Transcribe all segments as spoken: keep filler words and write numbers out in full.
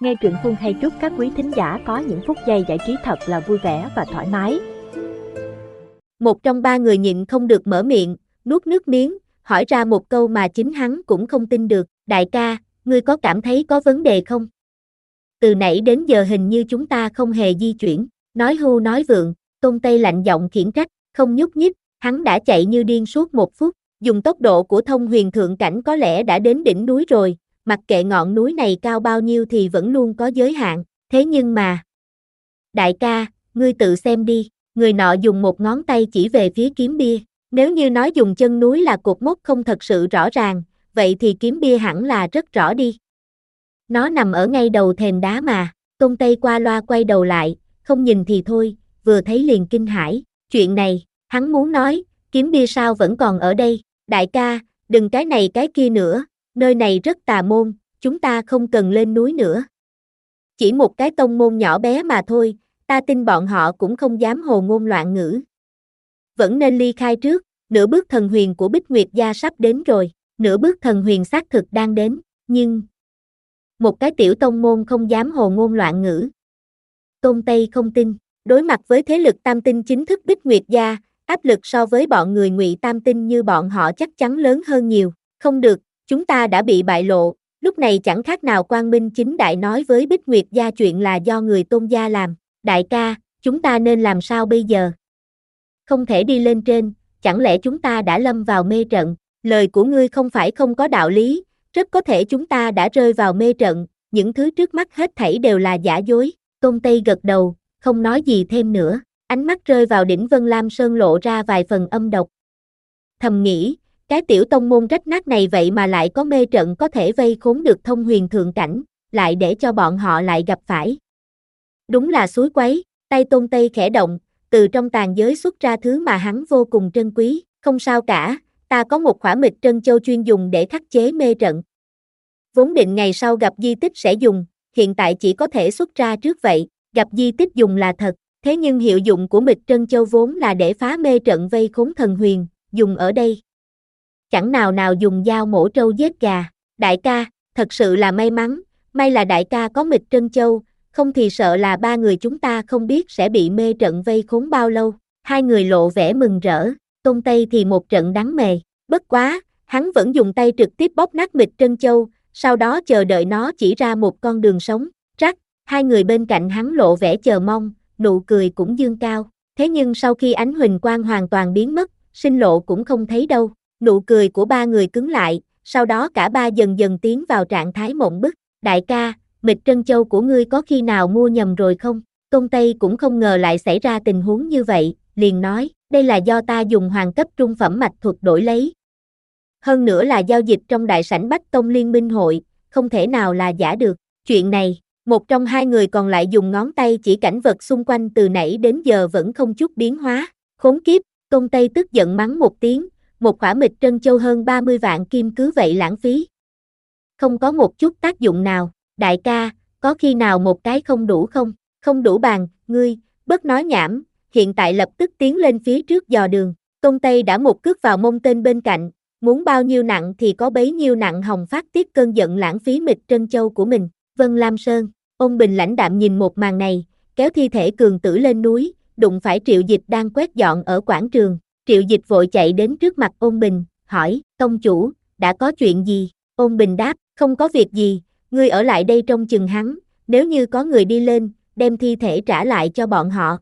Nghe truyện Phương hay chúc các quý thính giả có những phút giây giải trí thật là vui vẻ và thoải mái. Một trong ba người nhịn không được mở miệng, nuốt nước miếng, hỏi ra một câu mà chính hắn cũng không tin được. Đại ca, ngươi có cảm thấy có vấn đề không? Từ nãy đến giờ hình như chúng ta không hề di chuyển. Nói hưu nói vượng, Tôn Tây lạnh giọng khiển trách, không nhúc nhích, hắn đã chạy như điên suốt một phút. Dùng tốc độ của thông huyền thượng cảnh có lẽ đã đến đỉnh núi rồi, mặc kệ ngọn núi này cao bao nhiêu thì vẫn luôn có giới hạn, thế nhưng mà... Đại ca, ngươi tự xem đi, người nọ dùng một ngón tay chỉ về phía kiếm bia, nếu như nói dùng chân núi là cột mốc không thật sự rõ ràng, vậy thì kiếm bia hẳn là rất rõ đi. Nó nằm ở ngay đầu thềm đá mà, Tôn Tây qua loa quay đầu lại, không nhìn thì thôi, vừa thấy liền kinh hãi, chuyện này, hắn muốn nói, kiếm bia sao vẫn còn ở đây, đại ca, đừng cái này cái kia nữa, nơi này rất tà môn, chúng ta không cần lên núi nữa. Chỉ một cái tông môn nhỏ bé mà thôi, ta tin bọn họ cũng không dám hồ ngôn loạn ngữ. Vẫn nên ly khai trước, nửa bước thần huyền của Bích Nguyệt gia sắp đến rồi, nửa bước thần huyền xác thực đang đến, nhưng... Một cái tiểu tông môn không dám hồ ngôn loạn ngữ. Tôn Tây không tin, đối mặt với thế lực tam tinh chính thức Bích Nguyệt gia, áp lực so với bọn người Ngụy tam tinh như bọn họ chắc chắn lớn hơn nhiều, không được, chúng ta đã bị bại lộ, lúc này chẳng khác nào Quang Minh chính đại nói với Bích Nguyệt gia chuyện là do người Tôn gia làm, đại ca, chúng ta nên làm sao bây giờ? Không thể đi lên trên, chẳng lẽ chúng ta đã lâm vào mê trận, lời của ngươi không phải không có đạo lý, rất có thể chúng ta đã rơi vào mê trận, những thứ trước mắt hết thảy đều là giả dối, Tôn Tây gật đầu, không nói gì thêm nữa, ánh mắt rơi vào đỉnh Vân Lam Sơn lộ ra vài phần âm độc. Thầm nghĩ, cái tiểu tông môn rách nát này vậy mà lại có mê trận có thể vây khốn được thông huyền thượng cảnh, lại để cho bọn họ lại gặp phải. Đúng là xúi quấy, tay Tôn Tây khẽ động, từ trong tàn giới xuất ra thứ mà hắn vô cùng trân quý, không sao cả, ta có một khỏa mịch trân châu chuyên dùng để khắc chế mê trận. Vốn định ngày sau gặp di tích sẽ dùng, hiện tại chỉ có thể xuất ra trước vậy, gặp di tích dùng là thật, thế nhưng hiệu dụng của mịch trân châu vốn là để phá mê trận vây khốn thần huyền, dùng ở đây. Chẳng nào nào dùng dao mổ trâu giết gà, đại ca, thật sự là may mắn, may là đại ca có mịch trân châu, không thì sợ là ba người chúng ta không biết sẽ bị mê trận vây khốn bao lâu. Hai người lộ vẻ mừng rỡ, Tôn Tây thì một trận đắng mề, bất quá, hắn vẫn dùng tay trực tiếp bóp nát mịch trân châu, sau đó chờ đợi nó chỉ ra một con đường sống, rắc, hai người bên cạnh hắn lộ vẻ chờ mong, nụ cười cũng dương cao, thế nhưng sau khi ánh huỳnh quang hoàn toàn biến mất, sinh lộ cũng không thấy đâu, nụ cười của ba người cứng lại, sau đó cả ba dần dần tiến vào trạng thái mộng bức, đại ca, mịch trân châu của ngươi có khi nào mua nhầm rồi không? Tôn Tây cũng không ngờ lại xảy ra tình huống như vậy, liền nói, đây là do ta dùng hoàng cấp trung phẩm mạch thuật đổi lấy. Hơn nữa là giao dịch trong đại sảnh Bách Tông Liên minh hội, không thể nào là giả được. Chuyện này, một trong hai người còn lại dùng ngón tay chỉ cảnh vật xung quanh từ nãy đến giờ vẫn không chút biến hóa. Khốn kiếp, Tôn Tây tức giận mắng một tiếng, một khỏa mịch trân châu hơn ba mươi vạn kim cứ vậy lãng phí. Không có một chút tác dụng nào, đại ca, có khi nào một cái không đủ không? Không đủ bàn, ngươi, bớt nói nhảm, hiện tại lập tức tiến lên phía trước dò đường. Tôn Tây đã một cước vào mông tên bên cạnh, muốn bao nhiêu nặng thì có bấy nhiêu nặng hòng phát tiết cơn giận lãng phí mịch trân châu của mình. Vân Lam Sơn, Ôn Bình lãnh đạm nhìn một màn này, kéo thi thể cường tử lên núi, đụng phải Triệu Dịch đang quét dọn ở quảng trường. Triệu Dịch vội chạy đến trước mặt Ôn Bình, hỏi, tông chủ, đã có chuyện gì? Ôn Bình đáp, không có việc gì, ngươi ở lại đây trông chừng hắn, nếu như có người đi lên, đem thi thể trả lại cho bọn họ.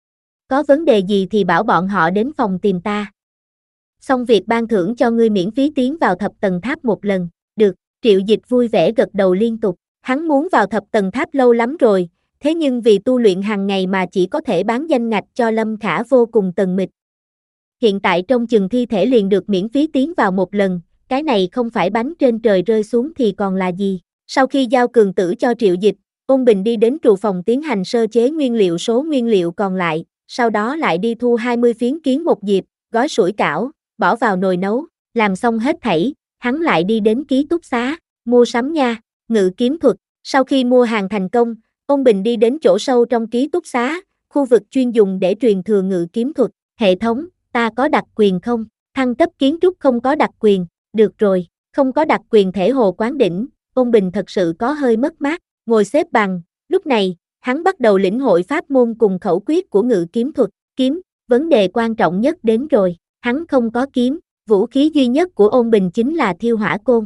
Có vấn đề gì thì bảo bọn họ đến phòng tìm ta. Xong việc ban thưởng cho ngươi miễn phí tiến vào thập tầng tháp một lần, được, Triệu Dịch vui vẻ gật đầu liên tục, hắn muốn vào thập tầng tháp lâu lắm rồi, thế nhưng vì tu luyện hàng ngày mà chỉ có thể bán danh ngạch cho Lâm Khả vô cùng tần mịch. Hiện tại trong chừng thi thể liền được miễn phí tiến vào một lần, cái này không phải bánh trên trời rơi xuống thì còn là gì. Sau khi giao cường tử cho Triệu Dịch, Ôn Bình đi đến trụ phòng tiến hành sơ chế nguyên liệu số nguyên liệu còn lại, sau đó lại đi thu hai mươi phiến kiến một diệp, gói sủi cảo, bỏ vào nồi nấu, làm xong hết thảy, hắn lại đi đến ký túc xá, mua sắm nha, ngự kiếm thuật. Sau khi mua hàng thành công, Ôn Bình đi đến chỗ sâu trong ký túc xá, khu vực chuyên dùng để truyền thừa ngự kiếm thuật. Hệ thống, ta có đặc quyền không? Thăng cấp kiến trúc không có đặc quyền, được rồi, không có đặc quyền thể hồ quán đỉnh, Ôn Bình thật sự có hơi mất mát, ngồi xếp bằng, lúc này, hắn bắt đầu lĩnh hội pháp môn cùng khẩu quyết của ngự kiếm thuật, kiếm, vấn đề quan trọng nhất đến rồi, hắn không có kiếm, vũ khí duy nhất của Ôn Bình chính là thiêu hỏa côn.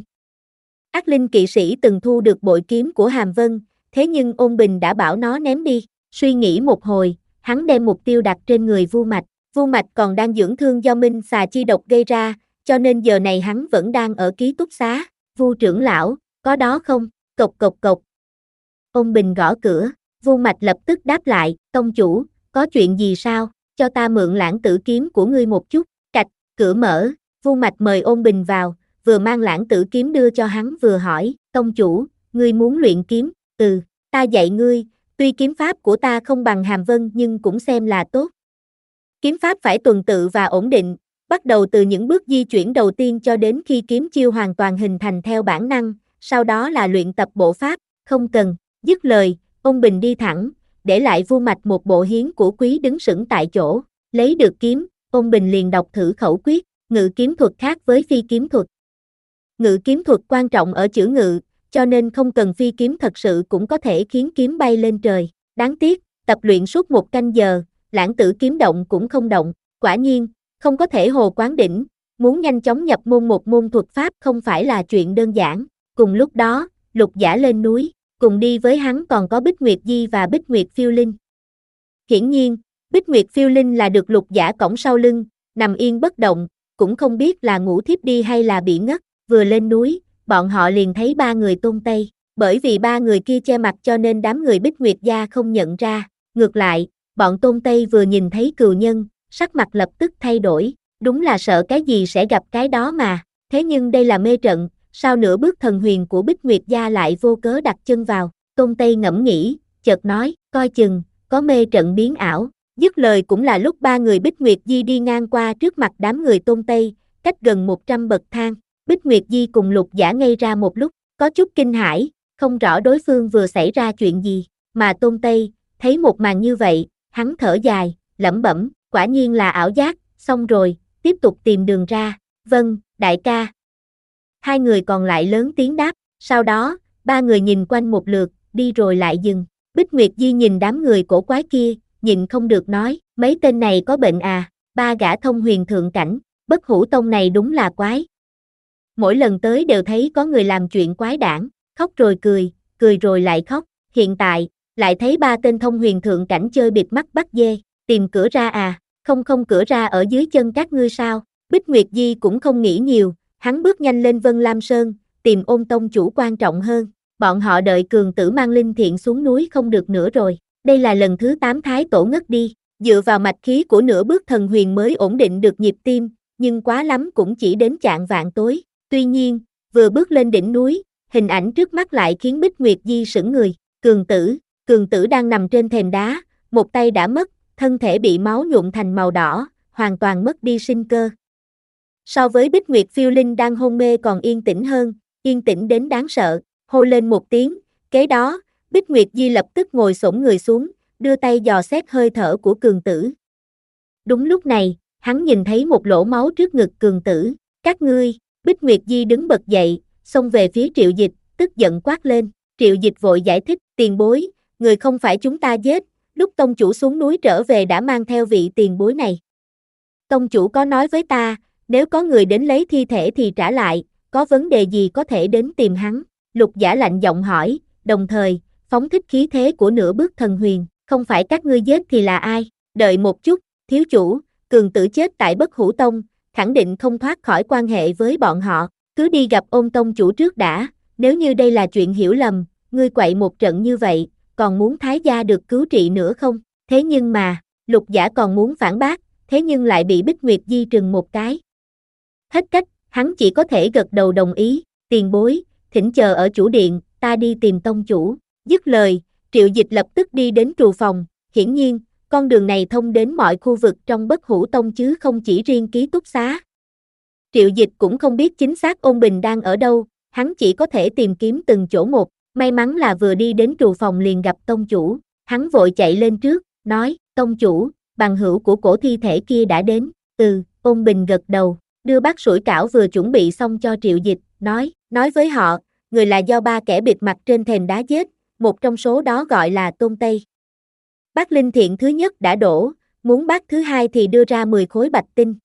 Ác linh kỵ sĩ từng thu được bội kiếm của Hàm Vân, thế nhưng Ôn Bình đã bảo nó ném đi, suy nghĩ một hồi, hắn đem mục tiêu đặt trên người Vu Mạch, Vu Mạch còn đang dưỡng thương do minh xà chi độc gây ra, cho nên giờ này hắn vẫn đang ở ký túc xá, Vu trưởng lão, có đó không, cộc cộc cộc. Ôn Bình gõ cửa, Vu Mạch lập tức đáp lại, tông chủ, có chuyện gì sao, cho ta mượn lãng tử kiếm của ngươi một chút, cạch, cửa mở, Vu Mạch mời Ôn Bình vào, vừa mang lãng tử kiếm đưa cho hắn vừa hỏi, tông chủ, ngươi muốn luyện kiếm, ừ, ta dạy ngươi, tuy kiếm pháp của ta không bằng Hàm Vân nhưng cũng xem là tốt. Kiếm pháp phải tuần tự và ổn định, bắt đầu từ những bước di chuyển đầu tiên cho đến khi kiếm chiêu hoàn toàn hình thành theo bản năng, sau đó là luyện tập bộ pháp, không cần, dứt lời, Ôn Bình đi thẳng, để lại Vu Mạch một bộ hiến của quý đứng sững tại chỗ, lấy được kiếm, Ôn Bình liền đọc thử khẩu quyết, ngự kiếm thuật khác với phi kiếm thuật. Ngự kiếm thuật quan trọng ở chữ ngự, cho nên không cần phi kiếm thật sự cũng có thể khiến kiếm bay lên trời. Đáng tiếc, tập luyện suốt một canh giờ, lãng tử kiếm động cũng không động, quả nhiên, không có thể hồ quán đỉnh, muốn nhanh chóng nhập môn một môn thuật pháp không phải là chuyện đơn giản. Cùng lúc đó, Lục Giả lên núi, cùng đi với hắn còn có Bích Nguyệt Di và Bích Nguyệt Phiêu Linh. Hiển nhiên, Bích Nguyệt Phiêu Linh là được Lục Giả cõng sau lưng, nằm yên bất động, cũng không biết là ngủ thiếp đi hay là bị ngất, vừa lên núi, bọn họ liền thấy ba người Tôn Tây, bởi vì ba người kia che mặt cho nên đám người Bích Nguyệt gia không nhận ra, ngược lại, bọn Tôn Tây vừa nhìn thấy cừu nhân, sắc mặt lập tức thay đổi, đúng là sợ cái gì sẽ gặp cái đó mà, thế nhưng đây là mê trận, sao nửa bước thần huyền của Bích Nguyệt gia lại vô cớ đặt chân vào, Tôn Tây ngẫm nghĩ, chợt nói, coi chừng, có mê trận biến ảo, dứt lời cũng là lúc ba người Bích Nguyệt Di đi ngang qua trước mặt đám người Tôn Tây, cách gần một trăm bậc thang, Bích Nguyệt Di cùng Lục Giả ngây ra một lúc, có chút kinh hãi, không rõ đối phương vừa xảy ra chuyện gì, mà Tôn Tây, thấy một màn như vậy, hắn thở dài, lẩm bẩm, quả nhiên là ảo giác, xong rồi, tiếp tục tìm đường ra, vâng, đại ca. Hai người còn lại lớn tiếng đáp, sau đó, ba người nhìn quanh một lượt, đi rồi lại dừng, Bích Nguyệt Di nhìn đám người cổ quái kia, nhìn không được nói, mấy tên này có bệnh à, ba gã thông huyền thượng cảnh, Bất Hủ Tông này đúng là quái. Mỗi lần tới đều thấy có người làm chuyện quái đản, khóc rồi cười, cười rồi lại khóc, hiện tại, lại thấy ba tên thông huyền thượng cảnh chơi bịt mắt bắt dê, tìm cửa ra à, không không cửa ra ở dưới chân các ngươi sao, Bích Nguyệt Di cũng không nghĩ nhiều, hắn bước nhanh lên Vân Lam Sơn, tìm Ôn tông chủ quan trọng hơn, bọn họ đợi cường tử mang linh thiện xuống núi không được nữa rồi, đây là lần thứ tám thái tổ ngất đi, dựa vào mạch khí của nửa bước thần huyền mới ổn định được nhịp tim, nhưng quá lắm cũng chỉ đến chạng vạn tối. Tuy nhiên, vừa bước lên đỉnh núi, hình ảnh trước mắt lại khiến Bích Nguyệt Di sững người, cường tử, cường tử đang nằm trên thềm đá, một tay đã mất, thân thể bị máu nhuộm thành màu đỏ, hoàn toàn mất đi sinh cơ. So với Bích Nguyệt Phiêu Linh đang hôn mê còn yên tĩnh hơn, yên tĩnh đến đáng sợ, hô lên một tiếng, kế đó, Bích Nguyệt Di lập tức ngồi xổm người xuống, đưa tay dò xét hơi thở của cường tử. Đúng lúc này, hắn nhìn thấy một lỗ máu trước ngực cường tử, các ngươi. Bích Nguyệt Di đứng bật dậy, xông về phía Triệu Dịch, tức giận quát lên, Triệu Dịch vội giải thích, tiền bối, người không phải chúng ta giết, lúc tông chủ xuống núi trở về đã mang theo vị tiền bối này. Tông chủ có nói với ta, nếu có người đến lấy thi thể thì trả lại, có vấn đề gì có thể đến tìm hắn, Lục Giả lạnh giọng hỏi, đồng thời, phóng thích khí thế của nửa bước thần huyền, không phải các ngươi giết thì là ai, đợi một chút, thiếu chủ, cường tử chết tại Bất Hủ Tông, khẳng định không thoát khỏi quan hệ với bọn họ, cứ đi gặp Ôn tông chủ trước đã, nếu như đây là chuyện hiểu lầm, ngươi quậy một trận như vậy, còn muốn Thái gia được cứu trị nữa không, thế nhưng mà, Lục Giả còn muốn phản bác, thế nhưng lại bị Bích Nguyệt Di trừng một cái. Hết cách, hắn chỉ có thể gật đầu đồng ý, tiền bối, thỉnh chờ ở chủ điện, ta đi tìm tông chủ, dứt lời, Triệu Dịch lập tức đi đến trù phòng, hiển nhiên, con đường này thông đến mọi khu vực trong Bất Hủ Tông chứ không chỉ riêng ký túc xá. Triệu Dịch cũng không biết chính xác Ôn Bình đang ở đâu, hắn chỉ có thể tìm kiếm từng chỗ một, may mắn là vừa đi đến trù phòng liền gặp tông chủ, hắn vội chạy lên trước, nói, tông chủ, bằng hữu của cổ thi thể kia đã đến, ừ, Ôn Bình gật đầu, đưa bát sủi cảo vừa chuẩn bị xong cho Triệu Dịch, nói, nói với họ, người là do ba kẻ bịt mặt trên thềm đá giết, một trong số đó gọi là Tôn Tây. Bát linh thiện thứ nhất đã đổ, muốn bát thứ hai thì đưa ra mười khối bạch tinh.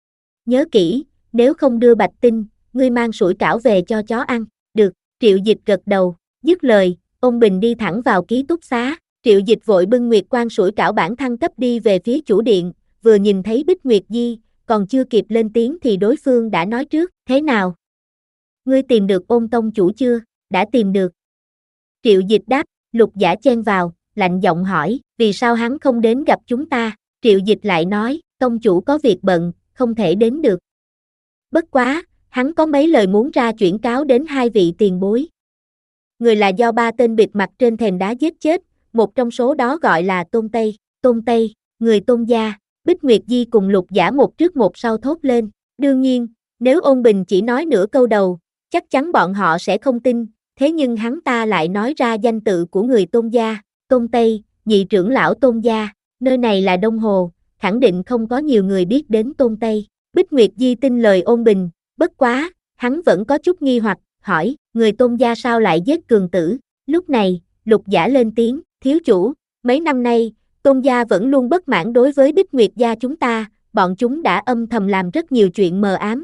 Nhớ kỹ, nếu không đưa bạch tinh, ngươi mang sủi cảo về cho chó ăn. Được, Triệu Dịch gật đầu, dứt lời, ông Bình đi thẳng vào ký túc xá. Triệu Dịch vội bưng Nguyệt Quang sủi cảo bản thăng cấp đi về phía chủ điện, vừa nhìn thấy Bích Nguyệt Di, còn chưa kịp lên tiếng thì đối phương đã nói trước, thế nào? Ngươi tìm được Ôn tông chủ chưa? Đã tìm được. Triệu Dịch đáp, Lục Giả chen vào, lạnh giọng hỏi, vì sao hắn không đến gặp chúng ta? Triệu Dịch lại nói, tông chủ có việc bận, không thể đến được. Bất quá, hắn có mấy lời muốn ra chuyển cáo đến hai vị tiền bối. Người là do ba tên bịt mặt trên thềm đá giết chết, một trong số đó gọi là Tôn Tây. Tôn Tây, người Tôn gia. Bích Nguyệt Di cùng Lục Giả một trước một sau thốt lên. Đương nhiên, nếu Ôn Bình chỉ nói nửa câu đầu, chắc chắn bọn họ sẽ không tin, thế nhưng hắn ta lại nói ra danh tự của người Tôn gia. Tôn Tây, nhị trưởng lão Tôn gia, nơi này là Đông Hồ, khẳng định không có nhiều người biết đến Tôn Tây. Bích Nguyệt Di tin lời Ôn Bình, bất quá, hắn vẫn có chút nghi hoặc, hỏi, người Tôn gia sao lại giết cường tử? Lúc này, Lục Giả lên tiếng, thiếu chủ, mấy năm nay, Tôn gia vẫn luôn bất mãn đối với Bích Nguyệt gia chúng ta, bọn chúng đã âm thầm làm rất nhiều chuyện mờ ám.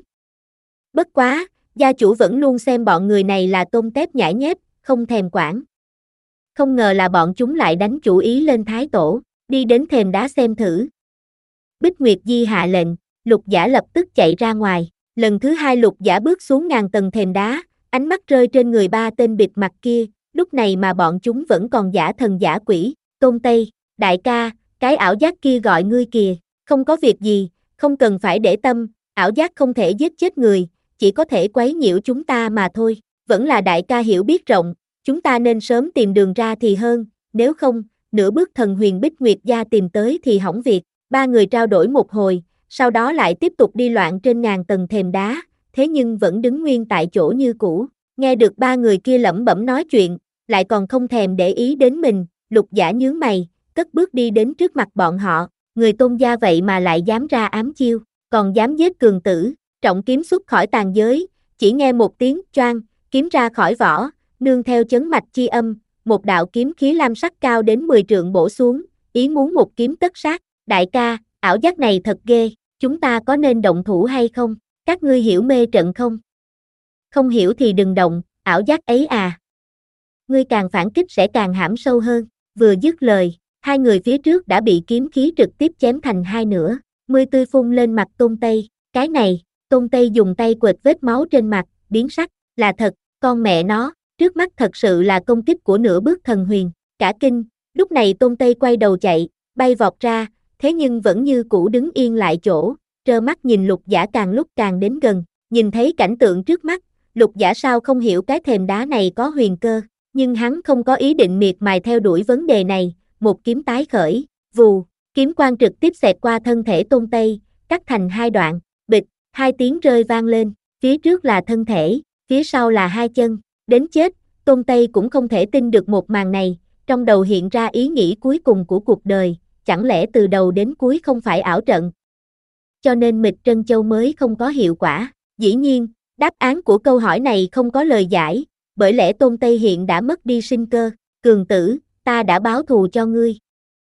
Bất quá, gia chủ vẫn luôn xem bọn người này là tôm tép nhãi nhép, không thèm quản. Không ngờ là bọn chúng lại đánh chủ ý lên Thái Tổ, đi đến thềm đá xem thử. Bích Nguyệt Di hạ lệnh, Lục Giả lập tức chạy ra ngoài. Lần thứ hai Lục Giả bước xuống ngàn tầng thềm đá, ánh mắt rơi trên người ba tên bịt mặt kia, lúc này mà bọn chúng vẫn còn giả thần giả quỷ. Tôn Tây, đại ca, cái ảo giác kia gọi ngươi kìa, không có việc gì, không cần phải để tâm, ảo giác không thể giết chết người, chỉ có thể quấy nhiễu chúng ta mà thôi. Vẫn là đại ca hiểu biết rộng, chúng ta nên sớm tìm đường ra thì hơn, nếu không, nửa bước thần huyền Bích Nguyệt gia tìm tới thì hỏng việc. Ba người trao đổi một hồi, sau đó lại tiếp tục đi loạn trên ngàn tầng thềm đá, thế nhưng vẫn đứng nguyên tại chỗ như cũ. Nghe được ba người kia lẩm bẩm nói chuyện, lại còn không thèm để ý đến mình, Lục Giả nhướng mày, cất bước đi đến trước mặt bọn họ, người Tôn gia vậy mà lại dám ra ám chiêu, còn dám giết cường tử, trọng kiếm xuất khỏi tàn giới, chỉ nghe một tiếng choang, kiếm ra khỏi vỏ, nương theo chấn mạch chi âm, một đạo kiếm khí lam sắc cao đến mười trượng bổ xuống, ý muốn một kiếm tất sát. Đại ca, ảo giác này thật ghê, chúng ta có nên động thủ hay không? Các ngươi hiểu mê trận không? Không hiểu thì đừng động, ảo giác ấy à. Ngươi càng phản kích sẽ càng hãm sâu hơn. Vừa dứt lời, hai người phía trước đã bị kiếm khí trực tiếp chém thành hai nửa, mưa tươi phun lên mặt Tôn Tây. Cái này, Tôn Tây dùng tay quệt vết máu trên mặt, biến sắc, là thật, con mẹ nó, trước mắt thật sự là công kích của nửa bước thần huyền. Cả kinh, lúc này Tôn Tây quay đầu chạy, bay vọt ra, thế nhưng vẫn như cũ đứng yên lại chỗ, trơ mắt nhìn Lục Giả càng lúc càng đến gần. Nhìn thấy cảnh tượng trước mắt, Lục Giả sao không hiểu cái thềm đá này có huyền cơ, nhưng hắn không có ý định miệt mài theo đuổi vấn đề này, một kiếm tái khởi, vù, kiếm quang trực tiếp xẹt qua thân thể Tôn Tây, cắt thành hai đoạn, bịch, hai tiếng rơi vang lên, phía trước là thân thể, phía sau là hai chân, đến chết, Tôn Tây cũng không thể tin được một màn này, trong đầu hiện ra ý nghĩ cuối cùng của cuộc đời, chẳng lẽ từ đầu đến cuối không phải ảo trận? Cho nên Mịch Trân Châu mới không có hiệu quả. Dĩ nhiên, đáp án của câu hỏi này không có lời giải, bởi lẽ Tôn Tây hiện đã mất đi sinh cơ. Cường tử, ta đã báo thù cho ngươi.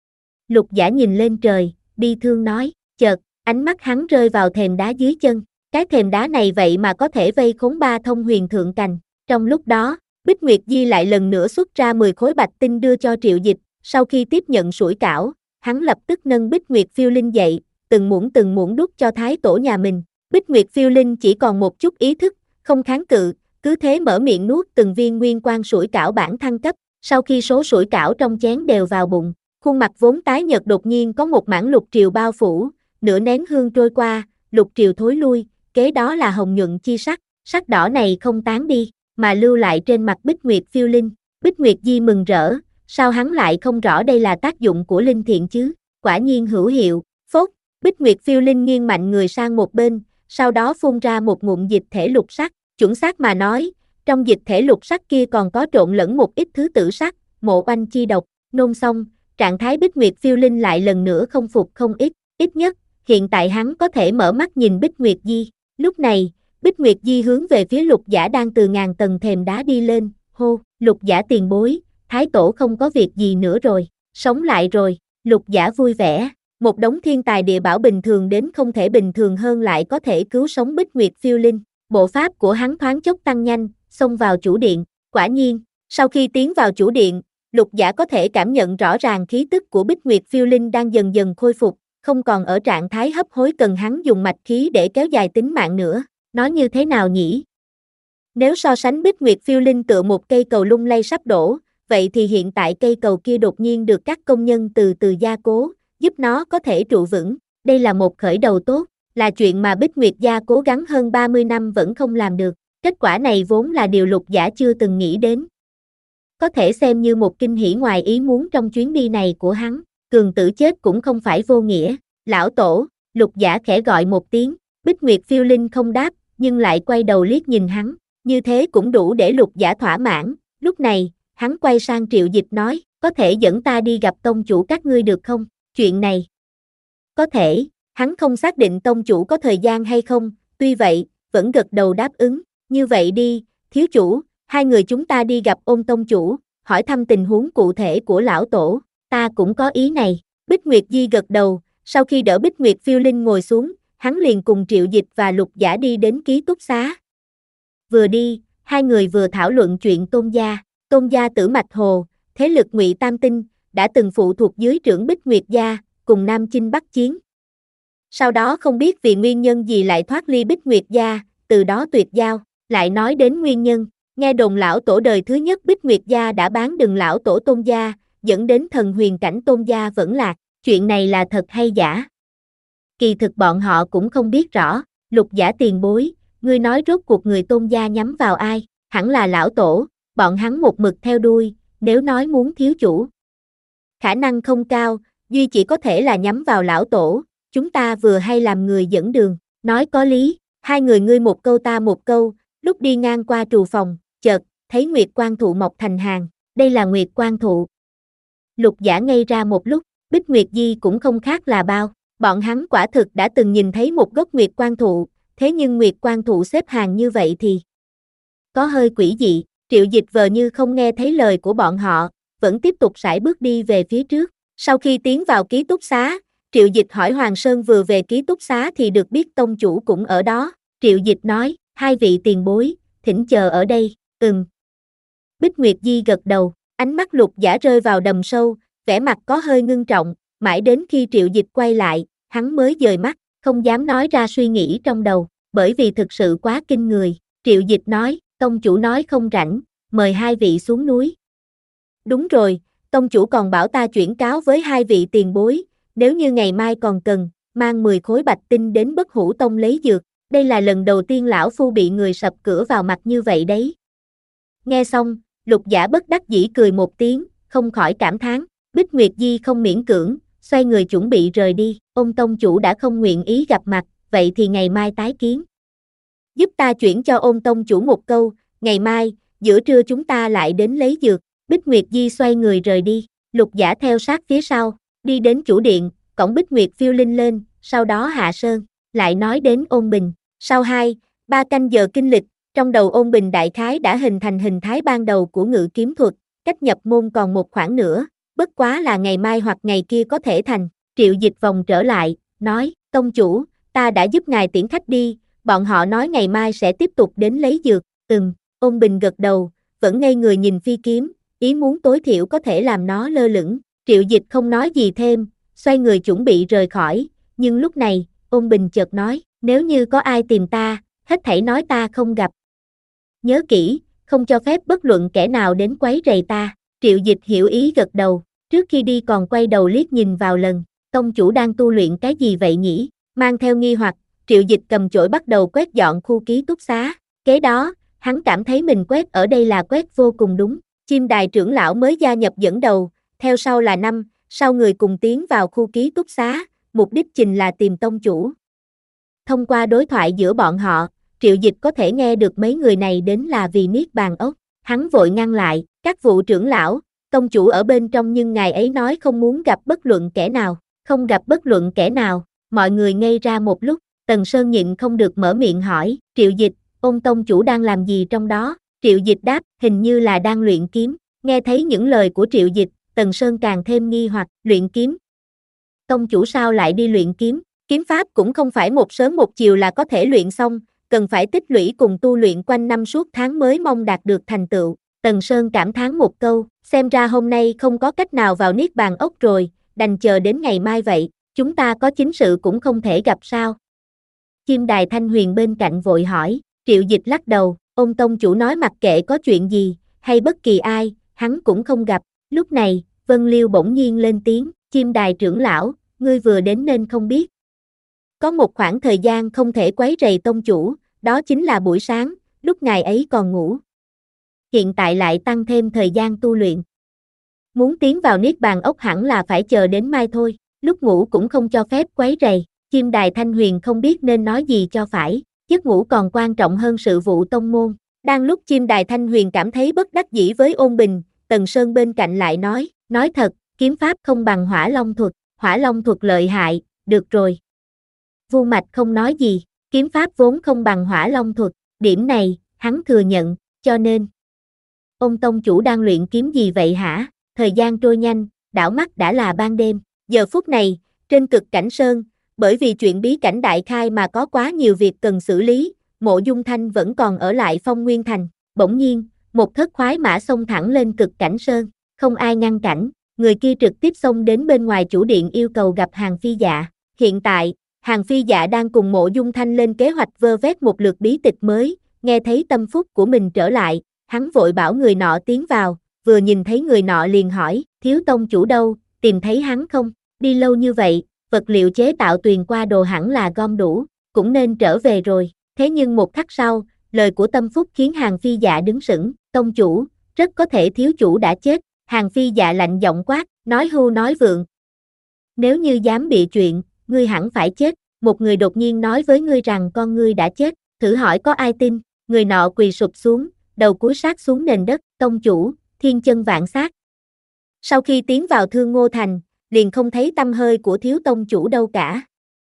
Lục Giả nhìn lên trời, bi thương nói, chợt, ánh mắt hắn rơi vào thềm đá dưới chân. Cái thềm đá này vậy mà có thể vây khốn ba thông huyền thượng cành. Trong lúc đó, Bích Nguyệt Di lại lần nữa xuất ra mười khối bạch tinh đưa cho Triệu Dịch, sau khi tiếp nhận sủi cảo, hắn lập tức nâng Bích Nguyệt Phiêu Linh dậy, từng muỗng từng muỗng đút cho Thái Tổ nhà mình. Bích Nguyệt Phiêu Linh chỉ còn một chút ý thức, không kháng cự, cứ thế mở miệng nuốt từng viên nguyên quang sủi cảo bản thăng cấp. Sau khi số sủi cảo trong chén đều vào bụng, khuôn mặt vốn tái nhợt đột nhiên có một mảng lục triều bao phủ, nửa nén hương trôi qua, lục triều thối lui, kế đó là hồng nhuận chi sắc, sắc đỏ này không tán đi, mà lưu lại trên mặt Bích Nguyệt Phiêu Linh. Bích Nguyệt Di mừng rỡ, sao hắn lại không rõ đây là tác dụng của linh thiện chứ? Quả nhiên hữu hiệu. Phốt, Bích Nguyệt Phiêu Linh nghiêng mạnh người sang một bên, sau đó phun ra một ngụm dịch thể lục sắc. Chuẩn xác mà nói, trong dịch thể lục sắc kia còn có trộn lẫn một ít thứ tử sắc, mộ oanh chi độc. Nôn xong, trạng thái Bích Nguyệt Phiêu Linh lại lần nữa không phục không ít. Ít nhất, hiện tại hắn có thể mở mắt nhìn Bích Nguyệt Di. Lúc này, Bích Nguyệt Di hướng về phía Lục Giả đang từ ngàn tầng thềm đá đi lên, hô, Lục Giả tiền bối, Thái tổ không có việc gì nữa rồi, sống lại rồi, Lục Giả vui vẻ, một đống thiên tài địa bảo bình thường đến không thể bình thường hơn lại có thể cứu sống Bích Nguyệt Phiêu Linh, bộ pháp của hắn thoáng chốc tăng nhanh, xông vào chủ điện, quả nhiên, sau khi tiến vào chủ điện, Lục Giả có thể cảm nhận rõ ràng khí tức của Bích Nguyệt Phiêu Linh đang dần dần khôi phục, không còn ở trạng thái hấp hối cần hắn dùng mạch khí để kéo dài tính mạng nữa, nói như thế nào nhỉ? Nếu so sánh Bích Nguyệt Phiêu Linh tựa một cây cầu lung lay sắp đổ, vậy thì hiện tại cây cầu kia đột nhiên được các công nhân từ từ gia cố, giúp nó có thể trụ vững, đây là một khởi đầu tốt, là chuyện mà Bích Nguyệt gia cố gắng hơn ba mươi năm vẫn không làm được, kết quả này vốn là điều Lục Giả chưa từng nghĩ đến. Có thể xem như một kinh hỉ ngoài ý muốn trong chuyến đi này của hắn, cường tử chết cũng không phải vô nghĩa, lão tổ, Lục Giả khẽ gọi một tiếng, Bích Nguyệt Phiêu Linh không đáp, nhưng lại quay đầu liếc nhìn hắn, như thế cũng đủ để Lục Giả thỏa mãn, lúc này, hắn quay sang Triệu Dịch nói, có thể dẫn ta đi gặp tông chủ các ngươi được không, chuyện này. Có thể, hắn không xác định tông chủ có thời gian hay không, tuy vậy, vẫn gật đầu đáp ứng, như vậy đi, thiếu chủ, hai người chúng ta đi gặp Ôn tông chủ, hỏi thăm tình huống cụ thể của lão tổ, ta cũng có ý này, Bích Nguyệt Di gật đầu, sau khi đỡ Bích Nguyệt Phiêu Linh ngồi xuống, hắn liền cùng Triệu Dịch và Lục Giả đi đến ký túc xá. Vừa đi, hai người vừa thảo luận chuyện Tôn gia, Tôn gia Tử Mạch Hồ, thế lực Ngụy Tam Tinh, đã từng phụ thuộc dưới trưởng Bích Nguyệt gia, cùng Nam Chinh Bắc chiến. Sau đó không biết vì nguyên nhân gì lại thoát ly Bích Nguyệt gia, từ đó tuyệt giao, lại nói đến nguyên nhân, nghe đồn lão tổ đời thứ nhất Bích Nguyệt gia đã bán đừng lão tổ Tôn gia, dẫn đến thần huyền cảnh Tôn gia vẫn lạc, chuyện này là thật hay giả? Kỳ thực bọn họ cũng không biết rõ, Lục Giả tiền bối, ngươi nói rốt cuộc người Tôn gia nhắm vào ai, hẳn là lão tổ, bọn hắn một mực theo đuôi, nếu nói muốn thiếu chủ. Khả năng không cao, duy chỉ có thể là nhắm vào lão tổ, chúng ta vừa hay làm người dẫn đường, nói có lý, hai người ngươi một câu ta một câu, lúc đi ngang qua trù phòng, chợt, thấy Nguyệt Quan Thụ mọc thành hàng, đây là Nguyệt Quan Thụ. Lục Giả ngây ra một lúc, Bích Nguyệt Di cũng không khác là bao, bọn hắn quả thực đã từng nhìn thấy một gốc Nguyệt Quan Thụ, thế nhưng Nguyệt Quan Thụ xếp hàng như vậy thì có hơi quỷ dị, Triệu Dịch vờ như không nghe thấy lời của bọn họ, vẫn tiếp tục sải bước đi về phía trước, sau khi tiến vào ký túc xá, Triệu Dịch hỏi Hoàng Sơn vừa về ký túc xá thì được biết tông chủ cũng ở đó, Triệu Dịch nói, hai vị tiền bối, thỉnh chờ ở đây, ừm. Bích Nguyệt Di gật đầu, ánh mắt Lục Giả rơi vào đầm sâu, vẻ mặt có hơi ngưng trọng, mãi đến khi Triệu Dịch quay lại, hắn mới dời mắt, không dám nói ra suy nghĩ trong đầu, bởi vì thực sự quá kinh người, Triệu Dịch nói, tông chủ nói không rảnh, mời hai vị xuống núi. Đúng rồi, tông chủ còn bảo ta chuyển cáo với hai vị tiền bối, nếu như ngày mai còn cần, mang mười khối bạch tinh đến Bất Hủ Tông lấy dược, đây là lần đầu tiên lão phu bị người sập cửa vào mặt như vậy đấy. Nghe xong, Lục Giả bất đắc dĩ cười một tiếng, không khỏi cảm thán, Bích Nguyệt Di không miễn cưỡng, xoay người chuẩn bị rời đi, Ôn tông chủ đã không nguyện ý gặp mặt, vậy thì ngày mai tái kiến. Giúp ta chuyển cho Ôn tông chủ một câu, ngày mai, giữa trưa chúng ta lại đến lấy dược, Bích Nguyệt Di xoay người rời đi, Lục Giả theo sát phía sau, đi đến chủ điện, cổng Bích Nguyệt Phiêu Linh lên, sau đó hạ sơn, lại nói đến Ôn Bình, sau hai, ba canh giờ kinh lịch, trong đầu Ôn Bình đại khái đã hình thành hình thái ban đầu của ngự kiếm thuật, cách nhập môn còn một khoảng nữa, bất quá là ngày mai hoặc ngày kia có thể thành, Triệu Dịch vòng trở lại, nói, tông chủ, ta đã giúp ngài tiễn khách đi, bọn họ nói ngày mai sẽ tiếp tục đến lấy dược, ừm, Ôn Bình gật đầu, vẫn ngây người nhìn phi kiếm, ý muốn tối thiểu có thể làm nó lơ lửng, Triệu Dịch không nói gì thêm, xoay người chuẩn bị rời khỏi, nhưng lúc này, Ôn Bình chợt nói, nếu như có ai tìm ta, hết thảy nói ta không gặp. Nhớ kỹ, không cho phép bất luận kẻ nào đến quấy rầy ta, Triệu Dịch hiểu ý gật đầu, trước khi đi còn quay đầu liếc nhìn vào lần, tông chủ đang tu luyện cái gì vậy nhỉ, mang theo nghi hoặc, Triệu Dịch cầm chổi bắt đầu quét dọn khu ký túc xá, kế đó, hắn cảm thấy mình quét ở đây là quét vô cùng đúng, Chim Đài trưởng lão mới gia nhập dẫn đầu, theo sau là năm, sau người cùng tiến vào khu ký túc xá, mục đích trình là tìm tông chủ. Thông qua đối thoại giữa bọn họ, Triệu Dịch có thể nghe được mấy người này đến là vì Niết Bàn Ốc, hắn vội ngăn lại, các vụ trưởng lão, tông chủ ở bên trong nhưng ngài ấy nói không muốn gặp bất luận kẻ nào, không gặp bất luận kẻ nào, mọi người ngây ra một lúc, Tần Sơn nhịn không được mở miệng hỏi, Triệu Dịch, Ôn tông chủ đang làm gì trong đó, Triệu Dịch đáp, hình như là đang luyện kiếm, Nghe thấy những lời của Triệu Dịch, Tần Sơn càng thêm nghi hoặc, luyện kiếm. Tông chủ sao lại đi luyện kiếm? Kiếm pháp cũng không phải một sớm một chiều là có thể luyện xong, cần phải tích lũy cùng tu luyện quanh năm suốt tháng mới mong đạt được thành tựu. Tần Sơn cảm thán một câu, xem ra hôm nay không có cách nào vào Niết Bàn ốc rồi, đành chờ đến ngày mai vậy, chúng ta có chính sự cũng không thể gặp sao? Chim Đài Thanh Huyền bên cạnh vội hỏi, Triệu Dịch lắc đầu, ông tông chủ nói mặc kệ có chuyện gì, hay bất kỳ ai, hắn cũng không gặp. Lúc này, Vân Liêu bỗng nhiên lên tiếng, Chim Đài trưởng lão, ngươi vừa đến nên không biết. Có một khoảng thời gian không thể quấy rầy tông chủ, đó chính là buổi sáng, lúc ngài ấy còn ngủ. Hiện tại lại tăng thêm thời gian tu luyện. Muốn tiến vào Niết Bàn ốc hẳn là phải chờ đến mai thôi, lúc ngủ cũng không cho phép quấy rầy. Chim Đài Thanh Huyền không biết nên nói gì cho phải, giấc ngủ còn quan trọng hơn sự vụ tông môn. Đang lúc Chim Đài Thanh Huyền cảm thấy bất đắc dĩ với Ôn Bình, Tần Sơn bên cạnh lại nói, nói thật, kiếm pháp không bằng Hỏa Long thuật, Hỏa Long thuật lợi hại, được rồi. Vu Mạch không nói gì, kiếm pháp vốn không bằng Hỏa Long thuật, điểm này, hắn thừa nhận, cho nên. Ông tông chủ đang luyện kiếm gì vậy hả? Thời gian trôi nhanh, đảo mắt đã là ban đêm. Giờ phút này, trên Cực Cảnh Sơn, bởi vì chuyện bí cảnh đại khai mà có quá nhiều việc cần xử lý, Mộ Dung Thanh vẫn còn ở lại Phong Nguyên Thành. Bỗng nhiên, một thất khoái mã xông thẳng lên Cực Cảnh Sơn, không ai ngăn cản, người kia trực tiếp xông đến bên ngoài chủ điện yêu cầu gặp Hàng Phi Dạ. Hiện tại, Hàng Phi Dạ đang cùng Mộ Dung Thanh lên kế hoạch vơ vét một lượt bí tịch mới, nghe thấy tâm phúc của mình trở lại, hắn vội bảo người nọ tiến vào, vừa nhìn thấy người nọ liền hỏi, thiếu tông chủ đâu, tìm thấy hắn không? Đi lâu như vậy, vật liệu chế tạo tuyền qua đồ hẳn là gom đủ, cũng nên trở về rồi. Thế nhưng một khắc sau, lời của tâm phúc khiến Hàng Phi Dạ đứng sững, tông chủ, rất có thể thiếu chủ đã chết. Hàng Phi Dạ lạnh giọng quát, nói hưu nói vượng. Nếu như dám bịa chuyện, ngươi hẳn phải chết. Một người đột nhiên nói với ngươi rằng con ngươi đã chết, thử hỏi có ai tin? Người nọ quỳ sụp xuống, đầu cúi sát xuống nền đất, tông chủ, thiên chân vạn sát. Sau khi tiến vào Thương Ngô Thành, liền không thấy tăm hơi của thiếu tông chủ đâu cả.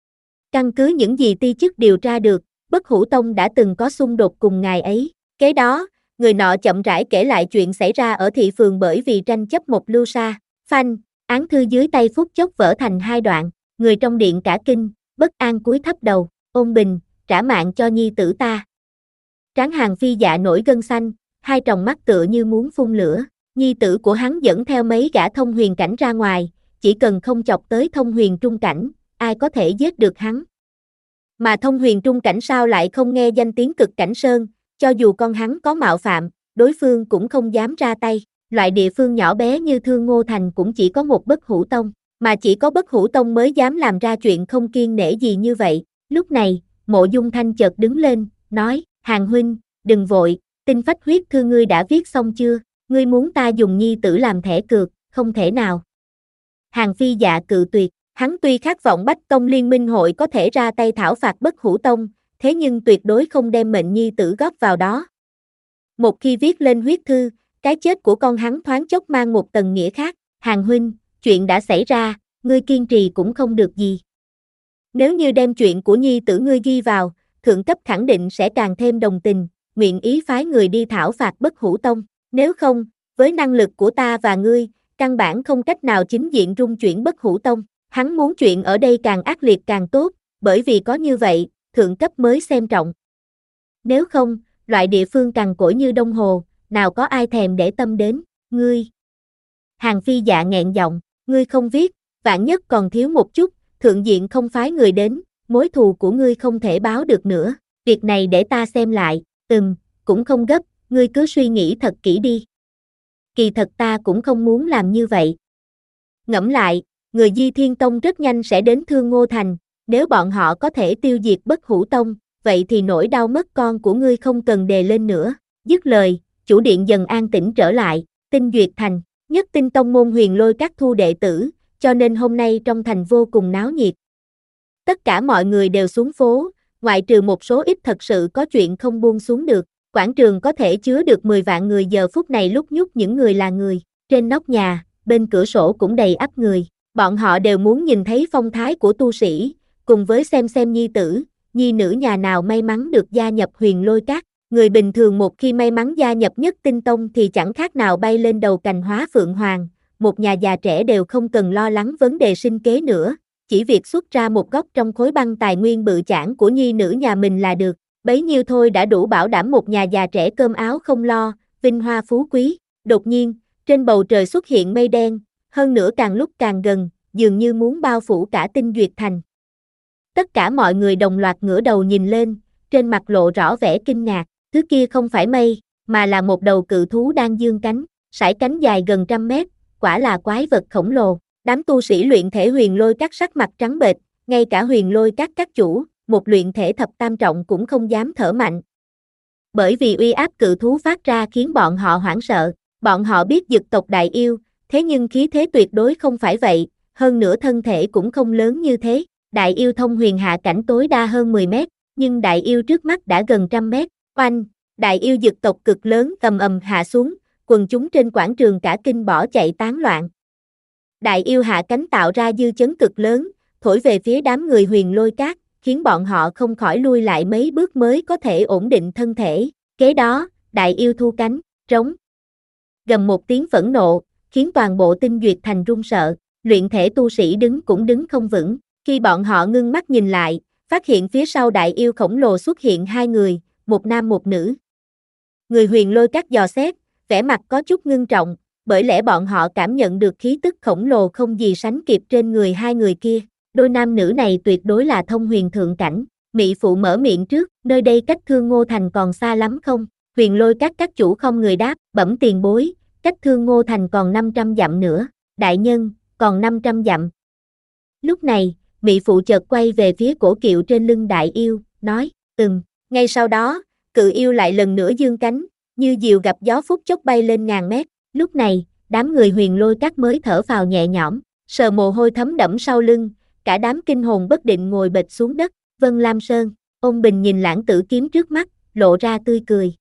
Căn cứ những gì ti chức điều tra được, Bất Hủ Tông đã từng có xung đột cùng ngài ấy. Kế đó, người nọ chậm rãi kể lại chuyện xảy ra ở thị phường bởi vì tranh chấp một lưu sa. Phanh, án thư dưới tay phút chốc vỡ thành hai đoạn, người trong điện cả kinh, bất an cúi thấp đầu, Ôn Bình, trả mạng cho nhi tử ta. Trán Hàng Phi Dạ nổi gân xanh, hai tròng mắt tựa như muốn phun lửa, nhi tử của hắn dẫn theo mấy gã thông huyền cảnh ra ngoài, chỉ cần không chọc tới thông huyền trung cảnh, ai có thể giết được hắn. Mà thông huyền trung cảnh sao lại không nghe danh tiếng Cực Cảnh Sơn, cho dù con hắn có mạo phạm, đối phương cũng không dám ra tay, loại địa phương nhỏ bé như Thương Ngô Thành cũng chỉ có một Bất Hủ Tông, mà chỉ có Bất Hủ Tông mới dám làm ra chuyện không kiêng nể gì như vậy. Lúc này, Mộ Dung Thanh chợt đứng lên, nói, Hàng huynh, đừng vội, tinh phách huyết thư ngươi đã viết xong chưa, ngươi muốn ta dùng nhi tử làm thẻ cược, không thể nào. Hàng Phi Dạ cự tuyệt, hắn tuy khát vọng Bách Tông Liên Minh hội có thể ra tay thảo phạt Bất Hủ Tông, thế nhưng tuyệt đối không đem mệnh nhi tử góp vào đó. Một khi viết lên huyết thư, cái chết của con hắn thoáng chốc mang một tầng nghĩa khác. Hàng huynh, chuyện đã xảy ra, ngươi kiên trì cũng không được gì. Nếu như đem chuyện của nhi tử ngươi ghi vào, thượng cấp khẳng định sẽ càng thêm đồng tình, nguyện ý phái người đi thảo phạt Bất Hủ Tông. Nếu không, với năng lực của ta và ngươi, căn bản không cách nào chính diện rung chuyển Bất Hủ Tông. Hắn muốn chuyện ở đây càng ác liệt càng tốt, bởi vì có như vậy, thượng cấp mới xem trọng. Nếu không, loại địa phương cằn cỗi như Đông Hồ, nào có ai thèm để tâm đến, ngươi. Hàng Phi Dạ nghẹn giọng, ngươi không viết, vạn nhất còn thiếu một chút, thượng diện không phái người đến, mối thù của ngươi không thể báo được nữa, việc này để ta xem lại, ừm, cũng không gấp, ngươi cứ suy nghĩ thật kỹ đi. Kỳ thật ta cũng không muốn làm như vậy. Ngẫm lại, người Di Thiên Tông rất nhanh sẽ đến Thương Ngô Thành, nếu bọn họ có thể tiêu diệt Bất Hủ Tông, vậy thì nỗi đau mất con của ngươi không cần đề lên nữa. Dứt lời, chủ điện dần an tĩnh trở lại, Tinh Duyệt Thành, Nhất Tinh Tông môn Huyền Lôi các thu đệ tử, cho nên hôm nay trong thành vô cùng náo nhiệt. Tất cả mọi người đều xuống phố, ngoại trừ một số ít thật sự có chuyện không buông xuống được. Quảng trường có thể chứa được mười vạn người giờ phút này lúc nhúc những người là người, trên nóc nhà, bên cửa sổ cũng đầy ắp người. Bọn họ đều muốn nhìn thấy phong thái của tu sĩ, cùng với xem xem nhi tử, nhi nữ nhà nào may mắn được gia nhập Huyền Lôi các. Người bình thường một khi may mắn gia nhập Nhất Tinh Tông thì chẳng khác nào bay lên đầu cành hóa phượng hoàng, một nhà già trẻ đều không cần lo lắng vấn đề sinh kế nữa, chỉ việc xuất ra một góc trong khối băng tài nguyên bự chảng của nhi nữ nhà mình là được, bấy nhiêu thôi đã đủ bảo đảm một nhà già trẻ cơm áo không lo, vinh hoa phú quý. Đột nhiên, trên bầu trời xuất hiện mây đen, hơn nữa càng lúc càng gần, dường như muốn bao phủ cả Tinh Duyệt Thành. Tất cả mọi người đồng loạt ngửa đầu nhìn lên, trên mặt lộ rõ vẻ kinh ngạc, thứ kia không phải mây, mà là một đầu cự thú đang giương cánh, sải cánh dài gần trăm mét, quả là quái vật khổng lồ. Đám tu sĩ luyện thể Huyền Lôi Các sắc mặt trắng bệch, ngay cả Huyền Lôi Các các chủ, một luyện thể thập tam trọng cũng không dám thở mạnh. Bởi vì uy áp cự thú phát ra khiến bọn họ hoảng sợ, bọn họ biết Dực tộc đại yêu, thế nhưng khí thế tuyệt đối không phải vậy, hơn nữa thân thể cũng không lớn như thế. Đại yêu thông huyền hạ cảnh tối đa hơn mười mét, nhưng đại yêu trước mắt đã gần trăm mét. Oanh, đại yêu Dực tộc cực lớn ầm ầm hạ xuống, quần chúng trên quảng trường cả kinh bỏ chạy tán loạn. Đại yêu hạ cánh tạo ra dư chấn cực lớn, thổi về phía đám người Huyền Lôi Các, khiến bọn họ không khỏi lui lại mấy bước mới có thể ổn định thân thể. Kế đó, đại yêu thu cánh, trống. Gầm một tiếng phẫn nộ, khiến toàn bộ Tinh Duyệt Thành run sợ, luyện thể tu sĩ đứng cũng đứng không vững. Khi bọn họ ngưng mắt nhìn lại, phát hiện phía sau đại yêu khổng lồ xuất hiện hai người, một nam một nữ. Người Huyền Lôi Các dò xét, vẻ mặt có chút ngưng trọng, bởi lẽ bọn họ cảm nhận được khí tức khổng lồ không gì sánh kịp trên người hai người kia. Đôi nam nữ này tuyệt đối là thông huyền thượng cảnh. Mị phụ mở miệng trước, nơi đây cách Thương Ngô Thành còn xa lắm không? Huyền Lôi Các các chủ không người đáp, bẩm tiền bối, cách Thương Ngô Thành còn năm trăm dặm nữa. Đại nhân, còn năm trăm dặm. Lúc này, Mị phụ chợt quay về phía cổ kiệu trên lưng đại yêu, nói, ừm. Ngay sau đó, cự yêu lại lần nữa giương cánh, như diều gặp gió phút chốc bay lên ngàn mét. Lúc này, đám người Huyền Lôi Các mới thở phào nhẹ nhõm, sờ mồ hôi thấm đẫm sau lưng, cả đám kinh hồn bất định ngồi bệt xuống đất. Vân Lam Sơn, Ôn Bình nhìn Lãng Tử Kiếm trước mắt, lộ ra tươi cười.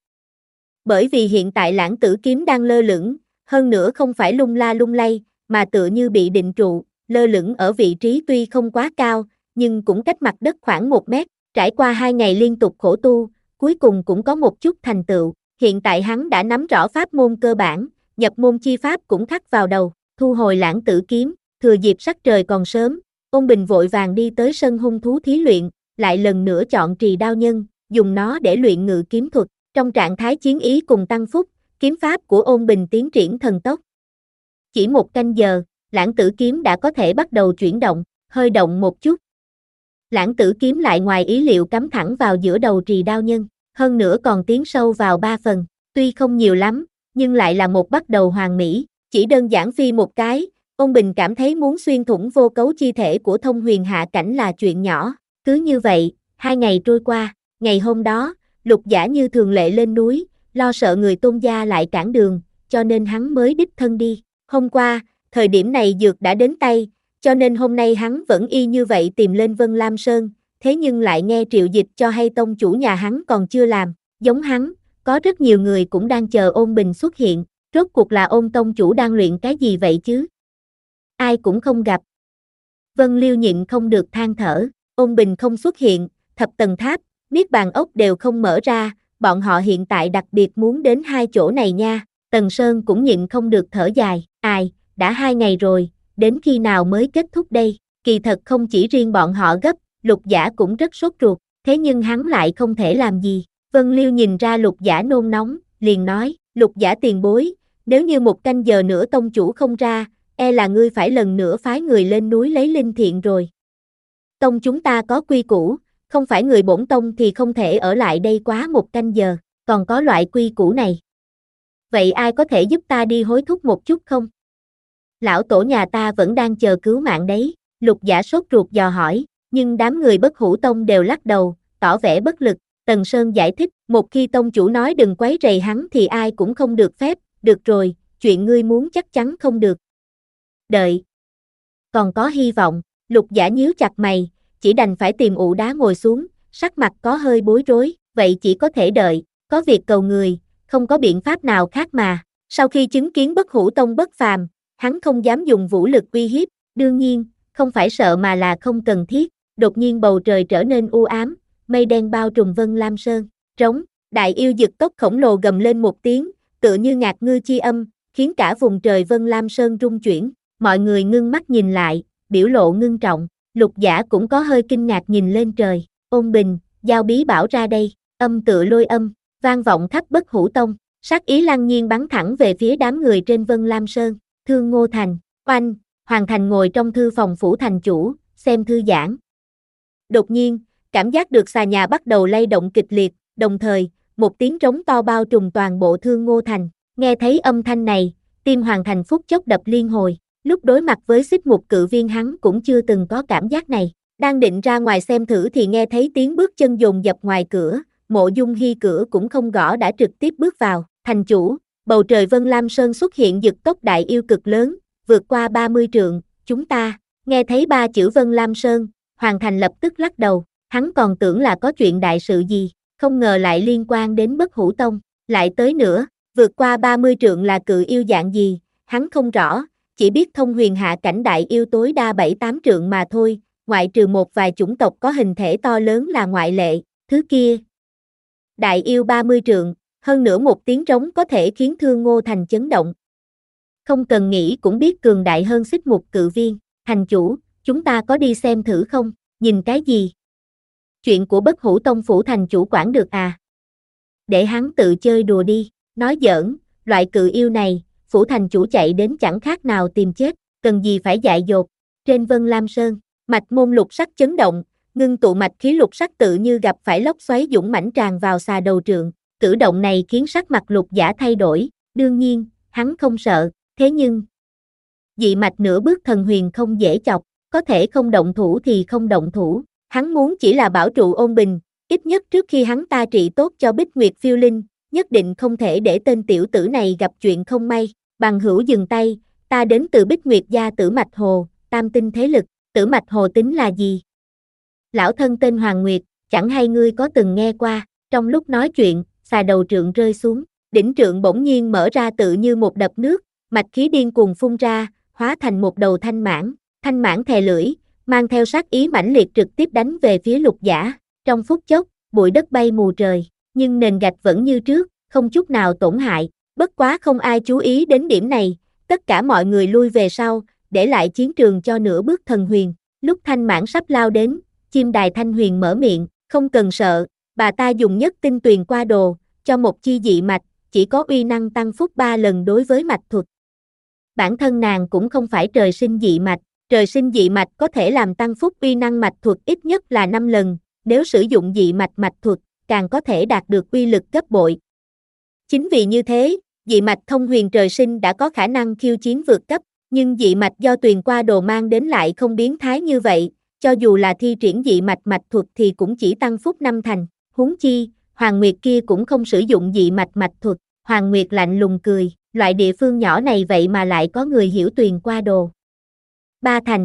Bởi vì hiện tại Lãng Tử Kiếm đang lơ lửng, hơn nữa không phải lung la lung lay, mà tựa như bị định trụ, lơ lửng ở vị trí tuy không quá cao, nhưng cũng cách mặt đất khoảng một mét, trải qua hai ngày liên tục khổ tu, cuối cùng cũng có một chút thành tựu. Hiện tại hắn đã nắm rõ pháp môn cơ bản, nhập môn chi pháp cũng khắc vào đầu, thu hồi Lãng Tử Kiếm, thừa dịp sắc trời còn sớm, Ôn Bình vội vàng đi tới sân hung thú thí luyện, lại lần nữa chọn Trì Đao Nhân, dùng nó để luyện ngự kiếm thuật. Trong trạng thái chiến ý cùng tăng phúc, kiếm pháp của Ôn Bình tiến triển thần tốc. Chỉ một canh giờ, Lãng Tử Kiếm đã có thể bắt đầu chuyển động, hơi động một chút. Lãng Tử Kiếm lại ngoài ý liệu cắm thẳng vào giữa đầu Trì Đao Nhân, hơn nữa còn tiến sâu vào ba phần, tuy không nhiều lắm, nhưng lại là một bắt đầu hoàn mỹ. Chỉ đơn giản phi một cái, Ôn Bình cảm thấy muốn xuyên thủng vô cấu chi thể của thông huyền hạ cảnh là chuyện nhỏ. Cứ như vậy, hai ngày trôi qua, ngày hôm đó, Lục Giả như thường lệ lên núi, lo sợ người Tôn gia lại cản đường, cho nên hắn mới đích thân đi. Hôm qua, thời điểm này dược đã đến tay, cho nên hôm nay hắn vẫn y như vậy tìm lên Vân Lam Sơn, thế nhưng lại nghe Triệu Dịch cho hay tông chủ nhà hắn còn chưa làm. Giống hắn, có rất nhiều người cũng đang chờ Ôn Bình xuất hiện, rốt cuộc là Ôn tông chủ đang luyện cái gì vậy chứ? Ai cũng không gặp. Vân Liêu nhịn không được than thở, Ôn Bình không xuất hiện, thập tầng tháp, niết bàn ốc đều không mở ra, bọn họ hiện tại đặc biệt muốn đến hai chỗ này nha. Tần Sơn cũng nhịn không được thở dài, ai, đã hai ngày rồi, đến khi nào mới kết thúc đây? Kỳ thật không chỉ riêng bọn họ gấp, Lục Giả cũng rất sốt ruột, thế nhưng hắn lại không thể làm gì. Vân Liêu nhìn ra Lục Giả nôn nóng, liền nói, Lục Giả tiền bối, nếu như một canh giờ nữa tông chủ không ra, e là ngươi phải lần nữa phái người lên núi lấy linh thiện rồi. Tông chúng ta có quy củ, không phải người bổn tông thì không thể ở lại đây quá một canh giờ, còn có loại quy củ này. Vậy ai có thể giúp ta đi hối thúc một chút không? Lão tổ nhà ta vẫn đang chờ cứu mạng đấy, Lục Giả sốt ruột dò hỏi, nhưng đám người Bất Hủ Tông đều lắc đầu, tỏ vẻ bất lực. Tần Sơn giải thích, một khi tông chủ nói đừng quấy rầy hắn thì ai cũng không được phép, được rồi, chuyện ngươi muốn chắc chắn không được. Đợi. Còn có hy vọng, Lục Giả nhíu chặt mày, chỉ đành phải tìm ụ đá ngồi xuống, sắc mặt có hơi bối rối, vậy chỉ có thể đợi, có việc cầu người, không có biện pháp nào khác mà. Sau khi chứng kiến Bất Hủ Tông bất phàm, hắn không dám dùng vũ lực uy hiếp, đương nhiên, không phải sợ mà là không cần thiết. Đột nhiên bầu trời trở nên u ám, mây đen bao trùm Vân Lam Sơn, trống, Đại yêu dực tốc khổng lồ gầm lên một tiếng, tựa như ngạc ngư chi âm, khiến cả vùng trời Vân Lam Sơn rung chuyển, mọi người ngưng mắt nhìn lại, biểu lộ ngưng trọng, Lục Giả cũng có hơi kinh ngạc nhìn lên trời, ôn bình, giao bí bảo ra đây, âm tựa lôi âm, vang vọng khắp Bất Hủ Tông, sát ý lăng nhiên bắn thẳng về phía đám người trên Vân Lam Sơn, Thương Ngô Thành, oanh, Hoàng Thành ngồi trong thư phòng phủ thành chủ, xem thư giãn. Đột nhiên, cảm giác được xà nhà bắt đầu lay động kịch liệt, đồng thời, một tiếng trống to bao trùm toàn bộ Thương Ngô Thành, nghe thấy âm thanh này, tim Hoàng Thành phút chốc đập liên hồi, lúc đối mặt với xích mục cự viên hắn cũng chưa từng có cảm giác này, đang định ra ngoài xem thử thì nghe thấy tiếng bước chân dồn dập ngoài cửa, Mộ Dung Hi cửa cũng không gõ đã trực tiếp bước vào, thành chủ, bầu trời Vân Lam Sơn xuất hiện dực tốc đại yêu cực lớn, vượt qua ba mươi trượng, chúng ta, nghe thấy ba chữ Vân Lam Sơn, Hoàng Thành lập tức lắc đầu, hắn còn tưởng là có chuyện đại sự gì, không ngờ lại liên quan đến Bất Hủ Tông, lại tới nữa, vượt qua ba mươi trượng là cự yêu dạng gì, hắn không rõ, chỉ biết thông huyền hạ cảnh đại yêu tối đa bảy tám trượng mà thôi, ngoại trừ một vài chủng tộc có hình thể to lớn là ngoại lệ, thứ kia. Đại yêu ba mươi trượng, hơn nữa một tiếng trống có thể khiến Thương Ngô Thành chấn động. Không cần nghĩ cũng biết cường đại hơn xích mục cự viên, thành chủ, chúng ta có đi xem thử không, nhìn cái gì? Chuyện của Bất Hủ Tông phủ thành chủ quản được à? Để hắn tự chơi đùa đi, nói giỡn, loại cự yêu này, phủ thành chủ chạy đến chẳng khác nào tìm chết, cần gì phải dại dột. Trên Vân Lam Sơn, mạch môn lục sắc chấn động, ngưng tụ mạch khí lục sắc tự như gặp phải lốc xoáy dũng mãnh tràn vào xà đầu trượng, cử động này khiến sắc mặt Lục Giả thay đổi, đương nhiên, hắn không sợ, thế nhưng dị mạch nửa bước thần huyền không dễ chọc, có thể không động thủ thì không động thủ, hắn muốn chỉ là bảo trụ ôn bình, ít nhất trước khi hắn ta trị tốt cho Bích Nguyệt Phiêu Linh, nhất định không thể để tên tiểu tử này gặp chuyện không may, Bằng Hữu dừng tay, ta đến từ Bích Nguyệt gia Tử Mạch Hồ, tam tinh thế lực, Tử Mạch Hồ tính là gì? Lão thân tên Hoàng Nguyệt, chẳng hay ngươi có từng nghe qua, trong lúc nói chuyện, xà đầu trượng rơi xuống, đỉnh trượng bỗng nhiên mở ra tự như một đập nước, mạch khí điên cuồng phun ra, hóa thành một đầu thanh mãng, thanh mãng thè lưỡi, mang theo sát ý mãnh liệt trực tiếp đánh về phía Lục Giả, trong phút chốc, bụi đất bay mù trời, nhưng nền gạch vẫn như trước, không chút nào tổn hại, bất quá không ai chú ý đến điểm này, tất cả mọi người lui về sau, để lại chiến trường cho nửa bước thần huyền, lúc thanh mãng sắp lao đến, chim đài thanh huyền mở miệng, không cần sợ, bà ta dùng nhất tinh tuyền qua đồ, cho một chi dị mạch, chỉ có uy năng tăng phúc ba lần đối với mạch thuật. Bản thân nàng cũng không phải trời sinh dị mạch, trời sinh dị mạch có thể làm tăng phúc uy năng mạch thuật ít nhất là năm lần, nếu sử dụng dị mạch mạch thuật, càng có thể đạt được uy lực gấp bội. Chính vì như thế, dị mạch thông huyền trời sinh đã có khả năng khiêu chiến vượt cấp, nhưng dị mạch do tuyền qua đồ mang đến lại không biến thái như vậy, cho dù là thi triển dị mạch mạch thuật thì cũng chỉ tăng phúc năm thành, huống chi, Hoàng Nguyệt kia cũng không sử dụng dị mạch mạch thuật, Hoàng Nguyệt lạnh lùng cười, loại địa phương nhỏ này vậy mà lại có người hiểu tuyền qua đồ. Ba thành.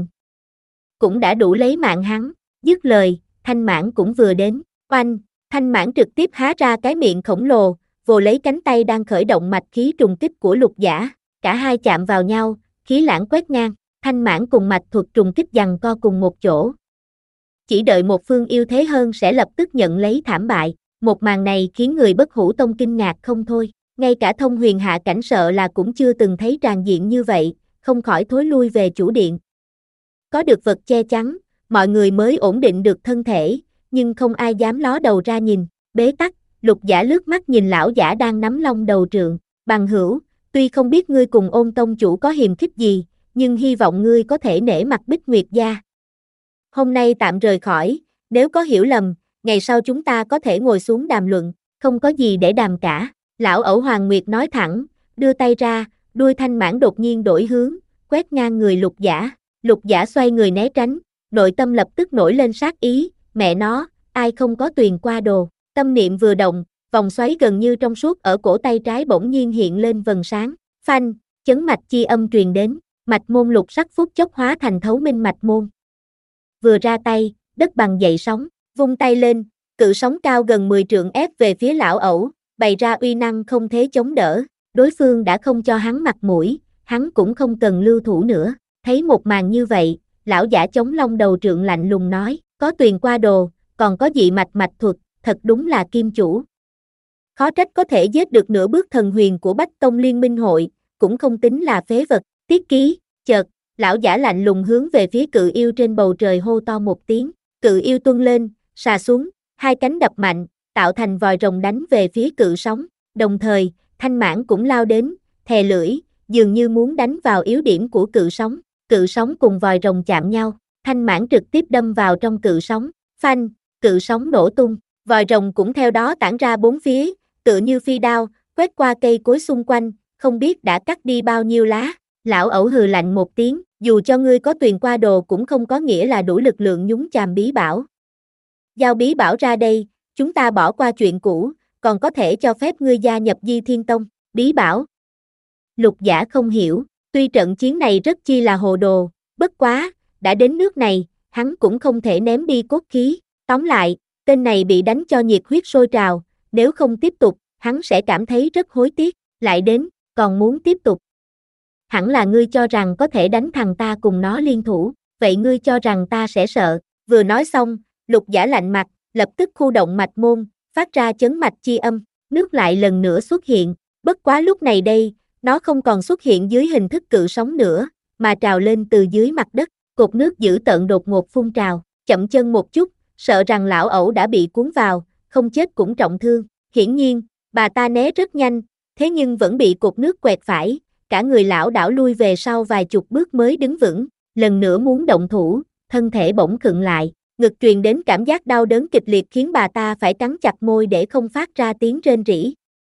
Cũng đã đủ lấy mạng hắn, dứt lời, thanh mãng cũng vừa đến, oanh, thanh mãng trực tiếp há ra cái miệng khổng lồ, vồ lấy cánh tay đang khởi động mạch khí trùng kích của Lục Giả, cả hai chạm vào nhau, khí lãng quét ngang, thanh mãng cùng mạch thuật trùng kích giằng co cùng một chỗ. Chỉ đợi một phương yêu thế hơn sẽ lập tức nhận lấy thảm bại, một màn này khiến người Bất Hủ Tông kinh ngạc không thôi, ngay cả thông huyền hạ cảnh sợ là cũng chưa từng thấy tràn diện như vậy, không khỏi thối lui về chủ điện. Có được vật che chắn, mọi người mới ổn định được thân thể, nhưng không ai dám ló đầu ra nhìn, bế tắc, Lục Giả lướt mắt nhìn lão giả đang nắm long đầu trượng, Bằng Hữu, tuy không biết ngươi cùng Ôn tông chủ có hiềm khích gì, nhưng hy vọng ngươi có thể nể mặt Bích Nguyệt gia. Hôm nay tạm rời khỏi, nếu có hiểu lầm, ngày sau chúng ta có thể ngồi xuống đàm luận, không có gì để đàm cả. Lão ẩu Hoàng Nguyệt nói thẳng, đưa tay ra, đuôi thanh mãng đột nhiên đổi hướng, quét ngang người Lục Giả. Lục Giả xoay người né tránh, nội tâm lập tức nổi lên sát ý, mẹ nó, ai không có tuyền qua đồ. Tâm niệm vừa động, vòng xoáy gần như trong suốt ở cổ tay trái bỗng nhiên hiện lên vầng sáng, phanh, chấn mạch chi âm truyền đến, mạch môn lục sắc phút chốc hóa thành thấu minh mạch môn. Vừa ra tay, đất bằng dậy sóng, vung tay lên, cự sóng cao gần mười trượng ép về phía lão ẩu, bày ra uy năng không thể chống đỡ, đối phương đã không cho hắn mặt mũi, hắn cũng không cần lưu thủ nữa, thấy một màn như vậy, lão giả chống long đầu trượng lạnh lùng nói, có tuyền qua đồ, còn có dị mạch mạch thuật, thật đúng là kim chủ. khó trách có thể giết được nửa bước thần huyền của Bách Tông Liên Minh hội, cũng không tính là phế vật. Tiết ký, chợt, lão giả lạnh lùng hướng về phía cự yêu trên bầu trời hô to một tiếng, cự yêu tuôn lên, xà xuống, hai cánh đập mạnh, tạo thành vòi rồng đánh về phía cự sóng, đồng thời, thanh mãng cũng lao đến, thè lưỡi, dường như muốn đánh vào yếu điểm của cự sóng, cự sóng cùng vòi rồng chạm nhau, thanh mãng trực tiếp đâm vào trong cự sóng, phanh, cự sóng nổ tung, vòi rồng cũng theo đó tản ra bốn phía, tựa như phi đao, quét qua cây cối xung quanh, không biết đã cắt đi bao nhiêu lá. Lão ẩu hừ lạnh một tiếng, dù cho ngươi có tuyền qua đồ cũng không có nghĩa là đủ lực lượng nhúng chàm bí bảo. Giao bí bảo ra đây, chúng ta bỏ qua chuyện cũ, còn có thể cho phép ngươi gia nhập Di Thiên Tông. Bí bảo. Lục giả không hiểu, tuy trận chiến này rất chi là hồ đồ, bất quá, đã đến nước này, hắn cũng không thể ném đi cốt khí. Tóm lại, tên này bị đánh cho nhiệt huyết sôi trào, nếu không tiếp tục, hắn sẽ cảm thấy rất hối tiếc, lại đến, còn muốn tiếp tục. Hẳn là ngươi cho rằng có thể đánh thằng ta cùng nó liên thủ, vậy ngươi cho rằng ta sẽ sợ. Vừa nói xong, lục giả lạnh mặt, lập tức khu động mạch môn, phát ra chấn mạch chi âm, nước lại lần nữa xuất hiện, bất quá lúc này đây, nó không còn xuất hiện dưới hình thức cự sóng nữa, mà trào lên từ dưới mặt đất, cột nước dữ tợn đột ngột phun trào, chậm chân một chút, sợ rằng lão ẩu đã bị cuốn vào, không chết cũng trọng thương. Hiển nhiên, bà ta né rất nhanh, thế nhưng vẫn bị cột nước quẹt phải, cả người lão đảo lui về sau vài chục bước mới đứng vững, lần nữa muốn động thủ, thân thể bỗng khựng lại, ngực truyền đến cảm giác đau đớn kịch liệt khiến bà ta phải cắn chặt môi để không phát ra tiếng rên rỉ.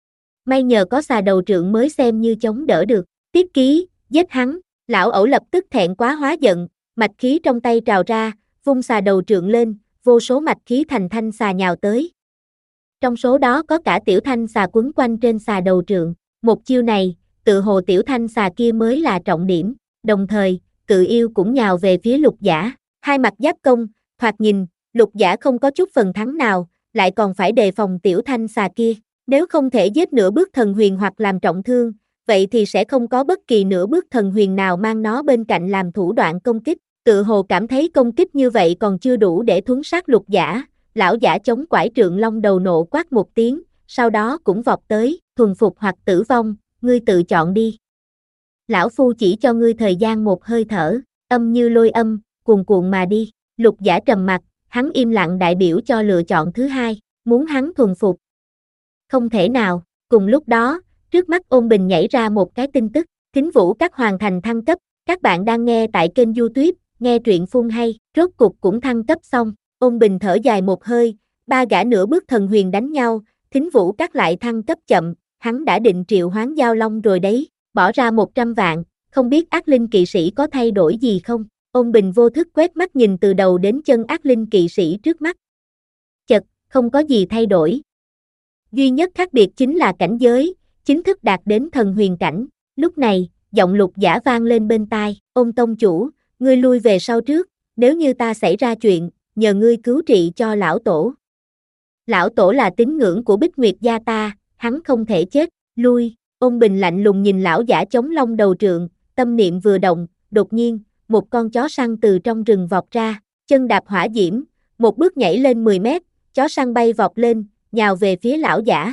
May nhờ có xà đầu trượng mới xem như chống đỡ được. Tiết ký, giết hắn, lão ẩu lập tức thẹn quá hóa giận, mạch khí trong tay trào ra, vung xà đầu trượng lên, vô số mạch khí thành thanh xà nhào tới. Trong số đó có cả tiểu thanh xà quấn quanh trên xà đầu trượng, một chiêu này, tự hồ tiểu thanh xà kia mới là trọng điểm, đồng thời, cự yêu cũng nhào về phía lục giả, hai mặt giáp công, thoạt nhìn, lục giả không có chút phần thắng nào, lại còn phải đề phòng tiểu thanh xà kia, nếu không thể giết nửa bước thần huyền hoặc làm trọng thương, vậy thì sẽ không có bất kỳ nửa bước thần huyền nào mang nó bên cạnh làm thủ đoạn công kích, tự hồ cảm thấy công kích như vậy còn chưa đủ để thuấn sát lục giả, lão giả chống quải trượng long đầu nộ quát một tiếng, sau đó cũng vọt tới, thuần phục hoặc tử vong, ngươi tự chọn đi. Lão phu chỉ cho ngươi thời gian một hơi thở, âm như lôi âm, cuồn cuộn mà đi, lục giả trầm mặt, hắn im lặng đại biểu cho lựa chọn thứ hai, muốn hắn thuần phục. Không thể nào, cùng lúc đó, trước mắt Ôn Bình nhảy ra một cái tin tức, Thính Vũ các hoàn thành thăng cấp, các bạn đang nghe tại kênh YouTube, nghe truyện phun hay, rốt cục cũng thăng cấp xong, Ôn Bình thở dài một hơi, ba gã nửa bước thần huyền đánh nhau, Thính Vũ các lại thăng cấp chậm, hắn đã định triệu hoán giao long rồi đấy, bỏ ra một trăm vạn, không biết ác linh kỵ sĩ có thay đổi gì không? Ôn Bình vô thức quét mắt nhìn từ đầu đến chân ác linh kỵ sĩ trước mắt. Chật, không có gì thay đổi. Duy nhất khác biệt chính là cảnh giới, chính thức đạt đến thần huyền cảnh. Lúc này, giọng lục giả vang lên bên tai, Ôn tông chủ, ngươi lui về sau trước, nếu như ta xảy ra chuyện, nhờ ngươi cứu trị cho lão tổ. Lão tổ là tín ngưỡng của Bích Nguyệt gia ta, hắn không thể chết, lui. Ôn Bình lạnh lùng nhìn lão giả chống long đầu trượng, tâm niệm vừa động, đột nhiên, một con chó săn từ trong rừng vọt ra, chân đạp hỏa diễm, một bước nhảy lên mười mét, chó săn bay vọt lên, nhào về phía lão giả.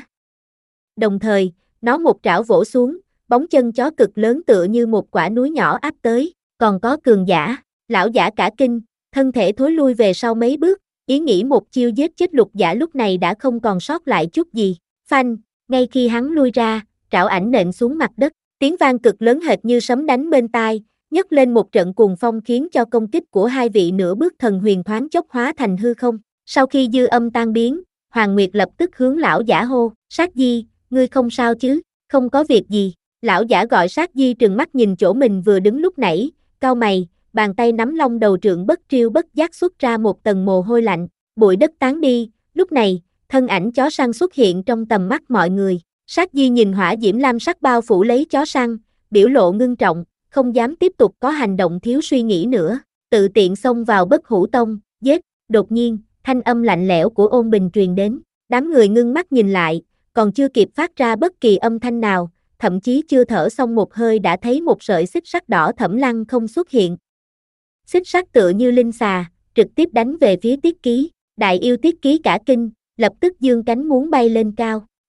Đồng thời, nó một trảo vỗ xuống, bóng chân chó cực lớn tựa như một quả núi nhỏ áp tới, còn có cường giả, lão giả cả kinh, thân thể thối lui về sau mấy bước, ý nghĩ một chiêu giết chết lục giả lúc này đã không còn sót lại chút gì, phanh, ngay khi hắn lui ra, trảo ảnh nện xuống mặt đất, tiếng vang cực lớn hệt như sấm đánh bên tai, nhấc lên một trận cuồng phong khiến cho công kích của hai vị nửa bước thần huyền thoáng chốc hóa thành hư không. Sau khi dư âm tan biến, Hoàng Nguyệt lập tức hướng lão giả hô, Sát Di, ngươi không sao chứ, không có việc gì. Lão giả gọi Sát Di trừng mắt nhìn chỗ mình vừa đứng lúc nãy, cau mày, bàn tay nắm long đầu trượng bất triêu bất giác xuất ra một tầng mồ hôi lạnh, bụi đất tán đi, lúc này, thân ảnh chó săn xuất hiện trong tầm mắt mọi người. Sát Di nhìn hỏa diễm lam sắc bao phủ lấy chó săn, biểu lộ ngưng trọng, không dám tiếp tục có hành động thiếu suy nghĩ nữa, tự tiện xông vào Bất Hủ Tông, giết. Đột nhiên, thanh âm lạnh lẽo của Ôn Bình truyền đến, đám người ngưng mắt nhìn lại, còn chưa kịp phát ra bất kỳ âm thanh nào, thậm chí chưa thở xong một hơi đã thấy một sợi xích sắt đỏ thẫm lăng không xuất hiện. Xích sắt tựa như linh xà, trực tiếp đánh về phía Tiết Ký, đại yêu Tiết Ký cả kinh, lập tức giương cánh muốn bay lên cao,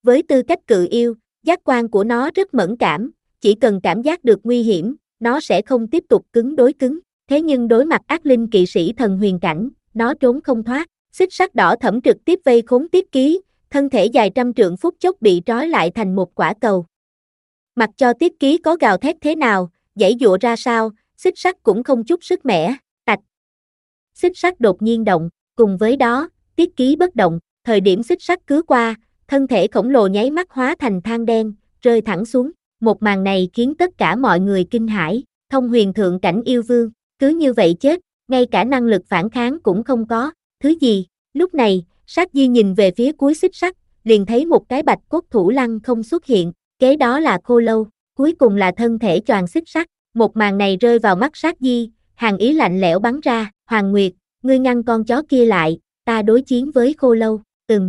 Với tư cách cự yêu, giác quan của nó rất mẫn cảm, chỉ cần cảm giác được nguy hiểm, nó sẽ không tiếp tục cứng đối cứng. Thế nhưng đối mặt ác linh kỵ sĩ thần huyền cảnh, nó trốn không thoát. Xích sắt đỏ thẫm trực tiếp vây khốn Tiết Ký, thân thể dài trăm trượng phút chốc bị trói lại thành một quả cầu. Mặc cho Tiết Ký có gào thét thế nào, giãy giụa ra sao, xích sắt cũng không chút sức mẻ. Tạch. Xích sắt đột nhiên động, cùng với đó, Tiết Ký bất động, thời điểm xích sắt cứ qua, thân thể khổng lồ nháy mắt hóa thành than đen, rơi thẳng xuống. Một màn này khiến tất cả mọi người kinh hãi, thông huyền thượng cảnh yêu vương, cứ như vậy chết, ngay cả năng lực phản kháng cũng không có. Thứ gì? Lúc này, Sát Di nhìn về phía cuối xích sắt, liền thấy một cái bạch cốt thủ lăng không xuất hiện, kế đó là khô lâu, cuối cùng là thân thể choàng xích sắt. Một màn này rơi vào mắt Sát Di, hàn ý lạnh lẽo bắn ra. Hoàng Nguyệt, ngươi ngăn con chó kia lại, ta đối chiến với khô lâu. Ừm.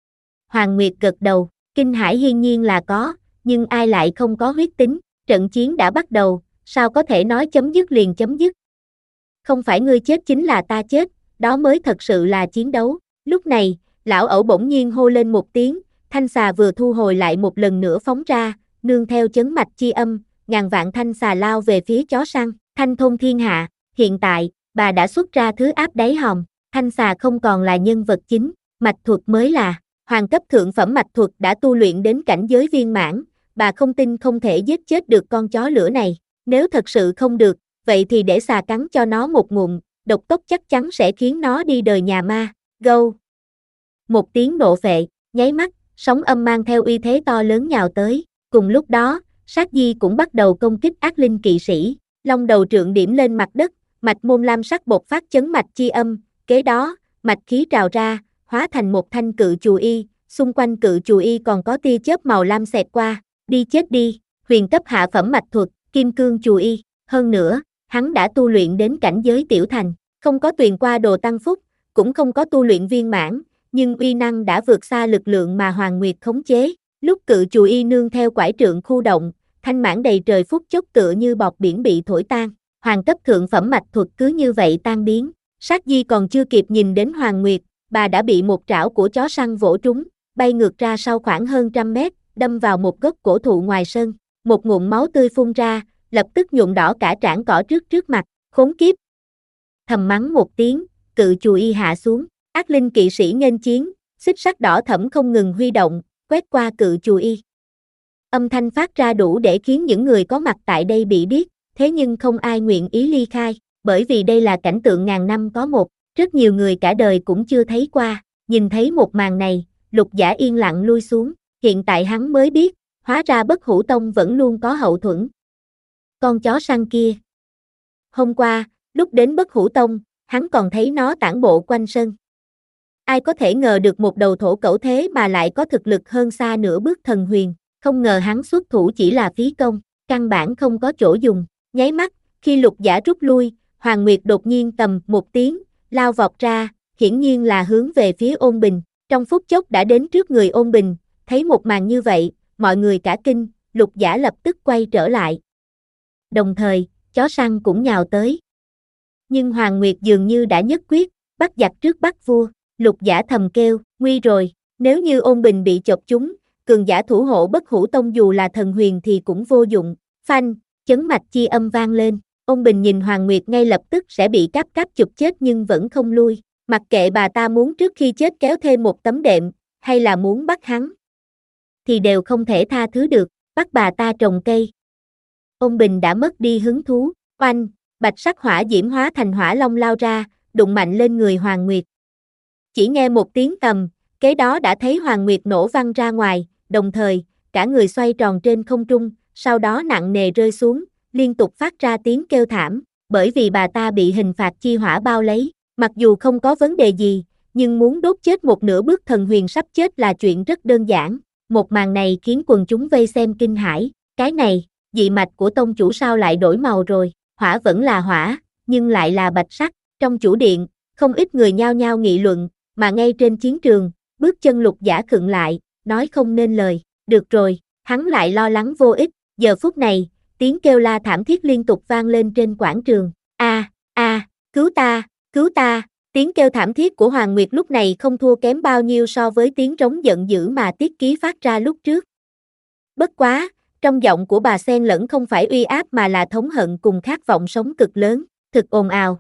Hoàng Nguyệt gật đầu, kinh hãi hiển nhiên là có, nhưng ai lại không có huyết tính, trận chiến đã bắt đầu, sao có thể nói chấm dứt liền chấm dứt. Không phải ngươi chết chính là ta chết, đó mới thật sự là chiến đấu. Lúc này, lão ẩu bỗng nhiên hô lên một tiếng, thanh xà vừa thu hồi lại một lần nữa phóng ra, nương theo chấn mạch chi âm, ngàn vạn thanh xà lao về phía chó săn. Thanh thôn thiên hạ, hiện tại, bà đã xuất ra thứ áp đáy hòm, thanh xà không còn là nhân vật chính, mạch thuật mới là. Hoàng cấp thượng phẩm mạch thuật đã tu luyện đến cảnh giới viên mãn, bà không tin không thể giết chết được con chó lửa này. Nếu thật sự không được, vậy thì để xà cắn cho nó một ngụm, độc tốc chắc chắn sẽ khiến nó đi đời nhà ma. Gâu! Một tiếng nộ phệ, nháy mắt, sóng âm mang theo uy thế to lớn nhào tới. Cùng lúc đó, Sát Di cũng bắt đầu công kích ác linh kỵ sĩ. Long đầu trượng điểm lên mặt đất, mạch môn lam sắc bộc phát chấn mạch chi âm. Kế đó, mạch khí trào ra, hóa thành một thanh cự chù y, xung quanh cự chù y còn có tia chớp màu lam xẹt qua. Đi chết đi, huyền cấp hạ phẩm mạch thuật, kim cương chù y. Hơn nữa, hắn đã tu luyện đến cảnh giới tiểu thành, không có tuyền qua đồ tăng phúc, cũng không có tu luyện viên mãn, nhưng uy năng đã vượt xa lực lượng mà Hoàng Nguyệt khống chế. Lúc cự chù y nương theo quải trượng khu động, thanh mãn đầy trời phút chốc tựa như bọt biển bị thổi tan. Hoàng cấp thượng phẩm mạch thuật cứ như vậy tan biến. Sát Di còn chưa kịp nhìn đến Hoàng Nguyệt, bà đã bị một trảo của chó săn vỗ trúng, bay ngược ra sau khoảng hơn trăm mét, đâm vào một gốc cổ thụ ngoài sân. Một ngụm máu tươi phun ra, lập tức nhuộm đỏ cả trảng cỏ trước trước mặt. Khốn kiếp! Thầm mắng một tiếng, cự chù y hạ xuống. Ác linh kỵ sĩ nghênh chiến, xích sắt đỏ thẫm không ngừng huy động, quét qua cự chù y. Âm thanh phát ra đủ để khiến những người có mặt tại đây bị điếc, thế nhưng không ai nguyện ý ly khai, bởi vì đây là cảnh tượng ngàn năm có một, rất nhiều người cả đời cũng chưa thấy qua. Nhìn thấy một màn này, Lục Giả yên lặng lui xuống, hiện tại hắn mới biết, hóa ra Bất Hủ Tông vẫn luôn có hậu thuẫn. Con chó săn kia. Hôm qua, lúc đến Bất Hủ Tông, hắn còn thấy nó tản bộ quanh sân. Ai có thể ngờ được một đầu thổ cẩu thế mà lại có thực lực hơn xa nửa bước thần huyền, không ngờ hắn xuất thủ chỉ là phí công, căn bản không có chỗ dùng. Nháy mắt, khi Lục Giả rút lui, Hoàng Nguyệt đột nhiên tầm một tiếng, lao vọt ra, hiển nhiên là hướng về phía Ôn Bình. Trong phút chốc đã đến trước người Ôn Bình, thấy một màn như vậy, mọi người cả kinh, Lục Giả lập tức quay trở lại. Đồng thời, chó săn cũng nhào tới. Nhưng Hoàng Nguyệt dường như đã nhất quyết, bắt giặc trước bắt vua. Lục Giả thầm kêu, nguy rồi, nếu như Ôn Bình bị chọc chúng, cường giả thủ hộ Bất Hủ Tông dù là thần huyền thì cũng vô dụng. Phanh, chấn mạch chi âm vang lên, Ôn Bình nhìn Hoàng Nguyệt ngay lập tức sẽ bị cáp cáp chụp chết nhưng vẫn không lui. Mặc kệ bà ta muốn trước khi chết kéo thêm một tấm đệm, hay là muốn bắt hắn, thì đều không thể tha thứ được, bắt bà ta trồng cây. Ôn Bình đã mất đi hứng thú, oanh, bạch sắc hỏa diễm hóa thành hỏa long lao ra, đụng mạnh lên người Hoàng Nguyệt. Chỉ nghe một tiếng tầm, kế đó đã thấy Hoàng Nguyệt nổ văng ra ngoài, đồng thời, cả người xoay tròn trên không trung, sau đó nặng nề rơi xuống, liên tục phát ra tiếng kêu thảm, bởi vì bà ta bị hình phạt chi hỏa bao lấy, mặc dù không có vấn đề gì, nhưng muốn đốt chết một nửa bước thần huyền sắp chết là chuyện rất đơn giản. Một màn này khiến quần chúng vây xem kinh hãi, cái này, dị mạch của tông chủ sao lại đổi màu rồi, hỏa vẫn là hỏa, nhưng lại là bạch sắc. Trong chủ điện, không ít người nhao nhao nghị luận, mà ngay trên chiến trường, bước chân Lục Giả khựng lại, nói không nên lời. Được rồi, hắn lại lo lắng vô ích. Giờ phút này, tiếng kêu la thảm thiết liên tục vang lên trên quảng trường. A, a, cứu ta, cứu ta, Tiếng kêu thảm thiết của Hoàng Nguyệt lúc này không thua kém bao nhiêu so với tiếng trống giận dữ mà Tiết Ký phát ra lúc trước. Bất quá, trong giọng của bà xen lẫn không phải uy áp mà là thống hận cùng khát vọng sống cực lớn, thực ồn ào.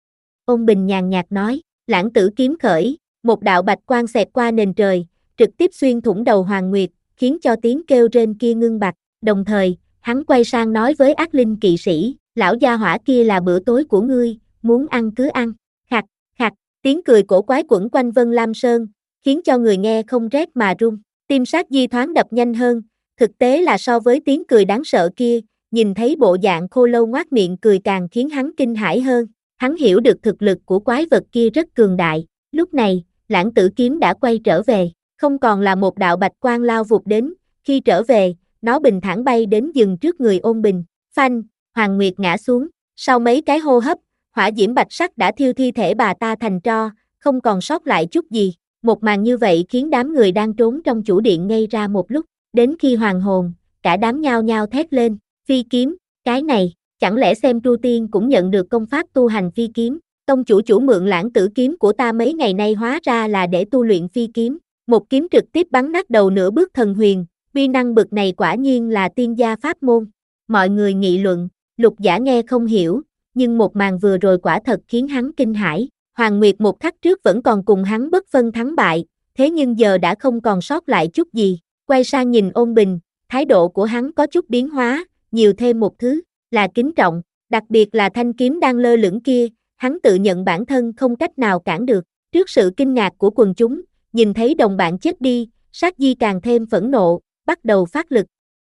Ôn Bình nhàn nhạt nói, Lãng Tử kiếm khởi, một đạo bạch quang xẹt qua nền trời, trực tiếp xuyên thủng đầu Hoàng Nguyệt, khiến cho tiếng kêu rên kia ngưng bặt, đồng thời, hắn quay sang nói với ác linh kỵ sĩ, lão gia hỏa kia là bữa tối của ngươi, muốn ăn cứ ăn, khặt, khặt, tiếng cười cổ quái quẩn quanh Vân Lam Sơn, khiến cho người nghe không rét mà run, tim Sát Di thoáng đập nhanh hơn, thực tế là so với tiếng cười đáng sợ kia, nhìn thấy bộ dạng khô lâu ngoác miệng cười càng khiến hắn kinh hãi hơn, hắn hiểu được thực lực của quái vật kia rất cường đại, lúc này, Lãng Tử kiếm đã quay trở về, không còn là một đạo bạch quang lao vụt đến, khi trở về, nó bình thản bay đến dừng trước người Ôn Bình, phanh, Hoàng Nguyệt ngã xuống, sau mấy cái hô hấp, hỏa diễm bạch sắc đã thiêu thi thể bà ta thành tro, không còn sót lại chút gì, một màn như vậy khiến đám người đang trốn trong chủ điện ngây ra một lúc, đến khi hoàn hồn, cả đám nhao nhao thét lên, phi kiếm, cái này, chẳng lẽ xem Tru Tiên cũng nhận được công pháp tu hành phi kiếm, tông chủ chủ mượn Lãng Tử kiếm của ta mấy ngày nay hóa ra là để tu luyện phi kiếm, một kiếm trực tiếp bắn nát đầu nửa bước thần huyền, uy năng bực này quả nhiên là tiên gia pháp môn, mọi người nghị luận, Lục Giả nghe không hiểu, nhưng một màn vừa rồi quả thật khiến hắn kinh hãi, Hoàng Nguyệt một khắc trước vẫn còn cùng hắn bất phân thắng bại, thế nhưng giờ đã không còn sót lại chút gì, quay sang nhìn Ôn Bình, thái độ của hắn có chút biến hóa, nhiều thêm một thứ, là kính trọng, đặc biệt là thanh kiếm đang lơ lửng kia, hắn tự nhận bản thân không cách nào cản được, trước sự kinh ngạc của quần chúng, nhìn thấy đồng bạn chết đi, Sát Di càng thêm phẫn nộ, bắt đầu phát lực.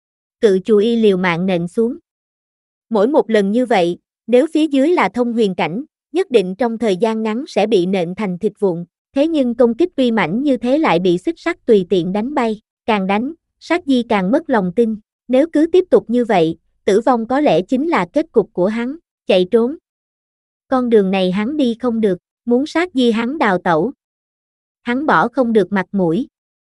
Cự chù y liều mạng nện xuống. Mỗi một lần như vậy, nếu phía dưới là thông huyền cảnh, nhất định trong thời gian ngắn sẽ bị nện thành thịt vụn, thế nhưng công kích uy mãnh như thế lại bị xích sắt tùy tiện đánh bay, càng đánh, Sát Di càng mất lòng tin, nếu cứ tiếp tục như vậy, tử vong có lẽ chính là kết cục của hắn, chạy trốn. Con đường này hắn đi không được, muốn Sát Di hắn đào tẩu. Hắn bỏ không được mặt mũi.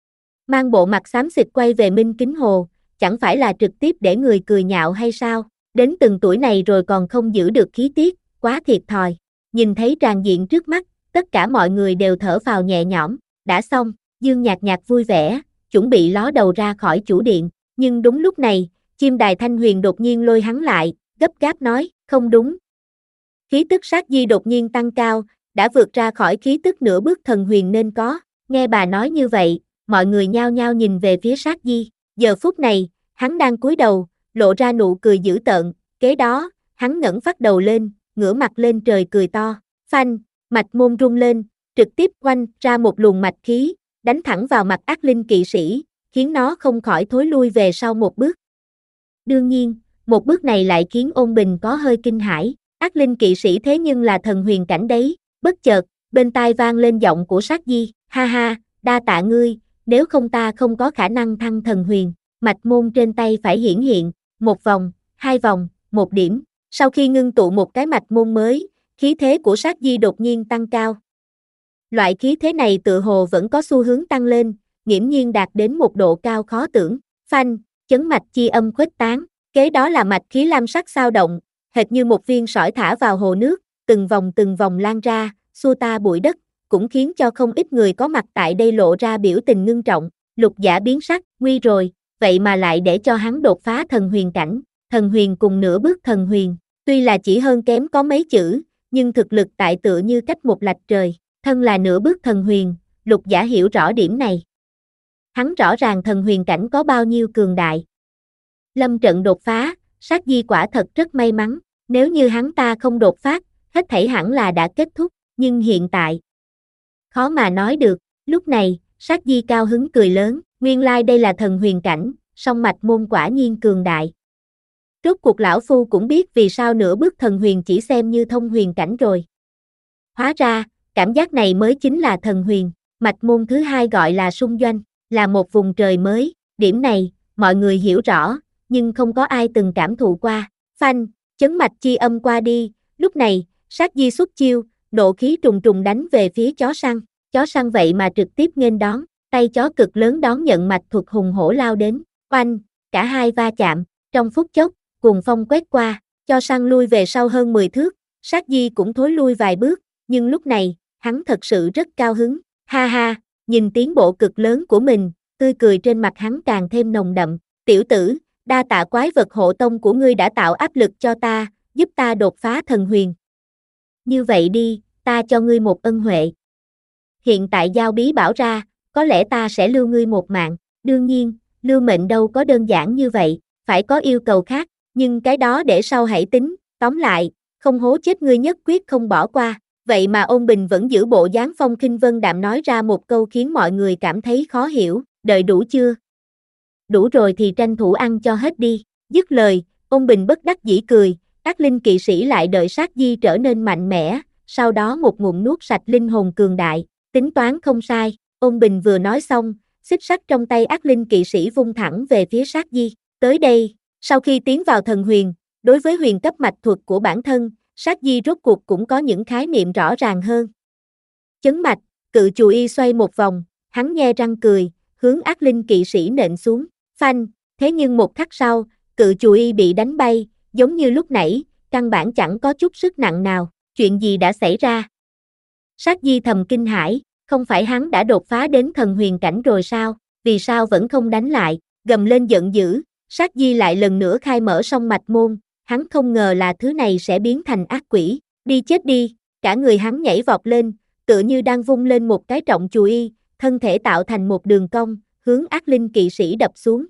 Mang bộ mặt xám xịt quay về Minh Kính Hồ, chẳng phải là trực tiếp để người cười nhạo hay sao, đến từng tuổi này rồi còn không giữ được khí tiết, quá thiệt thòi. Nhìn thấy tràn diện trước mắt, tất cả mọi người đều thở phào nhẹ nhõm, đã xong, Dương nhạt nhạt vui vẻ, chuẩn bị ló đầu ra khỏi chủ điện, nhưng đúng lúc này, chim đài Thanh Huyền đột nhiên lôi hắn lại, gấp gáp nói, không đúng. Khí tức Sát Di đột nhiên tăng cao, đã vượt ra khỏi khí tức nửa bước thần huyền nên có, nghe bà nói như vậy, mọi người nhao nhao nhìn về phía Sát Di, giờ phút này, hắn đang cúi đầu, lộ ra nụ cười dữ tợn, kế đó, hắn ngẩng phát đầu lên, ngửa mặt lên trời cười to, phanh, mạch môn rung lên, trực tiếp quanh ra một luồng mạch khí, đánh thẳng vào mặt ác linh kỵ sĩ, khiến nó không khỏi thối lui về sau một bước. Đương nhiên, một bước này lại khiến Ôn Bình có hơi kinh hãi, ác linh kỵ sĩ thế nhưng là thần huyền cảnh đấy, bất chợt, bên tai vang lên giọng của Sát Di, ha ha, đa tạ ngươi, nếu không ta không có khả năng thăng thần huyền, mạch môn trên tay phải hiển hiện, một vòng, hai vòng, một điểm, sau khi ngưng tụ một cái mạch môn mới, khí thế của Sát Di đột nhiên tăng cao. Loại khí thế này tự hồ vẫn có xu hướng tăng lên, nghiễm nhiên đạt đến một độ cao khó tưởng, phanh, chấn mạch chi âm khuếch tán, kế đó là mạch khí lam sắc xao động, hệt như một viên sỏi thả vào hồ nước, từng vòng từng vòng lan ra, xua ta bụi đất, cũng khiến cho không ít người có mặt tại đây lộ ra biểu tình ngưng trọng, Lục Giả biến sắc, nguy rồi, vậy mà lại để cho hắn đột phá thần huyền cảnh, thần huyền cùng nửa bước thần huyền, tuy là chỉ hơn kém có mấy chữ, nhưng thực lực tại tựa như cách một lạch trời, thân là nửa bước thần huyền, Lục Giả hiểu rõ điểm này. Hắn rõ ràng thần huyền cảnh có bao nhiêu cường đại. Lâm trận đột phá, Sát Di quả thật rất may mắn, nếu như hắn ta không đột phát, hết thảy hẳn là đã kết thúc, nhưng hiện tại, khó mà nói được, lúc này, Sát Di cao hứng cười lớn, nguyên lai đây là thần huyền cảnh, song mạch môn quả nhiên cường đại. Rốt cuộc lão phu cũng biết vì sao nửa bước thần huyền chỉ xem như thông huyền cảnh rồi. Hóa ra, cảm giác này mới chính là thần huyền, mạch môn thứ hai gọi là sung doanh, là một vùng trời mới, điểm này, mọi người hiểu rõ, nhưng không có ai từng cảm thụ qua, phanh, chấn mạch chi âm qua đi, lúc này, Sát Di xuất chiêu, nộ khí trùng trùng đánh về phía chó săn, chó săn vậy mà trực tiếp nghênh đón, tay chó cực lớn đón nhận mạch thuật hùng hổ lao đến, oanh, cả hai va chạm, trong phút chốc, cuồng phong quét qua, chó săn lui về sau hơn mười thước, Sát Di cũng thối lui vài bước, nhưng lúc này, hắn thật sự rất cao hứng, ha ha, nhìn tiến bộ cực lớn của mình, tươi cười trên mặt hắn càng thêm nồng đậm, tiểu tử, đa tạ quái vật hộ tông của ngươi đã tạo áp lực cho ta, giúp ta đột phá thần huyền. Như vậy đi, ta cho ngươi một ân huệ. Hiện tại giao bí bảo ra, có lẽ ta sẽ lưu ngươi một mạng, đương nhiên, lưu mệnh đâu có đơn giản như vậy, phải có yêu cầu khác, nhưng cái đó để sau hãy tính, tóm lại, không hố chết ngươi nhất quyết không bỏ qua. Vậy mà Ôn Bình vẫn giữ bộ dáng phong khinh vân đạm nói ra một câu khiến mọi người cảm thấy khó hiểu, đợi đủ chưa? Đủ rồi thì tranh thủ ăn cho hết đi. Dứt lời, Ôn Bình bất đắc dĩ cười, ác linh kỵ sĩ lại đợi sát di trở nên mạnh mẽ, sau đó một ngụm nuốt sạch linh hồn cường đại, tính toán không sai. Ôn Bình vừa nói xong, xích sắt trong tay ác linh kỵ sĩ vung thẳng về phía sát di. Tới đây, sau khi tiến vào thần huyền, đối với huyền cấp mạch thuật của bản thân, sát di rốt cuộc cũng có những khái niệm rõ ràng hơn. Chấn mạch, cự chù y xoay một vòng, hắn nhe răng cười, hướng ác linh kỵ sĩ nện xuống, phanh, thế nhưng một khắc sau, cự chù y bị đánh bay, giống như lúc nãy, căn bản chẳng có chút sức nặng nào, chuyện gì đã xảy ra? Sát di thầm kinh hãi, không phải hắn đã đột phá đến thần huyền cảnh rồi sao, vì sao vẫn không đánh lại, gầm lên giận dữ, sát di lại lần nữa khai mở song mạch môn, hắn không ngờ là thứ này sẽ biến thành ác quỷ, đi chết đi, cả người hắn nhảy vọt lên, tựa như đang vung lên một cái trọng chù y, thân thể tạo thành một đường cong, hướng ác linh kỵ sĩ đập xuống.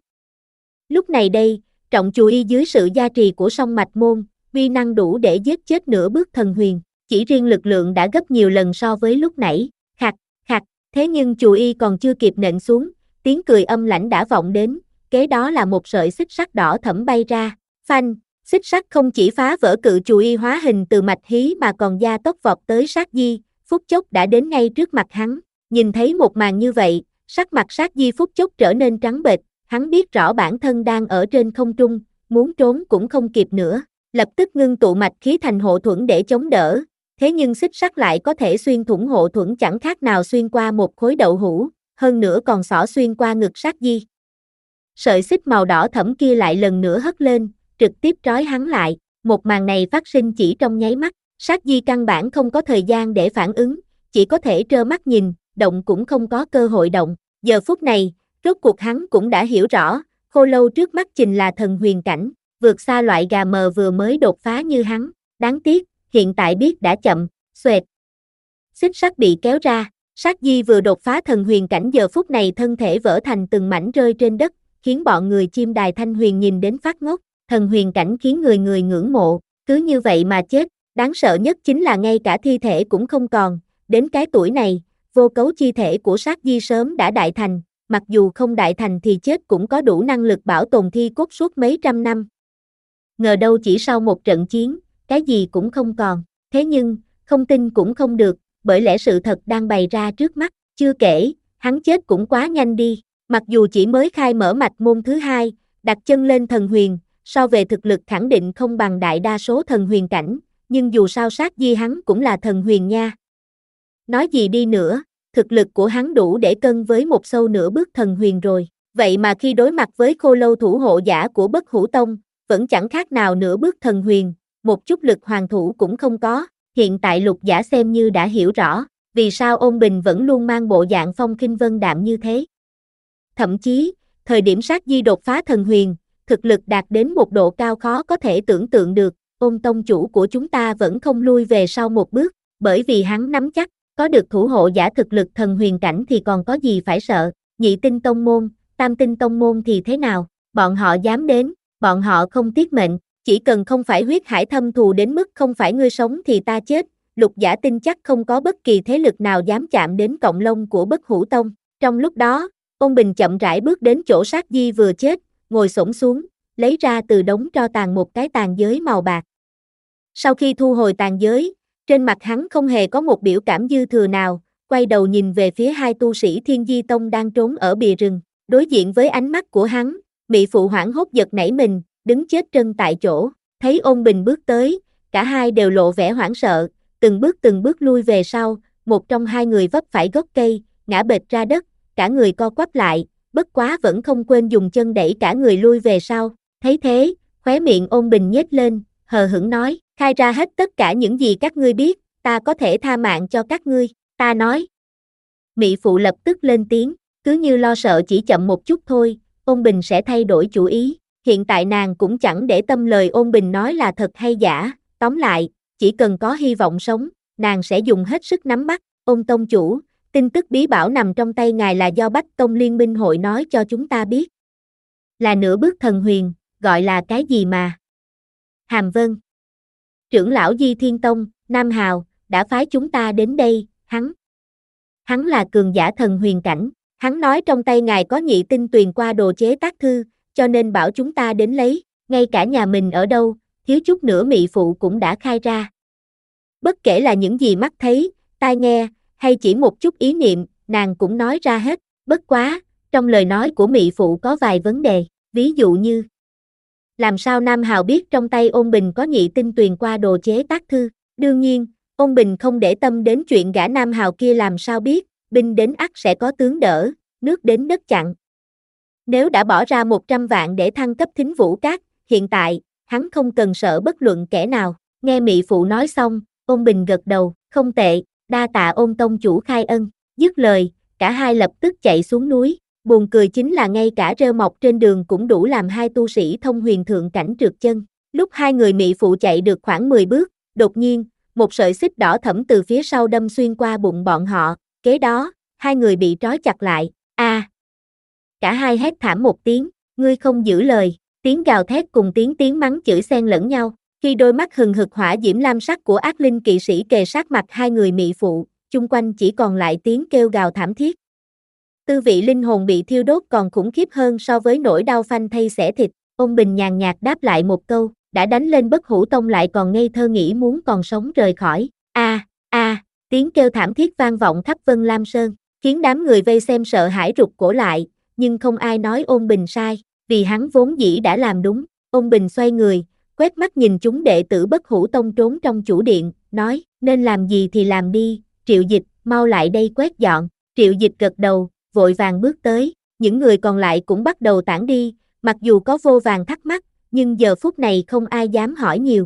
Lúc này đây, trọng chù y dưới sự gia trì của song mạch môn, uy năng đủ để giết chết nửa bước thần huyền, chỉ riêng lực lượng đã gấp nhiều lần so với lúc nãy, khạc, khạc, thế nhưng chù y còn chưa kịp nện xuống, tiếng cười âm lãnh đã vọng đến, kế đó là một sợi xích sắt đỏ thẫm bay ra, phanh, xích sắt không chỉ phá vỡ cự chù y hóa hình từ mạch hí mà còn gia tốc vọt tới sát di, phút chốc đã đến ngay trước mặt hắn, nhìn thấy một màn như vậy, sắc mặt sát di phút chốc trở nên trắng bệch, hắn biết rõ bản thân đang ở trên không trung, muốn trốn cũng không kịp nữa, lập tức ngưng tụ mạch khí thành hộ thuẫn để chống đỡ, thế nhưng xích sắt lại có thể xuyên thủng hộ thuẫn chẳng khác nào xuyên qua một khối đậu hũ, hơn nữa còn xỏ xuyên qua ngực sát di. Sợi xích màu đỏ thẫm kia lại lần nữa hất lên, trực tiếp trói hắn lại, một màn này phát sinh chỉ trong nháy mắt, sát di căn bản không có thời gian để phản ứng, chỉ có thể trơ mắt nhìn, động cũng không có cơ hội động, giờ phút này, rốt cuộc hắn cũng đã hiểu rõ, khô lâu trước mắt chính là thần huyền cảnh, vượt xa loại gà mờ vừa mới đột phá như hắn, đáng tiếc, hiện tại biết đã chậm, xoẹt. Xích sắt bị kéo ra, sát di vừa đột phá thần huyền cảnh giờ phút này thân thể vỡ thành từng mảnh rơi trên đất, khiến bọn người chim đài thanh huyền nhìn đến phát ngốc, thần huyền cảnh khiến người người ngưỡng mộ, cứ như vậy mà chết, đáng sợ nhất chính là ngay cả thi thể cũng không còn, đến cái tuổi này, vô cấu chi thể của sát di sớm đã đại thành, mặc dù không đại thành thì chết cũng có đủ năng lực bảo tồn thi cốt suốt mấy trăm năm. Ngờ đâu chỉ sau một trận chiến, cái gì cũng không còn, thế nhưng, không tin cũng không được, bởi lẽ sự thật đang bày ra trước mắt, chưa kể, hắn chết cũng quá nhanh đi, mặc dù chỉ mới khai mở mạch môn thứ hai, đặt chân lên thần huyền, so về thực lực khẳng định không bằng đại đa số thần huyền cảnh, nhưng dù sao sát di hắn cũng là thần huyền nha. Nói gì đi nữa, thực lực của hắn đủ để cân với một sâu nửa bước thần huyền rồi, vậy mà khi đối mặt với khô lâu thủ hộ giả của Bất Hủ Tông, vẫn chẳng khác nào nửa bước thần huyền, một chút lực hoàn thủ cũng không có, hiện tại Lục Giả xem như đã hiểu rõ, vì sao Ôn Bình vẫn luôn mang bộ dạng phong khinh vân đạm như thế. Thậm chí, thời điểm sát di đột phá thần huyền, thực lực đạt đến một độ cao khó có thể tưởng tượng được, Ôn tông chủ của chúng ta vẫn không lui về sau một bước, bởi vì hắn nắm chắc, có được thủ hộ giả thực lực thần huyền cảnh thì còn có gì phải sợ, nhị tinh tông môn, tam tinh tông môn thì thế nào, bọn họ dám đến, bọn họ không tiếc mệnh, chỉ cần không phải huyết hải thâm thù đến mức không phải ngươi sống thì ta chết, Lục Giả tin chắc không có bất kỳ thế lực nào dám chạm đến cọng lông của Bất Hủ Tông. Trong lúc đó, Ôn Bình chậm rãi bước đến chỗ sát di vừa chết, ngồi xổm xuống, lấy ra từ đống tro tàn một cái tàn giới màu bạc. Sau khi thu hồi tàn giới, trên mặt hắn không hề có một biểu cảm dư thừa nào, quay đầu nhìn về phía hai tu sĩ Thiên Di Tông đang trốn ở bìa rừng, đối diện với ánh mắt của hắn, Mị Phụ hoảng hốt giật nảy mình, đứng chết trân tại chỗ, thấy Ôn Bình bước tới, cả hai đều lộ vẻ hoảng sợ, từng bước từng bước lui về sau, một trong hai người vấp phải gốc cây, ngã bệt ra đất, cả người co quắp lại, bất quá vẫn không quên dùng chân đẩy cả người lui về sau, thấy thế, khóe miệng Ôn Bình nhếch lên, hờ hững nói, khai ra hết tất cả những gì các ngươi biết, ta có thể tha mạng cho các ngươi, Ta nói. Mị phụ lập tức lên tiếng, cứ như lo sợ chỉ chậm một chút thôi, Ôn Bình sẽ thay đổi chủ ý. Hiện tại nàng cũng chẳng để tâm lời Ôn Bình nói là thật hay giả, tóm lại, chỉ cần có hy vọng sống, nàng sẽ dùng hết sức nắm bắt. Ôn tông chủ, tin tức bí bảo nằm trong tay ngài là do Bách Tông Liên minh hội nói cho chúng ta biết. Là nửa bước thần huyền, gọi là cái gì mà? Hàm Vân. Trưởng lão Di Thiên Tông, Nam Hào, đã phái chúng ta đến đây, hắn. Hắn là cường giả thần huyền cảnh, hắn nói trong tay ngài có nhị tinh tuyền qua đồ chế tác thư, cho nên bảo chúng ta đến lấy, ngay cả nhà mình ở đâu, thiếu chút nữa mị phụ cũng đã khai ra. Bất kể là những gì mắt thấy, tai nghe, hay chỉ một chút ý niệm, nàng cũng nói ra hết, bất quá, trong lời nói của mị phụ có vài vấn đề, ví dụ như làm sao Nam Hào biết trong tay Ôn Bình có nhị tinh tuyền qua đồ chế tác thư, đương nhiên, Ôn Bình không để tâm đến chuyện gã Nam Hào kia làm sao biết, binh đến ắt sẽ có tướng đỡ, nước đến đất chặn. Nếu đã bỏ ra một trăm vạn để thăng cấp Thính Vũ Các, hiện tại, hắn không cần sợ bất luận kẻ nào, nghe mị phụ nói xong, Ôn Bình gật đầu, không tệ, đa tạ Ôn tông chủ khai ân, dứt lời, cả hai lập tức chạy xuống núi, buồn cười chính là ngay cả rêu mọc trên đường cũng đủ làm hai tu sĩ thông huyền thượng cảnh trượt chân, lúc hai người mị phụ chạy được khoảng mười bước, đột nhiên, một sợi xích đỏ thẫm từ phía sau đâm xuyên qua bụng bọn họ, kế đó, hai người bị trói chặt lại, a à. Cả hai hét thảm một tiếng, ngươi không giữ lời, tiếng gào thét cùng tiếng tiếng mắng chửi xen lẫn nhau, khi đôi mắt hừng hực hỏa diễm lam sắc của ác linh kỵ sĩ kề sát mặt hai người mị phụ, chung quanh chỉ còn lại tiếng kêu gào thảm thiết. Tư vị linh hồn bị thiêu đốt còn khủng khiếp hơn so với nỗi đau phanh thây xẻ thịt, Ôn Bình nhàn nhạt đáp lại một câu, đã đánh lên Bất Hủ Tông lại còn ngây thơ nghĩ muốn còn sống rời khỏi, a a tiếng kêu thảm thiết vang vọng khắp Vân Lam Sơn, khiến đám người vây xem sợ hãi rụt cổ lại, nhưng không ai nói Ôn Bình sai, vì hắn vốn dĩ đã làm đúng. Ôn Bình xoay người, quét mắt nhìn chúng đệ tử Bất Hủ Tông trốn trong chủ điện, nói, nên làm gì thì làm đi, Triệu Dịch, mau lại đây quét dọn. Triệu Dịch gật đầu, vội vàng bước tới, những người còn lại cũng bắt đầu tản đi, mặc dù có vô vàng thắc mắc, nhưng giờ phút này không ai dám hỏi nhiều.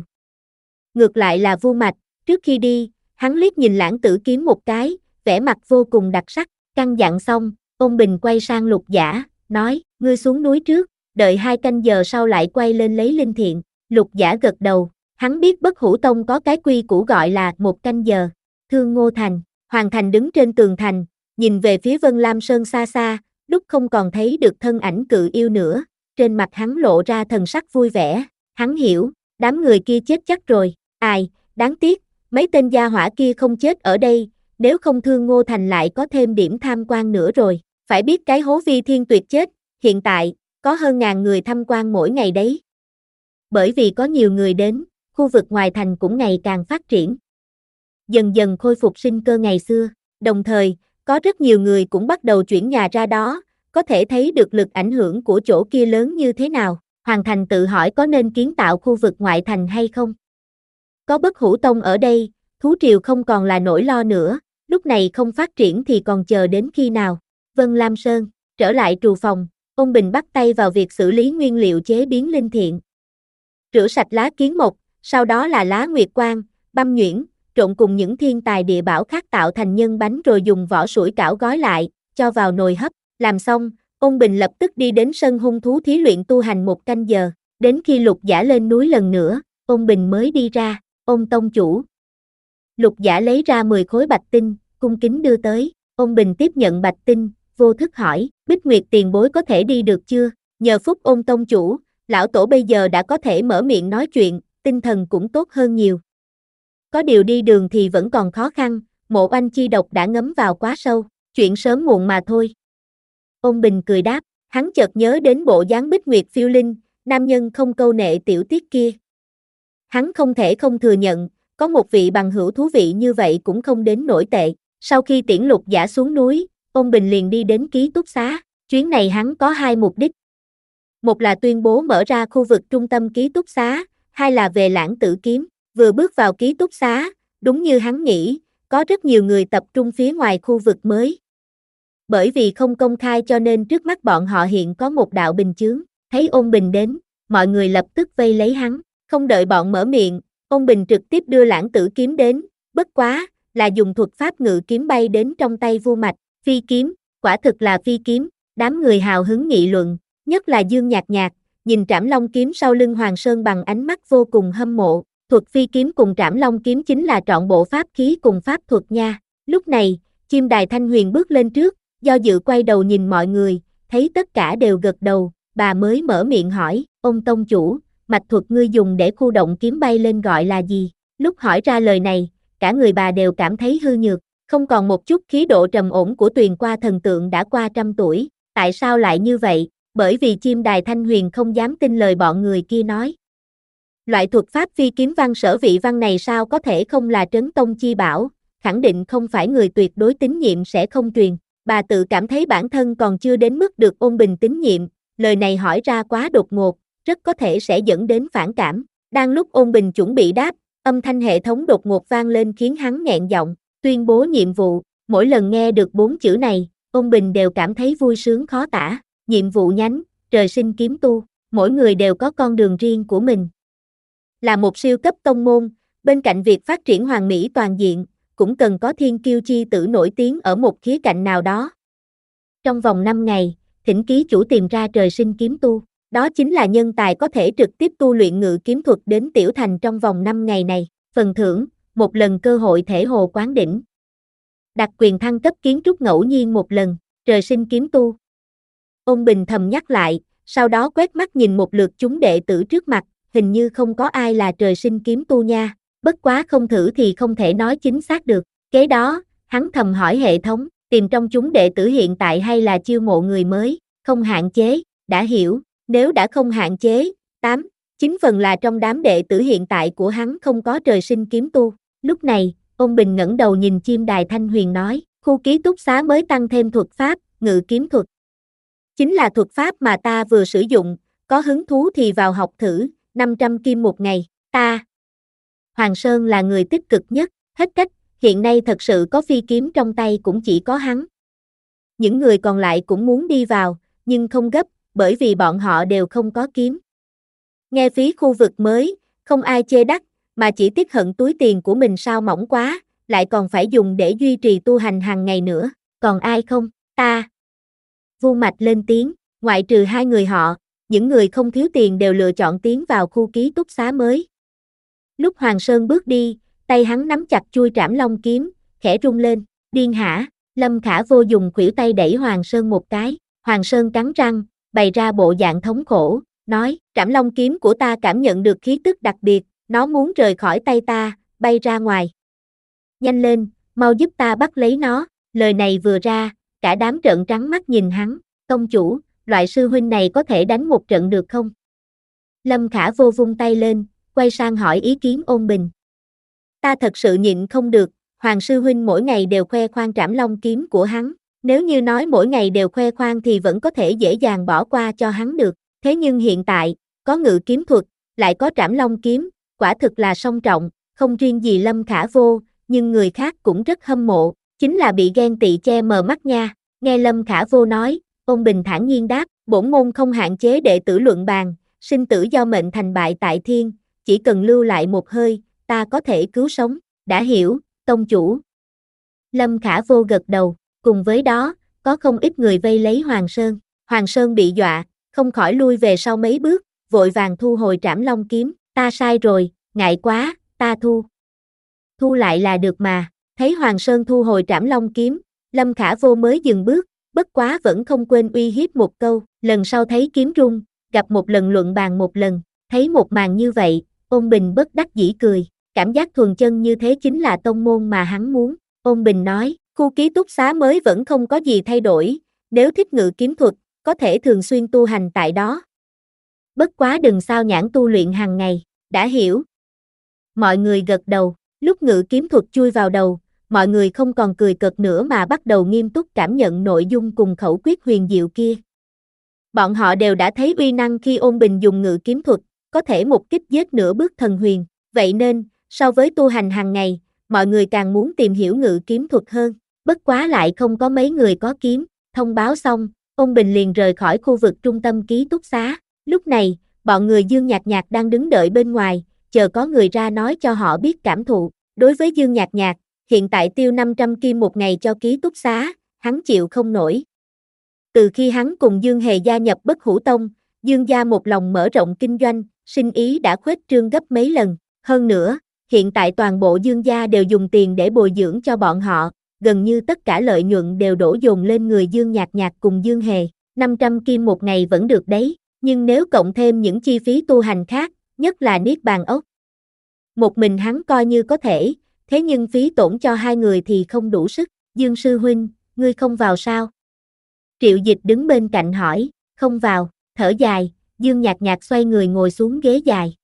Ngược lại là Vu Mạch, trước khi đi, hắn liếc nhìn Lãng Tử Kiếm một cái, vẻ mặt vô cùng đặc sắc, căn dặn xong, Ôn Bình quay sang Lục Giả, nói, ngươi xuống núi trước, đợi hai canh giờ sau lại quay lên lấy linh thiện. Lục Giả gật đầu, hắn biết Bất Hủ Tông có cái quy củ gọi là một canh giờ. Thương Ngô Thành, Hoàng Thành đứng trên tường thành, nhìn về phía Vân Lam Sơn xa xa, lúc không còn thấy được thân ảnh cự yêu nữa, trên mặt hắn lộ ra thần sắc vui vẻ, hắn hiểu, đám người kia chết chắc rồi, ai, đáng tiếc, mấy tên gia hỏa kia không chết ở đây, nếu không Thương Ngô Thành lại có thêm điểm tham quan nữa rồi, phải biết cái hố Vi Thiên Tuyệt chết, hiện tại, có hơn ngàn người tham quan mỗi ngày đấy. Bởi vì có nhiều người đến, khu vực ngoài thành cũng ngày càng phát triển. Dần dần khôi phục sinh cơ ngày xưa, đồng thời, có rất nhiều người cũng bắt đầu chuyển nhà ra đó, có thể thấy được lực ảnh hưởng của chỗ kia lớn như thế nào. Hoàng Thành tự hỏi có nên kiến tạo khu vực ngoại thành hay không. Có Bất Hủ Tông ở đây, thú triều không còn là nỗi lo nữa, lúc này không phát triển thì còn chờ đến khi nào. Vân Lam Sơn, trở lại trù phòng, Ôn Bình bắt tay vào việc xử lý nguyên liệu chế biến linh thiện. Rửa sạch lá kiến mộc, sau đó là lá nguyệt quang, băm nhuyễn, trộn cùng những thiên tài địa bảo khác tạo thành nhân bánh rồi dùng vỏ sủi cảo gói lại, cho vào nồi hấp. Làm xong, Ôn Bình lập tức đi đến sân hung thú thí luyện tu hành một canh giờ, đến khi Lục Giả lên núi lần nữa, Ôn Bình mới đi ra, Ôn tông chủ. Lục Giả lấy ra mười khối bạch tinh, cung kính đưa tới, Ôn Bình tiếp nhận bạch tinh, vô thức hỏi, Bích Nguyệt tiền bối có thể đi được chưa? Nhờ phúc Ôn tông chủ, lão tổ bây giờ đã có thể mở miệng nói chuyện, tinh thần cũng tốt hơn nhiều. Có điều đi đường thì vẫn còn khó khăn, mộ oanh chi độc đã ngấm vào quá sâu, chuyện sớm muộn mà thôi. Ôn Bình cười đáp, hắn chợt nhớ đến bộ dáng Bích Nguyệt phiêu linh, nam nhân không câu nệ tiểu tiết kia. Hắn không thể không thừa nhận, có một vị bằng hữu thú vị như vậy cũng không đến nổi tệ. Sau khi tiễn Lục Giả xuống núi, Ôn Bình liền đi đến ký túc xá, chuyến này hắn có hai mục đích. Một là tuyên bố mở ra khu vực trung tâm ký túc xá, hai là về Lãng Tử Kiếm. Vừa bước vào ký túc xá, đúng như hắn nghĩ, có rất nhiều người tập trung phía ngoài khu vực mới. Bởi vì không công khai cho nên trước mắt bọn họ hiện có một đạo bình chướng, thấy Ôn Bình đến, mọi người lập tức vây lấy hắn, không đợi bọn mở miệng, Ôn Bình trực tiếp đưa Lãng Tử Kiếm đến, bất quá, là dùng thuật pháp ngự kiếm bay đến trong tay Vu Mạch, phi kiếm, quả thực là phi kiếm, đám người hào hứng nghị luận, nhất là Dương Nhạc Nhạc, nhìn Trảm Long kiếm sau lưng Hoàng Sơn bằng ánh mắt vô cùng hâm mộ, thuật phi kiếm cùng Trảm Long kiếm chính là trọn bộ pháp khí cùng pháp thuật nha. Lúc này, Chim Đài Thanh Huyền bước lên trước, do dự quay đầu nhìn mọi người, thấy tất cả đều gật đầu, bà mới mở miệng hỏi, ông tông chủ, mạch thuật ngươi dùng để khu động kiếm bay lên gọi là gì? Lúc hỏi ra lời này, cả người bà đều cảm thấy hư nhược, không còn một chút khí độ trầm ổn của Tuyền Qua thần tượng đã qua trăm tuổi, tại sao lại như vậy? Bởi vì Chim Đài Thanh Huyền không dám tin lời bọn người kia nói. Loại thuật pháp phi kiếm văn sở vị văn này sao có thể không là trấn tông chi bảo, khẳng định không phải người tuyệt đối tín nhiệm sẽ không truyền. Bà tự cảm thấy bản thân còn chưa đến mức được Ôn Bình tín nhiệm, lời này hỏi ra quá đột ngột, rất có thể sẽ dẫn đến phản cảm. Đang lúc Ôn Bình chuẩn bị đáp, âm thanh hệ thống đột ngột vang lên khiến hắn nghẹn giọng, tuyên bố nhiệm vụ. Mỗi lần nghe được bốn chữ này, Ôn Bình đều cảm thấy vui sướng khó tả. Nhiệm vụ nhánh, trời sinh kiếm tu, mỗi người đều có con đường riêng của mình. Là một siêu cấp tông môn, bên cạnh việc phát triển hoàn mỹ toàn diện, cũng cần có thiên kiêu chi tử nổi tiếng ở một khía cạnh nào đó. Trong vòng năm ngày, thỉnh ký chủ tìm ra trời sinh kiếm tu, đó chính là nhân tài có thể trực tiếp tu luyện ngự kiếm thuật đến tiểu thành trong vòng năm ngày này. Phần thưởng, một lần cơ hội thể hồ quán đỉnh. Đặc quyền thăng cấp kiến trúc ngẫu nhiên một lần, trời sinh kiếm tu. Ôn Bình thầm nhắc lại, sau đó quét mắt nhìn một lượt chúng đệ tử trước mặt, hình như không có ai là trời sinh kiếm tu nha, bất quá không thử thì không thể nói chính xác được. Kế đó, hắn thầm hỏi hệ thống, tìm trong chúng đệ tử hiện tại hay là chiêu mộ người mới, không hạn chế, đã hiểu, nếu đã không hạn chế, tám, chín phần là trong đám đệ tử hiện tại của hắn không có trời sinh kiếm tu. Lúc này, Ôn Bình ngẩng đầu nhìn Chim Đài Thanh Huyền nói, khu ký túc xá mới tăng thêm thuật pháp, ngự kiếm thuật. Chính là thuật pháp mà ta vừa sử dụng, có hứng thú thì vào học thử, năm trăm kim một ngày, ta. Hoàng Sơn là người tích cực nhất, hết cách, hiện nay thật sự có phi kiếm trong tay cũng chỉ có hắn. Những người còn lại cũng muốn đi vào, nhưng không gấp, bởi vì bọn họ đều không có kiếm. Nghe phí khu vực mới, không ai chê đắt, mà chỉ tiếc hận túi tiền của mình sao mỏng quá, lại còn phải dùng để duy trì tu hành hàng ngày nữa, còn ai không, ta. Vu Mạch lên tiếng, ngoại trừ hai người họ, những người không thiếu tiền đều lựa chọn tiến vào khu ký túc xá mới. Lúc Hoàng Sơn bước đi, tay hắn nắm chặt chuôi Trảm Long kiếm, khẽ rung lên, điên hả? Lâm Khả Vô dùng khuỷu tay đẩy Hoàng Sơn một cái, Hoàng Sơn cắn răng, bày ra bộ dạng thống khổ, nói, Trảm Long kiếm của ta cảm nhận được khí tức đặc biệt, nó muốn rời khỏi tay ta, bay ra ngoài. Nhanh lên, mau giúp ta bắt lấy nó, lời này vừa ra, cả đám trợn trắng mắt nhìn hắn, tông chủ, loại sư huynh này có thể đánh một trận được không? Lâm Khả Vô vung tay lên, quay sang hỏi ý kiến Ôn Bình. Ta thật sự nhịn không được, Hoàng sư huynh mỗi ngày đều khoe khoang Trảm Long kiếm của hắn, nếu như nói mỗi ngày đều khoe khoang thì vẫn có thể dễ dàng bỏ qua cho hắn được, thế nhưng hiện tại, có ngự kiếm thuật, lại có Trảm Long kiếm, quả thực là song trọng, không riêng gì Lâm Khả Vô, nhưng người khác cũng rất hâm mộ, chính là bị ghen tị che mờ mắt nha. Nghe Lâm Khả Vô nói, Ôn Bình thản nhiên đáp, bổn môn không hạn chế đệ tử luận bàn, sinh tử do mệnh thành bại tại thiên, chỉ cần lưu lại một hơi, ta có thể cứu sống, đã hiểu, tông chủ. Lâm Khả Vô gật đầu, cùng với đó, có không ít người vây lấy Hoàng Sơn, Hoàng Sơn bị dọa, không khỏi lui về sau mấy bước, vội vàng thu hồi Trảm Long kiếm, ta sai rồi, ngại quá, ta thu. Thu lại là được mà, thấy Hoàng Sơn thu hồi Trảm Long kiếm, Lâm Khả Vô mới dừng bước, bất quá vẫn không quên uy hiếp một câu, lần sau thấy kiếm rung, gặp một lần luận bàn một lần, thấy một màn như vậy, Ôn Bình bất đắc dĩ cười, cảm giác thuần chân như thế chính là tông môn mà hắn muốn. Ôn Bình nói, khu ký túc xá mới vẫn không có gì thay đổi, nếu thích ngự kiếm thuật, có thể thường xuyên tu hành tại đó. Bất quá đừng sao nhãn tu luyện hàng ngày, đã hiểu. Mọi người gật đầu, lúc ngự kiếm thuật chui vào đầu, mọi người không còn cười cợt nữa mà bắt đầu nghiêm túc cảm nhận nội dung cùng khẩu quyết huyền diệu kia. Bọn họ đều đã thấy uy năng khi Ôn Bình dùng ngự kiếm thuật, có thể một kích giết nửa bước thần huyền, vậy nên, so với tu hành hàng ngày, mọi người càng muốn tìm hiểu ngự kiếm thuật hơn, bất quá lại không có mấy người có kiếm, thông báo xong, Ôn Bình liền rời khỏi khu vực trung tâm ký túc xá, lúc này, bọn người Dương Nhạc Nhạc đang đứng đợi bên ngoài, chờ có người ra nói cho họ biết cảm thụ, đối với Dương Nhạc Nhạc, hiện tại tiêu năm trăm kim một ngày cho ký túc xá, hắn chịu không nổi. Từ khi hắn cùng Dương Hề gia nhập Bất Hủ Tông, Dương gia một lòng mở rộng kinh doanh, sinh ý đã khuếch trương gấp mấy lần. Hơn nữa, hiện tại toàn bộ Dương gia đều dùng tiền để bồi dưỡng cho bọn họ, gần như tất cả lợi nhuận đều đổ dồn lên người Dương Nhạc Nhạc cùng Dương Hề. năm trăm kim một ngày vẫn được đấy, nhưng nếu cộng thêm những chi phí tu hành khác, nhất là niết bàn ốc, một mình hắn coi như có thể, thế nhưng phí tổn cho hai người thì không đủ sức. Dương sư huynh, ngươi không vào sao? Triệu Dịch đứng bên cạnh hỏi. Không vào, thở dài, Dương Nhạc Nhạc xoay người ngồi xuống ghế dài.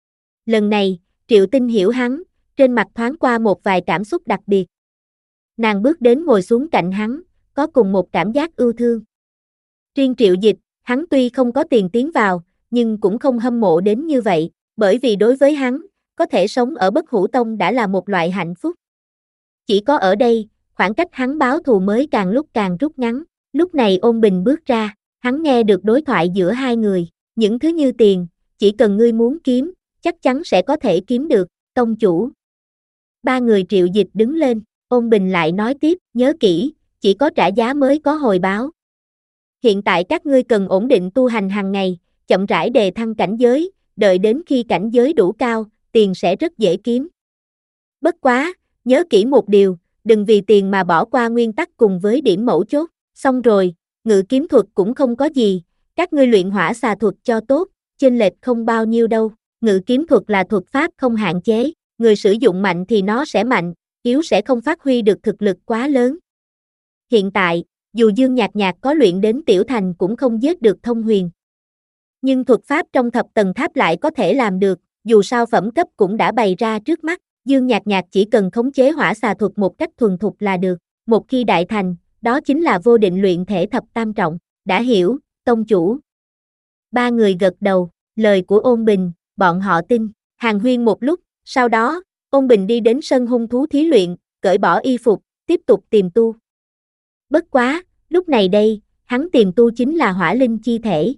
Lần này, Triệu Tinh hiểu hắn, trên mặt thoáng qua một vài cảm xúc đặc biệt. Nàng bước đến ngồi xuống cạnh hắn, có cùng một cảm giác ưu thương. Riêng Triệu Dịch, hắn tuy không có tiền tiến vào, nhưng cũng không hâm mộ đến như vậy, bởi vì đối với hắn, có thể sống ở Bất Hủ Tông đã là một loại hạnh phúc. Chỉ có ở đây, khoảng cách hắn báo thù mới càng lúc càng rút ngắn. Lúc này Ôn Bình bước ra, hắn nghe được đối thoại giữa hai người. Những thứ như tiền, chỉ cần ngươi muốn kiếm, chắc chắn sẽ có thể kiếm được, tông chủ. Ba người Triệu Dịch đứng lên, Ôn Bình lại nói tiếp, nhớ kỹ, chỉ có trả giá mới có hồi báo. Hiện tại các ngươi cần ổn định tu hành hàng ngày, chậm rãi đề thăng cảnh giới, đợi đến khi cảnh giới đủ cao, tiền sẽ rất dễ kiếm. Bất quá, nhớ kỹ một điều, đừng vì tiền mà bỏ qua nguyên tắc cùng với điểm mấu chốt. Xong rồi, ngự kiếm thuật cũng không có gì, các ngươi luyện hỏa xà thuật cho tốt, chênh lệch không bao nhiêu đâu. Ngự kiếm thuật là thuật pháp không hạn chế, người sử dụng mạnh thì nó sẽ mạnh, yếu sẽ không phát huy được thực lực quá lớn. Hiện tại, dù Dương Nhạc Nhạc có luyện đến tiểu thành cũng không giết được Thông Huyền. Nhưng thuật pháp trong thập tầng tháp lại có thể làm được, dù sao phẩm cấp cũng đã bày ra trước mắt, Dương Nhạc Nhạc chỉ cần khống chế hỏa xà thuật một cách thuần thục là được, một khi đại thành, đó chính là vô định luyện thể thập tam trọng, đã hiểu, tông chủ. Ba người gật đầu, lời của Ôn Bình, bọn họ tin, hàn huyên một lúc, sau đó, Ôn Bình đi đến sân hung thú thí luyện, cởi bỏ y phục, tiếp tục tìm tu. Bất quá, lúc này đây, hắn tìm tu chính là hỏa linh chi thể.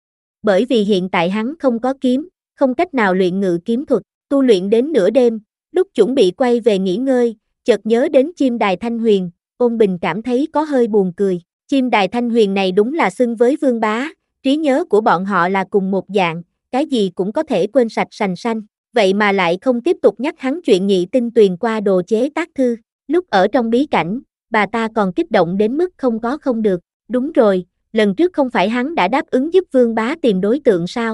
Bởi vì hiện tại hắn không có kiếm, không cách nào luyện ngự kiếm thuật, tu luyện đến nửa đêm, lúc chuẩn bị quay về nghỉ ngơi, chợt nhớ đến chim đài Thanh Huyền, Ôn Bình cảm thấy có hơi buồn cười. Chim đài Thanh Huyền này đúng là xưng với Vương Bá, trí nhớ của bọn họ là cùng một dạng, cái gì cũng có thể quên sạch sành sanh, vậy mà lại không tiếp tục nhắc hắn chuyện nhị tinh tuyền qua đồ chế tác thư. Lúc ở trong bí cảnh, bà ta còn kích động đến mức không có không được. Đúng rồi, lần trước không phải hắn đã đáp ứng giúp Vương Bá tìm đối tượng sao?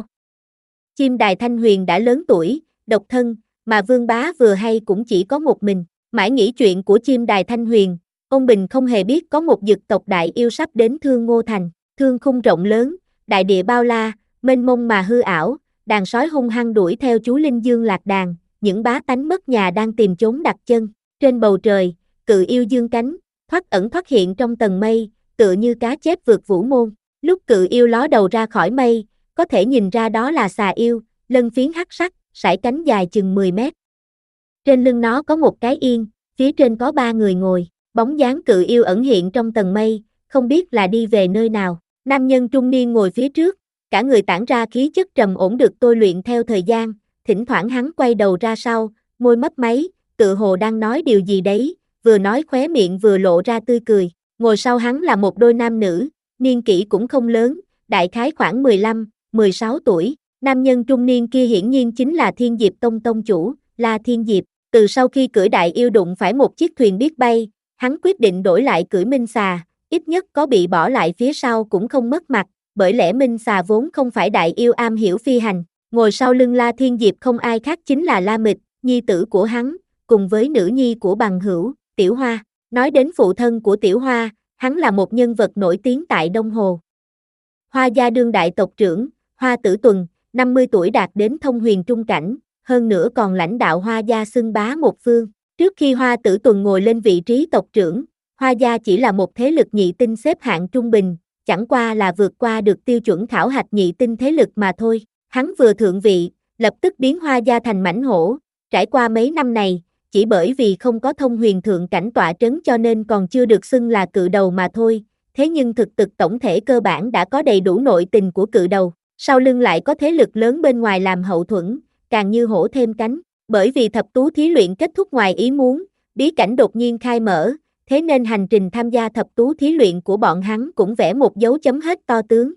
Chim đài Thanh Huyền đã lớn tuổi, độc thân, mà Vương Bá vừa hay cũng chỉ có một mình. Mãi nghĩ chuyện của chim đài Thanh Huyền, Ôn Bình không hề biết có một dực tộc đại yêu sắp đến Thương Ngô Thành. Thương khung rộng lớn, đại địa bao la, mênh mông mà hư ảo, đàn sói hung hăng đuổi theo chú Linh Dương lạc đàn, những bá tánh mất nhà đang tìm chốn đặt chân. Trên bầu trời, cự yêu dương cánh, thoát ẩn thoát hiện trong tầng mây, tựa như cá chép vượt vũ môn. Lúc cự yêu ló đầu ra khỏi mây, có thể nhìn ra đó là xà yêu, lân phiến hắc sắc, sải cánh dài chừng mười mét. Trên lưng nó có một cái yên, phía trên có ba người ngồi, bóng dáng cự yêu ẩn hiện trong tầng mây, không biết là đi về nơi nào. Nam nhân trung niên ngồi phía trước, cả người tản ra khí chất trầm ổn được tôi luyện theo thời gian, thỉnh thoảng hắn quay đầu ra sau, môi mấp máy, tựa hồ đang nói điều gì đấy, vừa nói khóe miệng vừa lộ ra tươi cười. Ngồi sau hắn là một đôi nam nữ, niên kỷ cũng không lớn, đại khái khoảng mười lăm, mười sáu tuổi. Nam nhân trung niên kia hiển nhiên chính là Thiên Diệp Tông tông chủ, La Thiên Diệp. Từ sau khi cưỡi đại yêu đụng phải một chiếc thuyền biết bay, hắn quyết định đổi lại cưỡi minh xà, ít nhất có bị bỏ lại phía sau cũng không mất mặt, bởi lẽ minh xà vốn không phải đại yêu am hiểu phi hành. Ngồi sau lưng La Thiên Diệp không ai khác chính là La Mịch, nhi tử của hắn, cùng với nữ nhi của bằng hữu, Tiểu Hoa. Nói đến phụ thân của Tiểu Hoa, hắn là một nhân vật nổi tiếng tại Đông Hồ. Hoa gia đương đại tộc trưởng, Hoa Tử Tuần, năm mươi tuổi đạt đến thông huyền trung cảnh, hơn nữa còn lãnh đạo Hoa gia xưng bá một phương. Trước khi Hoa Tử Tuần ngồi lên vị trí tộc trưởng, Hoa gia chỉ là một thế lực nhị tinh xếp hạng trung bình, chẳng qua là vượt qua được tiêu chuẩn khảo hạch nhị tinh thế lực mà thôi. Hắn vừa thượng vị, lập tức biến Hoa gia thành mãnh hổ, trải qua mấy năm này, chỉ bởi vì không có thông huyền thượng cảnh tọa trấn cho nên còn chưa được xưng là cự đầu mà thôi, thế nhưng thực thực tổng thể cơ bản đã có đầy đủ nội tình của cự đầu, sau lưng lại có thế lực lớn bên ngoài làm hậu thuẫn, càng như hổ thêm cánh. Bởi vì thập tú thí luyện kết thúc ngoài ý muốn, bí cảnh đột nhiên khai mở, thế nên hành trình tham gia thập tú thí luyện của bọn hắn cũng vẽ một dấu chấm hết to tướng.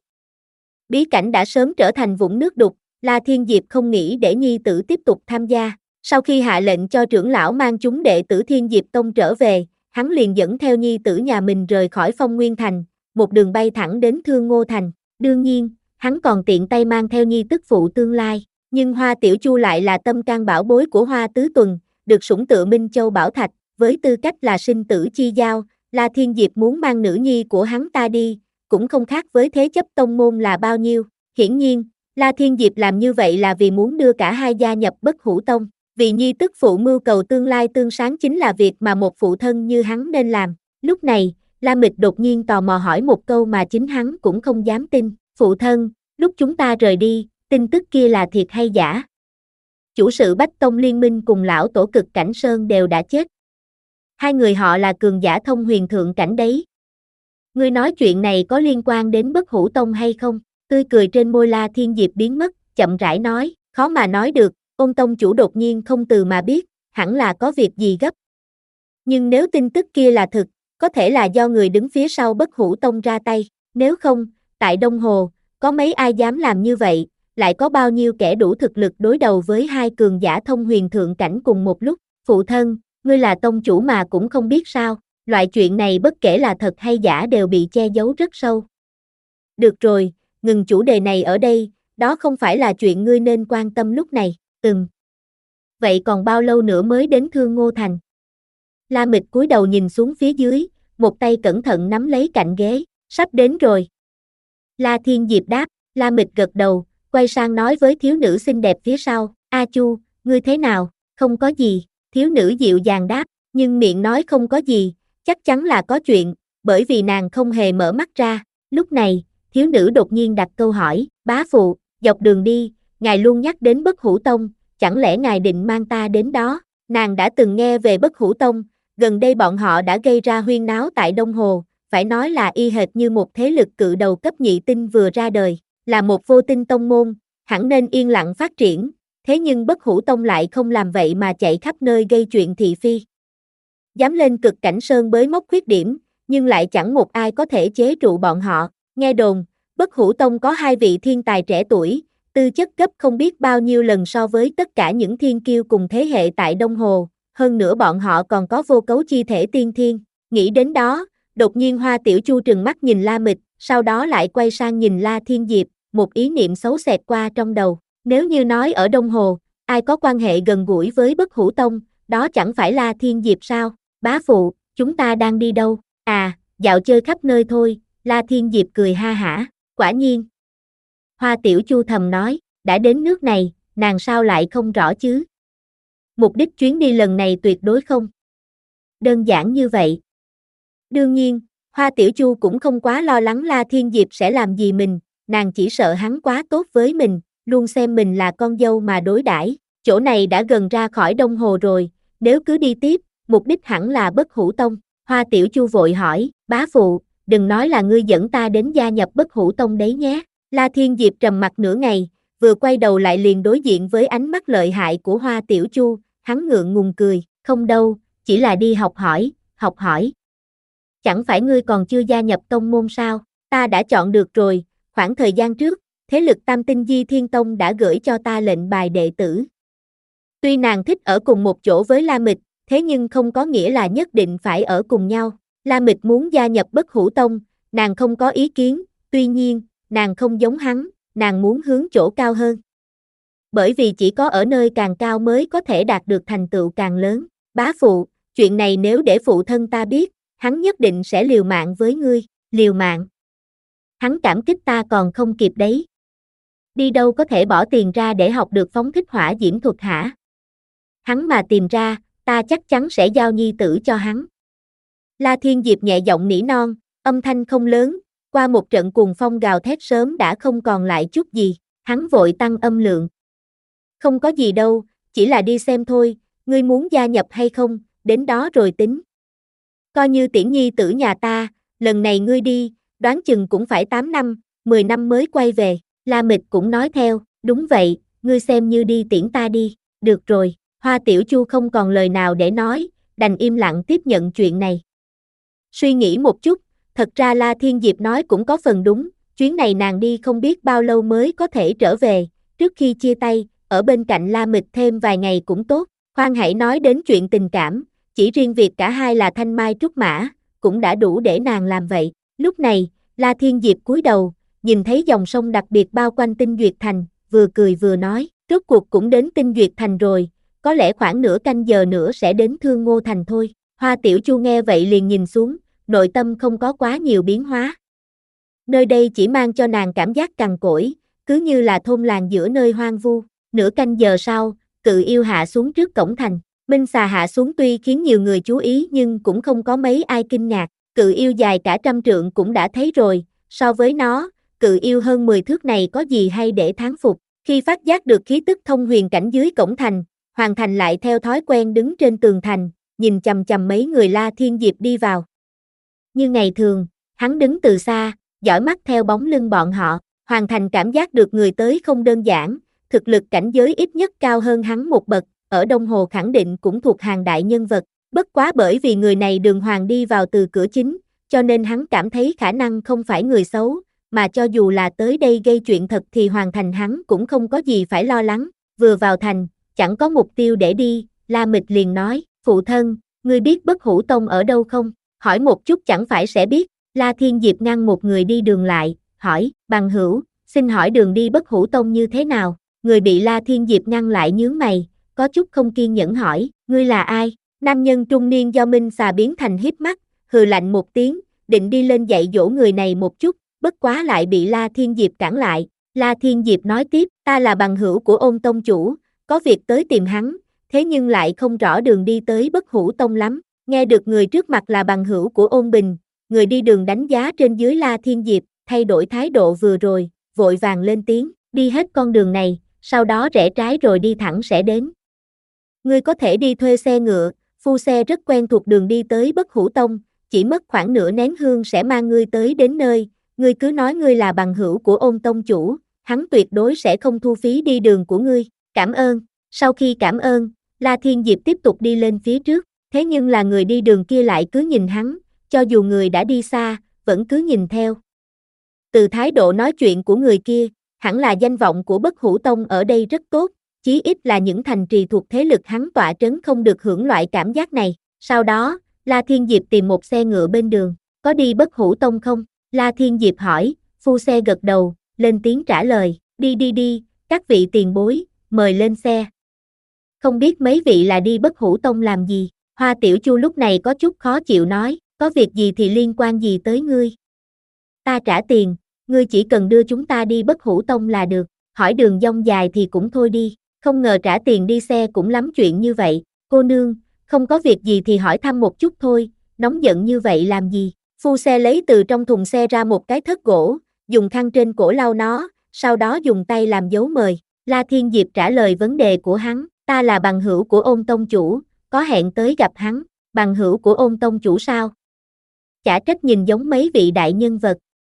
Bí cảnh đã sớm trở thành vũng nước đục, La Thiên Diệp không nghĩ để nhi tử tiếp tục tham gia. Sau khi hạ lệnh cho trưởng lão mang chúng đệ tử Thiên Diệp Tông trở về, hắn liền dẫn theo nhi tử nhà mình rời khỏi Phong Nguyên Thành, một đường bay thẳng đến Thương Ngô Thành. Đương nhiên, hắn còn tiện tay mang theo nhi tức phụ tương lai, nhưng Hoa Tiểu Chu lại là tâm can bảo bối của Hoa Tứ Tuần, được sủng tựa Minh Châu Bảo Thạch, với tư cách là sinh tử chi giao, La Thiên Diệp muốn mang nữ nhi của hắn ta đi, cũng không khác với thế chấp tông môn là bao nhiêu. Hiển nhiên, La Thiên Diệp làm như vậy là vì muốn đưa cả hai gia nhập Bất Hủ Tông, vì nhi tức phụ mưu cầu tương lai tương sáng chính là việc mà một phụ thân như hắn nên làm. Lúc này, La Mịch đột nhiên tò mò hỏi một câu mà chính hắn cũng không dám tin, phụ thân, lúc chúng ta rời đi, tin tức kia là thiệt hay giả? Chủ sự Bách Tông Liên Minh cùng lão tổ Cực Cảnh Sơn đều đã chết. Hai người họ là cường giả thông huyền thượng cảnh đấy. Ngươi nói chuyện này có liên quan đến Bất Hủ Tông hay không? Tươi cười trên môi La Thiên Diệp biến mất, chậm rãi nói, khó mà nói được, Ôn tông chủ đột nhiên không từ mà biết, hẳn là có việc gì gấp. Nhưng nếu tin tức kia là thực, có thể là do người đứng phía sau Bất Hủ Tông ra tay, nếu không, tại Đông Hồ, có mấy ai dám làm như vậy, lại có bao nhiêu kẻ đủ thực lực đối đầu với hai cường giả thông huyền thượng cảnh cùng một lúc. Phụ thân, ngươi là tông chủ mà cũng không biết sao, loại chuyện này bất kể là thật hay giả đều bị che giấu rất sâu. Được rồi, ngừng chủ đề này ở đây, đó không phải là chuyện ngươi nên quan tâm lúc này. Ừm. Vậy còn bao lâu nữa mới đến Thương Ngô Thành? La Mịch cúi đầu nhìn xuống phía dưới, một tay cẩn thận nắm lấy cạnh ghế, sắp đến rồi. La Thiên Diệp đáp, La Mịch gật đầu, quay sang nói với thiếu nữ xinh đẹp phía sau, A Chu, ngươi thế nào? Không có gì, thiếu nữ dịu dàng đáp, nhưng miệng nói không có gì, chắc chắn là có chuyện, bởi vì nàng không hề mở mắt ra. Lúc này, thiếu nữ đột nhiên đặt câu hỏi, bá phụ, dọc đường đi, ngài luôn nhắc đến Bất Hủ Tông, chẳng lẽ ngài định mang ta đến đó? Nàng đã từng nghe về Bất Hủ Tông, gần đây bọn họ đã gây ra huyên náo tại Đông Hồ, phải nói là y hệt như một thế lực cự đầu cấp nhị tinh vừa ra đời, là một vô tinh tông môn, hẳn nên yên lặng phát triển, thế nhưng Bất Hủ Tông lại không làm vậy mà chạy khắp nơi gây chuyện thị phi. Dám lên Cực Cảnh Sơn bới móc khuyết điểm, nhưng lại chẳng một ai có thể chế trụ bọn họ. Nghe đồn, Bất Hủ Tông có hai vị thiên tài trẻ tuổi, tư chất gấp không biết bao nhiêu lần so với tất cả những thiên kiêu cùng thế hệ tại Đông Hồ, hơn nữa bọn họ còn có vô cấu chi thể tiên thiên. Nghĩ đến đó, đột nhiên Hoa Tiểu Chu trừng mắt nhìn La Mịch, sau đó lại quay sang nhìn La Thiên Diệp, một ý niệm xấu xẹt qua trong đầu. Nếu như nói ở Đông Hồ, ai có quan hệ gần gũi với Bất Hủ Tông, đó chẳng phải La Thiên Diệp sao? Bá phụ, chúng ta đang đi đâu? À, dạo chơi khắp nơi thôi, La Thiên Diệp cười ha hả, quả nhiên. Hoa Tiểu Chu thầm nói, đã đến nước này, nàng sao lại không rõ chứ? Mục đích chuyến đi lần này tuyệt đối không đơn giản như vậy. Đương nhiên, Hoa Tiểu Chu cũng không quá lo lắng La Thiên Diệp sẽ làm gì mình, nàng chỉ sợ hắn quá tốt với mình, luôn xem mình là con dâu mà đối đãi. Chỗ này đã gần ra khỏi Đông Hồ rồi, nếu cứ đi tiếp, mục đích hẳn là Bất Hủ Tông. Hoa Tiểu Chu vội hỏi, bá phụ, đừng nói là ngươi dẫn ta đến gia nhập Bất Hủ Tông đấy nhé. La Thiên Diệp trầm mặt nửa ngày, vừa quay đầu lại liền đối diện với ánh mắt lợi hại của Hoa Tiểu Chu, hắn ngượng ngùng cười, không đâu, chỉ là đi học hỏi, học hỏi. Chẳng phải ngươi còn chưa gia nhập tông môn sao? Ta đã chọn được rồi, khoảng thời gian trước, thế lực Tam Tinh Di Thiên Tông đã gửi cho ta lệnh bài đệ tử. Tuy nàng thích ở cùng một chỗ với La Mịch, thế nhưng không có nghĩa là nhất định phải ở cùng nhau. La Mịch muốn gia nhập Bất Hủ Tông, nàng không có ý kiến, tuy nhiên, nàng không giống hắn, nàng muốn hướng chỗ cao hơn. Bởi vì chỉ có ở nơi càng cao mới có thể đạt được thành tựu càng lớn. Bá phụ, chuyện này nếu để phụ thân ta biết, hắn nhất định sẽ liều mạng với ngươi, liều mạng. Hắn cảm kích ta còn không kịp đấy. Đi đâu có thể bỏ tiền ra để học được phóng thích hỏa diễm thuật hả? Hắn mà tìm ra, ta chắc chắn sẽ giao nhi tử cho hắn. La Thiên Diệp nhẹ giọng nỉ non, âm thanh không lớn, qua một trận cuồng phong gào thét sớm đã không còn lại chút gì, hắn vội tăng âm lượng. Không có gì đâu, chỉ là đi xem thôi, ngươi muốn gia nhập hay không, đến đó rồi tính. Coi như tiễn nhi tử nhà ta, lần này ngươi đi, đoán chừng cũng phải tám năm, mười năm mới quay về. La Mịch cũng nói theo, đúng vậy, ngươi xem như đi tiễn ta đi, được rồi. Hoa Tiểu Chu không còn lời nào để nói, đành im lặng tiếp nhận chuyện này. Suy nghĩ một chút, thật ra La Thiên Diệp nói cũng có phần đúng, chuyến này nàng đi không biết bao lâu mới có thể trở về, trước khi chia tay, ở bên cạnh La Mịch thêm vài ngày cũng tốt, khoan hãy nói đến chuyện tình cảm, chỉ riêng việc cả hai là thanh mai trúc mã, cũng đã đủ để nàng làm vậy. Lúc này, La Thiên Diệp cúi đầu, nhìn thấy dòng sông đặc biệt bao quanh Tinh Duyệt Thành, vừa cười vừa nói, rốt cuộc cũng đến Tinh Duyệt Thành rồi, có lẽ khoảng nửa canh giờ nữa sẽ đến Thương Ngô Thành thôi. Hoa Tiểu Chu nghe vậy liền nhìn xuống, nội tâm không có quá nhiều biến hóa. Nơi đây chỉ mang cho nàng cảm giác cằn cỗi, cứ như là thôn làng giữa nơi hoang vu. Nửa canh giờ sau, Cự Yêu hạ xuống trước cổng thành. Minh Xà hạ xuống tuy khiến nhiều người chú ý nhưng cũng không có mấy ai kinh ngạc. Cự Yêu dài cả trăm trượng cũng đã thấy rồi, so với nó, Cự Yêu hơn mười thước này có gì hay để thán phục. Khi phát giác được khí tức thông huyền cảnh dưới cổng thành, Hoàng Thành lại theo thói quen đứng trên tường thành, nhìn chằm chằm mấy người La Thiên Diệp đi vào. Như ngày thường, hắn đứng từ xa, dõi mắt theo bóng lưng bọn họ. Hoàng Thành cảm giác được người tới không đơn giản, thực lực cảnh giới ít nhất cao hơn hắn một bậc, ở Đông Hồ khẳng định cũng thuộc hàng đại nhân vật. Bất quá bởi vì người này đường hoàng đi vào từ cửa chính, cho nên hắn cảm thấy khả năng không phải người xấu, mà cho dù là tới đây gây chuyện thật thì Hoàng Thành hắn cũng không có gì phải lo lắng. Vừa vào thành, chẳng có mục tiêu để đi, La Mịch liền nói, phụ thân, ngươi biết Bất Hủ Tông ở đâu không? Hỏi một chút chẳng phải sẽ biết. La Thiên Diệp ngăn một người đi đường lại, hỏi, bằng hữu, xin hỏi đường đi Bất Hủ Tông như thế nào? Người bị La Thiên Diệp ngăn lại nhướng mày, có chút không kiên nhẫn hỏi, ngươi là ai? Nam nhân trung niên do Minh Xà biến thành híp mắt, hừ lạnh một tiếng, định đi lên dạy dỗ người này một chút, bất quá lại bị La Thiên Diệp cản lại. La Thiên Diệp nói tiếp, ta là bằng hữu của Ôn Tông chủ, có việc tới tìm hắn, thế nhưng lại không rõ đường đi tới Bất Hủ Tông lắm. Nghe được người trước mặt là bằng hữu của Ôn Bình, người đi đường đánh giá trên dưới La Thiên Diệp, thay đổi thái độ vừa rồi, vội vàng lên tiếng, đi hết con đường này, sau đó rẽ trái rồi đi thẳng sẽ đến. Ngươi có thể đi thuê xe ngựa, phu xe rất quen thuộc đường đi tới Bất Hủ Tông, chỉ mất khoảng nửa nén hương sẽ mang ngươi tới đến nơi, ngươi cứ nói ngươi là bằng hữu của Ôn Tông chủ, hắn tuyệt đối sẽ không thu phí đi đường của ngươi, cảm ơn. Sau khi cảm ơn, La Thiên Diệp tiếp tục đi lên phía trước, thế nhưng là người đi đường kia lại cứ nhìn hắn, cho dù người đã đi xa, vẫn cứ nhìn theo. Từ thái độ nói chuyện của người kia, hẳn là danh vọng của Bất Hủ Tông ở đây rất tốt, chí ít là những thành trì thuộc thế lực hắn tọa trấn không được hưởng loại cảm giác này. Sau đó, La Thiên Diệp tìm một xe ngựa bên đường, có đi Bất Hủ Tông không? La Thiên Diệp hỏi, phu xe gật đầu, lên tiếng trả lời, đi đi đi, các vị tiền bối, mời lên xe. Không biết mấy vị là đi Bất Hủ Tông làm gì? Hoa Tiểu Chu lúc này có chút khó chịu nói, có việc gì thì liên quan gì tới ngươi? Ta trả tiền, ngươi chỉ cần đưa chúng ta đi Bất Hủ Tông là được, hỏi đường dông dài thì cũng thôi đi, không ngờ trả tiền đi xe cũng lắm chuyện như vậy, cô nương, không có việc gì thì hỏi thăm một chút thôi, nóng giận như vậy làm gì? Phu xe lấy từ trong thùng xe ra một cái thớt gỗ, dùng khăn trên cổ lau nó, sau đó dùng tay làm dấu mời. La Thiên Diệp trả lời vấn đề của hắn, ta là bằng hữu của Ôn Tông chủ, có hẹn tới gặp hắn, bằng hữu của Ôn Tông chủ sao? Chả trách nhìn giống mấy vị đại nhân vật.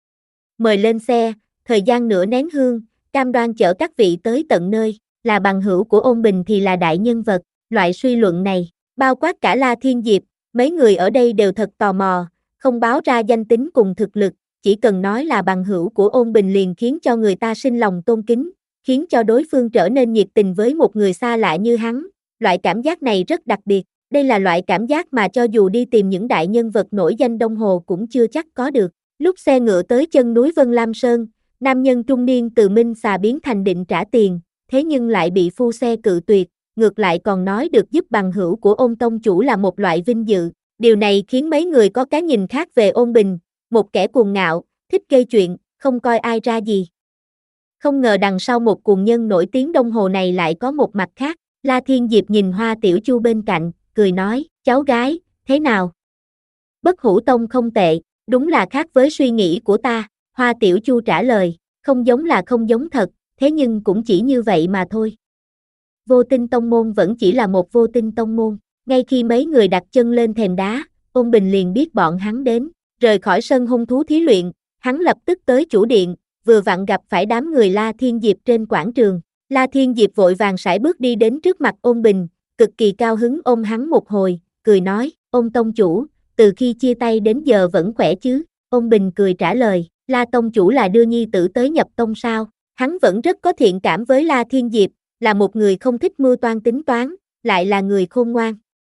Mời lên xe, thời gian nửa nén hương, cam đoan chở các vị tới tận nơi, là bằng hữu của Ôn Bình thì là đại nhân vật, loại suy luận này, bao quát cả La Thiên Diệp, mấy người ở đây đều thật tò mò, không báo ra danh tính cùng thực lực, chỉ cần nói là bằng hữu của Ôn Bình liền khiến cho người ta sinh lòng tôn kính, khiến cho đối phương trở nên nhiệt tình với một người xa lạ như hắn, loại cảm giác này rất đặc biệt, đây là loại cảm giác mà cho dù đi tìm những đại nhân vật nổi danh Đông Hồ cũng chưa chắc có được. Lúc xe ngựa tới chân núi Vân Lam Sơn, nam nhân trung niên từ Minh Xà biến thành định trả tiền, thế nhưng lại bị phu xe cự tuyệt, ngược lại còn nói được giúp bằng hữu của Ôn Tông chủ là một loại vinh dự. Điều này khiến mấy người có cái nhìn khác về Ôn Bình, một kẻ cuồng ngạo, thích gây chuyện, không coi ai ra gì. Không ngờ đằng sau một cuồng nhân nổi tiếng Đông Hồ này lại có một mặt khác. La Thiên Diệp nhìn Hoa Tiểu Chu bên cạnh, cười nói, cháu gái, thế nào? Bất Hủ Tông không tệ, đúng là khác với suy nghĩ của ta. Hoa Tiểu Chu trả lời, không giống là không giống thật, thế nhưng cũng chỉ như vậy mà thôi. Vô Tinh Tông môn vẫn chỉ là một vô tinh tông môn. Ngay khi mấy người đặt chân lên thềm đá, Ôn Bình liền biết bọn hắn đến, rời khỏi sân hung thú thí luyện, hắn lập tức tới chủ điện, vừa vặn gặp phải đám người La Thiên Diệp trên quảng trường. La Thiên Diệp vội vàng sải bước đi đến trước mặt Ôn Bình, cực kỳ cao hứng ôm hắn một hồi, cười nói, Ôn tông chủ, từ khi chia tay đến giờ vẫn khỏe chứ? Ôn Bình cười trả lời, La tông chủ là đưa nhi tử tới nhập tông sao? Hắn vẫn rất có thiện cảm với La Thiên Diệp, là một người không thích mưu toan tính toán, lại là người khôn ngoan.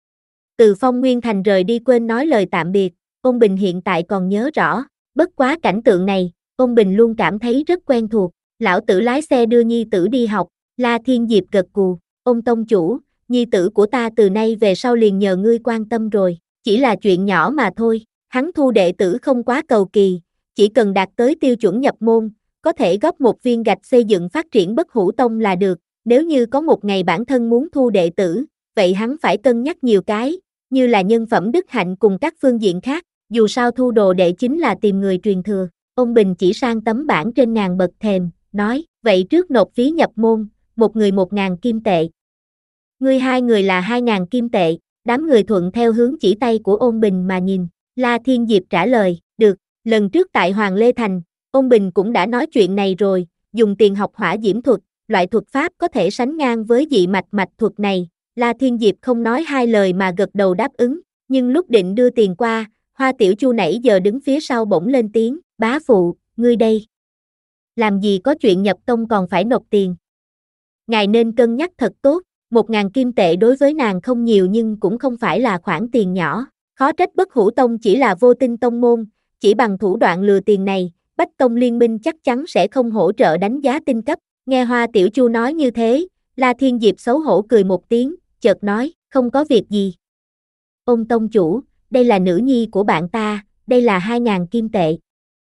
Từ Phong Nguyên Thành rời đi quên nói lời tạm biệt, Ôn Bình hiện tại còn nhớ rõ, bất quá cảnh tượng này, Ôn Bình luôn cảm thấy rất quen thuộc. Lão tử lái xe đưa nhi tử đi học, La Thiên Diệp gật gù, Ôn tông chủ, nhi tử của ta từ nay về sau liền nhờ ngươi quan tâm rồi, chỉ là chuyện nhỏ mà thôi. Hắn thu đệ tử không quá cầu kỳ, chỉ cần đạt tới tiêu chuẩn nhập môn, có thể góp một viên gạch xây dựng phát triển Bất Hủ Tông là được. Nếu như có một ngày bản thân muốn thu đệ tử, vậy hắn phải cân nhắc nhiều cái, như là nhân phẩm đức hạnh cùng các phương diện khác, dù sao thu đồ đệ chính là tìm người truyền thừa. Ôn Bình chỉ sang tấm bảng trên ngàn bậc thềm, nói, vậy trước nộp phí nhập môn, một người một ngàn kim tệ. Ngươi hai người là hai ngàn kim tệ, đám người thuận theo hướng chỉ tay của Ôn Bình mà nhìn. La Thiên Diệp trả lời, được, lần trước tại Hoàng Lê Thành, Ôn Bình cũng đã nói chuyện này rồi, dùng tiền học hỏa diễm thuật, loại thuật pháp có thể sánh ngang với dị mạch mạch thuật này. La Thiên Diệp không nói hai lời mà gật đầu đáp ứng, nhưng lúc định đưa tiền qua, Hoa Tiểu Chu nãy giờ đứng phía sau bỗng lên tiếng, bá phụ, ngươi đây. Làm gì có chuyện nhập tông còn phải nộp tiền. Ngài nên cân nhắc thật tốt, một ngàn kim tệ đối với nàng không nhiều nhưng cũng không phải là khoản tiền nhỏ. Khó trách Bất Hủ Tông chỉ là vô tinh tông môn, chỉ bằng thủ đoạn lừa tiền này, Bách Tông Liên minh chắc chắn sẽ không hỗ trợ đánh giá tinh cấp. Nghe Hoa Tiểu Chu nói như thế, La Thiên Diệp xấu hổ cười một tiếng, chợt nói, không có việc gì. Ôn tông chủ, đây là nữ nhi của bạn ta, đây là hai ngàn kim tệ.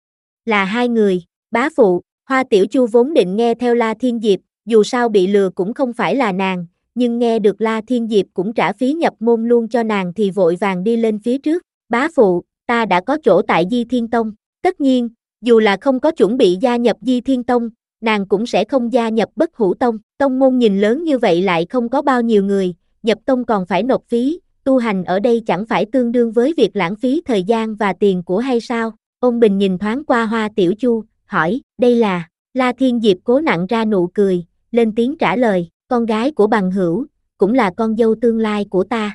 Là hai người, bá phụ. Hoa Tiểu Chu vốn định nghe theo La Thiên Diệp, dù sao bị lừa cũng không phải là nàng, nhưng nghe được La Thiên Diệp cũng trả phí nhập môn luôn cho nàng thì vội vàng đi lên phía trước. Bá phụ, ta đã có chỗ tại Di Thiên Tông. Tất nhiên, dù là không có chuẩn bị gia nhập Di Thiên Tông, nàng cũng sẽ không gia nhập Bất Hủ Tông. Tông môn nhìn lớn như vậy lại không có bao nhiêu người, nhập tông còn phải nộp phí, tu hành ở đây chẳng phải tương đương với việc lãng phí thời gian và tiền của hay sao? Ôn Bình nhìn thoáng qua Hoa Tiểu Chu, hỏi, đây là, La Thiên Diệp cố nặn ra nụ cười, lên tiếng trả lời, con gái của bằng hữu, cũng là con dâu tương lai của ta.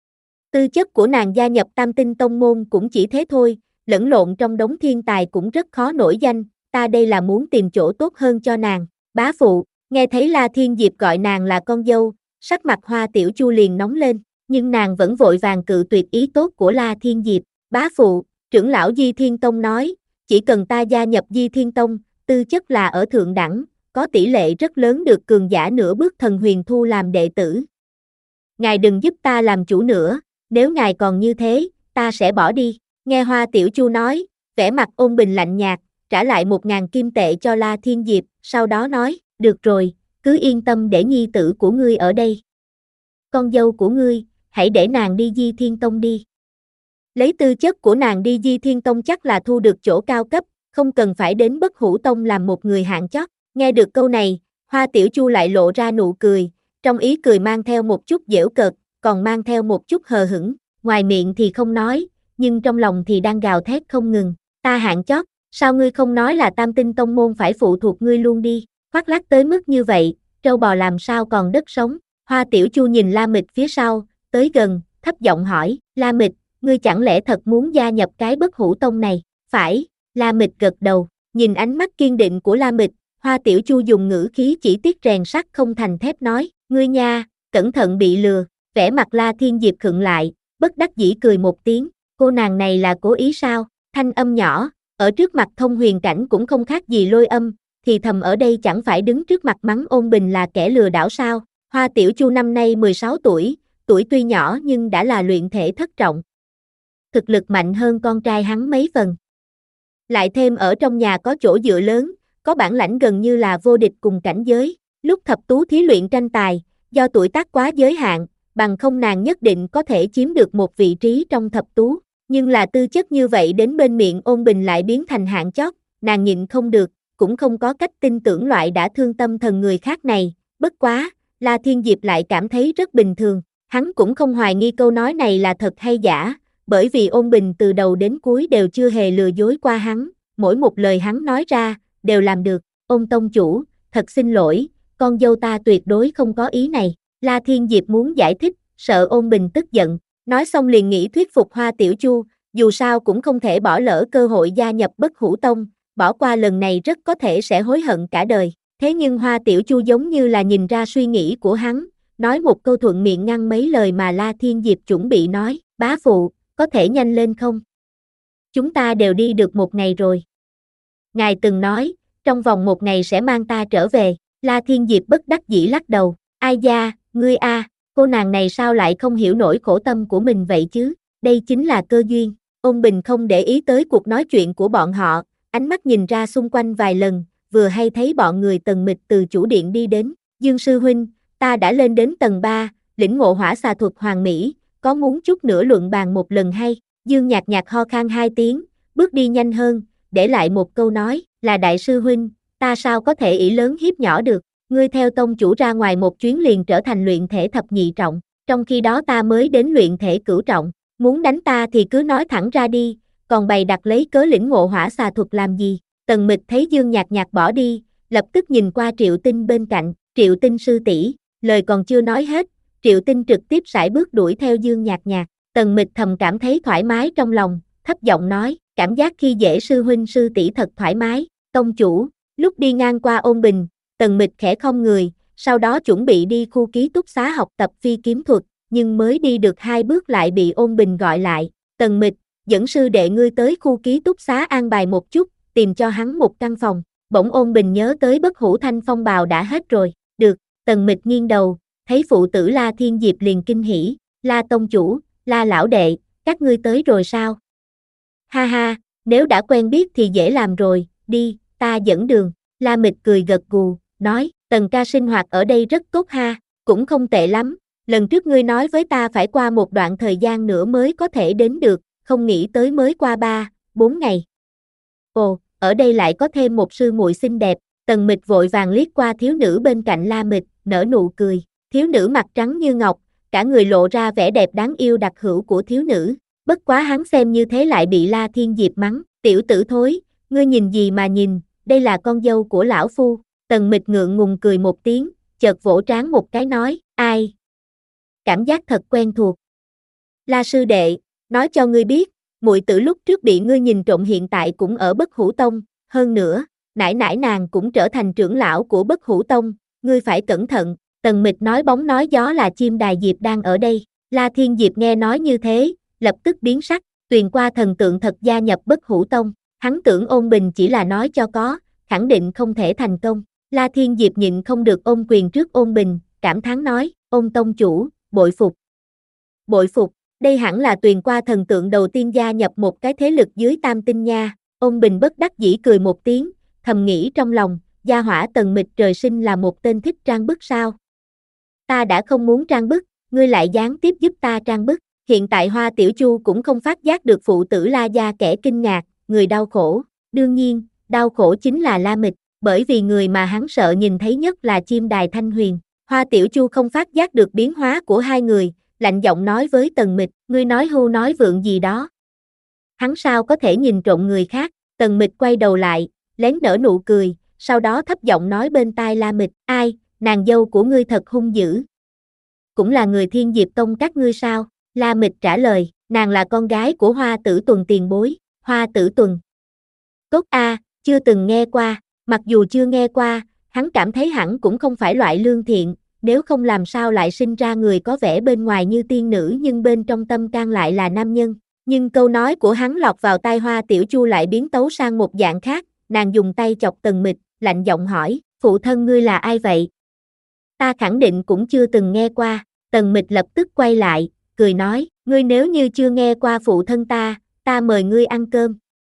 Tư chất của nàng gia nhập Tam Tinh Tông môn cũng chỉ thế thôi, lẫn lộn trong đống thiên tài cũng rất khó nổi danh, ta đây là muốn tìm chỗ tốt hơn cho nàng. Bá phụ, nghe thấy La Thiên Diệp gọi nàng là con dâu, sắc mặt Hoa Tiểu Chu liền nóng lên, nhưng nàng vẫn vội vàng cự tuyệt ý tốt của La Thiên Diệp. Bá phụ, trưởng lão Di Thiên Tông nói, chỉ cần ta gia nhập Di Thiên Tông, tư chất là ở thượng đẳng, có tỷ lệ rất lớn được cường giả nửa bước thần huyền thu làm đệ tử. Ngài đừng giúp ta làm chủ nữa, nếu ngài còn như thế, ta sẽ bỏ đi. Nghe Hoa Tiểu Chu nói, vẻ mặt Ôn Bình lạnh nhạt, trả lại một ngàn kim tệ cho La Thiên Diệp, sau đó nói, được rồi, cứ yên tâm để nhi tử của ngươi ở đây. Con dâu của ngươi, hãy để nàng đi Di Thiên Tông đi. Lấy tư chất của nàng đi Di Thiên Tông chắc là thu được chỗ cao cấp, không cần phải đến Bất Hủ Tông làm một người hạng chót. Nghe được câu này, Hoa Tiểu Chu lại lộ ra nụ cười, trong ý cười mang theo một chút giễu cợt, còn mang theo một chút hờ hững, ngoài miệng thì không nói, nhưng trong lòng thì đang gào thét không ngừng, ta hạng chót, sao ngươi không nói là Tam Tinh Tông môn phải phụ thuộc ngươi luôn đi, khoác lác tới mức như vậy, trâu bò làm sao còn đất sống. Hoa Tiểu Chu nhìn La Mịch phía sau, tới gần, thấp giọng hỏi, La Mịch, ngươi chẳng lẽ thật muốn gia nhập cái Bất Hủ Tông này? Phải, La Mịch gật đầu, nhìn ánh mắt kiên định của La Mịch, Hoa Tiểu Chu dùng ngữ khí chỉ tiếc rèn sắt không thành thép nói, ngươi nha, cẩn thận bị lừa. Vẻ mặt La Thiên Diệp khựng lại, bất đắc dĩ cười một tiếng, cô nàng này là cố ý sao? Thanh âm nhỏ, ở trước mặt thông huyền cảnh cũng không khác gì lôi âm, thì thầm ở đây chẳng phải đứng trước mặt mắng Ôn Bình là kẻ lừa đảo sao? Hoa Tiểu Chu năm nay mười sáu tuổi, tuổi tuy nhỏ nhưng đã là luyện thể thất trọng. Thực lực mạnh hơn con trai hắn mấy phần. Lại thêm ở trong nhà có chỗ dựa lớn, có bản lãnh gần như là vô địch cùng cảnh giới. Lúc thập tú thí luyện tranh tài, do tuổi tác quá giới hạn, bằng không nàng nhất định có thể chiếm được một vị trí trong thập tú. Nhưng là tư chất như vậy đến bên miệng Ôn Bình lại biến thành hạng chót, nàng nhịn không được, cũng không có cách tin tưởng loại đã thương tâm thần người khác này. Bất quá, La Thiên Diệp lại cảm thấy rất bình thường, hắn cũng không hoài nghi câu nói này là thật hay giả, bởi vì Ôn Bình từ đầu đến cuối đều chưa hề lừa dối qua hắn, mỗi một lời hắn nói ra, đều làm được. Ôn tông chủ, thật xin lỗi, con dâu ta tuyệt đối không có ý này. La Thiên Diệp muốn giải thích, sợ Ôn Bình tức giận, Nói xong liền nghĩ thuyết phục Hoa Tiểu Chu, dù sao cũng không thể bỏ lỡ cơ hội gia nhập Bất Hủ Tông, bỏ qua lần này rất có thể sẽ hối hận cả đời. Thế nhưng Hoa Tiểu Chu giống như là nhìn ra suy nghĩ của hắn, nói một câu thuận miệng ngăn mấy lời mà La Thiên Diệp chuẩn bị nói, bá phụ, có thể nhanh lên không? Chúng ta đều đi được một ngày rồi. Ngài từng nói, trong vòng một ngày sẽ mang ta trở về, La Thiên Diệp bất đắc dĩ lắc đầu, ai da, ngươi a, cô nàng này sao lại không hiểu nổi khổ tâm của mình vậy chứ, đây chính là cơ duyên. Ôn Bình không để ý tới cuộc nói chuyện của bọn họ, ánh mắt nhìn ra xung quanh vài lần, vừa hay thấy bọn người Tần Mịch từ chủ điện đi đến, Dương sư huynh, ta đã lên đến tầng ba, lĩnh ngộ hỏa xà thuật hoàn mỹ, có muốn chút nữa luận bàn một lần hay? Dương nhạt nhạt ho khan hai tiếng, bước đi nhanh hơn, để lại một câu nói, là đại sư huynh, ta sao có thể ỷ lớn hiếp nhỏ được, ngươi theo tông chủ ra ngoài một chuyến liền trở thành luyện thể thập nhị trọng, trong khi đó ta mới đến luyện thể cửu trọng, muốn đánh ta thì cứ nói thẳng ra đi, còn bày đặt lấy cớ lĩnh ngộ hỏa xà thuật làm gì? Tần Mịch thấy Dương nhạt nhạt bỏ đi, lập tức nhìn qua Triệu Tinh bên cạnh, Triệu Tinh sư tỷ, lời còn chưa nói hết, Triệu Tinh trực tiếp sải bước đuổi theo Dương nhạt nhạt, Tần Mịch thầm cảm thấy thoải mái trong lòng, thấp giọng nói, cảm giác khi dễ sư huynh sư tỷ thật thoải mái, tông chủ, lúc đi ngang qua Ôn Bình, Tần Mịch khẽ khom người, sau đó chuẩn bị đi khu ký túc xá học tập phi kiếm thuật, nhưng mới đi được hai bước lại bị Ôn Bình gọi lại, Tần Mịch, dẫn sư đệ ngươi tới khu ký túc xá an bài một chút, tìm cho hắn một căn phòng, bỗng Ôn Bình nhớ tới Bất Hủ Thanh phong bào đã hết rồi, được, Tần Mịch nghiêng đầu, thấy phụ tử La Thiên Diệp liền kinh hỉ, La tông chủ, La lão đệ, các ngươi tới rồi sao? Ha ha, nếu đã quen biết thì dễ làm rồi, đi, ta dẫn đường, La Mịch cười gật gù, nói, Tần ca sinh hoạt ở đây rất tốt ha, cũng không tệ lắm, lần trước ngươi nói với ta phải qua một đoạn thời gian nữa mới có thể đến được, không nghĩ tới mới qua ba, bốn ngày. Ồ, ở đây lại có thêm một sư muội xinh đẹp, Tần Mịch vội vàng liếc qua thiếu nữ bên cạnh La Mịch, nở nụ cười, thiếu nữ mặt trắng như ngọc, cả người lộ ra vẻ đẹp đáng yêu đặc hữu của thiếu nữ, bất quá hắn xem như thế lại bị La Thiên Diệp mắng, tiểu tử thối, ngươi nhìn gì mà nhìn, đây là con dâu của lão phu, Tần Mịch ngượng ngùng cười một tiếng, chợt vỗ trán một cái nói, ai? Cảm giác thật quen thuộc. La sư đệ, nói cho ngươi biết, muội tử lúc trước bị ngươi nhìn trộm hiện tại cũng ở Bất Hủ Tông, hơn nữa, nãi nãi nàng cũng trở thành trưởng lão của Bất Hủ Tông, ngươi phải cẩn thận, Tần Mịch nói bóng nói gió là chim đài Diệp đang ở đây, La Thiên Diệp nghe nói như thế, lập tức biến sắc, Tuyền qua thần tượng thật gia nhập Bất Hủ Tông, hắn tưởng Ôn Bình chỉ là nói cho có, khẳng định không thể thành công, La Thiên Diệp nhịn không được ôm quyền trước Ôn Bình, cảm thán nói, Ôn tông chủ, bội phục. Bội phục, đây hẳn là Tuyền qua thần tượng đầu tiên gia nhập một cái thế lực dưới Tam Tinh nha, Ôn Bình bất đắc dĩ cười một tiếng, thầm nghĩ trong lòng, gia hỏa Tần Mịch trời sinh là một tên thích trang bức sao. Ta đã không muốn trang bức, ngươi lại gián tiếp giúp ta trang bức, hiện tại Hoa Tiểu Chu cũng không phát giác được phụ tử La gia kẻ kinh ngạc, người đau khổ, đương nhiên, đau khổ chính là La Mịch, bởi vì người mà hắn sợ nhìn thấy nhất là chim đài Thanh Huyền, Hoa Tiểu Chu không phát giác được biến hóa của hai người, lạnh giọng nói với Tần Mịch, ngươi nói hưu nói vượng gì đó. Hắn sao có thể nhìn trộm người khác, Tần Mịch quay đầu lại, lén nở nụ cười, sau đó thấp giọng nói bên tai La Mịch, ai, nàng dâu của ngươi thật hung dữ. Cũng là người Thiên Diệp Tông các ngươi sao? La Mịch trả lời, nàng là con gái của Hoa Tử Tuần tiền bối, Hoa Tử Tuần. Cốt A, chưa từng nghe qua, mặc dù chưa nghe qua, hắn cảm thấy hẳn cũng không phải loại lương thiện, nếu không làm sao lại sinh ra người có vẻ bên ngoài như tiên nữ nhưng bên trong tâm can lại là nam nhân. Nhưng câu nói của hắn lọt vào tai Hoa Tiểu Chu lại biến tấu sang một dạng khác, nàng dùng tay chọc Tần Mịch, lạnh giọng hỏi, phụ thân ngươi là ai vậy? Ta khẳng định cũng chưa từng nghe qua, Tần Mịch lập tức quay lại, cười nói, ngươi nếu như chưa nghe qua phụ thân ta, ta mời ngươi ăn cơm.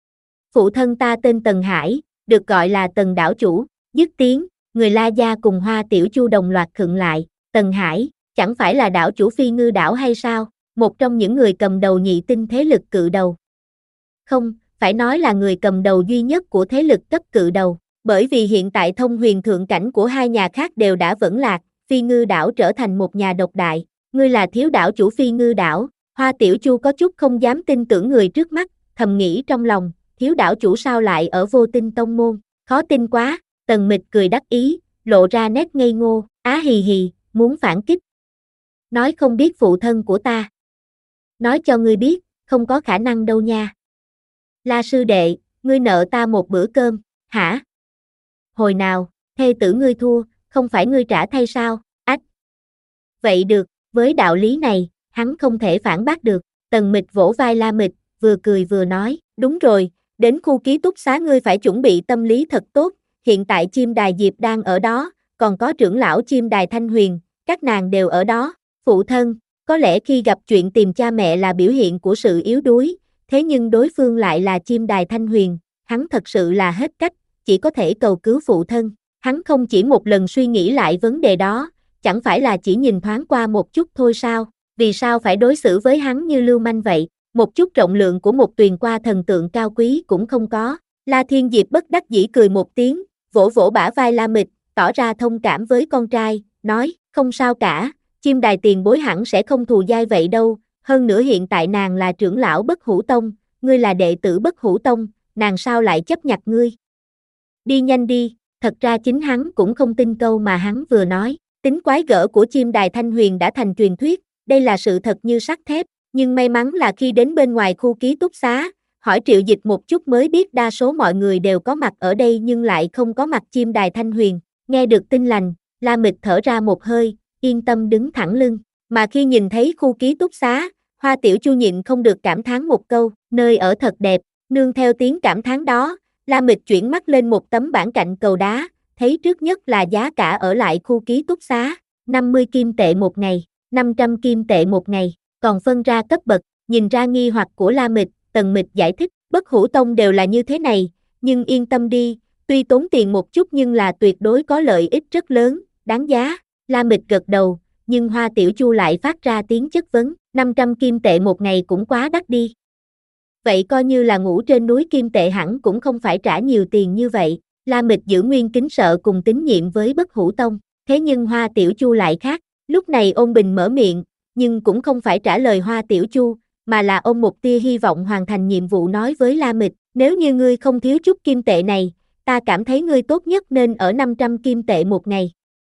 Phụ thân ta tên Tần Hải, được gọi là Tần đảo chủ, dứt tiếng, người La gia cùng Hoa Tiểu Chu đồng loạt khựng lại, Tần Hải, chẳng phải là đảo chủ Phi Ngư đảo hay sao, một trong những người cầm đầu nhị tinh thế lực cự đầu. Không, phải nói là người cầm đầu duy nhất của thế lực cấp cự đầu, bởi vì hiện tại thông huyền thượng cảnh của hai nhà khác đều đã vững lạc, Phi Ngư đảo trở thành một nhà độc đại, ngươi là thiếu đảo chủ Phi Ngư đảo, Hoa Tiểu Chu có chút không dám tin tưởng người trước mắt, thầm nghĩ trong lòng, thiếu đảo chủ sao lại ở Vô Tinh tông môn, khó tin quá, Tần Mịch cười đắc ý, lộ ra nét ngây ngô, á hì hì, muốn phản kích. Nói không biết phụ thân của ta. Nói cho ngươi biết, không có khả năng đâu nha. La sư đệ, ngươi nợ ta một bữa cơm, hả? Hồi nào, thê tử ngươi thua, không phải ngươi trả thay sao? Ách! Vậy được, với đạo lý này, hắn không thể phản bác được. Tần Mịch vỗ vai La Mịch, vừa cười vừa nói, đúng rồi, đến khu ký túc xá ngươi phải chuẩn bị tâm lý thật tốt, hiện tại chim đài Diệp đang ở đó, còn có trưởng lão chim đài Thanh Huyền, các nàng đều ở đó. Phụ thân, có lẽ khi gặp chuyện tìm cha mẹ là biểu hiện của sự yếu đuối, thế nhưng đối phương lại là chim đài Thanh Huyền, hắn thật sự là hết cách, chỉ có thể cầu cứu phụ thân. Hắn không chỉ một lần suy nghĩ lại vấn đề đó, chẳng phải là chỉ nhìn thoáng qua một chút thôi sao, vì sao phải đối xử với hắn như lưu manh vậy, một chút trọng lượng của một tuyền qua thần tượng cao quý cũng không có. La Thiên Diệp bất đắc dĩ cười một tiếng, vỗ vỗ bả vai La Mịch, tỏ ra thông cảm với con trai, nói, không sao cả, chim đài tiền bối hẳn sẽ không thù dai vậy đâu, hơn nữa hiện tại nàng là trưởng lão Bất Hủ Tông, ngươi là đệ tử Bất Hủ Tông, nàng sao lại chấp nhặt ngươi. Đi nhanh đi, thật ra chính hắn cũng không tin câu mà hắn vừa nói, tính quái gở của chim đài Thanh Huyền đã thành truyền thuyết, đây là sự thật như sắt thép, nhưng may mắn là khi đến bên ngoài khu ký túc xá, hỏi Triệu Dịch một chút mới biết đa số mọi người đều có mặt ở đây nhưng lại không có mặt chim đài Thanh Huyền, nghe được tin lành, La Mịch thở ra một hơi, yên tâm đứng thẳng lưng, mà khi nhìn thấy khu ký túc xá, Hoa Tiểu Chu nhịn không được cảm thán một câu, nơi ở thật đẹp, nương theo tiếng cảm thán đó, La Mịch chuyển mắt lên một tấm bảng cạnh cầu đá, thấy trước nhất là giá cả ở lại khu ký túc xá, năm mươi kim tệ một ngày, năm trăm kim tệ một ngày, còn phân ra cấp bậc, nhìn ra nghi hoặc của La Mịch, Tần Mịch giải thích, Bất Hủ Tông đều là như thế này, nhưng yên tâm đi, tuy tốn tiền một chút nhưng là tuyệt đối có lợi ích rất lớn, đáng giá. La Mịch gật đầu, nhưng Hoa Tiểu Chu lại phát ra tiếng chất vấn, năm trăm kim tệ một ngày cũng quá đắt đi. Vậy coi như là ngủ trên núi kim tệ hẳn cũng không phải trả nhiều tiền như vậy. La Mịch giữ nguyên kính sợ cùng tín nhiệm với Bất Hủ Tông, thế nhưng Hoa Tiểu Chu lại khác, lúc này Ôn Bình mở miệng, nhưng cũng không phải trả lời Hoa Tiểu Chu, mà là ôm một tia hy vọng hoàn thành nhiệm vụ nói với La Mịch, nếu như ngươi không thiếu chút kim tệ này, ta cảm thấy ngươi tốt nhất nên ở năm trăm kim tệ một ngày.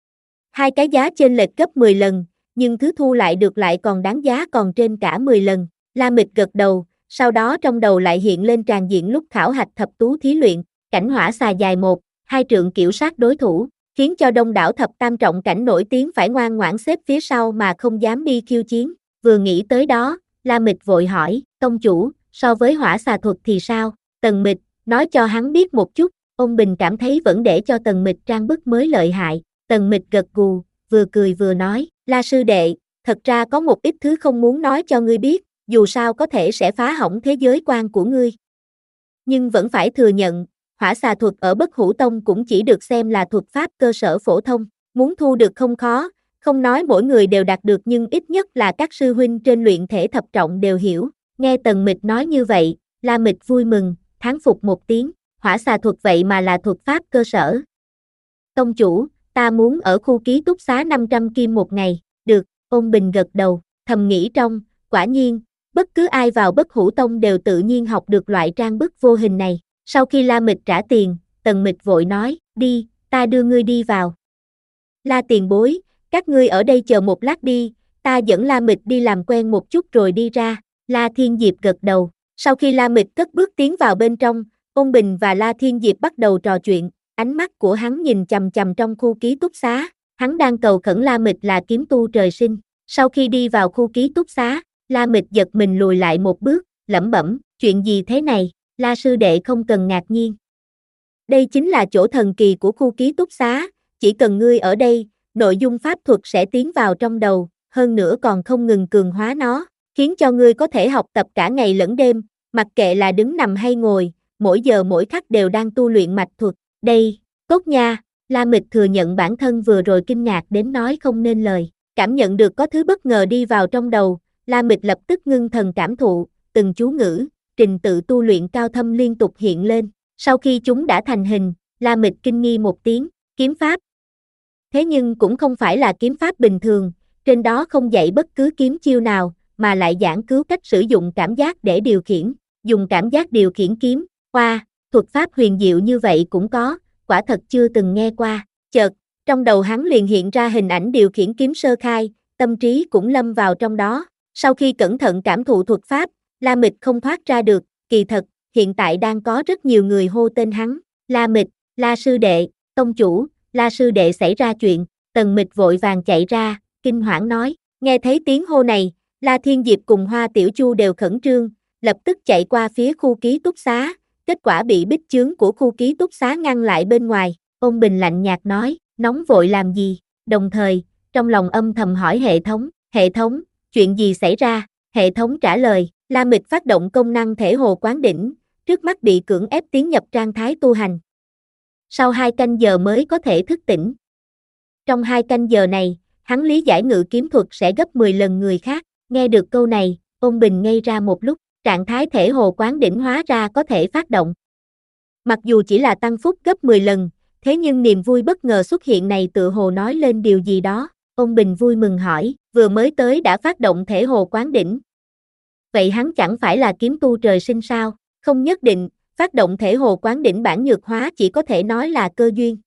Hai cái giá chênh lệch gấp mười lần, nhưng thứ thu lại được lại còn đáng giá còn trên cả mười lần. La Mịch gật đầu, sau đó trong đầu lại hiện lên tràng diện lúc khảo hạch thập tú thí luyện, cảnh hỏa xà dài một, hai trượng kiểu sát đối thủ, khiến cho đông đảo thập tam trọng cảnh nổi tiếng phải ngoan ngoãn xếp phía sau mà không dám đi khiêu chiến. Vừa nghĩ tới đó, La Mịch vội hỏi, tông chủ, so với hỏa xà thuật thì sao? Tần Mịch, nói cho hắn biết một chút, Ôn Bình cảm thấy vẫn để cho Tần Mịch trang bức mới lợi hại. Tần Mịch gật gù, vừa cười vừa nói, La sư đệ, thật ra có một ít thứ không muốn nói cho ngươi biết, dù sao có thể sẽ phá hỏng thế giới quan của ngươi. Nhưng vẫn phải thừa nhận, hỏa xà thuật ở Bất Hủ Tông cũng chỉ được xem là thuật pháp cơ sở phổ thông, muốn thu được không khó, không nói mỗi người đều đạt được nhưng ít nhất là các sư huynh trên luyện thể thập trọng đều hiểu. Nghe Tần Mịch nói như vậy, La Mịch vui mừng, thán phục một tiếng, hỏa xà thuật vậy mà là thuật pháp cơ sở. Tông chủ, ta muốn ở khu ký túc xá năm trăm kim một ngày, được, Ôn Bình gật đầu, thầm nghĩ trong, quả nhiên, bất cứ ai vào Bất Hủ Tông đều tự nhiên học được loại trang bức vô hình này. Sau khi La Mịch trả tiền, Tần Mịch vội nói, đi, ta đưa ngươi đi vào. La tiền bối, các ngươi ở đây chờ một lát đi, ta dẫn La Mịch đi làm quen một chút rồi đi ra. La Thiên Diệp gật đầu, sau khi La Mịch cất bước tiến vào bên trong, Ôn Bình và La Thiên Diệp bắt đầu trò chuyện, ánh mắt của hắn nhìn chằm chằm trong khu ký túc xá, hắn đang cầu khẩn La Mịch là kiếm tu trời sinh. Sau khi đi vào khu ký túc xá, La Mịch giật mình lùi lại một bước, lẩm bẩm, chuyện gì thế này, La sư đệ không cần ngạc nhiên. Đây chính là chỗ thần kỳ của khu ký túc xá, chỉ cần ngươi ở đây, nội dung pháp thuật sẽ tiến vào trong đầu, hơn nữa còn không ngừng cường hóa nó, khiến cho ngươi có thể học tập cả ngày lẫn đêm, mặc kệ là đứng nằm hay ngồi, mỗi giờ mỗi khắc đều đang tu luyện mạch thuật. Đây, tốt nha, La Mịch thừa nhận bản thân vừa rồi kinh ngạc đến nói không nên lời, cảm nhận được có thứ bất ngờ đi vào trong đầu, La Mịch lập tức ngưng thần cảm thụ, từng chú ngữ, trình tự tu luyện cao thâm liên tục hiện lên, sau khi chúng đã thành hình, La Mịch kinh nghi một tiếng, kiếm pháp. Thế nhưng cũng không phải là kiếm pháp bình thường, trên đó không dạy bất cứ kiếm chiêu nào, mà lại giảng cứu cách sử dụng cảm giác để điều khiển, dùng cảm giác điều khiển kiếm, qua, thuật pháp huyền diệu như vậy cũng có, quả thật chưa từng nghe qua, chợt, trong đầu hắn liền hiện ra hình ảnh điều khiển kiếm sơ khai, tâm trí cũng lâm vào trong đó, Sau khi cẩn thận cảm thụ thuật pháp, La Mịch không thoát ra được, kỳ thật, hiện tại đang có rất nhiều người hô tên hắn, La Mịch, La sư đệ, tông chủ, La sư đệ xảy ra chuyện, Tần Mịch vội vàng chạy ra, kinh hoảng nói, nghe thấy tiếng hô này, La Thiên Diệp cùng Hoa Tiểu Chu đều khẩn trương, lập tức chạy qua phía khu ký túc xá, kết quả bị bích chướng của khu ký túc xá ngăn lại bên ngoài, Ôn Bình lạnh nhạt nói, nóng vội làm gì, đồng thời, trong lòng âm thầm hỏi hệ thống, hệ thống, chuyện gì xảy ra, hệ thống trả lời, La Mịch phát động công năng thể hồ quán đỉnh, trước mắt bị cưỡng ép tiến nhập trạng thái tu hành. Sau hai canh giờ mới có thể thức tỉnh. Trong hai canh giờ này, hắn lý giải ngự kiếm thuật sẽ gấp mười lần người khác, nghe được câu này, Ôn Bình ngây ra một lúc, trạng thái thể hồ quán đỉnh hóa ra có thể phát động. Mặc dù chỉ là tăng phúc gấp mười lần, thế nhưng niềm vui bất ngờ xuất hiện này tựa hồ nói lên điều gì đó, Ôn Bình vui mừng hỏi, vừa mới tới đã phát động thể hồ quán đỉnh. Vậy hắn chẳng phải là kiếm tu trời sinh sao? Không nhất định, phát động thể hồ quán đỉnh bản nhược hóa chỉ có thể nói là cơ duyên.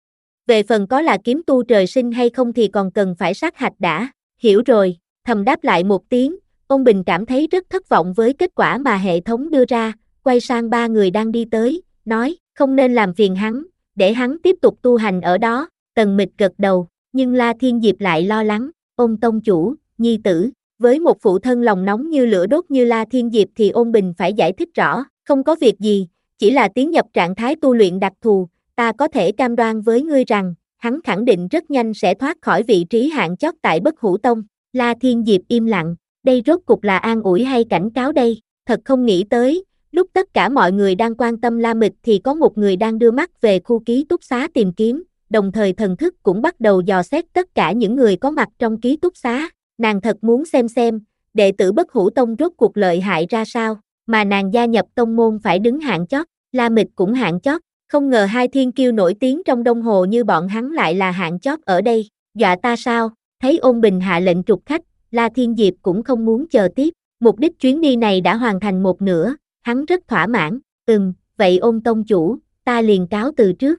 Về phần có là kiếm tu trời sinh hay không thì còn cần phải sát hạch đã, hiểu rồi, thầm đáp lại một tiếng, Ôn Bình cảm thấy rất thất vọng với kết quả mà hệ thống đưa ra, quay sang ba người đang đi tới, nói, không nên làm phiền hắn, để hắn tiếp tục tu hành ở đó, Tần Mịch gật đầu, nhưng La Thiên Diệp lại lo lắng, Ôn tông chủ, nhi tử, với một phụ thân lòng nóng như lửa đốt như La Thiên Diệp thì Ôn Bình phải giải thích rõ, không có việc gì, chỉ là tiến nhập trạng thái tu luyện đặc thù, ta có thể cam đoan với ngươi rằng, hắn khẳng định rất nhanh sẽ thoát khỏi vị trí hạng chót tại Bất Hủ Tông. La Thiên Diệp im lặng, đây rốt cục là an ủi hay cảnh cáo đây, thật không nghĩ tới, lúc tất cả mọi người đang quan tâm La Mịch thì có một người đang đưa mắt về khu ký túc xá tìm kiếm, đồng thời thần thức cũng bắt đầu dò xét tất cả những người có mặt trong ký túc xá, nàng thật muốn xem xem, đệ tử Bất Hủ Tông rốt cuộc lợi hại ra sao, mà nàng gia nhập tông môn phải đứng hạng chót, La Mịch cũng hạng chót, không ngờ hai thiên kiêu nổi tiếng trong đông hồ như bọn hắn lại là hạng chót ở đây, dọa ta sao, thấy Ôn Bình hạ lệnh trục khách, La Thiên Diệp cũng không muốn chờ tiếp, mục đích chuyến đi này đã hoàn thành một nửa, hắn rất thỏa mãn, ừm, vậy Ôn tông chủ, ta liền cáo từ trước.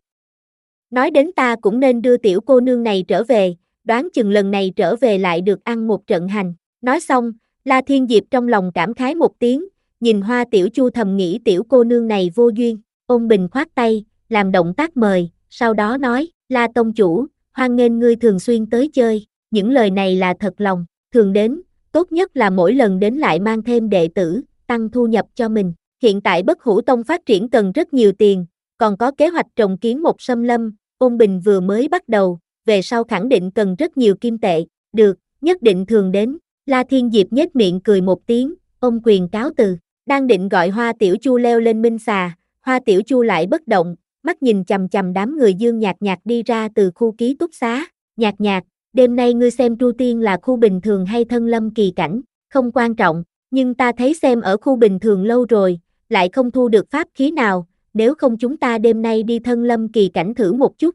Nói đến ta cũng nên đưa tiểu cô nương này trở về, đoán chừng lần này trở về lại được ăn một trận hành, nói xong, La Thiên Diệp trong lòng cảm khái một tiếng, nhìn Hoa Tiểu Chu thầm nghĩ tiểu cô nương này vô duyên, Ôn Bình khoát tay, làm động tác mời, sau đó nói, La tông chủ, hoan nghênh ngươi thường xuyên tới chơi, những lời này là thật lòng, thường đến, tốt nhất là mỗi lần đến lại mang thêm đệ tử, tăng thu nhập cho mình, hiện tại Bất Hủ Tông phát triển cần rất nhiều tiền, còn có kế hoạch trồng kiến một xâm lâm, Ôn Bình vừa mới bắt đầu, về sau khẳng định cần rất nhiều kim tệ, được, nhất định thường đến, La Thiên Diệp nhếch miệng cười một tiếng, ôm quyền cáo từ, đang định gọi Hoa Tiểu Chu leo lên minh xà, Hoa Tiểu Chu lại bất động, mắt nhìn chằm chằm đám người Dương Nhạc Nhạc đi ra từ khu ký túc xá, Nhạc Nhạc, đêm nay ngươi xem Tru Tiên là khu bình thường hay thân lâm kỳ cảnh, không quan trọng, nhưng ta thấy xem ở khu bình thường lâu rồi, lại không thu được pháp khí nào, nếu không chúng ta đêm nay đi thân lâm kỳ cảnh thử một chút.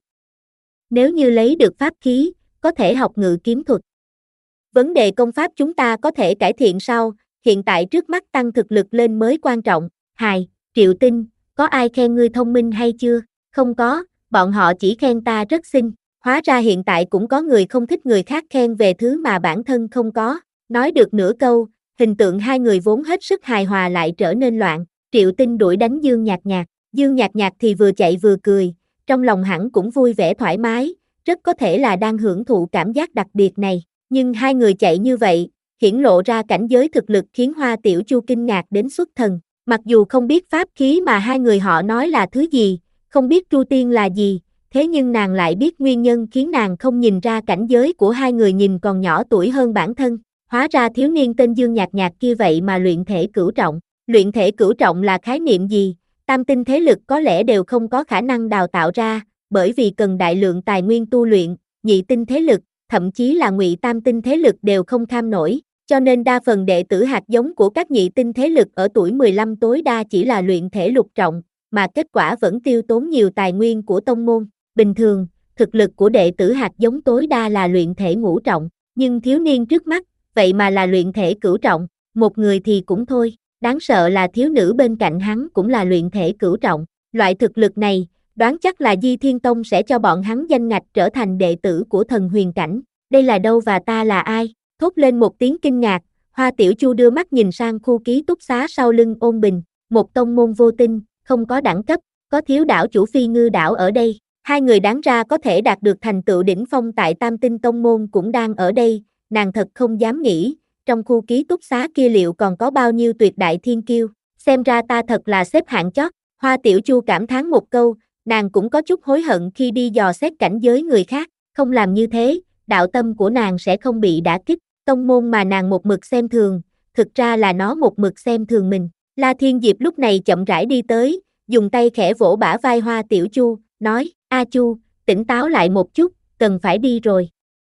Nếu như lấy được pháp khí, có thể học ngự kiếm thuật. Vấn đề công pháp chúng ta có thể cải thiện sau, hiện tại trước mắt tăng thực lực lên mới quan trọng. Hài, Triệu Tinh, có ai khen ngươi thông minh hay chưa? Không có, bọn họ chỉ khen ta rất xinh. Hóa ra hiện tại cũng có người không thích người khác khen về thứ mà bản thân không có. Nói được nửa câu, hình tượng hai người vốn hết sức hài hòa lại trở nên loạn. Triệu Tinh đuổi đánh Dương Nhạc Nhạc. Dương Nhạc Nhạc thì vừa chạy vừa cười, trong lòng hẳn cũng vui vẻ thoải mái, rất có thể là đang hưởng thụ cảm giác đặc biệt này. Nhưng hai người chạy như vậy, hiển lộ ra cảnh giới thực lực khiến Hoa Tiểu Chu kinh ngạc đến xuất thần. Mặc dù không biết pháp khí mà hai người họ nói là thứ gì, không biết Tru Tiên là gì, thế nhưng nàng lại biết nguyên nhân khiến nàng không nhìn ra cảnh giới của hai người nhìn còn nhỏ tuổi hơn bản thân. Hóa ra thiếu niên tên Dương Nhạc Nhạc kia vậy mà luyện thể cửu trọng. Luyện thể cửu trọng là khái niệm gì? Tam tinh thế lực có lẽ đều không có khả năng đào tạo ra, bởi vì cần đại lượng tài nguyên tu luyện, nhị tinh thế lực, thậm chí là ngụy tam tinh thế lực đều không kham nổi, cho nên đa phần đệ tử hạt giống của các nhị tinh thế lực ở tuổi mười lăm tối đa chỉ là luyện thể lục trọng, mà kết quả vẫn tiêu tốn nhiều tài nguyên của tông môn. Bình thường, thực lực của đệ tử hạt giống tối đa là luyện thể ngũ trọng, nhưng thiếu niên trước mắt, vậy mà là luyện thể cửu trọng, một người thì cũng thôi, đáng sợ là thiếu nữ bên cạnh hắn cũng là luyện thể cửu trọng, loại thực lực này, đoán chắc là Di Thiên Tông sẽ cho bọn hắn danh ngạch trở thành đệ tử của thần huyền cảnh, đây là đâu và ta là ai, thốt lên một tiếng kinh ngạc, Hoa Tiểu Chu đưa mắt nhìn sang khu ký túc xá sau lưng Ôn Bình, một tông môn vô tinh, không có đẳng cấp, có thiếu đảo chủ Phi Ngư đảo ở đây. Hai người đáng ra có thể đạt được thành tựu đỉnh phong tại Tam Tinh Tông Môn cũng đang ở đây, nàng thật không dám nghĩ, trong khu ký túc xá kia liệu còn có bao nhiêu tuyệt đại thiên kiêu, xem ra ta thật là xếp hạng chót. Hoa Tiểu Chu cảm thán một câu, nàng cũng có chút hối hận khi đi dò xét cảnh giới người khác, không làm như thế, đạo tâm của nàng sẽ không bị đả kích, tông môn mà nàng một mực xem thường, thực ra là nó một mực xem thường mình. La Thiên Diệp lúc này chậm rãi đi tới, dùng tay khẽ vỗ bả vai Hoa Tiểu Chu, nói, A Chu, tỉnh táo lại một chút, cần phải đi rồi.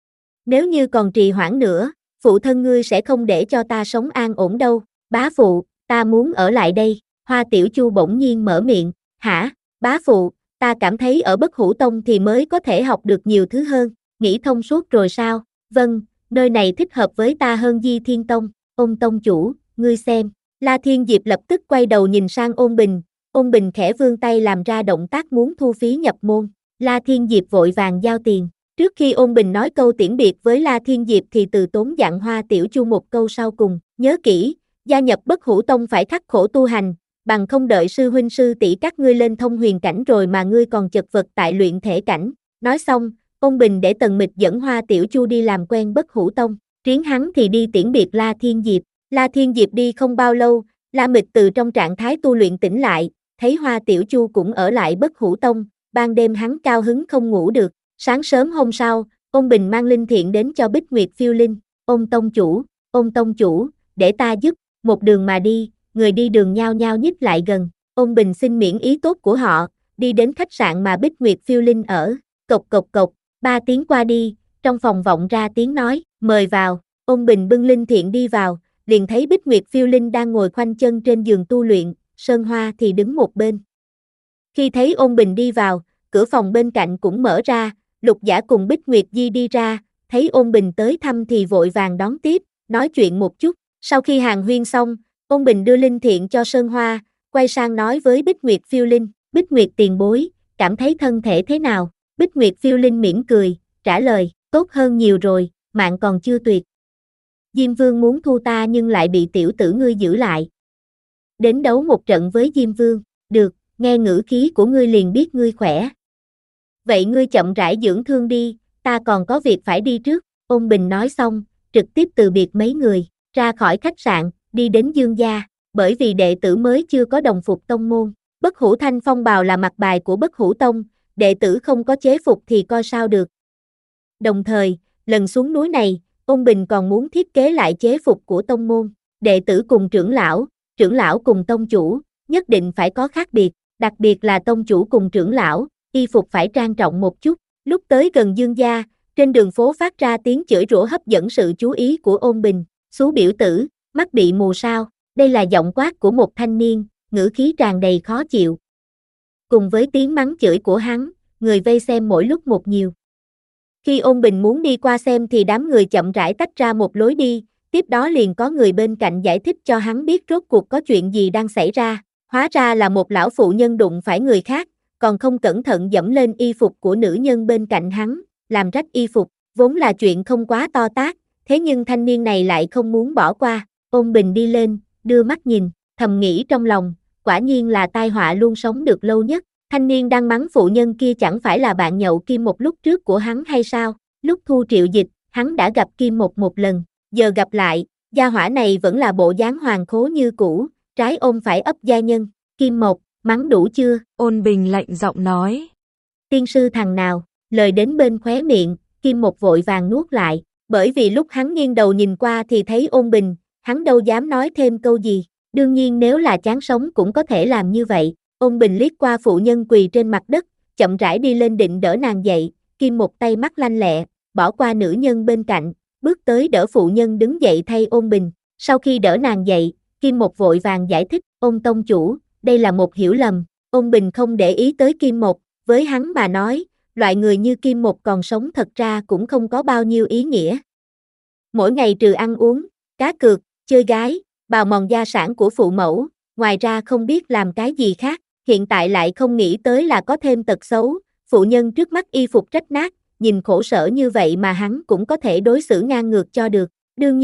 Nếu như còn trì hoãn nữa, phụ thân ngươi sẽ không để cho ta sống an ổn đâu, bá phụ, ta muốn ở lại đây. Hoa Tiểu Chu bỗng nhiên mở miệng, hả, bá phụ, ta cảm thấy ở Bất Hủ Tông thì mới có thể học được nhiều thứ hơn, nghĩ thông suốt rồi sao? Vâng, nơi này thích hợp với ta hơn Di Thiên Tông. Ôn tông chủ, ngươi xem. La Thiên Diệp lập tức quay đầu nhìn sang Ôn Bình, Ôn Bình khẽ vươn tay làm ra động tác muốn thu phí nhập môn. La Thiên Diệp vội vàng giao tiền. Trước khi Ôn Bình nói câu tiễn biệt với La Thiên Diệp thì từ tốn dặn Hoa Tiểu Chu một câu sau cùng, nhớ kỹ, gia nhập Bất Hủ Tông phải khắc khổ tu hành, bằng không đợi sư huynh sư tỷ các ngươi lên thông huyền cảnh rồi mà ngươi còn chật vật tại luyện thể cảnh. Nói xong, Ôn Bình để Tần Mịch dẫn Hoa Tiểu Chu đi làm quen Bất Hủ Tông, riêng hắn thì đi tiễn biệt La Thiên Diệp. La Thiên Diệp đi không bao lâu, La Mịch từ trong trạng thái tu luyện tỉnh lại, thấy Hoa Tiểu Chu cũng ở lại Bất Hủ Tông, ban đêm hắn cao hứng không ngủ được. Sáng sớm hôm sau, Ôn Bình mang linh thiện đến cho Bích Nguyệt phiêu linh, Ôn tông chủ, Ôn tông chủ, để ta giúp, một đường mà đi, người đi đường nhao nhao nhích lại gần, Ôn Bình xin miễn ý tốt của họ, đi đến khách sạn mà Bích Nguyệt phiêu linh ở, cộc cộc cộc, ba tiếng qua đi, trong phòng vọng ra tiếng nói, mời vào. Ôn Bình bưng linh thiện đi vào, liền thấy Bích Nguyệt phiêu linh đang ngồi khoanh chân trên giường tu luyện, Sơn Hoa thì đứng một bên. Khi thấy Ôn Bình đi vào, cửa phòng bên cạnh cũng mở ra, Lục Giả cùng Bích Nguyệt Di đi ra, thấy Ôn Bình tới thăm thì vội vàng đón tiếp, nói chuyện một chút. Sau khi hàn huyên xong, Ôn Bình đưa linh thiện cho Sơn Hoa, quay sang nói với Bích Nguyệt phiêu linh, Bích Nguyệt tiền bối, cảm thấy thân thể thế nào? Bích Nguyệt phiêu linh mỉm cười, trả lời, tốt hơn nhiều rồi, mạng còn chưa tuyệt. Diêm Vương muốn thu ta nhưng lại bị tiểu tử ngươi giữ lại. Đến đấu một trận với Diêm Vương, được, nghe ngữ khí của ngươi liền biết ngươi khỏe. Vậy ngươi chậm rãi dưỡng thương đi, ta còn có việc phải đi trước. Ôn Bình nói xong, trực tiếp từ biệt mấy người, ra khỏi khách sạn, đi đến Dương gia, bởi vì đệ tử mới chưa có đồng phục tông môn. Bất Hủ Thanh Phong bào là mặt bài của Bất Hủ Tông, đệ tử không có chế phục thì coi sao được. Đồng thời, lần xuống núi này, Ôn Bình còn muốn thiết kế lại chế phục của tông môn, đệ tử cùng trưởng lão, trưởng lão cùng tông chủ, nhất định phải có khác biệt, đặc biệt là tông chủ cùng trưởng lão, y phục phải trang trọng một chút. Lúc tới gần Dương gia, trên đường phố phát ra tiếng chửi rủa hấp dẫn sự chú ý của Ôn Bình, xú biểu tử, mắt bị mù sao, đây là giọng quát của một thanh niên, ngữ khí tràn đầy khó chịu. Cùng với tiếng mắng chửi của hắn, người vây xem mỗi lúc một nhiều. Khi Ôn Bình muốn đi qua xem thì đám người chậm rãi tách ra một lối đi, tiếp đó liền có người bên cạnh giải thích cho hắn biết rốt cuộc có chuyện gì đang xảy ra, hóa ra là một lão phụ nhân đụng phải người khác, còn không cẩn thận dẫm lên y phục của nữ nhân bên cạnh hắn, làm rách y phục, vốn là chuyện không quá to tát, thế nhưng thanh niên này lại không muốn bỏ qua. Ôn Bình đi lên, đưa mắt nhìn, thầm nghĩ trong lòng, quả nhiên là tai họa luôn sống được lâu nhất. Thanh niên đang mắng phụ nhân kia chẳng phải là bạn nhậu Kim Một lúc trước của hắn hay sao? Lúc thu triệu dịch, hắn đã gặp Kim Một một lần, giờ gặp lại, gia hỏa này vẫn là bộ dáng hoàng khố như cũ, trái ôm phải ấp gia nhân. Kim Một, mắng đủ chưa? Ôn Bình lạnh giọng nói. Tiên sư thằng nào? Lời đến bên khóe miệng, Kim Một vội vàng nuốt lại, bởi vì lúc hắn nghiêng đầu nhìn qua thì thấy Ôn Bình, hắn đâu dám nói thêm câu gì, đương nhiên nếu là chán sống cũng có thể làm như vậy. Ôn Bình liếc qua phụ nhân quỳ trên mặt đất, chậm rãi đi lên định đỡ nàng dậy, Kim Một tay mắt lanh lẹ, bỏ qua nữ nhân bên cạnh, bước tới đỡ phụ nhân đứng dậy thay Ôn Bình. Sau khi đỡ nàng dậy, Kim Một vội vàng giải thích, Ôn tông chủ, đây là một hiểu lầm. Ôn Bình không để ý tới Kim Một, với hắn mà nói, loại người như Kim Một còn sống thật ra cũng không có bao nhiêu ý nghĩa. Mỗi ngày trừ ăn uống, cá cược, chơi gái, bào mòn gia sản của phụ mẫu, ngoài ra không biết làm cái gì khác. Hiện tại lại không nghĩ tới là có thêm tật xấu, phụ nhân trước mắt y phục rách nát, nhìn khổ sở như vậy mà hắn cũng có thể đối xử ngang ngược cho được. Đương nhiên,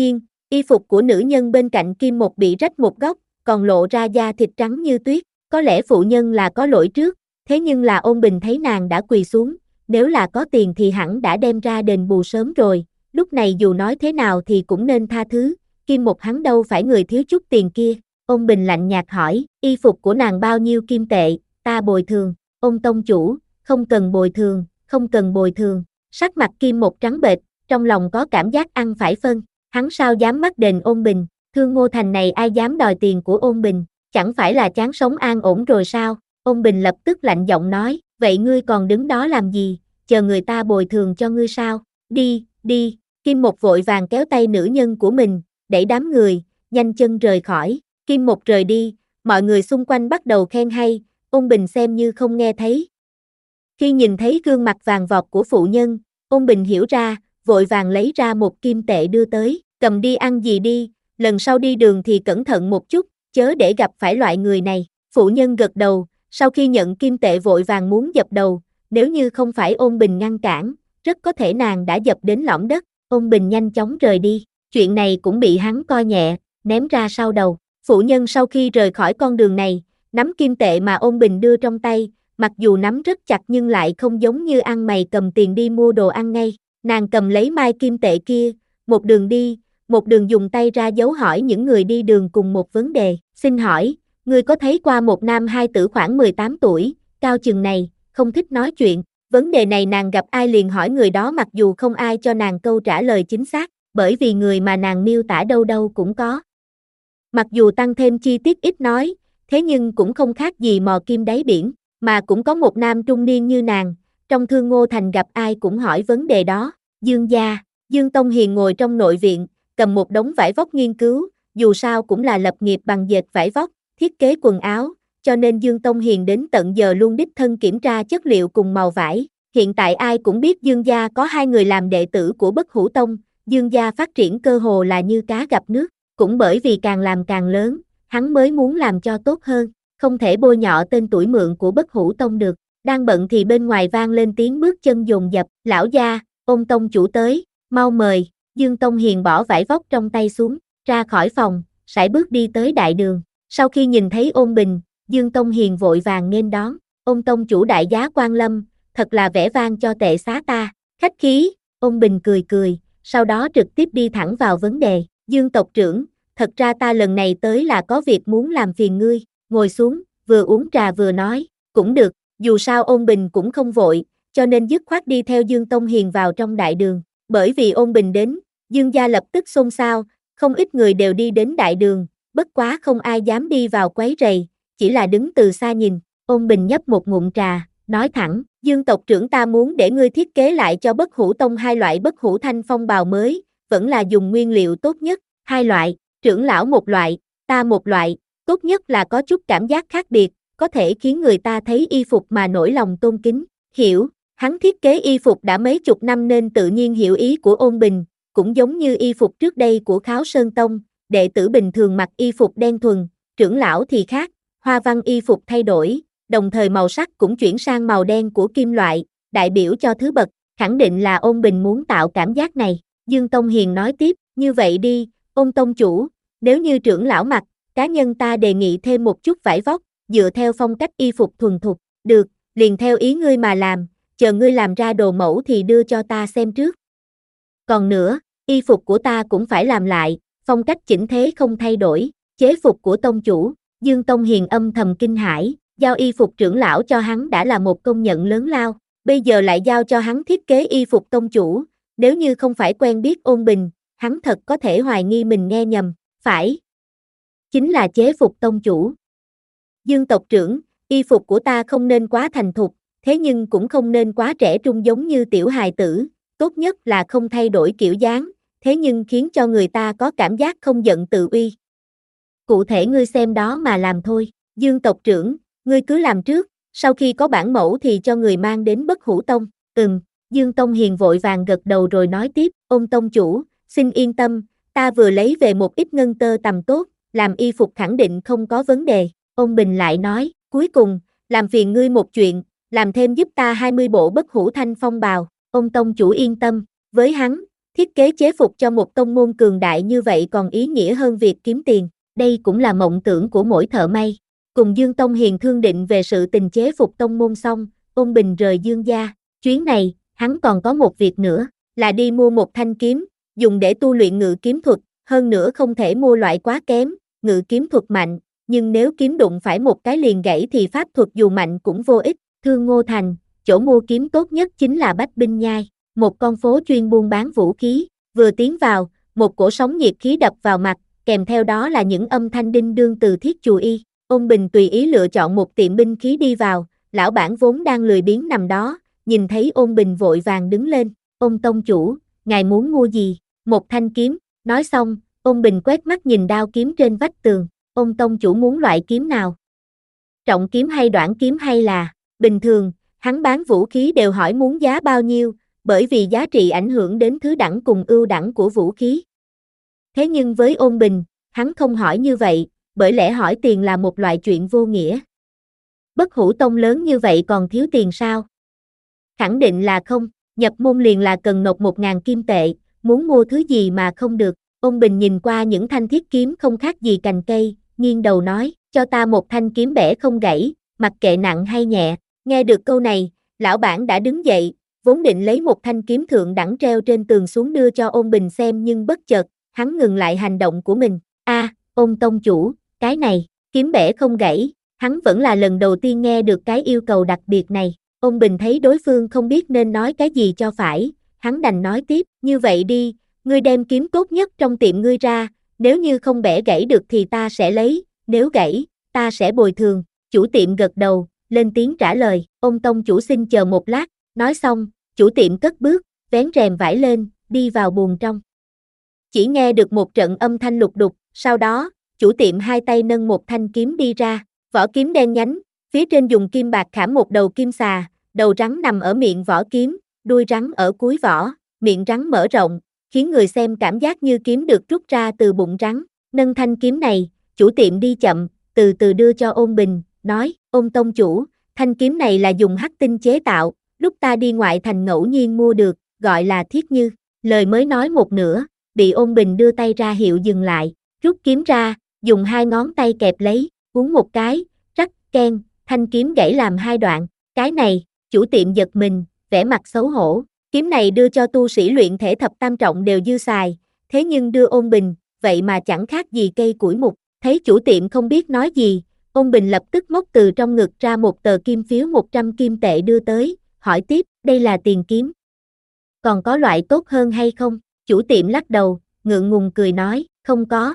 Y phục của nữ nhân bên cạnh Kim Một bị rách một góc, còn lộ ra da thịt trắng như tuyết. Có lẽ phụ nhân là có lỗi trước, thế nhưng là Ôn Bình thấy nàng đã quỳ xuống, nếu là có tiền thì hẳn đã đem ra đền bù sớm rồi, lúc này dù nói thế nào thì cũng nên tha thứ, Kim Một hắn đâu phải người thiếu chút tiền kia. Ôn Bình lạnh nhạt hỏi, y phục của nàng bao nhiêu kim tệ, ta bồi thường. Ôn tông chủ, không cần bồi thường, không cần bồi thường. Sắc mặt Kim Một trắng bệch, trong lòng có cảm giác ăn phải phân, hắn sao dám mắc đền Ôn Bình, Thương Ngô Thành này ai dám đòi tiền của Ôn Bình, chẳng phải là chán sống an ổn rồi sao? Ôn Bình lập tức lạnh giọng nói, vậy ngươi còn đứng đó làm gì, chờ người ta bồi thường cho ngươi sao? Đi, đi. Kim Một vội vàng kéo tay nữ nhân của mình, đẩy đám người, nhanh chân rời khỏi. Kim Một rời đi, mọi người xung quanh bắt đầu khen hay, Ôn Bình xem như không nghe thấy. Khi nhìn thấy gương mặt vàng vọt của phụ nhân, Ôn Bình hiểu ra, vội vàng lấy ra một kim tệ đưa tới, cầm đi ăn gì đi, lần sau đi đường thì cẩn thận một chút, chớ để gặp phải loại người này. Phụ nhân gật đầu, sau khi nhận kim tệ vội vàng muốn dập đầu, nếu như không phải Ôn Bình ngăn cản, rất có thể nàng đã dập đến lõm đất. Ôn Bình nhanh chóng rời đi, chuyện này cũng bị hắn coi nhẹ, ném ra sau đầu. Phụ nhân sau khi rời khỏi con đường này, nắm kim tệ mà Ôn Bình đưa trong tay, mặc dù nắm rất chặt nhưng lại không giống như ăn mày cầm tiền đi mua đồ ăn ngay. Nàng cầm lấy mai kim tệ kia, một đường đi, một đường dùng tay ra dấu hỏi những người đi đường cùng một vấn đề. Xin hỏi, ngươi có thấy qua một nam hai tử khoảng mười tám tuổi, cao chừng này, không thích nói chuyện. Vấn đề này nàng gặp ai liền hỏi người đó, mặc dù không ai cho nàng câu trả lời chính xác, bởi vì người mà nàng miêu tả đâu đâu cũng có. Mặc dù tăng thêm chi tiết ít nói, thế nhưng cũng không khác gì mò kim đáy biển, mà cũng có một nam trung niên như nàng, trong Thương Ngô Thành gặp ai cũng hỏi vấn đề đó. Dương gia, Dương Tông Hiền ngồi trong nội viện, cầm một đống vải vóc nghiên cứu, dù sao cũng là lập nghiệp bằng dệt vải vóc, thiết kế quần áo, cho nên Dương Tông Hiền đến tận giờ luôn đích thân kiểm tra chất liệu cùng màu vải. Hiện tại ai cũng biết Dương gia có hai người làm đệ tử của Bất Hủ Tông, Dương gia phát triển cơ hồ là như cá gặp nước, cũng bởi vì càng làm càng lớn, hắn mới muốn làm cho tốt hơn, không thể bôi nhọ tên tuổi mượn của Bất Hủ Tông được. Đang bận thì bên ngoài vang lên tiếng bước chân dồn dập, lão gia, Ôn tông chủ tới, mau mời. Dương Tông Hiền bỏ vải vóc trong tay xuống, ra khỏi phòng, sải bước đi tới đại đường. Sau khi nhìn thấy Ôn Bình, Dương Tông Hiền vội vàng nghênh đón, Ôn tông chủ đại giá quan lâm, thật là vẻ vang cho tệ xá ta, khách khí. Ôn Bình cười cười, sau đó trực tiếp đi thẳng vào vấn đề. Dương tộc trưởng, thật ra ta lần này tới là có việc muốn làm phiền ngươi, ngồi xuống, vừa uống trà vừa nói, cũng được, dù sao Ôn Bình cũng không vội, cho nên dứt khoát đi theo Dương Tông Hiền vào trong đại đường. Bởi vì Ôn Bình đến, Dương gia lập tức xôn xao, không ít người đều đi đến đại đường, bất quá không ai dám đi vào quấy rầy, chỉ là đứng từ xa nhìn. Ôn Bình nhấp một ngụm trà, nói thẳng, Dương tộc trưởng ta muốn để ngươi thiết kế lại cho Bất Hủ Tông hai loại Bất Hủ Thanh Phong bào mới, vẫn là dùng nguyên liệu tốt nhất, hai loại, trưởng lão một loại, ta một loại, tốt nhất là có chút cảm giác khác biệt, có thể khiến người ta thấy y phục mà nổi lòng tôn kính. Hiểu, hắn thiết kế y phục đã mấy chục năm nên tự nhiên hiểu ý của Ôn Bình, cũng giống như y phục trước đây của Kháo Sơn Tông, đệ tử bình thường mặc y phục đen thuần, trưởng lão thì khác, hoa văn y phục thay đổi, đồng thời màu sắc cũng chuyển sang màu đen của kim loại, đại biểu cho thứ bậc, khẳng định là Ôn Bình muốn tạo cảm giác này. Dương Tông Hiền nói tiếp, như vậy đi, Ôn tông chủ, nếu như trưởng lão mặc, cá nhân ta đề nghị thêm một chút vải vóc, dựa theo phong cách y phục thuần thục, được, liền theo ý ngươi mà làm, chờ ngươi làm ra đồ mẫu thì đưa cho ta xem trước. Còn nữa, y phục của ta cũng phải làm lại, phong cách chỉnh thế không thay đổi, chế phục của tông chủ. Dương Tông Hiền âm thầm kinh hãi, giao y phục trưởng lão cho hắn đã là một công nhận lớn lao, bây giờ lại giao cho hắn thiết kế y phục tông chủ, nếu như không phải quen biết Ôn Bình, hắn thật có thể hoài nghi mình nghe nhầm, phải. Chính là chế phục tông chủ. Dương tộc trưởng, y phục của ta không nên quá thành thục, thế nhưng cũng không nên quá trẻ trung giống như tiểu hài tử, tốt nhất là không thay đổi kiểu dáng, thế nhưng khiến cho người ta có cảm giác không giận tự uy. Cụ thể ngươi xem đó mà làm thôi. Dương tộc trưởng, ngươi cứ làm trước, sau khi có bản mẫu thì cho người mang đến Bất Hủ Tông. Ừm, Dương Tông Hiền vội vàng gật đầu rồi nói tiếp, Ôn tông chủ, xin yên tâm, ta vừa lấy về một ít ngân tơ tầm tốt, làm y phục khẳng định không có vấn đề. Ôn Bình lại nói, cuối cùng, làm phiền ngươi một chuyện, làm thêm giúp ta hai mươi bộ Bất Hủ Thanh Phong bào. Ôn tông chủ yên tâm, với hắn, Thiết kế chế phục cho một tông môn cường đại như vậy còn ý nghĩa hơn việc kiếm tiền. Đây cũng là mộng tưởng của mỗi thợ may. Cùng Dương Tông Hiền thương định về sự tình chế phục tông môn xong, Ôn Bình rời Dương gia. Chuyến này, hắn còn có một việc nữa, là đi mua một thanh kiếm, dùng để tu luyện ngự kiếm thuật, hơn nữa không thể mua loại quá kém, ngự kiếm thuật mạnh, nhưng nếu kiếm đụng phải một cái liền gãy thì pháp thuật dù mạnh cũng vô ích. Thương Ngô Thành, chỗ mua kiếm tốt nhất chính là Bách Binh Nhai, một con phố chuyên buôn bán vũ khí. Vừa tiến vào, một cổ sóng nhiệt khí đập vào mặt, kèm theo đó là những âm thanh đinh đương từ thiết chùa y. Ôn Bình tùy ý lựa chọn một tiệm binh khí đi vào, lão bản vốn đang lười biếng nằm đó, nhìn thấy Ôn Bình vội vàng đứng lên. Ôn tông chủ, ngài muốn mua gì? Một thanh kiếm. Nói xong, Ôn Bình quét mắt nhìn đao kiếm trên vách tường. Ôn tông chủ muốn loại kiếm nào? Trọng kiếm hay đoạn kiếm hay là? Bình thường, hắn bán vũ khí đều hỏi muốn giá bao nhiêu, bởi vì giá trị ảnh hưởng đến thứ đẳng cùng ưu đẳng của vũ khí. Thế nhưng với Ôn Bình, hắn không hỏi như vậy, bởi lẽ hỏi tiền là một loại chuyện vô nghĩa. Bất Hủ Tông lớn như vậy còn thiếu tiền sao? Khẳng định là không, nhập môn liền là cần nộp một ngàn kim tệ, muốn mua thứ gì mà không được. Ôn Bình nhìn qua những thanh thiết kiếm không khác gì cành cây, nghiêng đầu nói, cho ta một thanh kiếm bẻ không gãy, mặc kệ nặng hay nhẹ. Nghe được câu này, lão bản đã đứng dậy, vốn định lấy một thanh kiếm thượng đẳng treo trên tường xuống đưa cho Ôn Bình xem nhưng bất chợt, hắn ngừng lại hành động của mình. A, à, Ôn tông chủ, cái này, kiếm bẻ không gãy, hắn vẫn là lần đầu tiên nghe được cái yêu cầu đặc biệt này. Ôn Bình thấy đối phương không biết nên nói cái gì cho phải, hắn đành nói tiếp, như vậy đi, ngươi đem kiếm tốt nhất trong tiệm ngươi ra, nếu như không bẻ gãy được thì ta sẽ lấy, nếu gãy, ta sẽ bồi thường. Chủ tiệm gật đầu, lên tiếng trả lời. Ôn tông chủ xin chờ một lát. Nói xong, chủ tiệm cất bước, vén rèm vải lên, đi vào buồng trong. Chỉ nghe được một trận âm thanh lục đục, sau đó, chủ tiệm hai tay nâng một thanh kiếm đi ra, vỏ kiếm đen nhánh, phía trên dùng kim bạc khảm một đầu kim xà, đầu rắn nằm ở miệng vỏ kiếm, đuôi rắn ở cuối vỏ, miệng rắn mở rộng, khiến người xem cảm giác như kiếm được rút ra từ bụng rắn. Nâng thanh kiếm này, chủ tiệm đi chậm, từ từ đưa cho Ôn Bình, nói, Ôn tông chủ, thanh kiếm này là dùng hắc tinh chế tạo, lúc ta đi ngoại thành ngẫu nhiên mua được, gọi là Thiết Như. Lời mới nói một nửa, bị Ôn Bình đưa tay ra hiệu dừng lại, rút kiếm ra, dùng hai ngón tay kẹp lấy, uốn một cái, rắc, keng, thanh kiếm gãy làm hai đoạn. Cái này, chủ tiệm giật mình, vẻ mặt xấu hổ. Kiếm này đưa cho tu sĩ luyện thể thập tam trọng đều dư xài, thế nhưng đưa Ôn Bình, vậy mà chẳng khác gì cây củi mục. Thấy chủ tiệm không biết nói gì, Ôn Bình lập tức móc từ trong ngực ra một tờ kim phiếu một trăm kim tệ đưa tới, hỏi tiếp, đây là tiền kiếm. Còn có loại tốt hơn hay không? Chủ tiệm lắc đầu, ngượng ngùng cười nói, không có.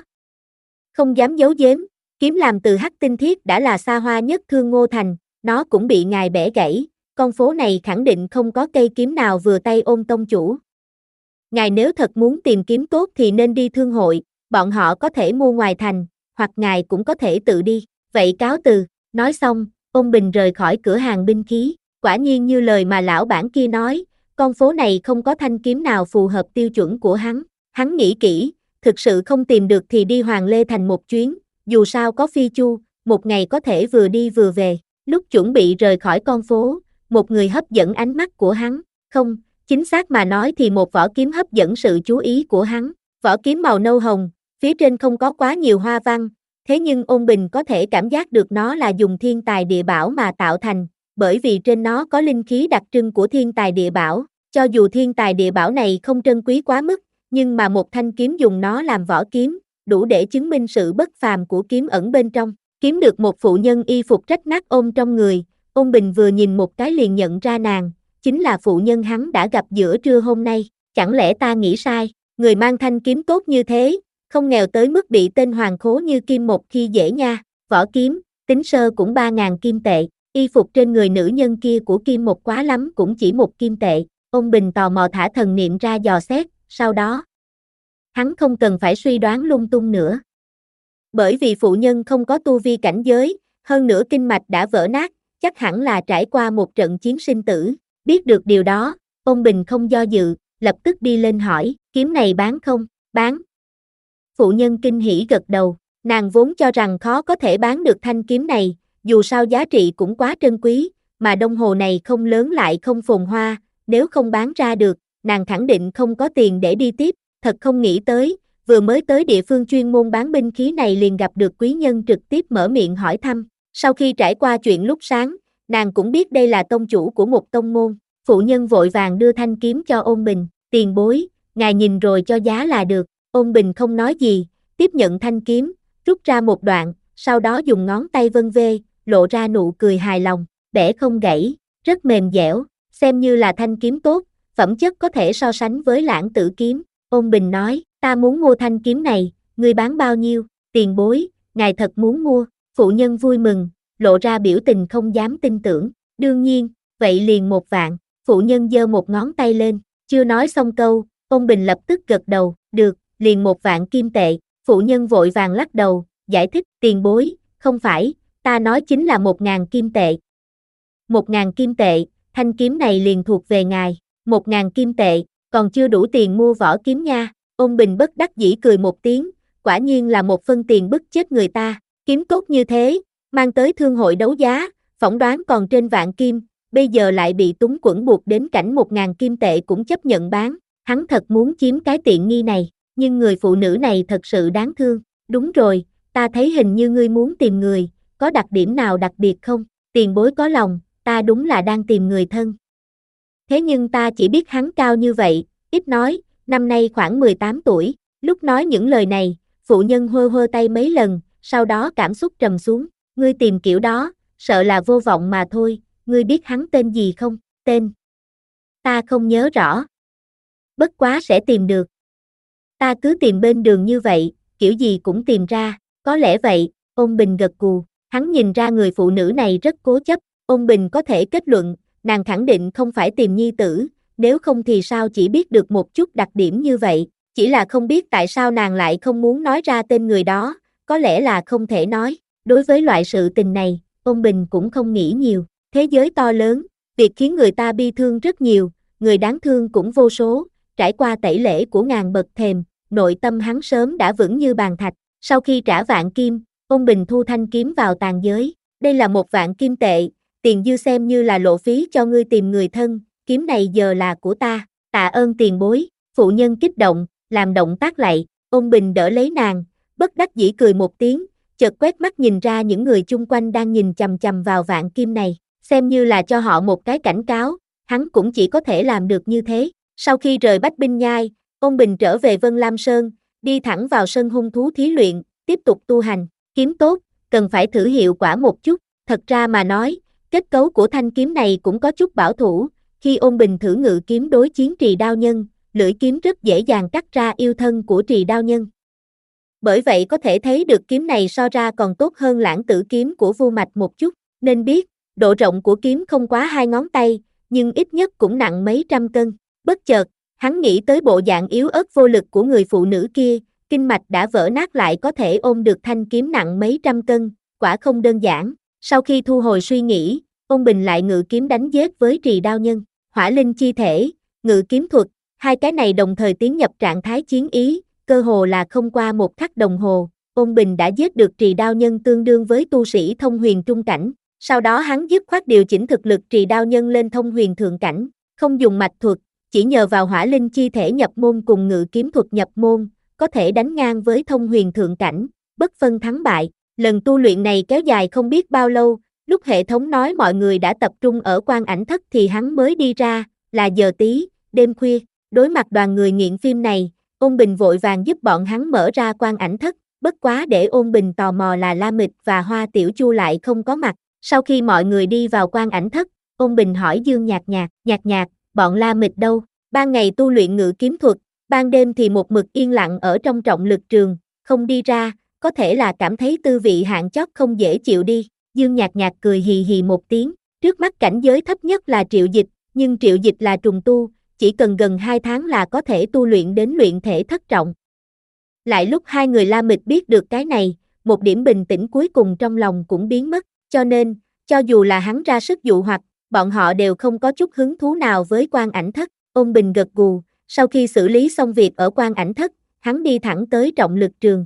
Không dám giấu giếm, kiếm làm từ hắc tinh thiết đã là xa hoa nhất Thương Ngô Thành, nó cũng bị ngài bẻ gãy, con phố này khẳng định không có cây kiếm nào vừa tay Ôn tông chủ. Ngài nếu thật muốn tìm kiếm tốt thì nên đi thương hội, bọn họ có thể mua ngoài thành, hoặc ngài cũng có thể tự đi, vậy cáo từ. Nói xong, Ôn Bình rời khỏi cửa hàng binh khí, quả nhiên như lời mà lão bản kia nói, con phố này không có thanh kiếm nào phù hợp tiêu chuẩn của hắn. Hắn nghĩ kỹ, thực sự không tìm được thì đi Hoàng Lê Thành một chuyến, dù sao có phi chu, một ngày có thể vừa đi vừa về. Lúc chuẩn bị rời khỏi con phố, một người hấp dẫn ánh mắt của hắn, không, chính xác mà nói thì một vỏ kiếm hấp dẫn sự chú ý của hắn. Vỏ kiếm màu nâu hồng, phía trên không có quá nhiều hoa văn, thế nhưng Ôn Bình có thể cảm giác được nó là dùng thiên tài địa bảo mà tạo thành, bởi vì trên nó có linh khí đặc trưng của thiên tài địa bảo. Cho dù thiên tài địa bảo này không trân quý quá mức, nhưng mà một thanh kiếm dùng nó làm vỏ kiếm, đủ để chứng minh sự bất phàm của kiếm ẩn bên trong. Kiếm được một phụ nhân y phục rách nát ôm trong người, Ôn Bình vừa nhìn một cái liền nhận ra nàng, chính là phụ nhân hắn đã gặp giữa trưa hôm nay. Chẳng lẽ ta nghĩ sai, người mang thanh kiếm tốt như thế, không nghèo tới mức bị tên hoàng khố như Kim Một khi dễ nha. Vỏ kiếm, tính sơ cũng ba ngàn kim tệ, y phục trên người nữ nhân kia của Kim Một quá lắm cũng chỉ một kim tệ. Ôn Bình tò mò thả thần niệm ra dò xét, sau đó hắn không cần phải suy đoán lung tung nữa. Bởi vì phụ nhân không có tu vi cảnh giới, hơn nữa kinh mạch đã vỡ nát, chắc hẳn là trải qua một trận chiến sinh tử. Biết được điều đó, Ôn Bình không do dự, lập tức đi lên hỏi, kiếm này bán không? Bán. Phụ nhân kinh hỉ gật đầu, nàng vốn cho rằng khó có thể bán được thanh kiếm này, dù sao giá trị cũng quá trân quý, mà đông hồ này không lớn lại không phồn hoa, nếu không bán ra được, nàng khẳng định không có tiền để đi tiếp, thật không nghĩ tới, vừa mới tới địa phương chuyên môn bán binh khí này liền gặp được quý nhân trực tiếp mở miệng hỏi thăm. Sau khi trải qua chuyện lúc sáng, nàng cũng biết đây là tông chủ của một tông môn, phụ nhân vội vàng đưa thanh kiếm cho Ôn Bình, tiền bối, ngài nhìn rồi cho giá là được. Ôn Bình không nói gì, tiếp nhận thanh kiếm, rút ra một đoạn, sau đó dùng ngón tay vân vê, lộ ra nụ cười hài lòng, bẻ không gãy, rất mềm dẻo, xem như là thanh kiếm tốt, phẩm chất có thể so sánh với Lãng Tử kiếm. Ôn Bình nói, ta muốn mua thanh kiếm này, ngươi bán bao nhiêu? Tiền bối, ngài thật muốn mua? Phụ nhân vui mừng, lộ ra biểu tình không dám tin tưởng, đương nhiên, vậy liền một vạn. Phụ nhân giơ một ngón tay lên, chưa nói xong câu, Ôn Bình lập tức gật đầu, được, liền một vạn kim tệ. Phụ nhân vội vàng lắc đầu, giải thích, tiền bối, không phải, ta nói chính là một ngàn kim tệ. Một ngàn kim tệ, thanh kiếm này liền thuộc về ngài. Một ngàn kim tệ, còn chưa đủ tiền mua vỏ kiếm nha. Ôn Bình bất đắc dĩ cười một tiếng, quả nhiên là một phân tiền bức chết người ta. Kiếm tốt như thế, mang tới thương hội đấu giá, phỏng đoán còn trên vạn kim, bây giờ lại bị túng quẫn buộc đến cảnh một ngàn kim tệ cũng chấp nhận bán. Hắn thật muốn chiếm cái tiện nghi này, nhưng người phụ nữ này thật sự đáng thương. Đúng rồi, ta thấy hình như ngươi muốn tìm người, có đặc điểm nào đặc biệt không? Tiền bối có lòng, ta đúng là đang tìm người thân. Thế nhưng ta chỉ biết hắn cao như vậy, ít nói, năm nay khoảng mười tám tuổi. Lúc nói những lời này, phụ nhân hơ hơ tay mấy lần, sau đó cảm xúc trầm xuống. Ngươi tìm kiểu đó, sợ là vô vọng mà thôi, ngươi biết hắn tên gì không? Tên? Ta không nhớ rõ. Bất quá sẽ tìm được. Ta cứ tìm bên đường như vậy, kiểu gì cũng tìm ra, có lẽ vậy. Ôn Bình gật gù, hắn nhìn ra người phụ nữ này rất cố chấp. Ôn Bình có thể kết luận, nàng khẳng định không phải tìm nhi tử, nếu không thì sao chỉ biết được một chút đặc điểm như vậy, chỉ là không biết tại sao nàng lại không muốn nói ra tên người đó, có lẽ là không thể nói. Đối với loại sự tình này, Ôn Bình cũng không nghĩ nhiều, thế giới to lớn, việc khiến người ta bi thương rất nhiều, người đáng thương cũng vô số, trải qua tẩy lễ của ngàn bậc thềm, nội tâm hắn sớm đã vững như bàn thạch. Sau khi trả vạn kim, Ôn Bình thu thanh kiếm vào tàn giới, đây là một vạn kim tệ, tiền dư xem như là lộ phí cho ngươi tìm người thân, kiếm này giờ là của ta, tạ ơn tiền bối. Phụ nhân kích động, làm động tác lạy. Ôn Bình đỡ lấy nàng, bất đắc dĩ cười một tiếng, chợt quét mắt nhìn ra những người chung quanh đang nhìn chằm chằm vào vạn kim này, xem như là cho họ một cái cảnh cáo, hắn cũng chỉ có thể làm được như thế. Sau khi rời Bách Binh Nhai, Ôn Bình trở về Vân Lam Sơn, đi thẳng vào sân hung thú thí luyện, tiếp tục tu hành. Kiếm tốt, cần phải thử hiệu quả một chút. Thật ra mà nói, kết cấu của thanh kiếm này cũng có chút bảo thủ. Khi Ôn Bình thử ngự kiếm đối chiến Trì Đao Nhân, lưỡi kiếm rất dễ dàng cắt ra yêu thân của Trì Đao Nhân. Bởi vậy có thể thấy được kiếm này so ra còn tốt hơn Lãng Tử kiếm của Vu Mạch một chút. Nên biết, độ rộng của kiếm không quá hai ngón tay, nhưng ít nhất cũng nặng mấy trăm cân. Bất chợt, hắn nghĩ tới bộ dạng yếu ớt vô lực của người phụ nữ kia, kinh mạch đã vỡ nát lại có thể ôm được thanh kiếm nặng mấy trăm cân, quả không đơn giản. Sau khi thu hồi suy nghĩ, Ôn Bình lại ngự kiếm đánh giết với Trì Đao Nhân. Hỏa linh chi thể, ngự kiếm thuật, hai cái này đồng thời tiến nhập trạng thái chiến ý, cơ hồ là không qua một khắc đồng hồ, Ôn Bình đã giết được Trì Đao Nhân tương đương với tu sĩ thông huyền trung cảnh. Sau đó hắn dứt khoát điều chỉnh thực lực Trì Đao Nhân lên thông huyền thượng cảnh, không dùng mạch thuật, chỉ nhờ vào hỏa linh chi thể nhập môn cùng ngự kiếm thuật nhập môn, có thể đánh ngang với thông huyền thượng cảnh, bất phân thắng bại. Lần tu luyện này kéo dài không biết bao lâu, lúc hệ thống nói mọi người đã tập trung ở Quan Ảnh Thất thì hắn mới đi ra, là giờ tí, đêm khuya. Đối mặt đoàn người nghiện phim này, Ôn Bình vội vàng giúp bọn hắn mở ra Quan Ảnh Thất, bất quá để Ôn Bình tò mò là La Mịch và Hoa Tiểu Chu lại không có mặt. Sau khi mọi người đi vào Quan Ảnh Thất, Ôn Bình hỏi Dương Nhạc Nhạc, Nhạc Nhạc, bọn La Mịch đâu? Ban ngày tu luyện ngự kiếm thuật, ban đêm thì một mực yên lặng ở trong trọng lực trường, không đi ra, có thể là cảm thấy tư vị hạng chót không dễ chịu đi. Dương Nhạc Nhạc cười hì hì một tiếng, trước mắt cảnh giới thấp nhất là Triệu Dịch, nhưng Triệu Dịch là trùng tu, chỉ cần gần hai tháng là có thể tu luyện đến luyện thể thất trọng. Lại lúc hai người La Mịch biết được cái này, một điểm bình tĩnh cuối cùng trong lòng cũng biến mất, cho nên, cho dù là hắn ra sức dụ hoặc, bọn họ đều không có chút hứng thú nào với Quan Ảnh Thất. Ôn Bình gật gù, sau khi xử lý xong việc ở Quan Ảnh Thất, hắn đi thẳng tới trọng lực trường.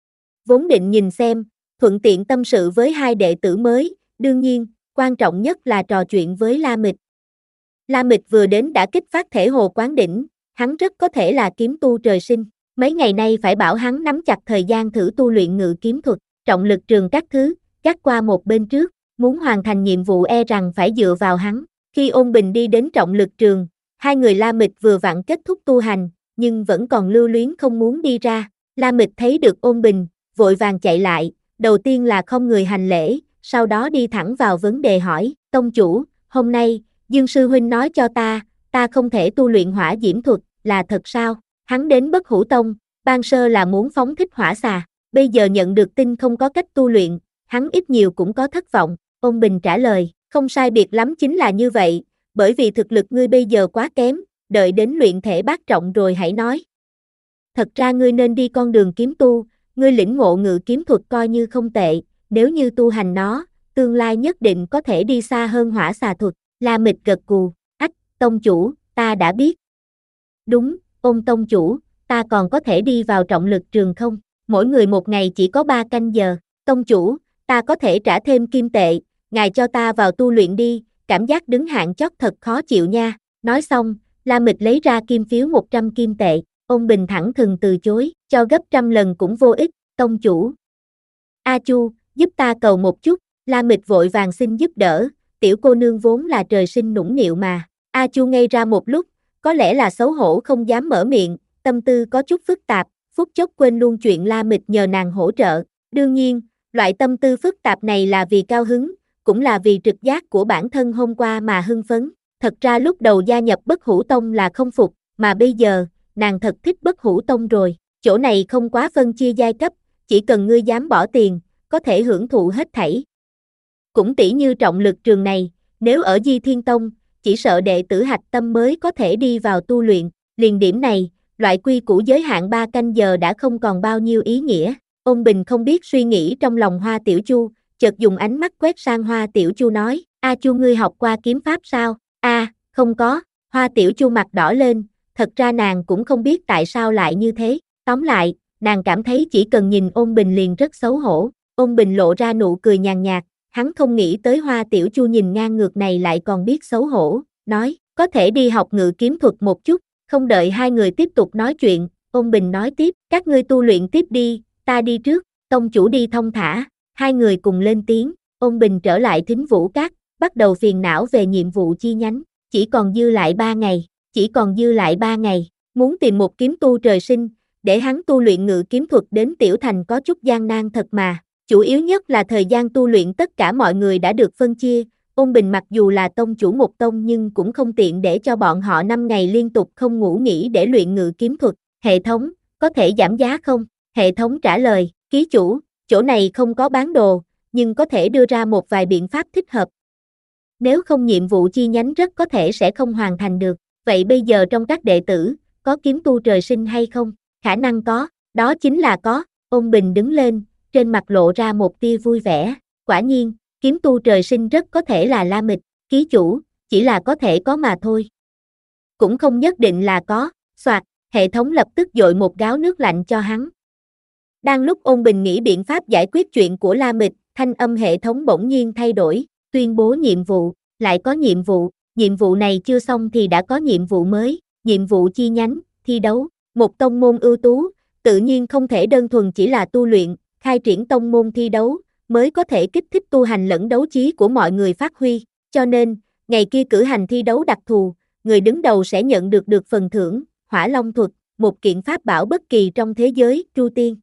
Vốn định nhìn xem, thuận tiện tâm sự với hai đệ tử mới, đương nhiên, quan trọng nhất là trò chuyện với La Mịch. La Mịch vừa đến đã kích phát thể hồ quán đỉnh, hắn rất có thể là kiếm tu trời sinh. Mấy ngày nay phải bảo hắn nắm chặt thời gian thử tu luyện ngự kiếm thuật, trọng lực trường các thứ, gác qua một bên trước, muốn hoàn thành nhiệm vụ e rằng phải dựa vào hắn. Khi Ôn Bình đi đến trọng lực trường, hai người La Mịch vừa vặn kết thúc tu hành, nhưng vẫn còn lưu luyến không muốn đi ra. La Mịch thấy được Ôn Bình, vội vàng chạy lại, đầu tiên là không người hành lễ, sau đó đi thẳng vào vấn đề hỏi, tông chủ, hôm nay, Dương Sư Huynh nói cho ta, ta không thể tu luyện hỏa diễm thuật, là thật sao? Hắn đến Bất Hủ Tông, ban sơ là muốn phóng thích hỏa xà, bây giờ nhận được tin không có cách tu luyện, hắn ít nhiều cũng có thất vọng. Ôn Bình trả lời, không sai biệt lắm chính là như vậy, bởi vì thực lực ngươi bây giờ quá kém, đợi đến luyện thể bát trọng rồi hãy nói. Thật ra ngươi nên đi con đường kiếm tu, ngươi lĩnh ngộ ngự kiếm thuật coi như không tệ, nếu như tu hành nó, tương lai nhất định có thể đi xa hơn hỏa xà thuật. La Mịch gật gù, ách, tông chủ, ta đã biết. Đúng, Ôn tông chủ, ta còn có thể đi vào trọng lực trường không? Mỗi người một ngày chỉ có ba canh giờ. Tông chủ, ta có thể trả thêm kim tệ, ngài cho ta vào tu luyện đi, cảm giác đứng hạng chót thật khó chịu nha. Nói xong, La Mịch lấy ra kim phiếu một trăm kim tệ, Ôn Bình thẳng thừng từ chối, cho gấp trăm lần cũng vô ích, tông chủ. A Chu, giúp ta cầu một chút, La Mịch vội vàng xin giúp đỡ, tiểu cô nương vốn là trời sinh nũng nịu mà. A Chu ngây ra một lúc, có lẽ là xấu hổ không dám mở miệng, tâm tư có chút phức tạp, phút chốc quên luôn chuyện La Mịch nhờ nàng hỗ trợ. Đương nhiên, loại tâm tư phức tạp này là vì cao hứng, cũng là vì trực giác của bản thân hôm qua mà hưng phấn. Thật ra lúc đầu gia nhập Bất Hủ Tông là không phục, mà bây giờ, nàng thật thích Bất Hủ Tông rồi. Chỗ này không quá phân chia giai cấp, chỉ cần ngươi dám bỏ tiền, có thể hưởng thụ hết thảy. Cũng tỷ như trọng lực trường này, nếu ở Di Thiên Tông, chỉ sợ đệ tử hạch tâm mới có thể đi vào tu luyện, liền điểm này, loại quy củ giới hạn ba canh giờ đã không còn bao nhiêu ý nghĩa. Ôn Bình không biết suy nghĩ trong lòng Hoa Tiểu Chu, chợt dùng ánh mắt quét sang Hoa Tiểu Chu nói, A Chu ngươi học qua kiếm pháp sao? A, à, không có. Hoa Tiểu Chu mặt đỏ lên, thật ra nàng cũng không biết tại sao lại như thế. Tóm lại, nàng cảm thấy chỉ cần nhìn Ôn Bình liền rất xấu hổ. Ôn Bình lộ ra nụ cười nhàn nhạt, hắn không nghĩ tới Hoa Tiểu Chu nhìn ngang ngược này lại còn biết xấu hổ, nói, có thể đi học ngự kiếm thuật một chút. Không đợi hai người tiếp tục nói chuyện, Ôn Bình nói tiếp, các ngươi tu luyện tiếp đi, ta đi trước, tông chủ đi thông thả. Hai người cùng lên tiếng, Ôn Bình trở lại Thính Vũ Các, bắt đầu phiền não về nhiệm vụ chi nhánh, chỉ còn dư lại ba ngày, chỉ còn dư lại ba ngày, muốn tìm một kiếm tu trời sinh, để hắn tu luyện ngự kiếm thuật đến tiểu thành có chút gian nan thật mà, chủ yếu nhất là thời gian tu luyện tất cả mọi người đã được phân chia, Ôn Bình mặc dù là tông chủ một tông nhưng cũng không tiện để cho bọn họ năm ngày liên tục không ngủ nghỉ để luyện ngự kiếm thuật, hệ thống, có thể giảm giá không? Hệ thống trả lời, ký chủ, chỗ này không có bán đồ, nhưng có thể đưa ra một vài biện pháp thích hợp. Nếu không nhiệm vụ chi nhánh rất có thể sẽ không hoàn thành được, vậy bây giờ trong các đệ tử, có kiếm tu trời sinh hay không? Khả năng có, đó chính là có. Ôn Bình đứng lên, trên mặt lộ ra một tia vui vẻ, quả nhiên, kiếm tu trời sinh rất có thể là La Mịch, ký chủ, chỉ là có thể có mà thôi. Cũng không nhất định là có, soạt, hệ thống lập tức dội một gáo nước lạnh cho hắn. Đang lúc Ôn Bình nghĩ biện pháp giải quyết chuyện của La Mịch, thanh âm hệ thống bỗng nhiên thay đổi, tuyên bố nhiệm vụ, lại có nhiệm vụ, nhiệm vụ này chưa xong thì đã có nhiệm vụ mới, nhiệm vụ chi nhánh, thi đấu, một tông môn ưu tú, tự nhiên không thể đơn thuần chỉ là tu luyện, khai triển tông môn thi đấu, mới có thể kích thích tu hành lẫn đấu trí của mọi người phát huy, cho nên, ngày kia cử hành thi đấu đặc thù, người đứng đầu sẽ nhận được được phần thưởng, Hỏa Long thuật, một kiện pháp bảo bất kỳ trong thế giới, Tru Tiên.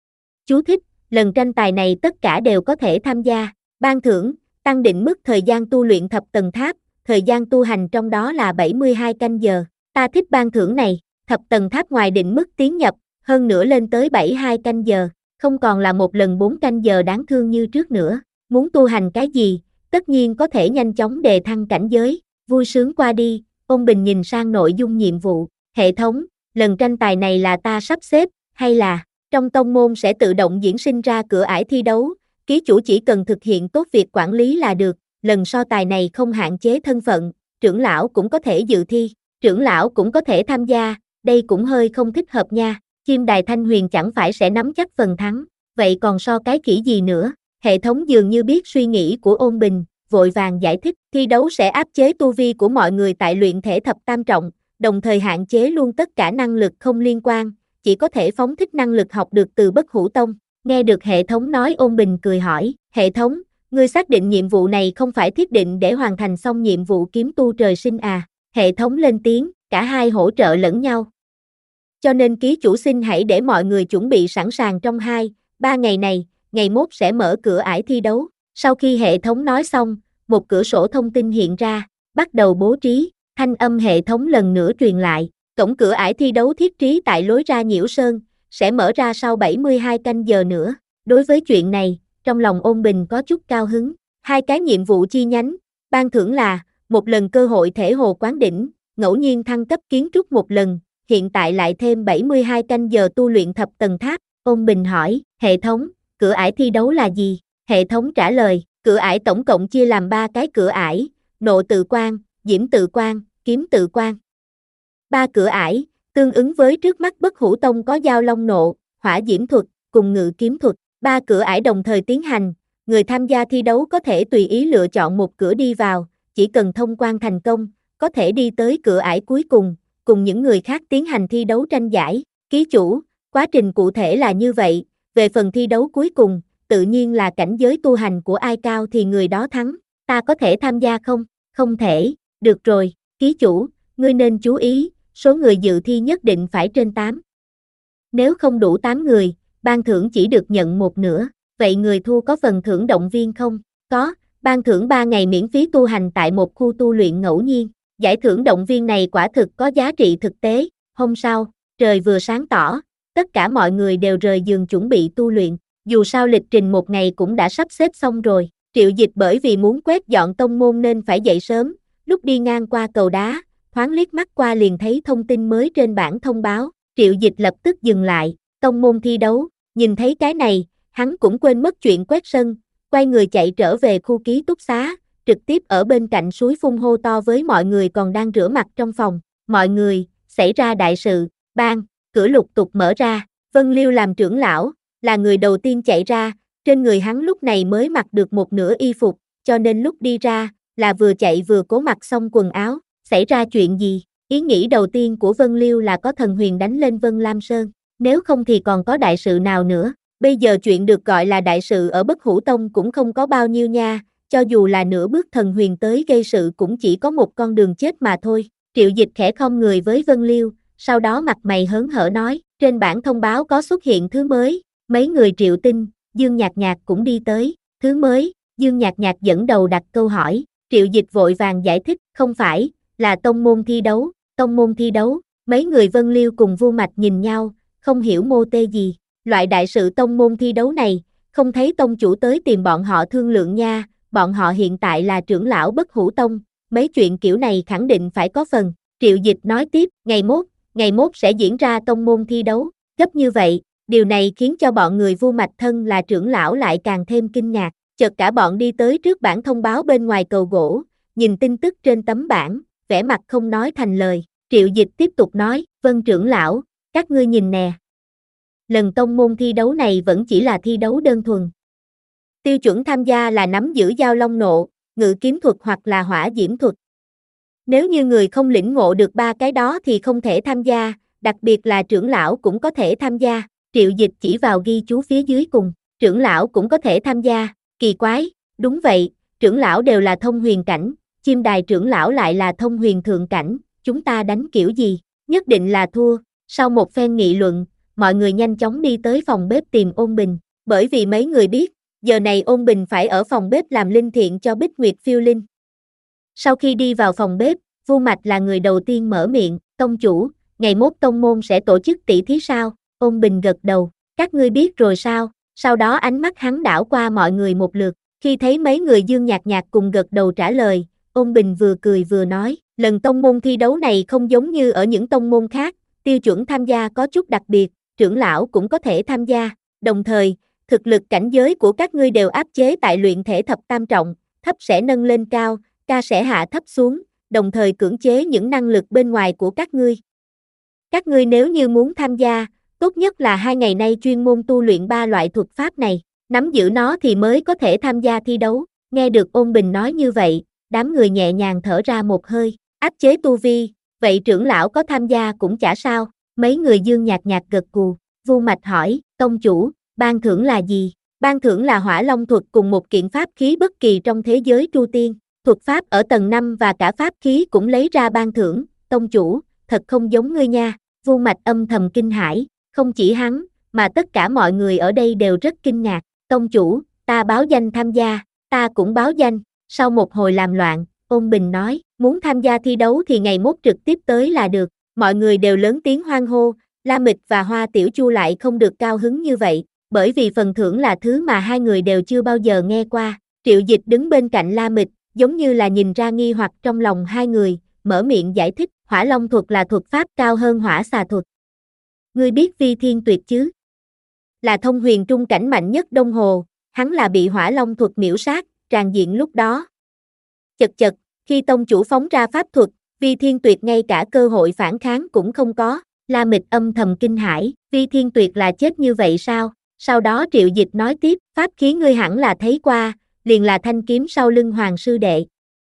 Chú thích, lần tranh tài này tất cả đều có thể tham gia, ban thưởng, tăng định mức thời gian tu luyện thập tầng tháp, thời gian tu hành trong đó là bảy mươi hai canh giờ, ta thích ban thưởng này, thập tầng tháp ngoài định mức tiến nhập, hơn nữa lên tới bảy mươi hai canh giờ, không còn là một lần bốn canh giờ đáng thương như trước nữa, muốn tu hành cái gì, tất nhiên có thể nhanh chóng đề thăng cảnh giới, vui sướng qua đi, Ôn Bình nhìn sang nội dung nhiệm vụ, hệ thống, lần tranh tài này là ta sắp xếp, hay là, trong tông môn sẽ tự động diễn sinh ra cửa ải thi đấu, ký chủ chỉ cần thực hiện tốt việc quản lý là được, lần so tài này không hạn chế thân phận, trưởng lão cũng có thể dự thi, trưởng lão cũng có thể tham gia, đây cũng hơi không thích hợp nha, Chim Đài Thanh Huyền chẳng phải sẽ nắm chắc phần thắng, vậy còn so cái kỹ gì nữa, hệ thống dường như biết suy nghĩ của Ôn Bình, vội vàng giải thích, thi đấu sẽ áp chế tu vi của mọi người tại luyện thể thập tam trọng, đồng thời hạn chế luôn tất cả năng lực không liên quan, chỉ có thể phóng thích năng lực học được từ Bất Hủ Tông. Nghe được hệ thống nói, Ôn Bình cười hỏi, hệ thống, ngươi xác định nhiệm vụ này không phải thiết định để hoàn thành xong nhiệm vụ kiếm tu trời sinh à? Hệ thống lên tiếng, cả hai hỗ trợ lẫn nhau. Cho nên ký chủ xin hãy để mọi người chuẩn bị sẵn sàng trong hai, ba ngày này, ngày mốt sẽ mở cửa ải thi đấu. Sau khi hệ thống nói xong, một cửa sổ thông tin hiện ra, bắt đầu bố trí, thanh âm hệ thống lần nữa truyền lại, cổng cửa ải thi đấu thiết trí tại lối ra Nhiễu Sơn, sẽ mở ra sau bảy mươi hai canh giờ nữa. Đối với chuyện này, trong lòng Ôn Bình có chút cao hứng, hai cái nhiệm vụ chi nhánh, ban thưởng là, một lần cơ hội thể hồ quán đỉnh, ngẫu nhiên thăng cấp kiến trúc một lần, hiện tại lại thêm bảy mươi hai canh giờ tu luyện thập tầng tháp. Ôn Bình hỏi, hệ thống, cửa ải thi đấu là gì? Hệ thống trả lời, cửa ải tổng cộng chia làm ba cái cửa ải, nộ tự quan, diễm tự quan, kiếm tự quan. Ba cửa ải, tương ứng với trước mắt Bất Hủ Tông có Giao Long nộ, Hỏa Diễm thuật, cùng Ngự Kiếm thuật. Ba cửa ải đồng thời tiến hành, người tham gia thi đấu có thể tùy ý lựa chọn một cửa đi vào, chỉ cần thông quan thành công, có thể đi tới cửa ải cuối cùng, cùng những người khác tiến hành thi đấu tranh giải. Ký chủ, quá trình cụ thể là như vậy, về phần thi đấu cuối cùng, tự nhiên là cảnh giới tu hành của ai cao thì người đó thắng. Ta có thể tham gia không? Không thể. Được rồi, ký chủ, ngươi nên chú ý, số người dự thi nhất định phải trên tám. Nếu không đủ tám người, ban thưởng chỉ được nhận một nửa. Vậy người thua có phần thưởng động viên không? Có, ban thưởng ba ngày miễn phí tu hành tại một khu tu luyện ngẫu nhiên. Giải thưởng động viên này quả thực có giá trị thực tế. Hôm sau, trời vừa sáng tỏ, tất cả mọi người đều rời giường chuẩn bị tu luyện. Dù sao lịch trình một ngày cũng đã sắp xếp xong rồi. Triệu Dịch bởi vì muốn quét dọn tông môn nên phải dậy sớm, lúc đi ngang qua cầu đá, thoáng liếc mắt qua liền thấy thông tin mới trên bảng thông báo. Triệu Dịch lập tức dừng lại, tông môn thi đấu, nhìn thấy cái này, hắn cũng quên mất chuyện quét sân, quay người chạy trở về khu ký túc xá, trực tiếp ở bên cạnh suối phun hô to với mọi người còn đang rửa mặt trong phòng. Mọi người, xảy ra đại sự. Bang, cửa lục tục mở ra, Vân Liêu làm trưởng lão, là người đầu tiên chạy ra, trên người hắn lúc này mới mặc được một nửa y phục, cho nên lúc đi ra, là vừa chạy vừa cố mặc xong quần áo. Xảy ra chuyện gì? Ý nghĩ đầu tiên của Vân Liêu là có thần huyền đánh lên Vân Lam Sơn, nếu không thì còn có đại sự nào nữa. Bây giờ chuyện được gọi là đại sự ở Bất Hủ Tông cũng không có bao nhiêu nha, cho dù là nửa bước thần huyền tới gây sự cũng chỉ có một con đường chết mà thôi. Triệu Dịch khẽ khom người với Vân Liêu, sau đó mặt mày hớn hở nói, trên bảng thông báo có xuất hiện thứ mới. Mấy người Triệu Tinh, Dương Nhạc Nhạc cũng đi tới. Thứ mới? Dương Nhạc Nhạc dẫn đầu đặt câu hỏi. Triệu Dịch vội vàng giải thích, không phải, là tông môn thi đấu. Tông môn thi đấu? Mấy người Vân Liêu cùng Vu Mạch nhìn nhau, không hiểu mô tê gì. Loại đại sự tông môn thi đấu này, không thấy tông chủ tới tìm bọn họ thương lượng nha, bọn họ hiện tại là trưởng lão Bất Hủ Tông, mấy chuyện kiểu này khẳng định phải có phần. Triệu Dịch nói tiếp, ngày mốt, ngày mốt sẽ diễn ra tông môn thi đấu, gấp như vậy, điều này khiến cho bọn người Vu Mạch thân là trưởng lão lại càng thêm kinh ngạc. Chợt cả bọn đi tới trước bảng thông báo bên ngoài cầu gỗ, nhìn tin tức trên tấm bảng, vẻ mặt không nói thành lời. Triệu Dịch tiếp tục nói, vân trưởng lão, các ngươi nhìn nè. Lần tông môn thi đấu này vẫn chỉ là thi đấu đơn thuần. Tiêu chuẩn tham gia là nắm giữ Giao Long nộ, Ngự Kiếm thuật hoặc là Hỏa Diễm thuật. Nếu như người không lĩnh ngộ được ba cái đó thì không thể tham gia, đặc biệt là trưởng lão cũng có thể tham gia. Triệu Dịch chỉ vào ghi chú phía dưới cùng, trưởng lão cũng có thể tham gia, kỳ quái, đúng vậy, trưởng lão đều là thông huyền cảnh, Chim Đài trưởng lão lại là thông huyền thượng cảnh, chúng ta đánh kiểu gì, nhất định là thua. Sau một phen nghị luận, mọi người nhanh chóng đi tới phòng bếp tìm Ôn Bình, bởi vì mấy người biết, giờ này Ôn Bình phải ở phòng bếp làm linh thiện cho Bích Nguyệt phiêu linh. Sau khi đi vào phòng bếp, Vu Mạch là người đầu tiên mở miệng, tông chủ, ngày mốt tông môn sẽ tổ chức tỷ thí sao? Ôn Bình gật đầu, các ngươi biết rồi sao? Sau đó ánh mắt hắn đảo qua mọi người một lượt, khi thấy mấy người Dương Nhạc Nhạc cùng gật đầu trả lời, Ôn Bình vừa cười vừa nói, lần tông môn thi đấu này không giống như ở những tông môn khác, tiêu chuẩn tham gia có chút đặc biệt, trưởng lão cũng có thể tham gia, đồng thời, thực lực cảnh giới của các ngươi đều áp chế tại luyện thể thập tam trọng, thấp sẽ nâng lên cao, ca sẽ hạ thấp xuống, đồng thời cưỡng chế những năng lực bên ngoài của các ngươi. Các ngươi nếu như muốn tham gia, tốt nhất là hai ngày nay chuyên môn tu luyện ba loại thuật pháp này, nắm giữ nó thì mới có thể tham gia thi đấu. Nghe được Ôn Bình nói như vậy, đám người nhẹ nhàng thở ra một hơi, áp chế tu vi, vậy trưởng lão có tham gia cũng chả sao, mấy người Dương nhạt nhạt gật gù, Vu Mạch hỏi, tông chủ, ban thưởng là gì? Ban thưởng là Hỏa Long thuật cùng một kiện pháp khí bất kỳ trong thế giới Tru Tiên, thuật pháp ở tầng năm và cả pháp khí cũng lấy ra ban thưởng, tông chủ, thật không giống ngươi nha, Vu Mạch âm thầm kinh hãi, không chỉ hắn, mà tất cả mọi người ở đây đều rất kinh ngạc, tông chủ, ta báo danh tham gia, ta cũng báo danh, sau một hồi làm loạn, Ôn Bình nói, muốn tham gia thi đấu thì ngày mốt trực tiếp tới là được, mọi người đều lớn tiếng hoan hô, La Mịch và Hoa Tiểu Chu lại không được cao hứng như vậy, bởi vì phần thưởng là thứ mà hai người đều chưa bao giờ nghe qua, Triệu Dịch đứng bên cạnh La Mịch, giống như là nhìn ra nghi hoặc trong lòng hai người, mở miệng giải thích, Hỏa Long thuật là thuật pháp cao hơn Hỏa Xà thuật. Ngươi biết Vi Thiên Tuyệt chứ? Là thông huyền trung cảnh mạnh nhất Đông Hồ, hắn là bị Hỏa Long thuật miểu sát, tràn diện lúc đó. Chật chật, khi tông chủ phóng ra pháp thuật, Vi Thiên Tuyệt ngay cả cơ hội phản kháng cũng không có, La Mịch âm thầm kinh hãi, Vi Thiên Tuyệt là chết như vậy sao? Sau đó Triệu Dịch nói tiếp, pháp khí ngươi hẳn là thấy qua, liền là thanh kiếm sau lưng Hoàng sư đệ.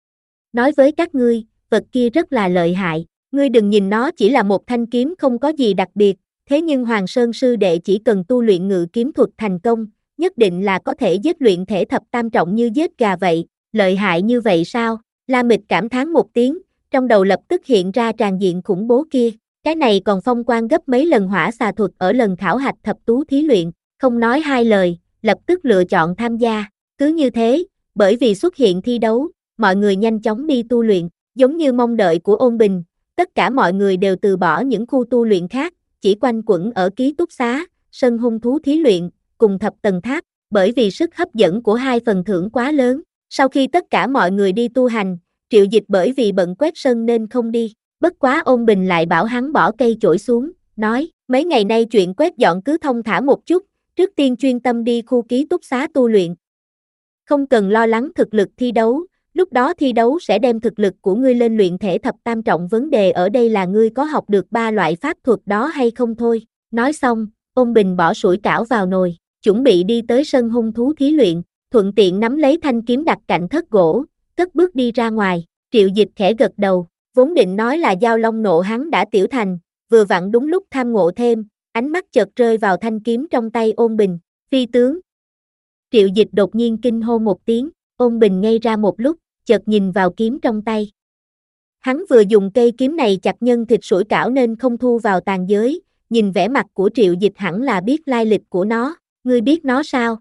Nói với các ngươi, vật kia rất là lợi hại, ngươi đừng nhìn nó chỉ là một thanh kiếm không có gì đặc biệt, thế nhưng Hoàng Sơn sư đệ chỉ cần tu luyện ngự kiếm thuật thành công, nhất định là có thể giết luyện thể thập tam trọng như giết gà vậy, lợi hại như vậy sao? La Mịch cảm thán một tiếng, trong đầu lập tức hiện ra tràn diện khủng bố kia, cái này còn phong quan gấp mấy lần Hỏa Xà thuật ở lần khảo hạch thập tú thí luyện, không nói hai lời, lập tức lựa chọn tham gia, cứ như thế, bởi vì xuất hiện thi đấu, mọi người nhanh chóng đi tu luyện, giống như mong đợi của Ôn Bình, tất cả mọi người đều từ bỏ những khu tu luyện khác, chỉ quanh quẩn ở ký túc xá, sân hung thú thí luyện, cùng thập tầng tháp, bởi vì sức hấp dẫn của hai phần thưởng quá lớn. Sau khi tất cả mọi người đi tu hành, Triệu Dịch bởi vì bận quét sân nên không đi, bất quá Ôn Bình lại bảo hắn bỏ cây chổi xuống, nói, mấy ngày nay chuyện quét dọn cứ thông thả một chút, trước tiên chuyên tâm đi khu ký túc xá tu luyện. Không cần lo lắng thực lực thi đấu, lúc đó thi đấu sẽ đem thực lực của ngươi lên luyện thể thập tam trọng, vấn đề ở đây là ngươi có học được ba loại pháp thuật đó hay không thôi. Nói xong, Ôn Bình bỏ sủi cảo vào nồi, chuẩn bị đi tới sân hung thú thí luyện, thuận tiện nắm lấy thanh kiếm đặt cạnh thất gỗ, cất bước đi ra ngoài, Triệu Dịch khẽ gật đầu, vốn định nói là Giao Long nộ hắn đã tiểu thành, vừa vặn đúng lúc tham ngộ thêm, ánh mắt chợt rơi vào thanh kiếm trong tay Ôn Bình, phi tướng. Triệu Dịch đột nhiên kinh hô một tiếng, Ôn Bình ngây ra một lúc, chợt nhìn vào kiếm trong tay. Hắn vừa dùng cây kiếm này chặt nhân thịt sủi cảo nên không thu vào tàn giới, nhìn vẻ mặt của Triệu Dịch hẳn là biết lai lịch của nó, ngươi biết nó sao?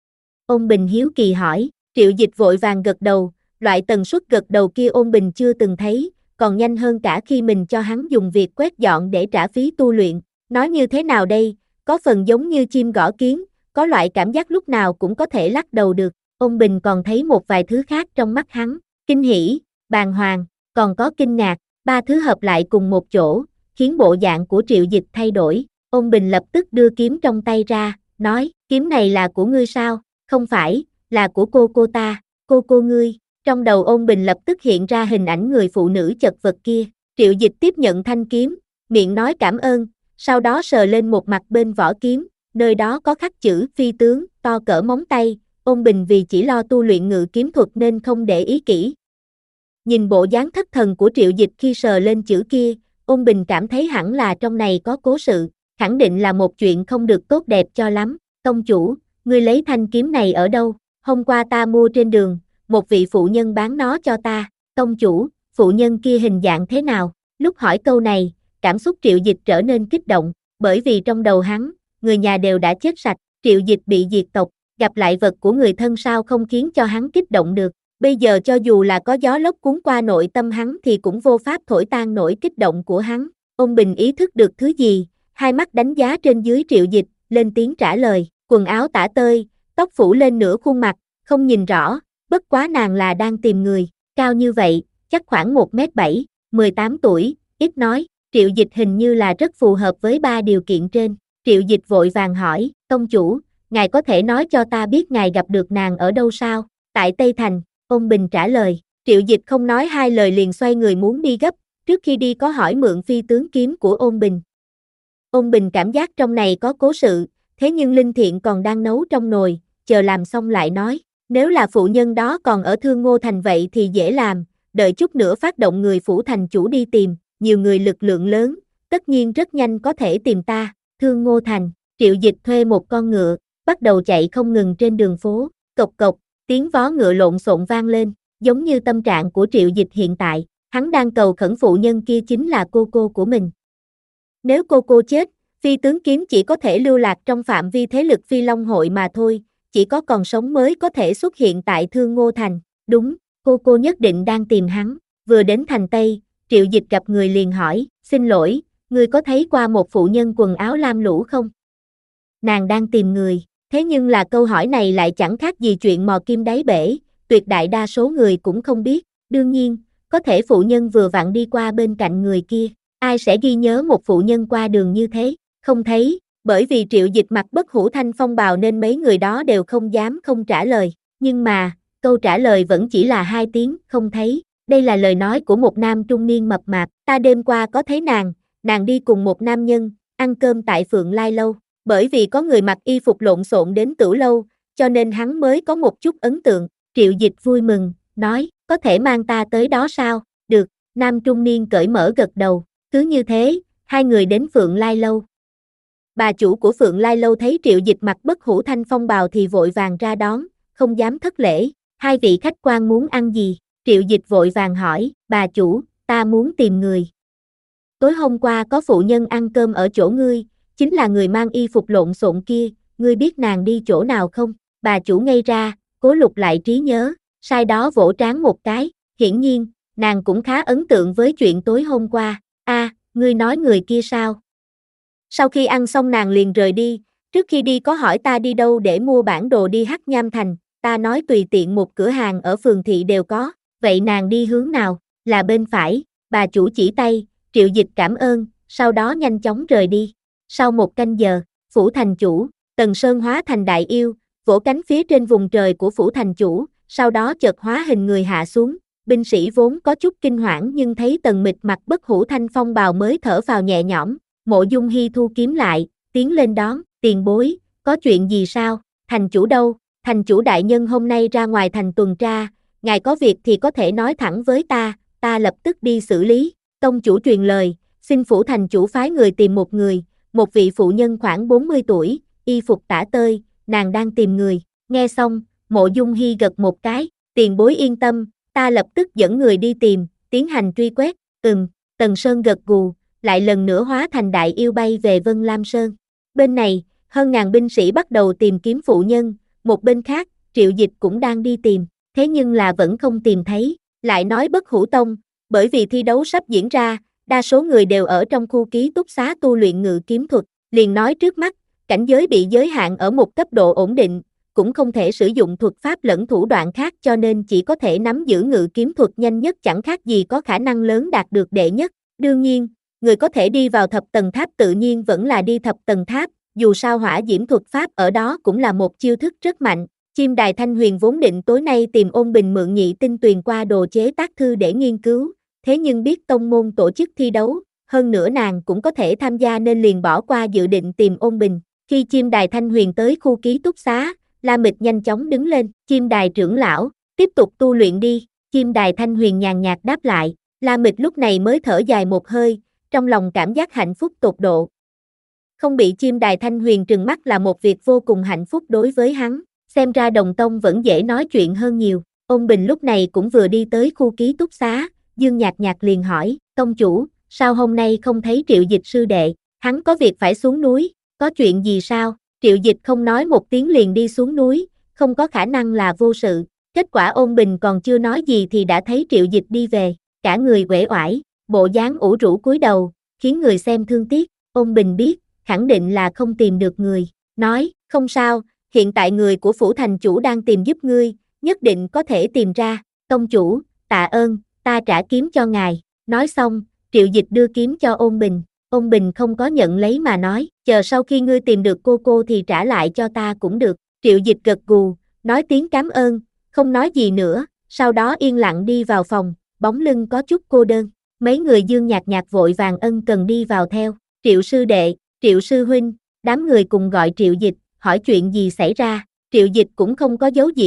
Ôn Bình hiếu kỳ hỏi, Triệu Dịch vội vàng gật đầu, loại tần suất gật đầu kia Ôn Bình chưa từng thấy, còn nhanh hơn cả khi mình cho hắn dùng việc quét dọn để trả phí tu luyện, nói như thế nào đây, có phần giống như chim gõ kiến, có loại cảm giác lúc nào cũng có thể lắc đầu được, Ôn Bình còn thấy một vài thứ khác trong mắt hắn, kinh hỉ, bàng hoàng, còn có kinh ngạc, ba thứ hợp lại cùng một chỗ, khiến bộ dạng của Triệu Dịch thay đổi, Ôn Bình lập tức đưa kiếm trong tay ra, nói, kiếm này là của ngươi sao? Không phải, là của cô cô ta, cô cô ngươi, trong đầu Ôn Bình lập tức hiện ra hình ảnh người phụ nữ chật vật kia, Triệu Dịch tiếp nhận thanh kiếm, miệng nói cảm ơn, sau đó sờ lên một mặt bên vỏ kiếm, nơi đó có khắc chữ phi tướng, to cỡ móng tay, Ôn Bình vì chỉ lo tu luyện ngự kiếm thuật nên không để ý kỹ. Nhìn bộ dáng thất thần của Triệu Dịch khi sờ lên chữ kia, Ôn Bình cảm thấy hẳn là trong này có cố sự, khẳng định là một chuyện không được tốt đẹp cho lắm, tông chủ, ngươi lấy thanh kiếm này ở đâu? Hôm qua ta mua trên đường, một vị phụ nhân bán nó cho ta, tông chủ, phụ nhân kia hình dạng thế nào? Lúc hỏi câu này, cảm xúc Triệu Dịch trở nên kích động, bởi vì trong đầu hắn, người nhà đều đã chết sạch, Triệu Dịch bị diệt tộc, gặp lại vật của người thân sao không khiến cho hắn kích động được, bây giờ cho dù là có gió lốc cuốn qua nội tâm hắn thì cũng vô pháp thổi tan nổi kích động của hắn, Ôn Bình ý thức được thứ gì, hai mắt đánh giá trên dưới Triệu Dịch, lên tiếng trả lời, quần áo tả tơi, tóc phủ lên nửa khuôn mặt, không nhìn rõ, bất quá nàng là đang tìm người, cao như vậy, chắc khoảng một mét bảy, mười tám tuổi, ít nói, Triệu Dịch hình như là rất phù hợp với ba điều kiện trên, Triệu Dịch vội vàng hỏi, tông chủ, ngài có thể nói cho ta biết ngài gặp được nàng ở đâu sao? Tại Tây Thành, Ôn Bình trả lời, Triệu Dịch không nói hai lời liền xoay người muốn đi gấp, trước khi đi có hỏi mượn phi tướng kiếm của Ôn Bình. Ôn Bình cảm giác trong này có cố sự, thế nhưng Linh Thiện còn đang nấu trong nồi, chờ làm xong lại nói, Nếu là phụ nhân đó còn ở Thương Ngô Thành vậy thì dễ làm, đợi chút nữa phát động người phủ thành chủ đi tìm, nhiều người lực lượng lớn, tất nhiên rất nhanh có thể tìm ta. Thương Ngô Thành, Triệu Dịch thuê một con ngựa, bắt đầu chạy không ngừng trên đường phố, cộc cộc, tiếng vó ngựa lộn xộn vang lên, giống như tâm trạng của Triệu Dịch hiện tại, hắn đang cầu khẩn phụ nhân kia chính là cô cô của mình. Nếu cô cô chết, Phi tướng kiếm chỉ có thể lưu lạc trong phạm vi thế lực Phi Long hội mà thôi, chỉ có còn sống mới có thể xuất hiện tại Thương Ngô Thành. Đúng, cô cô nhất định đang tìm hắn. Vừa đến thành Tây, Triệu Dịch gặp người liền hỏi, xin lỗi, ngươi có thấy qua một phụ nhân quần áo lam lũ không? Nàng đang tìm người, thế nhưng là câu hỏi này lại chẳng khác gì chuyện mò kim đáy bể, tuyệt đại đa số người cũng không biết. Đương nhiên, có thể phụ nhân vừa vặn đi qua bên cạnh người kia, ai sẽ ghi nhớ một phụ nhân qua đường như thế? Không thấy, bởi vì Triệu Dịch mặc bất hủ thanh phong bào nên mấy người đó đều không dám không trả lời, nhưng mà, câu trả lời vẫn chỉ là hai tiếng, không thấy. Đây là lời nói của một nam trung niên mập mạp, ta đêm qua có thấy nàng, nàng đi cùng một nam nhân, ăn cơm tại Phượng Lai Lâu, bởi vì có người mặc y phục lộn xộn đến Tửu Lâu, cho nên hắn mới có một chút ấn tượng. Triệu Dịch vui mừng, nói, có thể mang ta tới đó sao? Được, nam trung niên cởi mở gật đầu, cứ như thế, hai người đến Phượng Lai Lâu. Bà chủ của Phượng Lai Lâu thấy Triệu Dịch mặc bất hủ thanh phong bào thì vội vàng ra đón, không dám thất lễ. Hai vị khách quan muốn ăn gì? Triệu Dịch vội vàng hỏi, bà chủ, ta muốn tìm người. Tối hôm qua có phụ nhân ăn cơm ở chỗ ngươi, chính là người mang y phục lộn xộn kia, ngươi biết nàng đi chỗ nào không? Bà chủ ngây ra, cố lục lại trí nhớ, sai đó vỗ trán một cái, hiển nhiên, nàng cũng khá ấn tượng với chuyện tối hôm qua. A, ngươi nói người kia sao? Sau khi ăn xong nàng liền rời đi, trước khi đi có hỏi ta đi đâu để mua bản đồ đi Hắc Nham Thành, ta nói tùy tiện một cửa hàng ở phường thị đều có, vậy nàng đi hướng nào? Là bên phải, bà chủ chỉ tay, Triệu Dịch cảm ơn, sau đó nhanh chóng rời đi. Sau một canh giờ, phủ thành chủ, Tần Sơn hóa thành đại yêu, vỗ cánh phía trên vùng trời của phủ thành chủ, sau đó chợt hóa hình người hạ xuống. Binh sĩ vốn có chút kinh hoảng nhưng thấy Tần Mịch mặc bất hủ thanh phong bào mới thở vào nhẹ nhõm. Mộ Dung Hi thu kiếm lại, tiến lên đón, tiền bối, có chuyện gì sao? Thành chủ đâu? Thành chủ đại nhân hôm nay ra ngoài thành tuần tra, ngài có việc thì có thể nói thẳng với ta, ta lập tức đi xử lý. Tông chủ truyền lời, xin phủ thành chủ phái người tìm một người, một vị phụ nhân khoảng bốn mươi tuổi, y phục tả tơi, nàng đang tìm người. Nghe xong, Mộ Dung Hi gật một cái, tiền bối yên tâm, ta lập tức dẫn người đi tìm, tiến hành truy quét. Ừm, Tần Sơn gật gù, lại lần nữa hóa thành đại yêu bay về Vân Lam Sơn. Bên này, hơn ngàn binh sĩ bắt đầu tìm kiếm phụ nhân, một bên khác, Triệu Dịch cũng đang đi tìm, thế nhưng là vẫn không tìm thấy. Lại nói Bất Hủ Tông, bởi vì thi đấu sắp diễn ra, đa số người đều ở trong khu ký túc xá tu luyện ngự kiếm thuật, liền nói trước mắt, cảnh giới bị giới hạn ở một cấp độ ổn định, cũng không thể sử dụng thuật pháp lẫn thủ đoạn khác cho nên chỉ có thể nắm giữ ngự kiếm thuật nhanh nhất chẳng khác gì có khả năng lớn đạt được đệ nhất. Đương nhiên, người có thể đi vào thập tầng tháp tự nhiên vẫn là đi thập tầng tháp, dù sao hỏa diễm thuật pháp ở đó cũng là một chiêu thức rất mạnh. Chim Đài Thanh Huyền vốn định tối nay tìm Ôn Bình mượn nhị tinh tuyền qua đồ chế tác thư để nghiên cứu, thế nhưng biết tông môn tổ chức thi đấu, hơn nữa nàng cũng có thể tham gia nên liền bỏ qua dự định tìm Ôn Bình. Khi Chim Đài Thanh Huyền tới khu ký túc xá, La Mịch nhanh chóng đứng lên, Chim Đài trưởng lão, tiếp tục tu luyện đi. Chim Đài Thanh Huyền nhàn nhạt đáp lại, La Mịch lúc này mới thở dài một hơi, trong lòng cảm giác hạnh phúc tột độ. Không bị Chim Đài Thanh Huyền trừng mắt là một việc vô cùng hạnh phúc đối với hắn, xem ra đồng tông vẫn dễ nói chuyện hơn nhiều. Ôn Bình lúc này cũng vừa đi tới khu ký túc xá, Dương Nhạc Nhạc liền hỏi, tông chủ, sao hôm nay không thấy Triệu Dịch sư đệ, hắn có việc phải xuống núi, có chuyện gì sao? Triệu Dịch không nói một tiếng liền đi xuống núi, không có khả năng là vô sự. Kết quả Ôn Bình còn chưa nói gì thì đã thấy Triệu Dịch đi về, cả người uể oải, bộ dáng ủ rũ cúi đầu, khiến người xem thương tiếc. Ôn Bình biết, khẳng định là không tìm được người, nói, không sao, hiện tại người của phủ thành chủ đang tìm giúp ngươi, nhất định có thể tìm ra. Tông chủ, tạ ơn, ta trả kiếm cho ngài. Nói xong, Triệu Dịch đưa kiếm cho Ôn Bình. Ôn Bình không có nhận lấy mà nói, chờ sau khi ngươi tìm được cô cô thì trả lại cho ta cũng được. Triệu Dịch gật gù, nói tiếng cảm ơn, không nói gì nữa, sau đó yên lặng đi vào phòng, bóng lưng có chút cô đơn. Mấy người Dương Nhạc Nhạc vội vàng ân cần đi vào theo. Triệu sư đệ, Triệu sư huynh, đám người cùng gọi Triệu Dịch, hỏi chuyện gì xảy ra. Triệu Dịch cũng không có giấu giễm,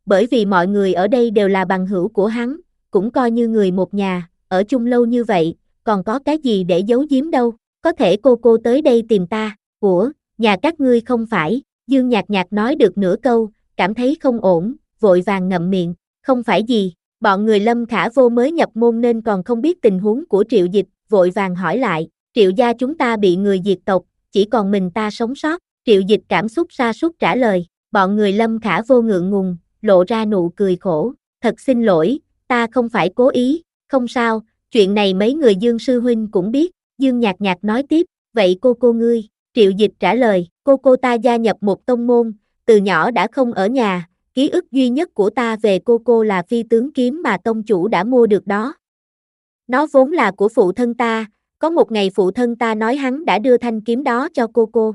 bởi vì mọi người ở đây đều là bằng hữu của hắn, cũng coi như người một nhà, ở chung lâu như vậy, còn có cái gì để giấu giếm đâu, có thể cô cô tới đây tìm ta, của, nhà các ngươi không phải, Dương Nhạc Nhạc nói được nửa câu, cảm thấy không ổn, vội vàng ngậm miệng, không phải gì, bọn người Lâm Khả Vô mới nhập môn nên còn không biết tình huống của Triệu Dịch, vội vàng hỏi lại, Triệu gia chúng ta bị người diệt tộc, chỉ còn mình ta sống sót, Triệu Dịch cảm xúc sa sút trả lời, bọn người Lâm Khả Vô ngượng ngùng, lộ ra nụ cười khổ, thật xin lỗi, ta không phải cố ý, không sao, chuyện này mấy người Dương sư huynh cũng biết, Dương Nhạc Nhạc nói tiếp, vậy cô cô ngươi, Triệu Dịch trả lời, cô cô ta gia nhập một tông môn, từ nhỏ đã không ở nhà, ký ức duy nhất của ta về cô cô là phi tướng kiếm mà tông chủ đã mua được đó. Nó vốn là của phụ thân ta, có một ngày phụ thân ta nói hắn đã đưa thanh kiếm đó cho cô cô.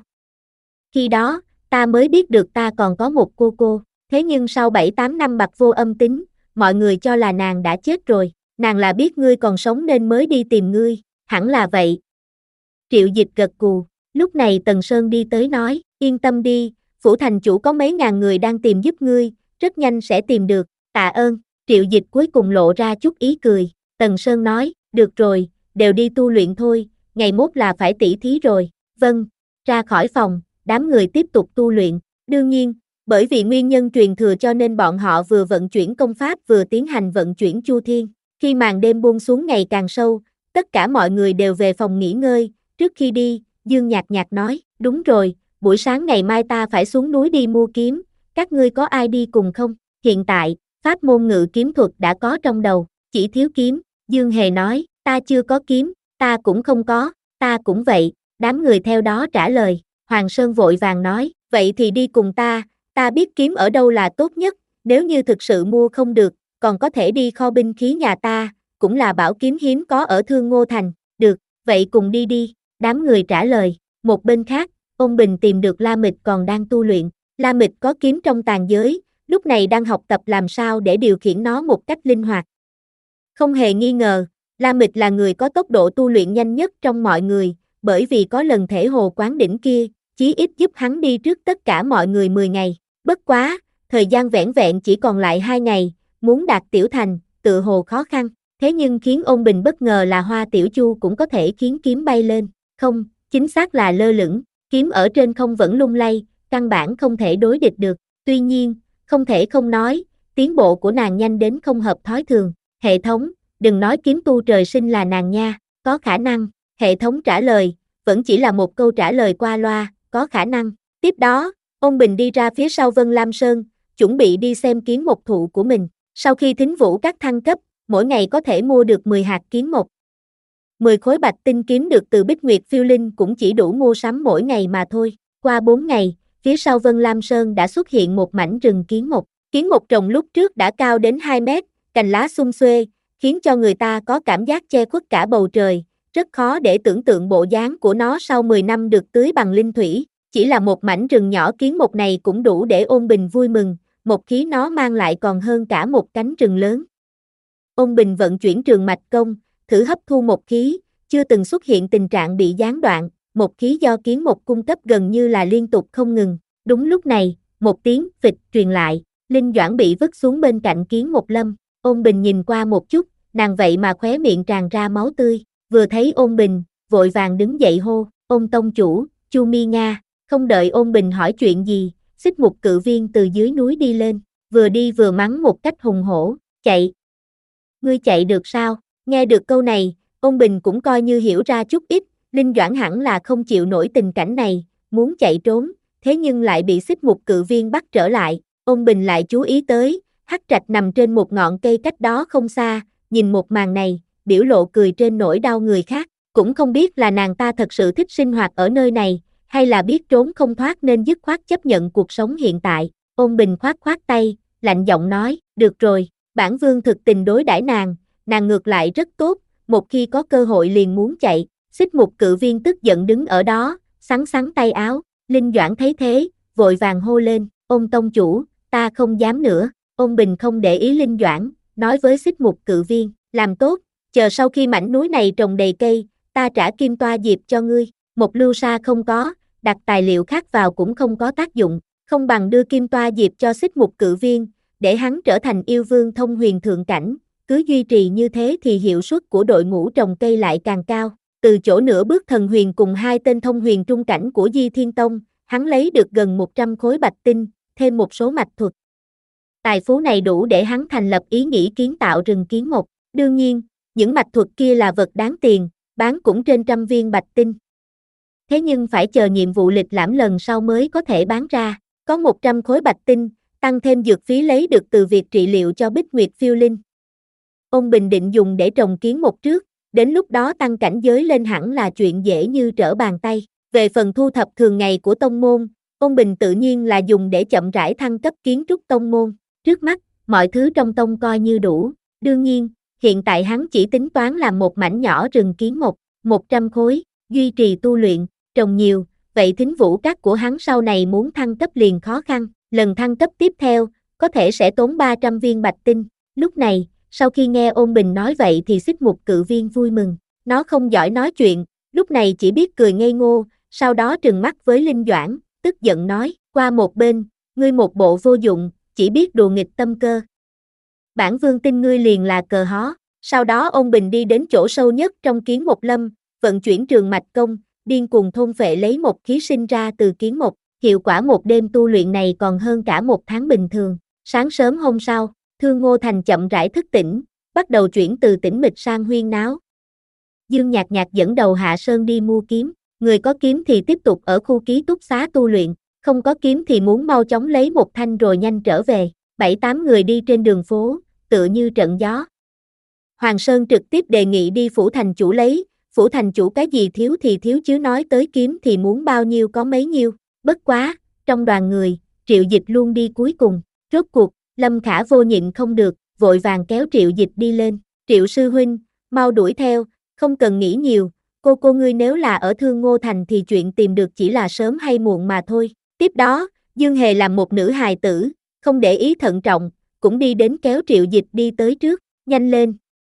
Khi đó, ta mới biết được ta còn có một cô cô, thế nhưng sau bảy tám năm bặt vô âm tính, mọi người cho là nàng đã chết rồi, nàng là biết ngươi còn sống nên mới đi tìm ngươi, hẳn là vậy. Triệu Dịch gật gù, lúc này Tần Sơn đi tới nói, yên tâm đi, phủ thành chủ có mấy ngàn người đang tìm giúp ngươi, rất nhanh sẽ tìm được, tạ ơn, Triệu Dịch cuối cùng lộ ra chút ý cười, Tần Sơn nói, được rồi, đều đi tu luyện thôi, ngày mốt là phải tỉ thí rồi, vâng, ra khỏi phòng, đám người tiếp tục tu luyện, đương nhiên, bởi vì nguyên nhân truyền thừa cho nên bọn họ vừa vận chuyển công pháp vừa tiến hành vận chuyển chu thiên, khi màn đêm buông xuống ngày càng sâu, tất cả mọi người đều về phòng nghỉ ngơi, trước khi đi, Dương Nhạc Nhạc nói, đúng rồi, buổi sáng ngày mai ta phải xuống núi đi mua kiếm, các ngươi có ai đi cùng không? Hiện tại, pháp môn ngự kiếm thuật đã có trong đầu, chỉ thiếu kiếm, Dương Hề nói, ta chưa có kiếm, ta cũng không có, ta cũng vậy, đám người theo đó trả lời, Hoàng Sơn vội vàng nói, vậy thì đi cùng ta, ta biết kiếm ở đâu là tốt nhất, nếu như thực sự mua không được, còn có thể đi kho binh khí nhà ta, cũng là bảo kiếm hiếm có ở Thương Ngô Thành, được, vậy cùng đi đi, đám người trả lời, một bên khác, Ôn Bình tìm được La Mịch còn đang tu luyện, La Mịch có kiếm trong tàn giới, lúc này đang học tập làm sao để điều khiển nó một cách linh hoạt. Không hề nghi ngờ, La Mịch là người có tốc độ tu luyện nhanh nhất trong mọi người, bởi vì có lần thể hồ quán đỉnh kia, chí ít giúp hắn đi trước tất cả mọi người mười ngày, bất quá, thời gian vẻn vẹn chỉ còn lại hai ngày, muốn đạt tiểu thành, tự hồ khó khăn, thế nhưng khiến Ôn Bình bất ngờ là Hoa Tiểu Chu cũng có thể khiến kiếm bay lên, không, chính xác là lơ lửng, kiếm ở trên không vẫn lung lay, căn bản không thể đối địch được, tuy nhiên, không thể không nói, tiến bộ của nàng nhanh đến không hợp thói thường, hệ thống, đừng nói kiếm tu trời sinh là nàng nha, có khả năng, hệ thống trả lời, vẫn chỉ là một câu trả lời qua loa, có khả năng, tiếp đó, Ôn Bình đi ra phía sau Vân Lam Sơn, chuẩn bị đi xem kiến mộc thụ của mình, sau khi thính vũ các thăng cấp, mỗi ngày có thể mua được mười hạt kiến mộc. mười khối bạch tinh kiếm được từ Bích Nguyệt Phiêu Linh cũng chỉ đủ mua sắm mỗi ngày mà thôi. Qua bốn ngày, phía sau Vân Lam Sơn đã xuất hiện một mảnh rừng kiến mộc. Kiến mộc trồng lúc trước đã cao đến hai mét, cành lá xum xuê, khiến cho người ta có cảm giác che khuất cả bầu trời. Rất khó để tưởng tượng bộ dáng của nó sau mười năm được tưới bằng linh thủy. Chỉ là một mảnh rừng nhỏ kiến mộc này cũng đủ để Ôn Bình vui mừng, một khí nó mang lại còn hơn cả một cánh rừng lớn. Ôn Bình vận chuyển trường mạch công, thử hấp thu một khí, chưa từng xuất hiện tình trạng bị gián đoạn, một khí do kiến mộc cung cấp gần như là liên tục không ngừng. Đúng lúc này, một tiếng phịch truyền lại, Linh Doãn bị vứt xuống bên cạnh kiến mộc lâm. Ôn Bình nhìn qua một chút, nàng vậy mà khóe miệng tràn ra máu tươi, vừa thấy Ôn Bình, vội vàng đứng dậy hô, Ôn tông chủ, Chu Mi Nga, không đợi Ôn Bình hỏi chuyện gì, Xích Mục cự viên từ dưới núi đi lên, vừa đi vừa mắng một cách hùng hổ, chạy. Ngươi chạy được sao? Nghe được câu này, Ôn Bình cũng coi như hiểu ra chút ít, Linh Doãn hẳn là không chịu nổi tình cảnh này, muốn chạy trốn, thế nhưng lại bị Xích Mục cự viên bắt trở lại, Ôn Bình lại chú ý tới, Hắc Trạch nằm trên một ngọn cây cách đó không xa, nhìn một màn này, biểu lộ cười trên nỗi đau người khác, cũng không biết là nàng ta thật sự thích sinh hoạt ở nơi này, hay là biết trốn không thoát nên dứt khoát chấp nhận cuộc sống hiện tại. Ôn Bình khoát khoát tay, lạnh giọng nói, được rồi, bản vương thực tình đối đãi nàng, nàng ngược lại rất tốt, một khi có cơ hội liền muốn chạy. Xích Mục cự viên tức giận đứng ở đó, sắn sắn tay áo, Linh Doãn thấy thế, vội vàng hô lên, Ôn tông chủ, ta không dám nữa. Ôn Bình không để ý Linh Doãn, nói với Xích Mục cự viên, làm tốt, chờ sau khi mảnh núi này trồng đầy cây, ta trả kim toa diệp cho ngươi. Một lưu sa không có, đặt tài liệu khác vào cũng không có tác dụng, không bằng đưa kim toa diệp cho Xích Mục cự viên, để hắn trở thành yêu vương thông huyền thượng cảnh, cứ duy trì như thế thì hiệu suất của đội ngũ trồng cây lại càng cao. Từ chỗ nửa bước thần huyền cùng hai tên thông huyền trung cảnh của Di Thiên Tông, hắn lấy được gần một trăm khối bạch tinh, thêm một số mạch thuật. Tài phú này đủ để hắn thành lập ý nghĩ kiến tạo rừng kiến mộc. Đương nhiên, những mạch thuật kia là vật đáng tiền, bán cũng trên trăm viên bạch tinh. Thế nhưng phải chờ nhiệm vụ lịch lãm lần sau mới có thể bán ra. Có một trăm khối bạch tinh, tăng thêm dược phí lấy được từ việc trị liệu cho Bích Nguyệt Phiêu Linh. Ông Bình định dùng để trồng kiến mộc trước, đến lúc đó tăng cảnh giới lên hẳn là chuyện dễ như trở bàn tay. Về phần thu thập thường ngày của tông môn, ông Bình tự nhiên là dùng để chậm rãi thăng cấp kiến trúc tông môn. Trước mắt, mọi thứ trong tông coi như đủ. Đương nhiên, hiện tại hắn chỉ tính toán làm một mảnh nhỏ rừng kiến mộc, một trăm khối, duy trì tu luyện, trồng nhiều, vậy thính vũ các của hắn sau này muốn thăng cấp liền khó khăn. Lần thăng cấp tiếp theo, có thể sẽ tốn ba trăm viên bạch tinh. Lúc này, sau khi nghe Ôn Bình nói vậy thì Xích Mục Cự Viên vui mừng. Nó không giỏi nói chuyện, lúc này chỉ biết cười ngây ngô, sau đó trừng mắt với Linh Doãn, tức giận nói, qua một bên, ngươi một bộ vô dụng, chỉ biết đùa nghịch tâm cơ. Bản vương tin ngươi liền là cờ hó. Sau đó Ôn Bình đi đến chỗ sâu nhất trong kiến mộc lâm, vận chuyển trường mạch công, điên cuồng thôn phệ lấy một khí sinh ra từ kiến mộc. Hiệu quả một đêm tu luyện này còn hơn cả một tháng bình thường. Sáng sớm hôm sau, Thương Ngô Thành chậm rãi thức tỉnh, bắt đầu chuyển từ tĩnh mịch sang huyên náo. Dương Nhạc Nhạc dẫn đầu hạ sơn đi mua kiếm, người có kiếm thì tiếp tục ở khu ký túc xá tu luyện, không có kiếm thì muốn mau chóng lấy một thanh rồi nhanh trở về. Bảy tám người đi trên đường phố, tựa như trận gió. Hoàng Sơn trực tiếp đề nghị đi phủ thành chủ lấy, phủ thành chủ cái gì thiếu thì thiếu chứ nói tới kiếm thì muốn bao nhiêu có mấy nhiêu. Bất quá, trong đoàn người, Triệu Dịch luôn đi cuối cùng. Rốt cuộc, Lâm Khả vô nhịn không được, vội vàng kéo Triệu Dịch đi lên. Triệu sư huynh, mau đuổi theo, không cần nghĩ nhiều, cô cô ngươi nếu là ở Thương Ngô Thành thì chuyện tìm được chỉ là sớm hay muộn mà thôi. Tiếp đó, Dương Hề làm một nữ hài tử, không để ý thận trọng, cũng đi đến kéo Triệu Dịch đi tới trước, nhanh lên.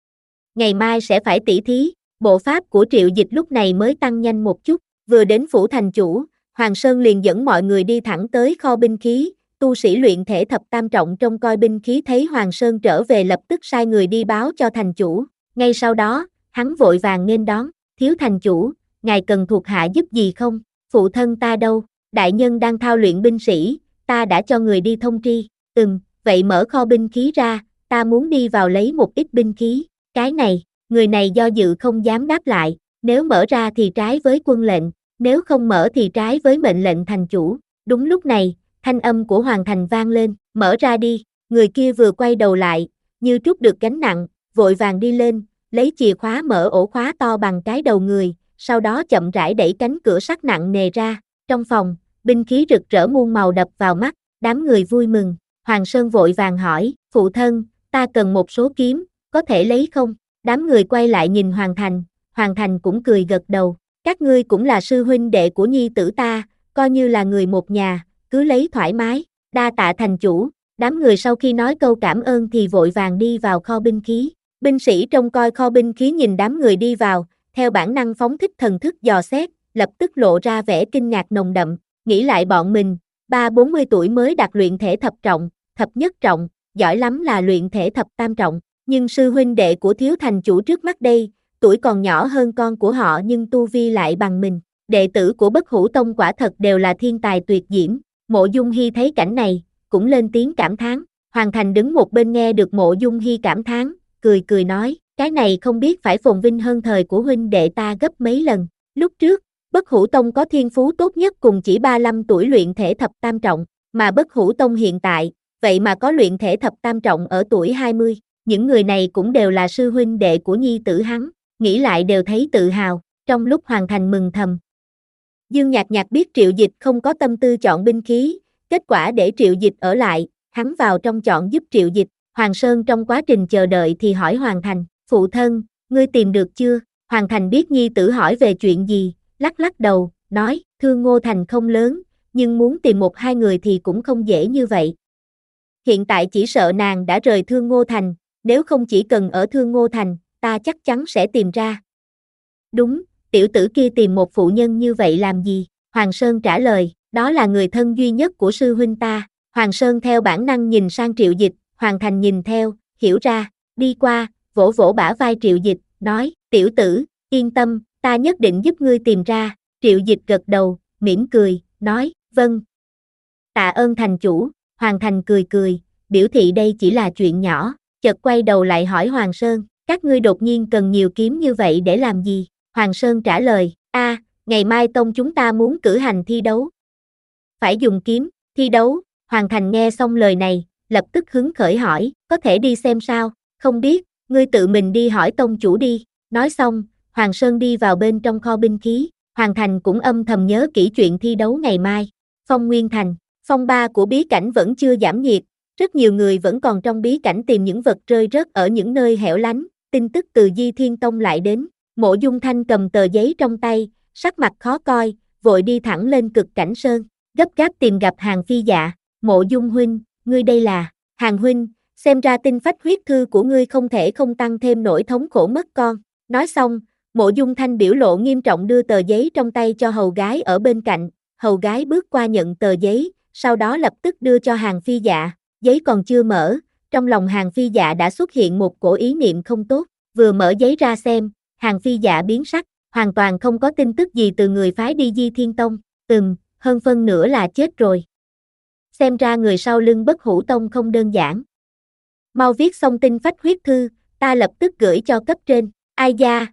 Ngày mai sẽ phải tỉ thí, bộ pháp của Triệu Dịch lúc này mới tăng nhanh một chút, vừa đến phủ thành chủ, Hoàng Sơn liền dẫn mọi người đi thẳng tới kho binh khí, tu sĩ luyện thể thập tam trọng trông coi binh khí thấy Hoàng Sơn trở về lập tức sai người đi báo cho thành chủ, ngay sau đó, hắn vội vàng nghênh đón, thiếu thành chủ, ngài cần thuộc hạ giúp gì không, phụ thân ta đâu, đại nhân đang thao luyện binh sĩ, ta đã cho người đi thông tri, ừm, vậy mở kho binh khí ra, ta muốn đi vào lấy một ít binh khí, cái này, người này do dự không dám đáp lại, nếu mở ra thì trái với quân lệnh, nếu không mở thì trái với mệnh lệnh thành chủ. Đúng lúc này, thanh âm của Hoàng Thành vang lên, mở ra đi, người kia vừa quay đầu lại, như trút được gánh nặng, vội vàng đi lên, lấy chìa khóa mở ổ khóa to bằng cái đầu người, sau đó chậm rãi đẩy cánh cửa sắt nặng nề ra, trong phòng, binh khí rực rỡ muôn màu đập vào mắt, đám người vui mừng, Hoàng Sơn vội vàng hỏi, phụ thân, ta cần một số kiếm, có thể lấy không? Đám người quay lại nhìn Hoàng Thành, Hoàng Thành cũng cười gật đầu, các ngươi cũng là sư huynh đệ của nhi tử ta, coi như là người một nhà, cứ lấy thoải mái, đa tạ thành chủ, đám người sau khi nói câu cảm ơn thì vội vàng đi vào kho binh khí, binh sĩ trông coi kho binh khí nhìn đám người đi vào, theo bản năng phóng thích thần thức dò xét, lập tức lộ ra vẻ kinh ngạc nồng đậm, nghĩ lại bọn mình, ba bốn mươi tuổi mới đạt luyện thể thập trọng, thập nhất trọng, giỏi lắm là luyện thể thập tam trọng, nhưng sư huynh đệ của thiếu thành chủ trước mắt đây, tuổi còn nhỏ hơn con của họ nhưng tu vi lại bằng mình, đệ tử của Bất Hủ Tông quả thật đều là thiên tài tuyệt diễm. Mộ Dung Hi thấy cảnh này, cũng lên tiếng cảm thán, Hoàng Thành đứng một bên nghe được Mộ Dung Hi cảm thán, cười cười nói, cái này không biết phải phồn vinh hơn thời của huynh đệ ta gấp mấy lần, lúc trước, Bất Hủ Tông có thiên phú tốt nhất cùng chỉ ba mươi lăm tuổi luyện thể thập tam trọng, mà Bất Hủ Tông hiện tại, vậy mà có luyện thể thập tam trọng ở tuổi hai mươi, những người này cũng đều là sư huynh đệ của nhi tử hắn, nghĩ lại đều thấy tự hào, trong lúc Hoàng Thành mừng thầm. Dương Nhạc Nhạc biết Triệu Dịch không có tâm tư chọn binh khí, kết quả để Triệu Dịch ở lại, hắn vào trong chọn giúp Triệu Dịch, Hoàng Sơn trong quá trình chờ đợi thì hỏi Hoàng Thành, phụ thân, ngươi tìm được chưa? Hoàng Thành biết nhi tử hỏi về chuyện gì, lắc lắc đầu, nói, Thương Ngô Thành không lớn, nhưng muốn tìm một hai người thì cũng không dễ như vậy. Hiện tại chỉ sợ nàng đã rời Thương Ngô Thành, nếu không chỉ cần ở Thương Ngô Thành, ta chắc chắn sẽ tìm ra. Đúng, tiểu tử kia tìm một phụ nhân như vậy làm gì? Hoàng Sơn trả lời, đó là người thân duy nhất của sư huynh ta, Hoàng Sơn theo bản năng nhìn sang Triệu Dịch, Hoàng Thành nhìn theo, hiểu ra, đi qua, vỗ vỗ bả vai Triệu Dịch, nói, tiểu tử, yên tâm, ta nhất định giúp ngươi tìm ra. Triệu Dịch gật đầu, mỉm cười, nói, vâng. Tạ ơn thành chủ. Hoàng Thành cười cười, biểu thị đây chỉ là chuyện nhỏ, chợt quay đầu lại hỏi Hoàng Sơn, các ngươi đột nhiên cần nhiều kiếm như vậy để làm gì? Hoàng Sơn trả lời, a, ngày mai tông chúng ta muốn cử hành thi đấu. Phải dùng kiếm, thi đấu. Hoàng Thành nghe xong lời này, lập tức hứng khởi hỏi, có thể đi xem sao? Không biết, ngươi tự mình đi hỏi tông chủ đi. Nói xong, Hoàng Sơn đi vào bên trong kho binh khí, Hoàng Thành cũng âm thầm nhớ kỹ chuyện thi đấu ngày mai. Phong Nguyên Thành, phong ba của bí cảnh vẫn chưa giảm nhiệt, rất nhiều người vẫn còn trong bí cảnh tìm những vật rơi rớt ở những nơi hẻo lánh. Tin tức từ Di Thiên Tông lại đến, Mộ Dung Thanh cầm tờ giấy trong tay, sắc mặt khó coi, vội đi thẳng lên Cực Cảnh Sơn, gấp gáp tìm gặp Hàn Phi Dạ. Mộ Dung huynh, ngươi đây là? Hàn huynh, xem ra tinh phách huyết thư của ngươi không thể không tăng thêm nỗi thống khổ mất con. Nói xong, Mộ Dung Thanh biểu lộ nghiêm trọng đưa tờ giấy trong tay cho hầu gái ở bên cạnh, hầu gái bước qua nhận tờ giấy, sau đó lập tức đưa cho Hàn Phi Dạ. Giấy còn chưa mở, trong lòng Hàn Phi Dạ đã xuất hiện một cổ ý niệm không tốt, vừa mở giấy ra xem, Hàn Phi Dạ biến sắc, hoàn toàn không có tin tức gì từ người phái đi Di Thiên Tông, ừm, hơn phân nửa là chết rồi. Xem ra người sau lưng Bất Hủ Tông không đơn giản. Mau viết xong tinh phách huyết thư, ta lập tức gửi cho cấp trên. Ai da?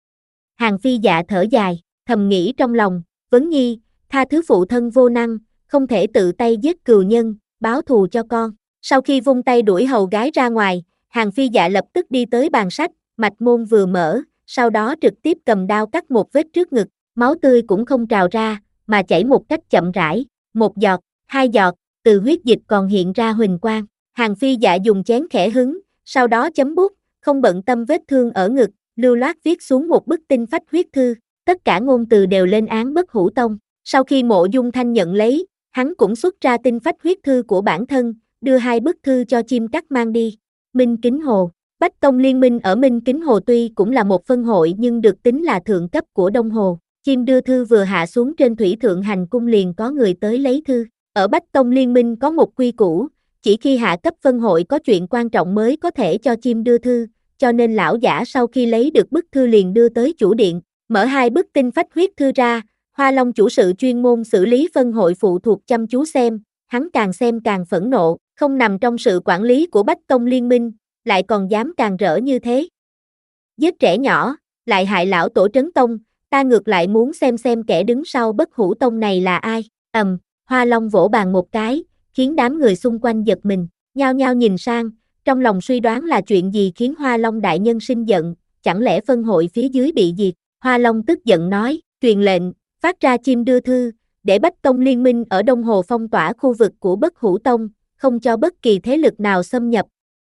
Hàn Phi Dạ thở dài, thầm nghĩ trong lòng, Vấn Nhi, tha thứ phụ thân vô năng, không thể tự tay giết cừu nhân, báo thù cho con. Sau khi vung tay đuổi hầu gái ra ngoài, Hàn Phi Dạ lập tức đi tới bàn sách, mạch môn vừa mở, sau đó trực tiếp cầm đao cắt một vết trước ngực, máu tươi cũng không trào ra, mà chảy một cách chậm rãi, một giọt, hai giọt, từ huyết dịch còn hiện ra huỳnh quang. Hàn Phi Dạ dùng chén khẽ hứng, sau đó chấm bút, không bận tâm vết thương ở ngực, lưu loát viết xuống một bức tinh phách huyết thư, tất cả ngôn từ đều lên án Bất Hủ Tông. Sau khi Mộ Dung Thanh nhận lấy, hắn cũng xuất ra tinh phách huyết thư của bản thân, đưa hai bức thư cho chim cắt mang đi. Minh Kính Hồ, Bách Tông Liên minh ở Minh Kính Hồ tuy cũng là một phân hội nhưng được tính là thượng cấp của Đông Hồ. Chim đưa thư vừa hạ xuống trên thủy thượng hành cung liền có người tới lấy thư. Ở Bách Tông Liên minh có một quy củ, chỉ khi hạ cấp phân hội có chuyện quan trọng mới có thể cho chim đưa thư, cho nên lão giả sau khi lấy được bức thư liền đưa tới chủ điện, mở hai bức tinh phách huyết thư ra, Hoa Long chủ sự chuyên môn xử lý phân hội phụ thuộc chăm chú xem, hắn càng xem càng phẫn nộ, không nằm trong sự quản lý của Bách Tông Liên minh, lại còn dám càng rỡ như thế. Giết trẻ nhỏ, lại hại lão tổ trấn tông, ta ngược lại muốn xem xem kẻ đứng sau Bất Hủ Tông này là ai. Ầm, um, Hoa Long vỗ bàn một cái, khiến đám người xung quanh giật mình, nhao nhao nhìn sang, trong lòng suy đoán là chuyện gì khiến Hoa Long đại nhân sinh giận, chẳng lẽ phân hội phía dưới bị diệt. Hoa Long tức giận nói, truyền lệnh, phát ra chim đưa thư, để Bách Tông Liên minh ở Đông Hồ phong tỏa khu vực của Bất Hủ Tông, không cho bất kỳ thế lực nào xâm nhập.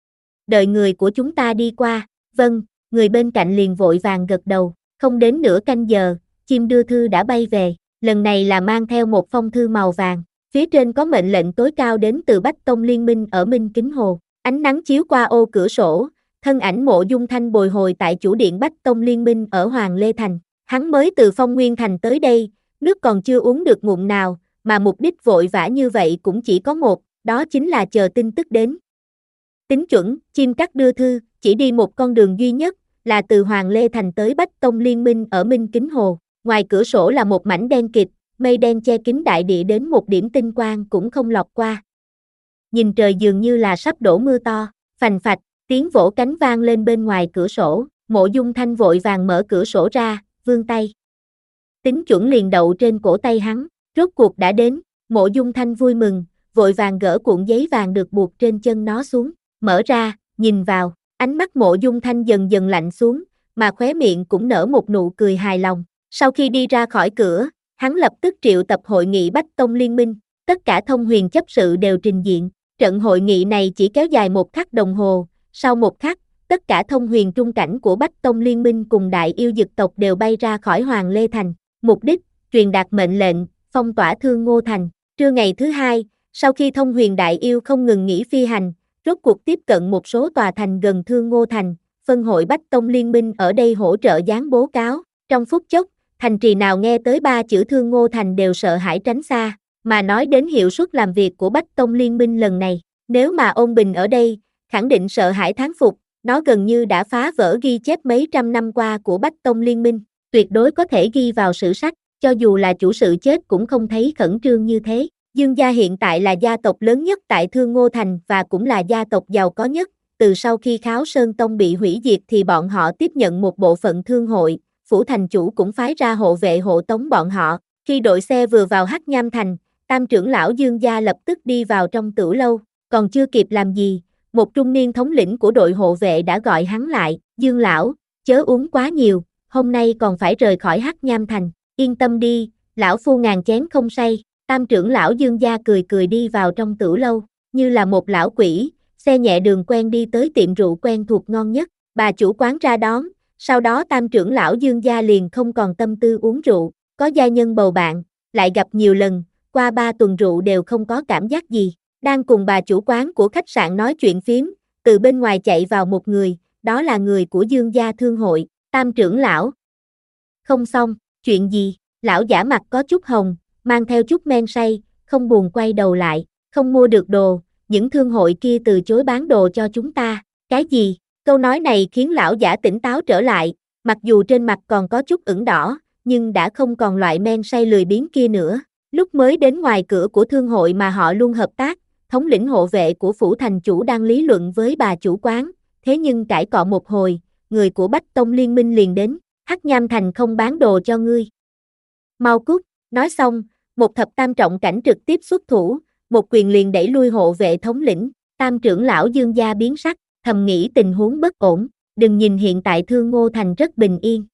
Đợi người của chúng ta đi qua. Vâng, người bên cạnh liền vội vàng gật đầu, không đến nửa canh giờ, chim đưa thư đã bay về, lần này là mang theo một phong thư màu vàng, phía trên có mệnh lệnh tối cao đến từ Bách Tông Liên minh ở Minh Kính Hồ. Ánh nắng chiếu qua ô cửa sổ, thân ảnh Mộ Dung Thanh bồi hồi tại chủ điện Bách Tông Liên minh ở Hoàng Lê Thành. Hắn mới từ Phong Nguyên Thành tới đây, nước còn chưa uống được ngụm nào, mà mục đích vội vã như vậy cũng chỉ có một, đó chính là chờ tin tức đến. Tính chuẩn, chim cắt đưa thư, chỉ đi một con đường duy nhất, là từ Hoàng Lê Thành tới Bách Tông Liên minh ở Minh Kính Hồ. Ngoài cửa sổ là một mảnh đen kịt, mây đen che kín đại địa đến một điểm tinh quang cũng không lọt qua. Nhìn trời dường như là sắp đổ mưa to, phành phạch, tiếng vỗ cánh vang lên bên ngoài cửa sổ, Mộ Dung Thanh vội vàng mở cửa sổ ra, vươn tay. Tính chuẩn liền đậu trên cổ tay hắn, rốt cuộc đã đến, Mộ Dung Thanh vui mừng, vội vàng gỡ cuộn giấy vàng được buộc trên chân nó xuống, mở ra, nhìn vào, ánh mắt Mộ Dung Thanh dần dần lạnh xuống, mà khóe miệng cũng nở một nụ cười hài lòng. Sau khi đi ra khỏi cửa, hắn lập tức triệu tập hội nghị Bách Tông Liên minh, tất cả thông huyền chấp sự đều trình diện. Trận hội nghị này chỉ kéo dài một khắc đồng hồ, sau một khắc, tất cả thông huyền trung cảnh của Bách Tông Liên minh cùng đại yêu dực tộc đều bay ra khỏi Hoàng Lê Thành. Mục đích, truyền đạt mệnh lệnh, phong tỏa Thương Ngô Thành. Trưa ngày thứ hai, sau khi thông huyền đại yêu không ngừng nghỉ phi hành, rốt cuộc tiếp cận một số tòa thành gần Thương Ngô Thành, phân hội Bách Tông Liên minh ở đây hỗ trợ dán bố cáo. Trong phút chốc, thành trì nào nghe tới ba chữ Thương Ngô Thành đều sợ hãi tránh xa. Mà nói đến hiệu suất làm việc của Bách Tông Liên minh lần này, nếu mà Ôn Bình ở đây, khẳng định sợ hãi thán phục, nó gần như đã phá vỡ ghi chép mấy trăm năm qua của Bách Tông Liên minh, tuyệt đối có thể ghi vào sử sách, cho dù là chủ sự chết cũng không thấy khẩn trương như thế. Dương gia hiện tại là gia tộc lớn nhất tại Thương Ngô Thành và cũng là gia tộc giàu có nhất, từ sau khi Kháo Sơn Tông bị hủy diệt thì bọn họ tiếp nhận một bộ phận thương hội, phủ thành chủ cũng phái ra hộ vệ hộ tống bọn họ. Khi đội xe vừa vào Hắc Nham Thành, Tam trưởng lão Dương gia lập tức đi vào trong tửu lâu, còn chưa kịp làm gì, một trung niên thống lĩnh của đội hộ vệ đã gọi hắn lại, Dương lão, chớ uống quá nhiều, hôm nay còn phải rời khỏi Hắc Nham Thành, yên tâm đi, lão phu ngàn chén không say. Tam trưởng lão Dương gia cười cười đi vào trong tửu lâu, như là một lão quỷ, xe nhẹ đường quen đi tới tiệm rượu quen thuộc ngon nhất, bà chủ quán ra đón, sau đó Tam trưởng lão Dương gia liền không còn tâm tư uống rượu, có gia nhân bầu bạn, lại gặp nhiều lần, qua ba tuần rượu đều không có cảm giác gì, đang cùng bà chủ quán của khách sạn nói chuyện phiếm, từ bên ngoài chạy vào một người, đó là người của Dương gia thương hội, Tam trưởng lão. Không xong, chuyện gì, lão giả mặt có chút hồng, mang theo chút men say, không buồn quay đầu lại, không mua được đồ, những thương hội kia từ chối bán đồ cho chúng ta, cái gì? Câu nói này khiến lão giả tỉnh táo trở lại, mặc dù trên mặt còn có chút ửng đỏ, nhưng đã không còn loại men say lười biếng kia nữa. Lúc mới đến ngoài cửa của thương hội mà họ luôn hợp tác, thống lĩnh hộ vệ của phủ thành chủ đang lý luận với bà chủ quán, thế nhưng cãi cọ một hồi, người của Bách Tông Liên minh liền đến, Hắc Nham Thành không bán đồ cho ngươi. Mau cút, nói xong, một thập tam trọng cảnh trực tiếp xuất thủ, một quyền liền đẩy lui hộ vệ thống lĩnh, Tam trưởng lão Dương gia biến sắc, thầm nghĩ tình huống bất ổn, đừng nhìn hiện tại Thương Ngô Thành rất bình yên.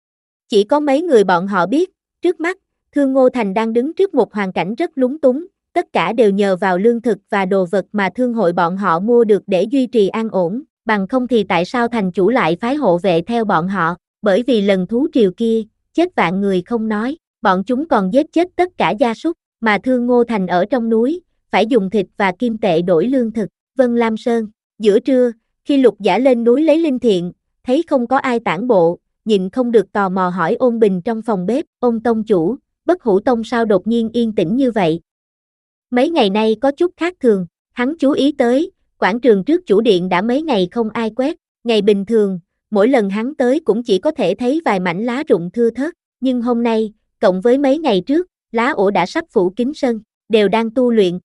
Chỉ có mấy người bọn họ biết, trước mắt, Thương Ngô Thành đang đứng trước một hoàn cảnh rất lúng túng, tất cả đều nhờ vào lương thực và đồ vật mà thương hội bọn họ mua được để duy trì an ổn, bằng không thì tại sao thành chủ lại phái hộ vệ theo bọn họ, bởi vì lần thú triều kia, chết vạn người không nói, bọn chúng còn giết chết tất cả gia súc, mà Thương Ngô Thành ở trong núi, phải dùng thịt và kim tệ đổi lương thực. Vân Lam Sơn, giữa trưa, khi Lục Giả lên núi lấy linh thiện, thấy không có ai tản bộ, nhịn không được tò mò hỏi Ôn Bình trong phòng bếp, Ôn tông chủ, Bất Hủ Tông sao đột nhiên yên tĩnh như vậy? Mấy ngày nay có chút khác thường, hắn chú ý tới, quảng trường trước chủ điện đã mấy ngày không ai quét, ngày bình thường, mỗi lần hắn tới cũng chỉ có thể thấy vài mảnh lá rụng thưa thớt, nhưng hôm nay, cộng với mấy ngày trước, lá ổ đã sắp phủ kín sân, đều đang tu luyện.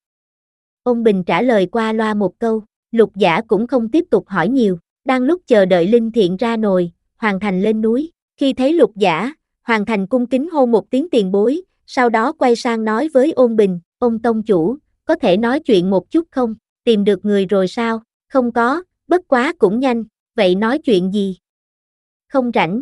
Ôn Bình trả lời qua loa một câu, Lục Giả cũng không tiếp tục hỏi nhiều, đang lúc chờ đợi linh thiện ra nồi, Hoàng Thành lên núi, khi thấy Lục Giả, Hoàng Thành cung kính hô một tiếng tiền bối, sau đó quay sang nói với Ôn Bình, Ôn tông chủ, có thể nói chuyện một chút không, tìm được người rồi sao, không có, bất quá cũng nhanh, vậy nói chuyện gì? Không rảnh.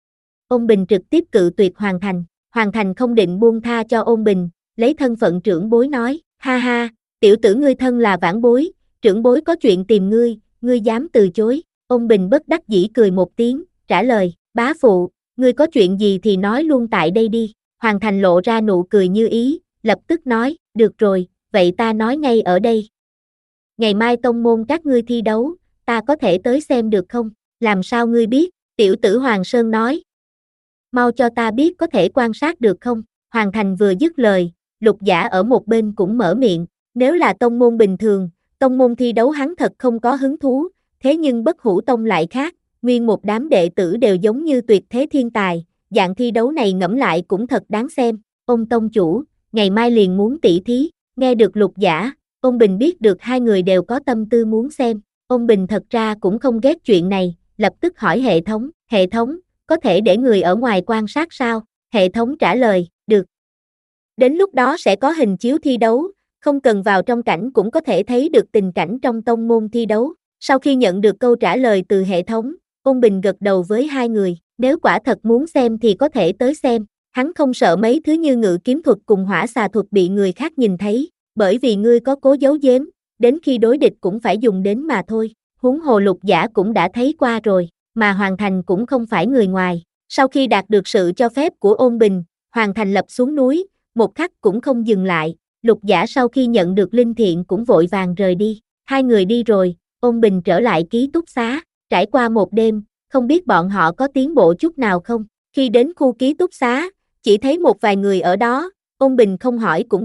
Ôn Bình trực tiếp cự tuyệt Hoàng Thành, Hoàng Thành không định buông tha cho Ôn Bình, lấy thân phận trưởng bối nói, ha ha, tiểu tử ngươi thân là vãn bối, trưởng bối có chuyện tìm ngươi, ngươi dám từ chối, Ôn Bình bất đắc dĩ cười một tiếng, trả lời, bá phụ, ngươi có chuyện gì thì nói luôn tại đây đi, Hoàng Thành lộ ra nụ cười như ý, lập tức nói, được rồi, vậy ta nói ngay ở đây. Ngày mai tông môn các ngươi thi đấu, ta có thể tới xem được không, làm sao ngươi biết, tiểu tử Hoàng Sơn nói. Mau cho ta biết có thể quan sát được không, Hoàng Thành vừa dứt lời, Lục Giả ở một bên cũng mở miệng, nếu là tông môn bình thường, tông môn thi đấu hắn thật không có hứng thú, thế nhưng Bất Hủ Tông lại khác, nguyên một đám đệ tử đều giống như tuyệt thế thiên tài, dạng thi đấu này ngẫm lại cũng thật đáng xem, Ôn tông chủ, ngày mai liền muốn tỷ thí, nghe được Lục Giả, Ôn Bình biết được hai người đều có tâm tư muốn xem, Ôn Bình thật ra cũng không ghét chuyện này, lập tức hỏi hệ thống, hệ thống, có thể để người ở ngoài quan sát sao, hệ thống trả lời, được. Đến lúc đó sẽ có hình chiếu thi đấu, không cần vào trong cảnh cũng có thể thấy được tình cảnh trong tông môn thi đấu. Sau khi nhận được câu trả lời từ hệ thống, Ôn Bình gật đầu với hai người, nếu quả thật muốn xem thì có thể tới xem, hắn không sợ mấy thứ như ngự kiếm thuật cùng hỏa xà thuật bị người khác nhìn thấy, bởi vì ngươi có cố giấu giếm, đến khi đối địch cũng phải dùng đến mà thôi, huống hồ Lục Giả cũng đã thấy qua rồi, mà Hoàng Thành cũng không phải người ngoài. Sau khi đạt được sự cho phép của Ôn Bình, Hoàng Thành lập xuống núi, một khắc cũng không dừng lại, Lục Giả sau khi nhận được linh thiện cũng vội vàng rời đi, hai người đi rồi, Ôn Bình trở lại ký túc xá, trải qua một đêm, không biết bọn họ có tiến bộ chút nào không, khi đến khu ký túc xá, chỉ thấy một vài người ở đó, Ôn Bình không hỏi cũng biết,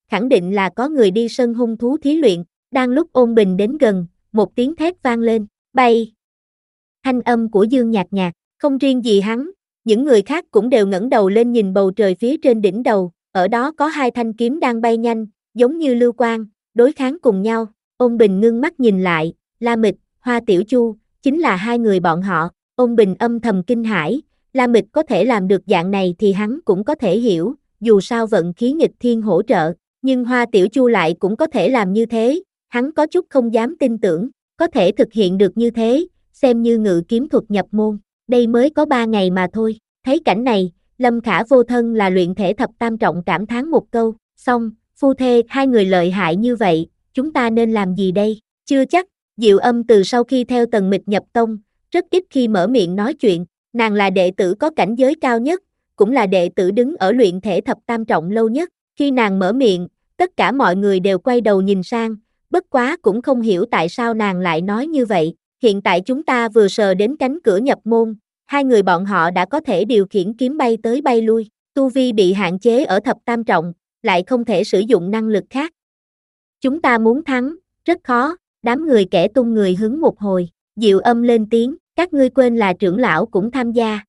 khẳng định là có người đi sân hung thú thí luyện. Đang lúc Ôn Bình đến gần, một tiếng thét vang lên, bay. Thanh âm của Dương nhạt nhạt, không riêng gì hắn, những người khác cũng đều ngẩng đầu lên nhìn bầu trời phía trên đỉnh đầu, ở đó có hai thanh kiếm đang bay nhanh, giống như lưu quang, đối kháng cùng nhau. Ôn Bình ngưng mắt nhìn lại, La Mịch, Hoa Tiểu Chu, chính là hai người bọn họ. Ôn Bình âm thầm kinh hãi, La Mịch có thể làm được dạng này thì hắn cũng có thể hiểu, dù sao vận khí nghịch thiên hỗ trợ, nhưng Hoa Tiểu Chu lại cũng có thể làm như thế, hắn có chút không dám tin tưởng, có thể thực hiện được như thế, xem như ngự kiếm thuật nhập môn, đây mới có ba ngày mà thôi. Thấy cảnh này, Lâm Khả vô thân là luyện thể thập tam trọng cảm thán một câu, xong, phu thê hai người lợi hại như vậy, chúng ta nên làm gì đây? Chưa chắc. Diệu Âm từ sau khi theo Tần Mịch nhập tông, rất ít khi mở miệng nói chuyện, nàng là đệ tử có cảnh giới cao nhất, cũng là đệ tử đứng ở luyện thể thập tam trọng lâu nhất, khi nàng mở miệng, tất cả mọi người đều quay đầu nhìn sang, bất quá cũng không hiểu tại sao nàng lại nói như vậy. Hiện tại chúng ta vừa sờ đến cánh cửa nhập môn, hai người bọn họ đã có thể điều khiển kiếm bay tới bay lui, tu vi bị hạn chế ở thập tam trọng, lại không thể sử dụng năng lực khác. Chúng ta muốn thắng, rất khó, đám người kẻ tung người hứng một hồi, Diệu Âm lên tiếng, các ngươi quên là trưởng lão cũng tham gia.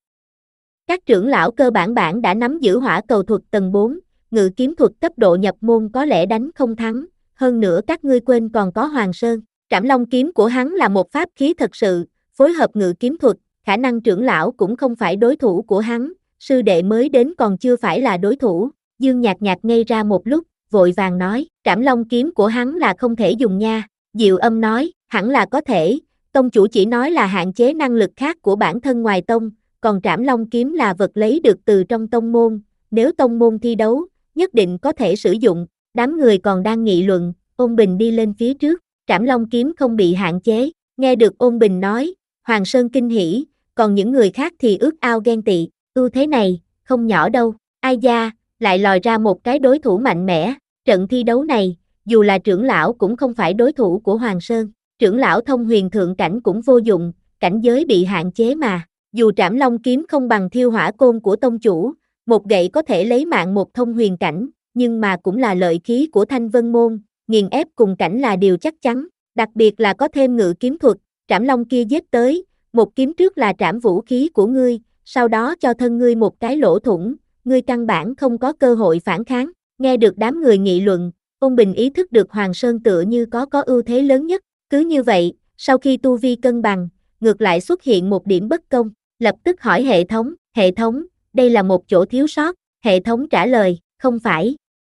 Các trưởng lão cơ bản bản đã nắm giữ hỏa cầu thuật tầng bốn, ngự kiếm thuật cấp độ nhập môn có lẽ đánh không thắng, hơn nữa các ngươi quên còn có Hoàng Sơn. Trảm Long kiếm của hắn là một pháp khí thật sự, phối hợp ngự kiếm thuật, khả năng trưởng lão cũng không phải đối thủ của hắn, sư đệ mới đến còn chưa phải là đối thủ. Dương nhạt nhạt ngây ra một lúc, vội vàng nói, Trảm Long kiếm của hắn là không thể dùng nha. Diệu Âm nói, hẳn là có thể, tông chủ chỉ nói là hạn chế năng lực khác của bản thân ngoài tông, còn Trảm Long kiếm là vật lấy được từ trong tông môn, nếu tông môn thi đấu, nhất định có thể sử dụng. Đám người còn đang nghị luận, Ôn Bình đi lên phía trước. Trảm Long kiếm không bị hạn chế, nghe được Ôn Bình nói, Hoàng Sơn kinh hỉ, còn những người khác thì ước ao ghen tị, ưu thế này, không nhỏ đâu, ai da, lại lòi ra một cái đối thủ mạnh mẽ, trận thi đấu này, dù là trưởng lão cũng không phải đối thủ của Hoàng Sơn, trưởng lão thông huyền thượng cảnh cũng vô dụng, cảnh giới bị hạn chế mà, dù Trảm Long kiếm không bằng thiêu hỏa côn của tông chủ, một gậy có thể lấy mạng một thông huyền cảnh, nhưng mà cũng là lợi khí của Thanh Vân Môn. Nghiền ép cùng cảnh là điều chắc chắn, đặc biệt là có thêm ngự kiếm thuật, Trảm Long kia giết tới, một kiếm trước là trảm vũ khí của ngươi, sau đó cho thân ngươi một cái lỗ thủng, ngươi căn bản không có cơ hội phản kháng. Nghe được đám người nghị luận, Ôn Bình ý thức được Hoàng Sơn tựa như có có ưu thế lớn nhất, cứ như vậy, sau khi tu vi cân bằng, ngược lại xuất hiện một điểm bất công, lập tức hỏi hệ thống, hệ thống, đây là một chỗ thiếu sót, hệ thống trả lời, không phải.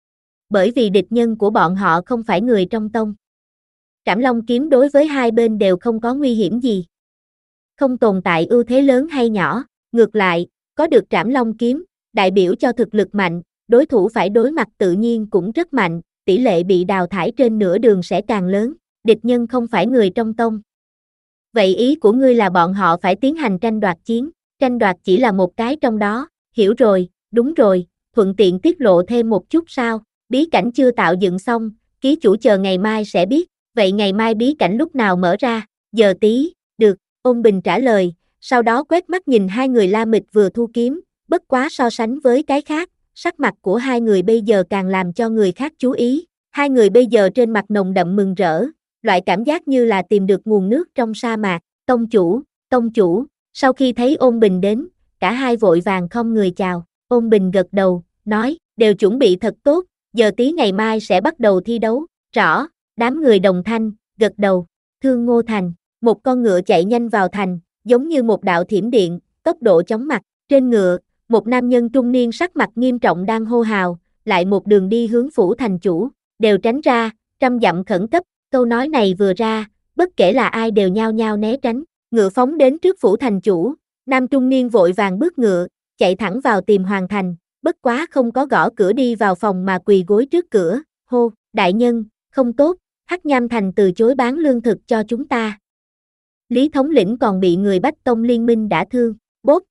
Bởi vì địch nhân của bọn họ không phải người trong tông. Trảm Long kiếm đối với hai bên đều không có nguy hiểm gì. Không tồn tại ưu thế lớn hay nhỏ, ngược lại, có được Trảm Long kiếm, đại biểu cho thực lực mạnh, đối thủ phải đối mặt tự nhiên cũng rất mạnh, tỷ lệ bị đào thải trên nửa đường sẽ càng lớn, địch nhân không phải người trong tông. Vậy ý của ngươi là bọn họ phải tiến hành tranh đoạt chiến, tranh đoạt chỉ là một cái trong đó, hiểu rồi, đúng rồi, thuận tiện tiết lộ thêm một chút sao? Bí cảnh chưa tạo dựng xong, ký chủ chờ ngày mai sẽ biết, vậy ngày mai bí cảnh lúc nào mở ra, giờ tí, được, Ôn Bình trả lời, sau đó quét mắt nhìn hai người La Mịch vừa thu kiếm, bất quá so sánh với cái khác, sắc mặt của hai người bây giờ càng làm cho người khác chú ý, hai người bây giờ trên mặt nồng đậm mừng rỡ, loại cảm giác như là tìm được nguồn nước trong sa mạc, tông chủ, tông chủ, sau khi thấy Ôn Bình đến, cả hai vội vàng không người chào, Ôn Bình gật đầu, nói, đều chuẩn bị thật tốt, giờ tí ngày mai sẽ bắt đầu thi đấu, rõ, đám người đồng thanh, gật đầu, Thương Ngô Thành, một con ngựa chạy nhanh vào thành, giống như một đạo thiểm điện, tốc độ chóng mặt, trên ngựa, một nam nhân trung niên sắc mặt nghiêm trọng đang hô hào, lại một đường đi hướng phủ thành chủ, đều tránh ra, trăm dặm khẩn cấp, câu nói này vừa ra, bất kể là ai đều nhao nhao né tránh, ngựa phóng đến trước phủ thành chủ, nam trung niên vội vàng bước ngựa, chạy thẳng vào tìm Hoàng Thành, bất quá không có gõ cửa đi vào phòng mà quỳ gối trước cửa, hô, đại nhân, không tốt, Hắc Nham Thành từ chối bán lương thực cho chúng ta. Lý thống lĩnh còn bị người Bách Tông liên minh đả thương, bốp.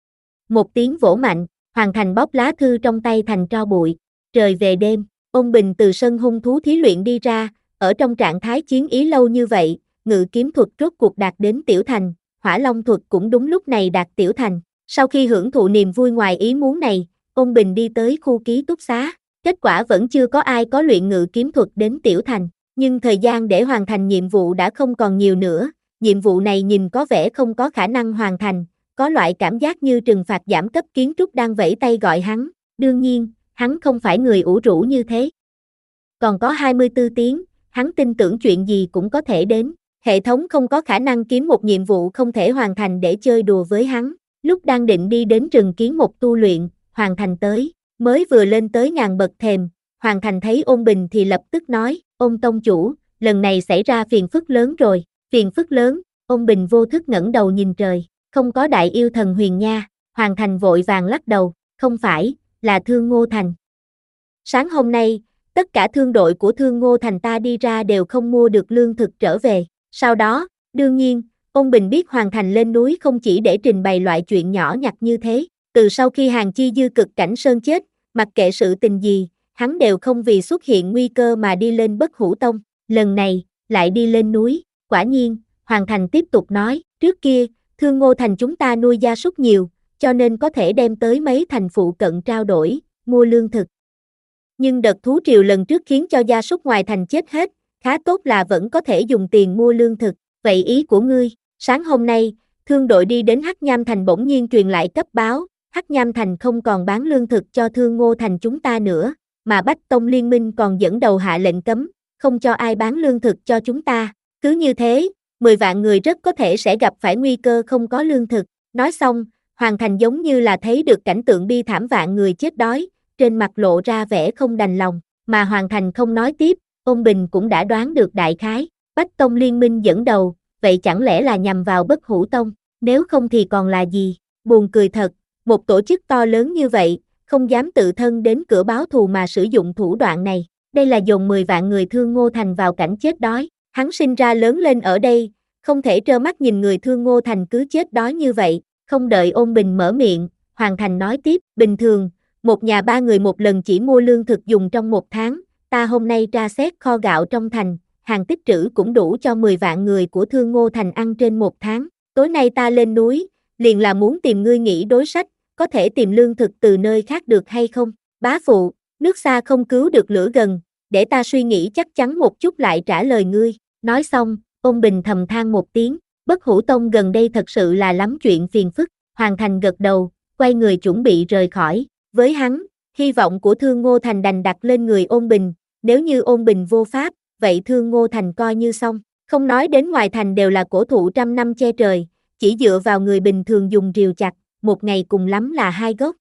Một tiếng vỗ mạnh, Hoàng Thành bóp lá thư trong tay thành tro bụi, trời về đêm, Ôn Bình từ sân hung thú thí luyện đi ra, ở trong trạng thái chiến ý lâu như vậy, ngự kiếm thuật rốt cuộc đạt đến tiểu thành, hỏa long thuật cũng đúng lúc này đạt tiểu thành, sau khi hưởng thụ niềm vui ngoài ý muốn này, Ôn Bình đi tới khu ký túc xá, Kết quả vẫn chưa có ai có luyện ngự kiếm thuật đến Tiểu Thành, nhưng thời gian để hoàn thành nhiệm vụ đã không còn nhiều nữa, nhiệm vụ này nhìn có vẻ không có khả năng hoàn thành, có loại cảm giác như trừng phạt giảm cấp kiến trúc đang vẫy tay gọi hắn, đương nhiên, hắn không phải người ủ rũ như thế. Còn có hai mươi tư tiếng, hắn tin tưởng chuyện gì cũng có thể đến, hệ thống không có khả năng kiếm một nhiệm vụ không thể hoàn thành để chơi đùa với hắn, lúc đang định đi đến rừng kiến một tu luyện, Hoàng Thành tới, mới vừa lên tới ngàn bậc thềm, Hoàng Thành thấy Ôn Bình thì lập tức nói, Ôn tông chủ, lần này xảy ra phiền phức lớn rồi, phiền phức lớn, Ôn Bình vô thức ngẩng đầu nhìn trời, không có đại yêu thần huyền nha, Hoàng Thành vội vàng lắc đầu, không phải, là Thương Ngô Thành. Sáng hôm nay, tất cả thương đội của Thương Ngô Thành ta đi ra đều không mua được lương thực trở về, sau đó, đương nhiên, Ôn Bình biết Hoàng Thành lên núi không chỉ để trình bày loại chuyện nhỏ nhặt như thế, từ sau khi Hàn Chi Dư cực cảnh sơn chết, mặc kệ sự tình gì, hắn đều không vì xuất hiện nguy cơ mà đi lên Bất Hủ Tông, lần này, lại đi lên núi, quả nhiên, Hoàng Thành tiếp tục nói, trước kia, Thương Ngô Thành chúng ta nuôi gia súc nhiều, cho nên có thể đem tới mấy thành phụ cận trao đổi, mua lương thực. Nhưng đợt thú triều lần trước khiến cho gia súc ngoài thành chết hết, khá tốt là vẫn có thể dùng tiền mua lương thực, vậy ý của ngươi, sáng hôm nay, thương đội đi đến Hắc Nham Thành bỗng nhiên truyền lại cấp báo, Hắc Nham Thành không còn bán lương thực cho Thương Ngô Thành chúng ta nữa, mà Bách Tông Liên minh còn dẫn đầu hạ lệnh cấm, không cho ai bán lương thực cho chúng ta, cứ như thế, mười vạn người rất có thể sẽ gặp phải nguy cơ không có lương thực, nói xong, Hoàng Thành giống như là thấy được cảnh tượng bi thảm vạn người chết đói, trên mặt lộ ra vẻ không đành lòng, mà Hoàng Thành không nói tiếp, Ôn Bình cũng đã đoán được đại khái, Bách Tông Liên minh dẫn đầu, vậy chẳng lẽ là nhằm vào Bất Hủ Tông, nếu không thì còn là gì, buồn cười thật, một tổ chức to lớn như vậy, không dám tự thân đến cửa báo thù mà sử dụng thủ đoạn này, đây là dồn mười vạn người Thương Ngô Thành vào cảnh chết đói, hắn sinh ra lớn lên ở đây, không thể trơ mắt nhìn người Thương Ngô Thành cứ chết đói như vậy, không đợi Ôn Bình mở miệng, Hoàng Thành nói tiếp, bình thường, một nhà ba người một lần chỉ mua lương thực dùng trong một tháng, ta hôm nay tra xét kho gạo trong thành, hàng tích trữ cũng đủ cho mười vạn người của Thương Ngô Thành ăn trên một tháng, tối nay ta lên núi, liền là muốn tìm ngươi nghĩ đối sách, có thể tìm lương thực từ nơi khác được hay không, bá phụ, nước xa không cứu được lửa gần, để ta suy nghĩ chắc chắn một chút lại trả lời ngươi, nói xong, Ôn Bình thầm than một tiếng, Bất Hủ Tông gần đây thật sự là lắm chuyện phiền phức, Hoàng Thành gật đầu, quay người chuẩn bị rời khỏi, với hắn, hy vọng của Thương Ngô Thành đành đặt lên người Ôn Bình, nếu như Ôn Bình vô pháp, vậy Thương Ngô Thành coi như xong, không nói đến ngoài thành đều là cổ thụ trăm năm che trời, chỉ dựa vào người bình thường dùng rìu chặt, một ngày cùng lắm là hai gốc.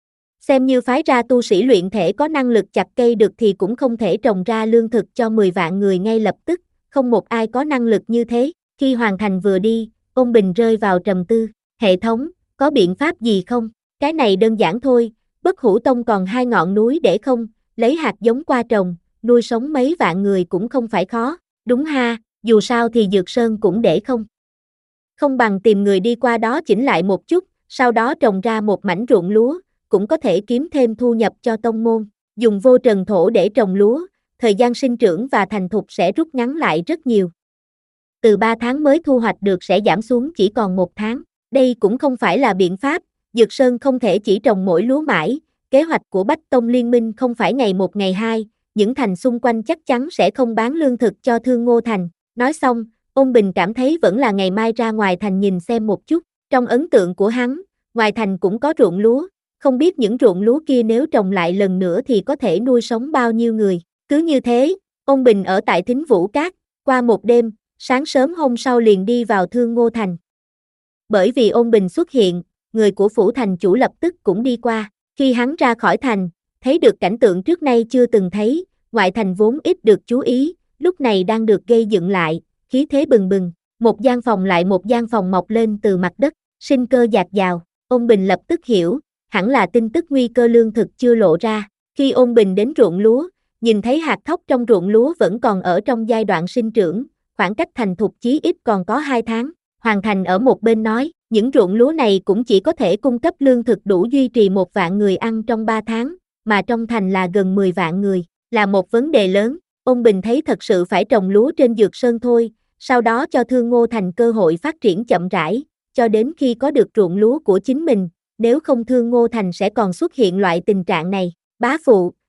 Xem như phái ra tu sĩ luyện thể có năng lực chặt cây được thì cũng không thể trồng ra lương thực cho mười vạn người ngay lập tức, không một ai có năng lực như thế, khi Hoàng Thành vừa đi, Ôn Bình rơi vào trầm tư, hệ thống, có biện pháp gì không, cái này đơn giản thôi, Bất Hủ Tông còn hai ngọn núi để không, lấy hạt giống qua trồng, nuôi sống mấy vạn người cũng không phải khó, đúng ha, dù sao thì Dược Sơn cũng để không. Không bằng tìm người đi qua đó chỉnh lại một chút, sau đó trồng ra một mảnh ruộng lúa, cũng có thể kiếm thêm thu nhập cho tông môn, dùng vô trần thổ để trồng lúa, thời gian sinh trưởng và thành thục sẽ rút ngắn lại rất nhiều. Từ ba tháng mới thu hoạch được sẽ giảm xuống chỉ còn một tháng, đây cũng không phải là biện pháp, Dược Sơn không thể chỉ trồng mỗi lúa mãi, kế hoạch của Bách Tông Liên minh không phải ngày một ngày hai, những thành xung quanh chắc chắn sẽ không bán lương thực cho Thương Ngô Thành, nói xong, Ôn Bình cảm thấy vẫn là ngày mai ra ngoài thành nhìn xem một chút, trong ấn tượng của hắn, ngoài thành cũng có ruộng lúa, không biết những ruộng lúa kia nếu trồng lại lần nữa thì có thể nuôi sống bao nhiêu người, cứ như thế, Ôn Bình ở tại Thính Vũ Cát, qua một đêm, sáng sớm hôm sau liền đi vào Thương Ngô Thành. Bởi vì Ôn Bình xuất hiện, người của phủ thành chủ lập tức cũng đi qua, khi hắn ra khỏi thành, thấy được cảnh tượng trước nay chưa từng thấy, ngoại thành vốn ít được chú ý, lúc này đang được gây dựng lại, khí thế bừng bừng, một gian phòng lại một gian phòng mọc lên từ mặt đất, sinh cơ dạt dào, Ôn Bình lập tức hiểu, hẳn là tin tức nguy cơ lương thực chưa lộ ra, khi Ôn Bình đến ruộng lúa, nhìn thấy hạt thóc trong ruộng lúa vẫn còn ở trong giai đoạn sinh trưởng, khoảng cách thành thục chí ít còn có hai tháng, Hoàng Thành ở một bên nói, những ruộng lúa này cũng chỉ có thể cung cấp lương thực đủ duy trì một vạn người ăn trong ba tháng, mà trong thành là gần mười vạn người, là một vấn đề lớn, Ôn Bình thấy thật sự phải trồng lúa trên Dược Sơn thôi, sau đó cho Thương Ngô Thành cơ hội phát triển chậm rãi, cho đến khi có được ruộng lúa của chính mình, nếu không Thương Ngô Thành sẽ còn xuất hiện loại tình trạng này, bá phụ,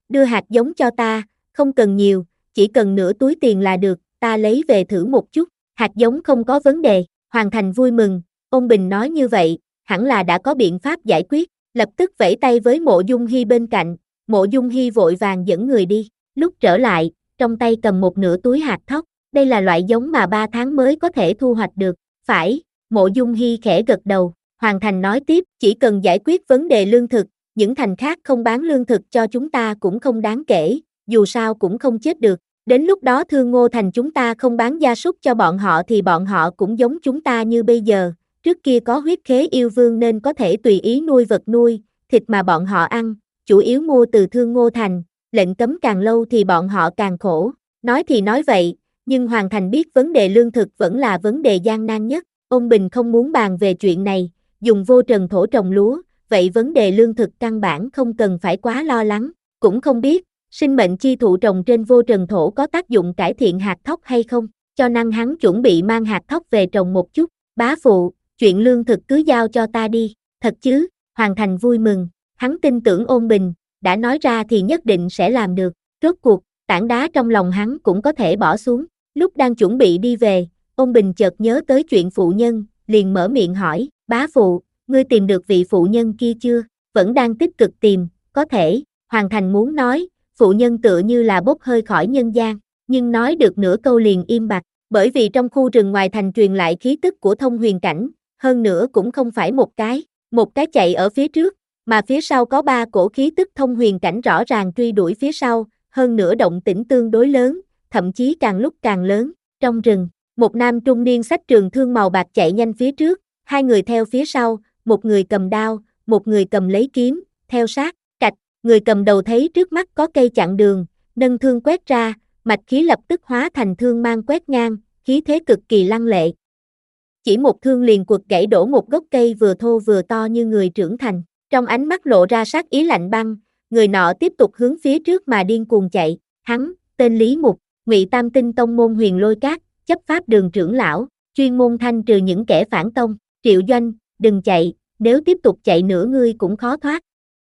đưa hạt giống cho ta, không cần nhiều, chỉ cần nửa túi tiền là được, ta lấy về thử một chút, hạt giống không có vấn đề, Hoàng Thành vui mừng, ông Bình nói như vậy, hẳn là đã có biện pháp giải quyết, lập tức vẫy tay với Mộ Dung Hi bên cạnh, Mộ Dung Hi vội vàng dẫn người đi, lúc trở lại, trong tay cầm một nửa túi hạt thóc, đây là loại giống mà ba tháng mới có thể thu hoạch được, phải, Mộ Dung Hi khẽ gật đầu, Hoàng Thành nói tiếp, chỉ cần giải quyết vấn đề lương thực, những thành khác không bán lương thực cho chúng ta cũng không đáng kể, dù sao cũng không chết được, đến lúc đó Thương Ngô Thành chúng ta không bán gia súc cho bọn họ thì bọn họ cũng giống chúng ta như bây giờ, trước kia có huyết khế yêu vương nên có thể tùy ý nuôi vật nuôi, thịt mà bọn họ ăn, chủ yếu mua từ Thương Ngô Thành, lệnh cấm càng lâu thì bọn họ càng khổ, nói thì nói vậy, nhưng Hoàng Thành biết vấn đề lương thực vẫn là vấn đề gian nan nhất, ông Bình không muốn bàn về chuyện này, dùng vô trần thổ trồng lúa, vậy vấn đề lương thực căn bản không cần phải quá lo lắng, cũng không biết, sinh mệnh chi thụ trồng trên vô trần thổ có tác dụng cải thiện hạt thóc hay không, cho năng hắn chuẩn bị mang hạt thóc về trồng một chút, bá phụ, chuyện lương thực cứ giao cho ta đi, thật chứ, Hoàng Thành vui mừng, hắn tin tưởng Ôn Bình, đã nói ra thì nhất định sẽ làm được, rốt cuộc, tảng đá trong lòng hắn cũng có thể bỏ xuống, lúc đang chuẩn bị đi về, Ôn Bình chợt nhớ tới chuyện phụ nhân, liền mở miệng hỏi, bá phụ, ngươi tìm được vị phụ nhân kia chưa, vẫn đang tích cực tìm, có thể, Hoàng Thành muốn nói, phụ nhân tựa như là bốc hơi khỏi nhân gian, nhưng nói được nửa câu liền im bặt, bởi vì trong khu rừng ngoài thành truyền lại khí tức của thông huyền cảnh, hơn nữa cũng không phải một cái, một cái chạy ở phía trước, mà phía sau có ba cổ khí tức thông huyền cảnh rõ ràng truy đuổi phía sau, hơn nữa động tĩnh tương đối lớn, thậm chí càng lúc càng lớn, trong rừng, một nam trung niên xách trường thương màu bạc chạy nhanh phía trước, hai người theo phía sau, một người cầm đao, một người cầm lấy kiếm, theo sát, cạch, người cầm đầu thấy trước mắt có cây chặn đường, nâng thương quét ra, mạch khí lập tức hóa thành thương mang quét ngang, khí thế cực kỳ lăng lệ. Chỉ một thương liền quật gãy đổ một gốc cây vừa thô vừa to như người trưởng thành, trong ánh mắt lộ ra sát ý lạnh băng, người nọ tiếp tục hướng phía trước mà điên cuồng chạy, hắn, tên Lý Mục, Ngụy Tam Tinh Tông môn Huyền Lôi Các, chấp pháp đường trưởng lão, chuyên môn thanh trừ những kẻ phản tông, Triệu Doanh, đừng chạy, nếu tiếp tục chạy nữa ngươi cũng khó thoát.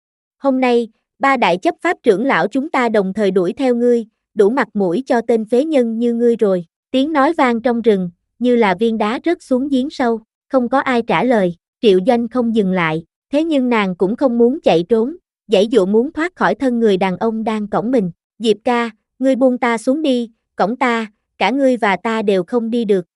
Hôm nay, ba đại chấp pháp trưởng lão chúng ta đồng thời đuổi theo ngươi, đủ mặt mũi cho tên phế nhân như ngươi rồi, tiếng nói vang trong rừng, như là viên đá rớt xuống giếng sâu, không có ai trả lời, Triệu Doanh không dừng lại, thế nhưng nàng cũng không muốn chạy trốn, giãy dụa muốn thoát khỏi thân người đàn ông đang cõng mình, Diệp ca, ngươi buông ta xuống đi, cõng ta, cả ngươi và ta đều không đi được.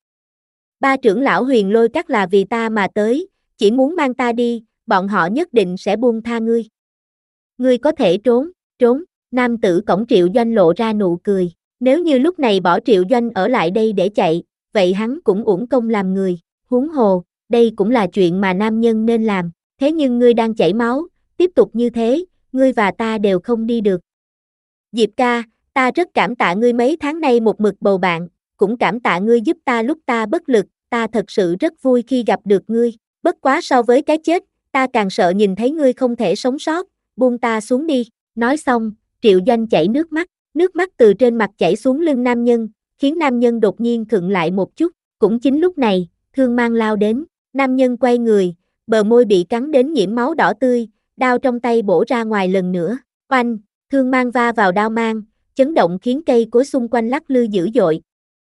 Ba trưởng lão Huyền Lôi Các là vì ta mà tới, chỉ muốn mang ta đi, bọn họ nhất định sẽ buông tha ngươi. Ngươi có thể trốn, trốn, nam tử cõng Triệu Doanh lộ ra nụ cười, nếu như lúc này bỏ Triệu Doanh ở lại đây để chạy, vậy hắn cũng uổng công làm người, huống hồ, đây cũng là chuyện mà nam nhân nên làm, thế nhưng ngươi đang chảy máu, tiếp tục như thế, ngươi và ta đều không đi được. Diệp ca, ta rất cảm tạ ngươi mấy tháng nay một mực bầu bạn, cũng cảm tạ ngươi giúp ta lúc ta bất lực, ta thật sự rất vui khi gặp được ngươi, bất quá so với cái chết, ta càng sợ nhìn thấy ngươi không thể sống sót, buông ta xuống đi, nói xong, Triệu Doanh chảy nước mắt, nước mắt từ trên mặt chảy xuống lưng nam nhân, khiến nam nhân đột nhiên khựng lại một chút, cũng chính lúc này, thương mang lao đến, nam nhân quay người, bờ môi bị cắn đến nhiễm máu đỏ tươi, đao trong tay bổ ra ngoài lần nữa, oanh, thương mang va vào đao mang, chấn động khiến cây cối xung quanh lắc lư dữ dội.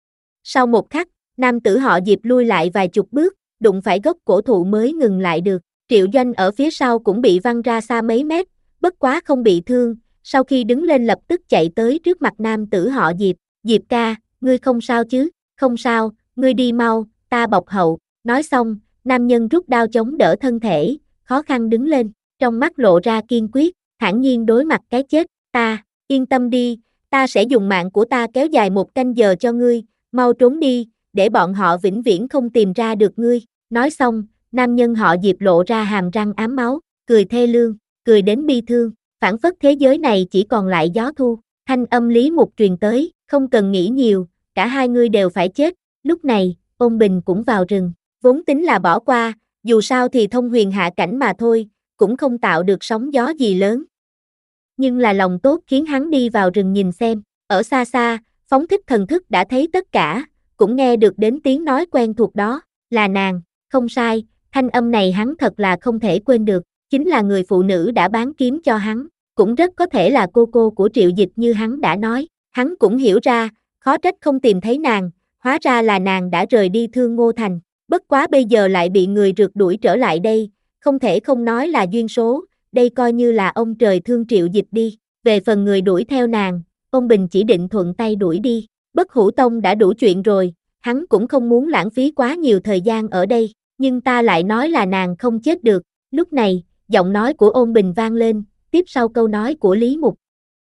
Sau một khắc, nam tử họ Diệp lui lại vài chục bước, đụng phải gốc cổ thụ mới ngừng lại được, Triệu Doanh ở phía sau cũng bị văng ra xa mấy mét, bất quá không bị thương, sau khi đứng lên lập tức chạy tới trước mặt nam tử họ Diệp, Diệp ca, ngươi không sao chứ, không sao, ngươi đi mau, ta bọc hậu, nói xong, nam nhân rút đao chống đỡ thân thể, khó khăn đứng lên, trong mắt lộ ra kiên quyết, thản nhiên đối mặt cái chết, ta, yên tâm đi, ta sẽ dùng mạng của ta kéo dài một canh giờ cho ngươi, mau trốn đi, để bọn họ vĩnh viễn không tìm ra được ngươi, nói xong, nam nhân họ Diệp lộ ra hàm răng ám máu, cười thê lương, cười đến bi thương, phảng phất thế giới này chỉ còn lại gió thu, thanh âm Lý Mục truyền tới, không cần nghĩ nhiều, cả hai ngươi đều phải chết, lúc này, Ôn Bình cũng vào rừng, vốn tính là bỏ qua, dù sao thì thông huyền hạ cảnh mà thôi, cũng không tạo được sóng gió gì lớn. Nhưng là lòng tốt khiến hắn đi vào rừng nhìn xem, ở xa xa, phóng thích thần thức đã thấy tất cả, cũng nghe được đến tiếng nói quen thuộc đó, là nàng, không sai, thanh âm này hắn thật là không thể quên được, chính là người phụ nữ đã bán kiếm cho hắn, cũng rất có thể là cô cô của Triệu Dịch như hắn đã nói. Hắn cũng hiểu ra, khó trách không tìm thấy nàng, hóa ra là nàng đã rời đi Thương Ngô Thành. Bất quá bây giờ lại bị người rượt đuổi trở lại đây, không thể không nói là duyên số, đây coi như là ông trời thương Triệu Dịch đi. Về phần người đuổi theo nàng, ông Bình chỉ định thuận tay đuổi đi. Bất Hủ Tông đã đủ chuyện rồi, hắn cũng không muốn lãng phí quá nhiều thời gian ở đây, nhưng ta lại nói là nàng không chết được. Lúc này, giọng nói của Ôn Bình vang lên, tiếp sau câu nói của Lý Mục.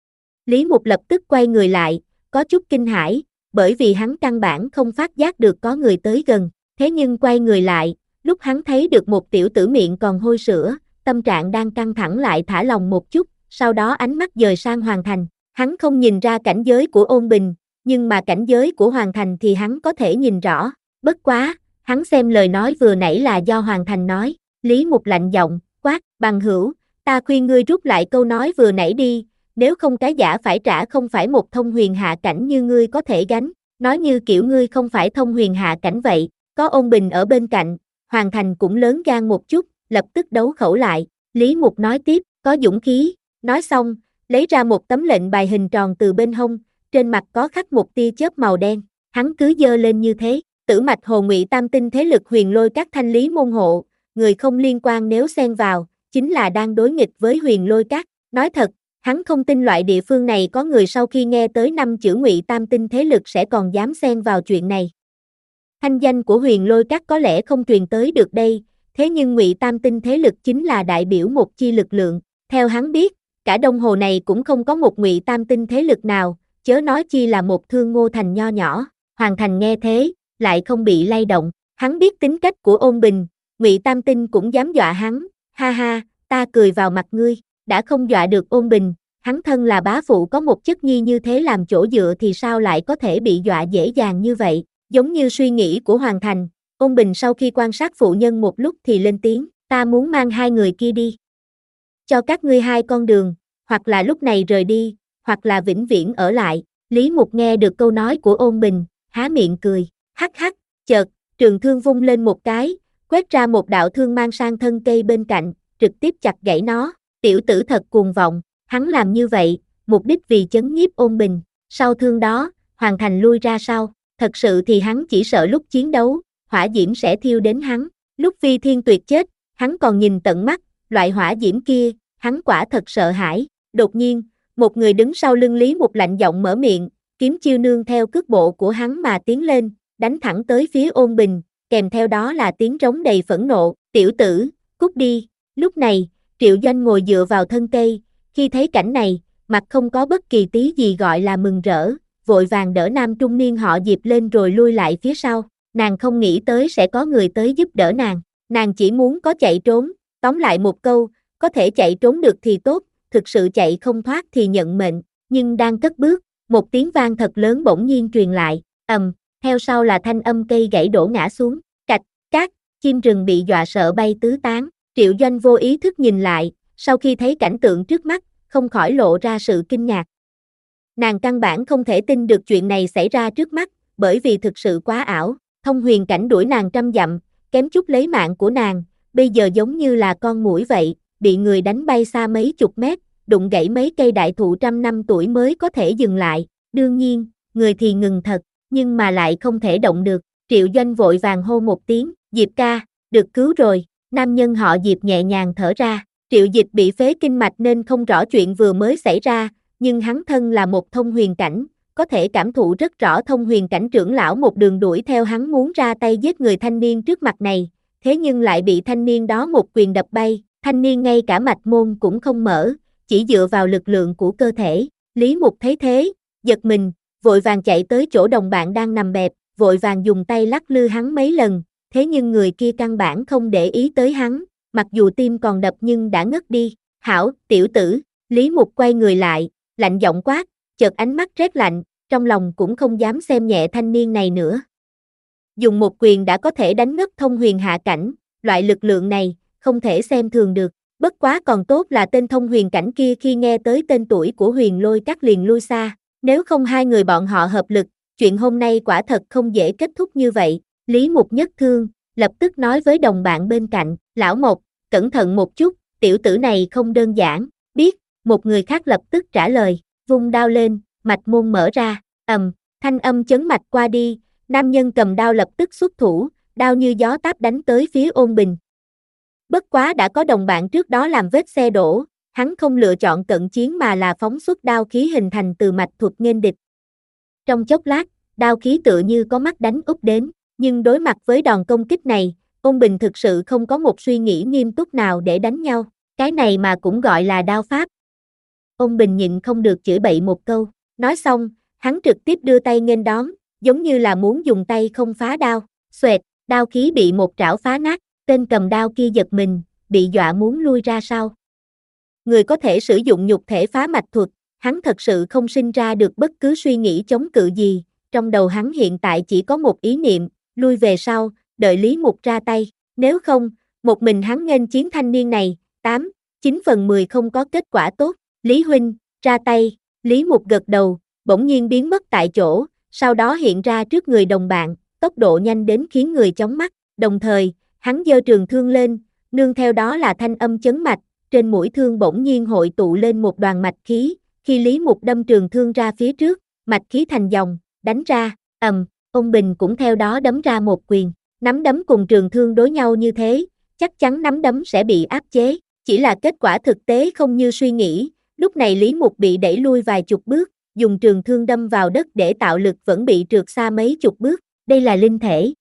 Lý Mục lập tức quay người lại, có chút kinh hãi, bởi vì hắn căn bản không phát giác được có người tới gần. Thế nhưng quay người lại, lúc hắn thấy được một tiểu tử miệng còn hôi sữa, tâm trạng đang căng thẳng lại thả lòng một chút, sau đó ánh mắt dời sang Hoàng Thành. Hắn không nhìn ra cảnh giới của Ôn Bình, nhưng mà cảnh giới của Hoàng Thành thì hắn có thể nhìn rõ. Bất quá, hắn xem lời nói vừa nãy là do Hoàng Thành nói. Lý Mục lạnh giọng, quát, bằng hữu, ta khuyên ngươi rút lại câu nói vừa nãy đi, nếu không cái giả phải trả không phải một thông huyền hạ cảnh như ngươi có thể gánh, nói như kiểu ngươi không phải thông huyền hạ cảnh vậy. Có Ôn Bình ở bên cạnh, Hoàng Thành cũng lớn gan một chút, lập tức đấu khẩu lại. Lý Mục nói tiếp, có dũng khí, nói xong, lấy ra một tấm lệnh bài hình tròn từ bên hông, trên mặt có khắc một tia chớp màu đen, hắn cứ giơ lên như thế. Tử mạch hồ ngụy tam tinh thế lực huyền lôi các thanh lý môn hộ, người không liên quan nếu xen vào, chính là đang đối nghịch với huyền lôi các. Nói thật, hắn không tin loại địa phương này có người sau khi nghe tới năm chữ ngụy tam tinh thế lực sẽ còn dám xen vào chuyện này. Thanh danh của huyền lôi các có lẽ không truyền tới được đây, thế nhưng ngụy tam tinh thế lực chính là đại biểu một chi lực lượng. Theo hắn biết, cả Đông Hồ này cũng không có một ngụy tam tinh thế lực nào, chớ nói chi là một Thương Ngô Thành nho nhỏ. Hoàng Thành nghe thế, lại không bị lay động, hắn biết tính cách của Ôn Bình, ngụy tam tinh cũng dám dọa hắn, ha ha, ta cười vào mặt ngươi, đã không dọa được Ôn Bình, hắn thân là bá phụ có một chất nhi như thế làm chỗ dựa thì sao lại có thể bị dọa dễ dàng như vậy. Giống như suy nghĩ của Hoàng Thành, Ôn Bình sau khi quan sát phụ nhân một lúc thì lên tiếng, ta muốn mang hai người kia đi. Cho các ngươi hai con đường, hoặc là lúc này rời đi, hoặc là vĩnh viễn ở lại. Lý Mục nghe được câu nói của Ôn Bình, há miệng cười, hắc hắc, chợt, trường thương vung lên một cái, quét ra một đạo thương mang sang thân cây bên cạnh, trực tiếp chặt gãy nó. Tiểu tử thật cuồng vọng, hắn làm như vậy, mục đích vì chấn nhiếp Ôn Bình. Sau thương đó, Hoàng Thành lui ra sau, thật sự thì hắn chỉ sợ lúc chiến đấu, hỏa diễm sẽ thiêu đến hắn. Lúc Vi Thiên Tuyệt chết, hắn còn nhìn tận mắt, loại hỏa diễm kia, hắn quả thật sợ hãi. Đột nhiên, một người đứng sau lưng Lý Mục lạnh giọng mở miệng, kiếm chiêu nương theo cước bộ của hắn mà tiến lên, đánh thẳng tới phía Ôn Bình, kèm theo đó là tiếng trống đầy phẫn nộ, tiểu tử, cút đi. Lúc này, Triệu Doanh ngồi dựa vào thân cây, khi thấy cảnh này, mặt không có bất kỳ tí gì gọi là mừng rỡ, vội vàng đỡ nam trung niên họ Diệp lên rồi lui lại phía sau. Nàng không nghĩ tới sẽ có người tới giúp đỡ nàng, nàng chỉ muốn có chạy trốn, tóm lại một câu, có thể chạy trốn được thì tốt, thực sự chạy không thoát thì nhận mệnh. Nhưng đang cất bước, một tiếng vang thật lớn bỗng nhiên truyền lại, ầm, theo sau là thanh âm cây gãy đổ ngã xuống, cạch, cát, chim rừng bị dọa sợ bay tứ tán. Triệu Doanh vô ý thức nhìn lại, sau khi thấy cảnh tượng trước mắt, không khỏi lộ ra sự kinh ngạc. Nàng căn bản không thể tin được chuyện này xảy ra trước mắt, bởi vì thực sự quá ảo. Thông huyền cảnh đuổi nàng trăm dặm, kém chút lấy mạng của nàng, bây giờ giống như là con muỗi vậy, bị người đánh bay xa mấy chục mét, đụng gãy mấy cây đại thụ trăm năm tuổi mới có thể dừng lại. Đương nhiên, người thì ngừng thật, nhưng mà lại không thể động được. Triệu Doanh vội vàng hô một tiếng, Diệp ca, được cứu rồi. Nam nhân họ Diệp nhẹ nhàng thở ra. Triệu Dịch bị phế kinh mạch nên không rõ chuyện vừa mới xảy ra, nhưng hắn thân là một thông huyền cảnh, có thể cảm thụ rất rõ thông huyền cảnh trưởng lão một đường đuổi theo hắn muốn ra tay giết người thanh niên trước mặt này, thế nhưng lại bị thanh niên đó một quyền đập bay. Thanh niên ngay cả mạch môn cũng không mở, chỉ dựa vào lực lượng của cơ thể. Lý Mục thấy thế, giật mình, vội vàng chạy tới chỗ đồng bạn đang nằm bẹp, vội vàng dùng tay lắc lư hắn mấy lần, thế nhưng người kia căn bản không để ý tới hắn, mặc dù tim còn đập nhưng đã ngất đi. Hảo, tiểu tử. Lý Mục quay người lại, lạnh giọng quát, chợt ánh mắt rét lạnh, trong lòng cũng không dám xem nhẹ thanh niên này nữa. Dùng một quyền đã có thể đánh ngất thông huyền hạ cảnh, loại lực lượng này, không thể xem thường được. Bất quá còn tốt là tên thông huyền cảnh kia khi nghe tới tên tuổi của huyền lôi các liền lui xa, nếu không hai người bọn họ hợp lực, chuyện hôm nay quả thật không dễ kết thúc như vậy. Lý Mục nhất thương, lập tức nói với đồng bạn bên cạnh, lão Mộc, cẩn thận một chút, tiểu tử này không đơn giản, biết, một người khác lập tức trả lời, vung đao lên, mạch môn mở ra, ầm, thanh âm chấn mạch qua đi, nam nhân cầm đao lập tức xuất thủ, đao như gió táp đánh tới phía Ôn Bình. Bất quá đã có đồng bạn trước đó làm vết xe đổ, hắn không lựa chọn cận chiến mà là phóng xuất đao khí hình thành từ mạch thuật nghênh địch. Trong chốc lát, đao khí tựa như có mắt đánh úp đến, nhưng đối mặt với đòn công kích này, Ôn Bình thực sự không có một suy nghĩ nghiêm túc nào để đánh nhau, cái này mà cũng gọi là đao pháp. Ôn Bình nhịn không được chửi bậy một câu, nói xong, hắn trực tiếp đưa tay nghênh đón, giống như là muốn dùng tay không phá đao, xoẹt, đao khí bị một trảo phá nát, tên cầm đao kia giật mình, bị dọa muốn lui ra sau. Người có thể sử dụng nhục thể phá mạch thuật, hắn thật sự không sinh ra được bất cứ suy nghĩ chống cự gì, trong đầu hắn hiện tại chỉ có một ý niệm, lui về sau, đợi Lý Mục ra tay, nếu không, một mình hắn nghênh chiến thanh niên này, tám, chín phần mười không có kết quả tốt, Lý huynh, ra tay, Lý Mục gật đầu, bỗng nhiên biến mất tại chỗ, sau đó hiện ra trước người đồng bạn, tốc độ nhanh đến khiến người chóng mắt, đồng thời, hắn giơ trường thương lên, nương theo đó là thanh âm chấn mạch, trên mũi thương bỗng nhiên hội tụ lên một đoàn mạch khí, khi Lý Mục đâm trường thương ra phía trước, mạch khí thành dòng, đánh ra, ầm, Ôn Bình cũng theo đó đấm ra một quyền, nắm đấm cùng trường thương đối nhau như thế, chắc chắn nắm đấm sẽ bị áp chế, chỉ là kết quả thực tế không như suy nghĩ, lúc này Lý Mục bị đẩy lui vài chục bước, dùng trường thương đâm vào đất để tạo lực vẫn bị trượt xa mấy chục bước, đây là linh thể.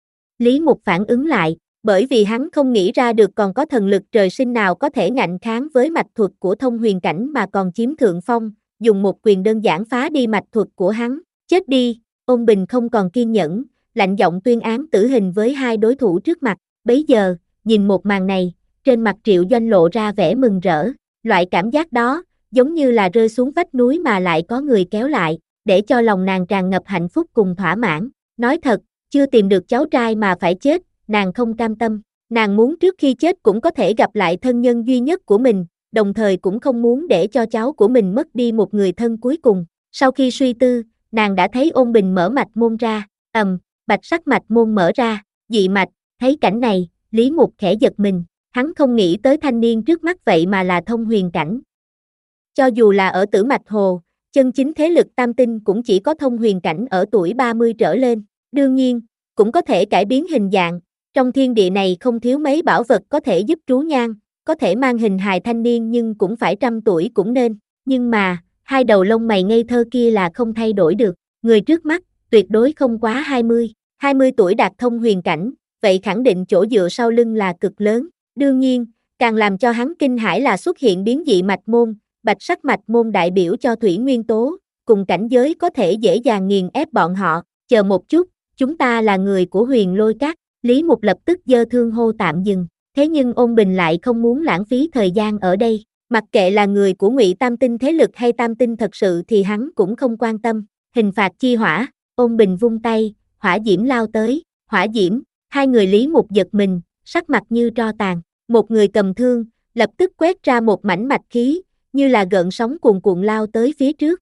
Lý Mục phản ứng lại, bởi vì hắn không nghĩ ra được còn có thần lực trời sinh nào có thể ngạnh kháng với mạch thuật của thông huyền cảnh mà còn chiếm thượng phong, dùng một quyền đơn giản phá đi mạch thuật của hắn, chết đi, Ôn Bình không còn kiên nhẫn, lạnh giọng tuyên án tử hình với hai đối thủ trước mặt, bấy giờ, nhìn một màn này, trên mặt Triệu Doanh lộ ra vẻ mừng rỡ, loại cảm giác đó, giống như là rơi xuống vách núi mà lại có người kéo lại, để cho lòng nàng tràn ngập hạnh phúc cùng thỏa mãn, nói thật, chưa tìm được cháu trai mà phải chết, nàng không cam tâm, nàng muốn trước khi chết cũng có thể gặp lại thân nhân duy nhất của mình, đồng thời cũng không muốn để cho cháu của mình mất đi một người thân cuối cùng, sau khi suy tư, nàng đã thấy Ôn Bình mở mạch môn ra, ầm, bạch sắc mạch môn mở ra, dị mạch, thấy cảnh này, Lý Mục khẽ giật mình, hắn không nghĩ tới thanh niên trước mắt vậy mà là thông huyền cảnh. Cho dù là ở Tử Mạch Hồ, chân chính thế lực tam tinh cũng chỉ có thông huyền cảnh ở tuổi ba mươi trở lên, đương nhiên, cũng có thể cải biến hình dạng, trong thiên địa này không thiếu mấy bảo vật có thể giúp trú nhang, có thể mang hình hài thanh niên nhưng cũng phải trăm tuổi cũng nên, nhưng mà, hai đầu lông mày ngây thơ kia là không thay đổi được, người trước mắt, tuyệt đối không quá hai mươi, hai mươi tuổi đạt thông huyền cảnh, vậy khẳng định chỗ dựa sau lưng là cực lớn, đương nhiên, càng làm cho hắn kinh hãi là xuất hiện biến dị mạch môn, bạch sắc mạch môn đại biểu cho thủy nguyên tố, cùng cảnh giới có thể dễ dàng nghiền ép bọn họ, chờ một chút, chúng ta là người của Huyền Lôi Các, Lý Mục lập tức giơ thương hô tạm dừng, thế nhưng Ôn Bình lại không muốn lãng phí thời gian ở đây, mặc kệ là người của Ngụy Tam Tinh thế lực hay Tam Tinh thật sự thì hắn cũng không quan tâm, hình phạt chi hỏa, Ôn Bình vung tay, hỏa diễm lao tới, hỏa diễm, hai người Lý Mục giật mình, sắc mặt như tro tàn, một người cầm thương, lập tức quét ra một mảnh mạch khí, như là gợn sóng cuồn cuộn lao tới phía trước.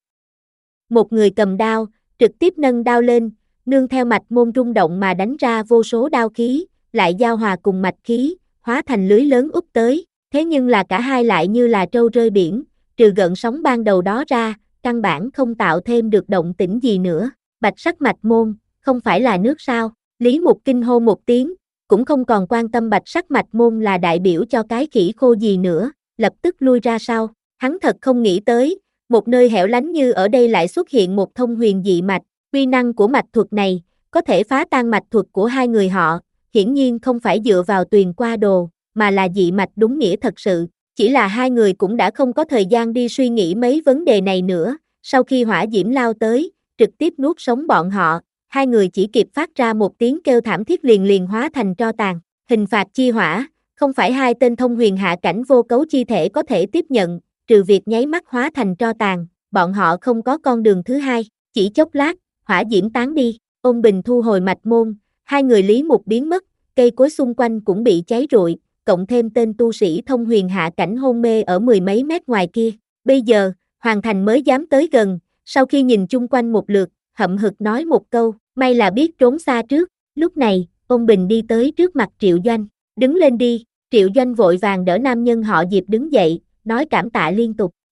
Một người cầm đao, trực tiếp nâng đao lên, nương theo mạch môn rung động mà đánh ra vô số đao khí, lại giao hòa cùng mạch khí, hóa thành lưới lớn úp tới, thế nhưng là cả hai lại như là trâu rơi biển, trừ gợn sóng ban đầu đó ra, căn bản không tạo thêm được động tĩnh gì nữa, bạch sắc mạch môn, không phải là nước sao, Lý Mục kinh hô một tiếng, cũng không còn quan tâm bạch sắc mạch môn là đại biểu cho cái khỉ khô gì nữa, lập tức lui ra sau, hắn thật không nghĩ tới, một nơi hẻo lánh như ở đây lại xuất hiện một thông huyền dị mạch, uy năng của mạch thuật này, có thể phá tan mạch thuật của hai người họ, hiển nhiên không phải dựa vào tuyền qua đồ, mà là dị mạch đúng nghĩa thật sự, chỉ là hai người cũng đã không có thời gian đi suy nghĩ mấy vấn đề này nữa, sau khi hỏa diễm lao tới, trực tiếp nuốt sống bọn họ, hai người chỉ kịp phát ra một tiếng kêu thảm thiết liền liền hóa thành tro tàn, hình phạt chi hỏa, không phải hai tên thông huyền hạ cảnh vô cấu chi thể có thể tiếp nhận, trừ việc nháy mắt hóa thành tro tàn, bọn họ không có con đường thứ hai, chỉ chốc lát, hỏa diễm tán đi, Ôn Bình thu hồi mạch môn, hai người Lý Mục biến mất, cây cối xung quanh cũng bị cháy rụi, cộng thêm tên tu sĩ thông huyền hạ cảnh hôn mê ở mười mấy mét ngoài kia, bây giờ, Hoàng Thành mới dám tới gần, sau khi nhìn chung quanh một lượt, hậm hực nói một câu, may là biết trốn xa trước, lúc này, Ôn Bình đi tới trước mặt Triệu Doanh, đứng lên đi, Triệu Doanh vội vàng đỡ nam nhân họ Diệp đứng dậy, nói cảm tạ liên tục,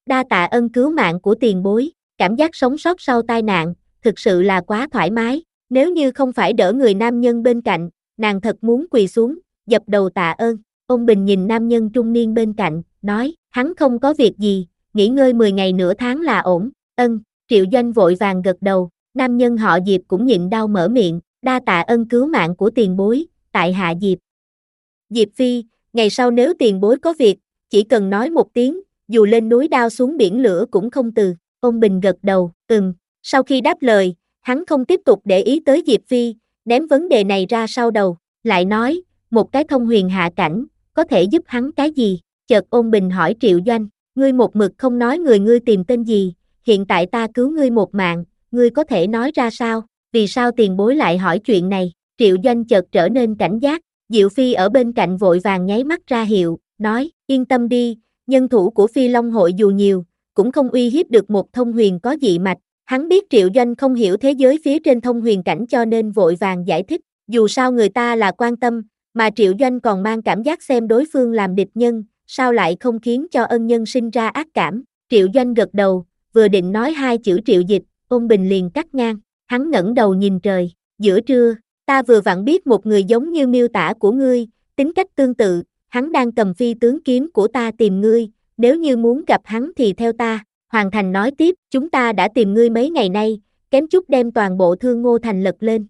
Đa tạ ân cứu mạng của tiền bối, cảm giác sống sót sau tai nạn, thực sự là quá thoải mái, nếu như không phải đỡ người nam nhân bên cạnh, nàng thật muốn quỳ xuống, dập đầu tạ ơn. Ôn Bình nhìn nam nhân trung niên bên cạnh, nói, hắn không có việc gì, nghỉ ngơi mười ngày nửa tháng là ổn, ân, Triệu Doanh vội vàng gật đầu, nam nhân họ Diệp cũng nhịn đau mở miệng, đa tạ ân cứu mạng của tiền bối, tại hạ Diệp. Diệp Phi, ngày sau nếu tiền bối có việc, chỉ cần nói một tiếng, dù lên núi đao xuống biển lửa cũng không từ. Ôn Bình gật đầu, ừm, sau khi đáp lời, hắn không tiếp tục để ý tới Diệp Phi, ném vấn đề này ra sau đầu, lại nói, một cái thông huyền hạ cảnh, có thể giúp hắn cái gì? Chợt Ôn Bình hỏi Triệu Doanh, ngươi một mực không nói người ngươi tìm tên gì, hiện tại ta cứu ngươi một mạng, ngươi có thể nói ra sao? Vì sao tiền bối lại hỏi chuyện này? Triệu Doanh chợt trở nên cảnh giác, Diệu Phi ở bên cạnh vội vàng nháy mắt ra hiệu, nói, yên tâm đi, nhân thủ của Phi Long hội dù nhiều, cũng không uy hiếp được một thông huyền có dị mạch. Hắn biết Triệu Doanh không hiểu thế giới phía trên thông huyền cảnh cho nên vội vàng giải thích, dù sao người ta là quan tâm, mà Triệu Doanh còn mang cảm giác xem đối phương làm địch nhân, sao lại không khiến cho ân nhân sinh ra ác cảm. Triệu Doanh gật đầu, vừa định nói hai chữ Triệu Dịch, Ôn Bình liền cắt ngang, hắn ngẩng đầu nhìn trời, giữa trưa, ta vừa vặn biết một người giống như miêu tả của ngươi, tính cách tương tự, hắn đang cầm phi tướng kiếm của ta tìm ngươi, nếu như muốn gặp hắn thì theo ta. Hoàng Thành nói tiếp, chúng ta đã tìm ngươi mấy ngày nay, kém chút đem toàn bộ Thương Ngô Thành lật lên.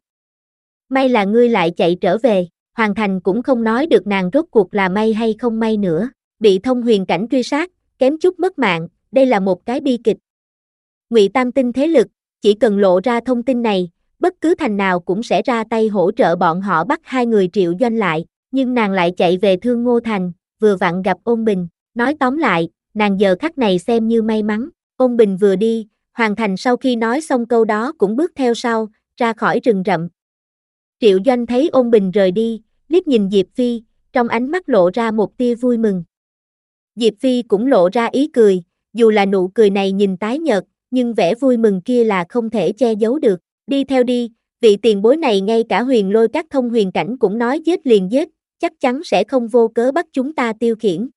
May là ngươi lại chạy trở về, Hoàng Thành cũng không nói được nàng rốt cuộc là may hay không may nữa, bị thông huyền cảnh truy sát, kém chút mất mạng, đây là một cái bi kịch. Ngụy Tam Tinh thế lực, chỉ cần lộ ra thông tin này, bất cứ thành nào cũng sẽ ra tay hỗ trợ bọn họ bắt hai người Triệu Doanh lại, nhưng nàng lại chạy về Thương Ngô Thành, vừa vặn gặp Ôn Bình, nói tóm lại, nàng giờ khắc này xem như may mắn. Ôn Bình vừa đi, Hoàng Thành sau khi nói xong câu đó cũng bước theo sau, ra khỏi rừng rậm. Triệu Doanh thấy Ôn Bình rời đi, liếc nhìn Diệp Phi, trong ánh mắt lộ ra một tia vui mừng. Diệp Phi cũng lộ ra ý cười, dù là nụ cười này nhìn tái nhợt, nhưng vẻ vui mừng kia là không thể che giấu được. Đi theo đi, vị tiền bối này ngay cả huyền lôi các thông huyền cảnh cũng nói giết liền giết, chắc chắn sẽ không vô cớ bắt chúng ta tiêu khiển.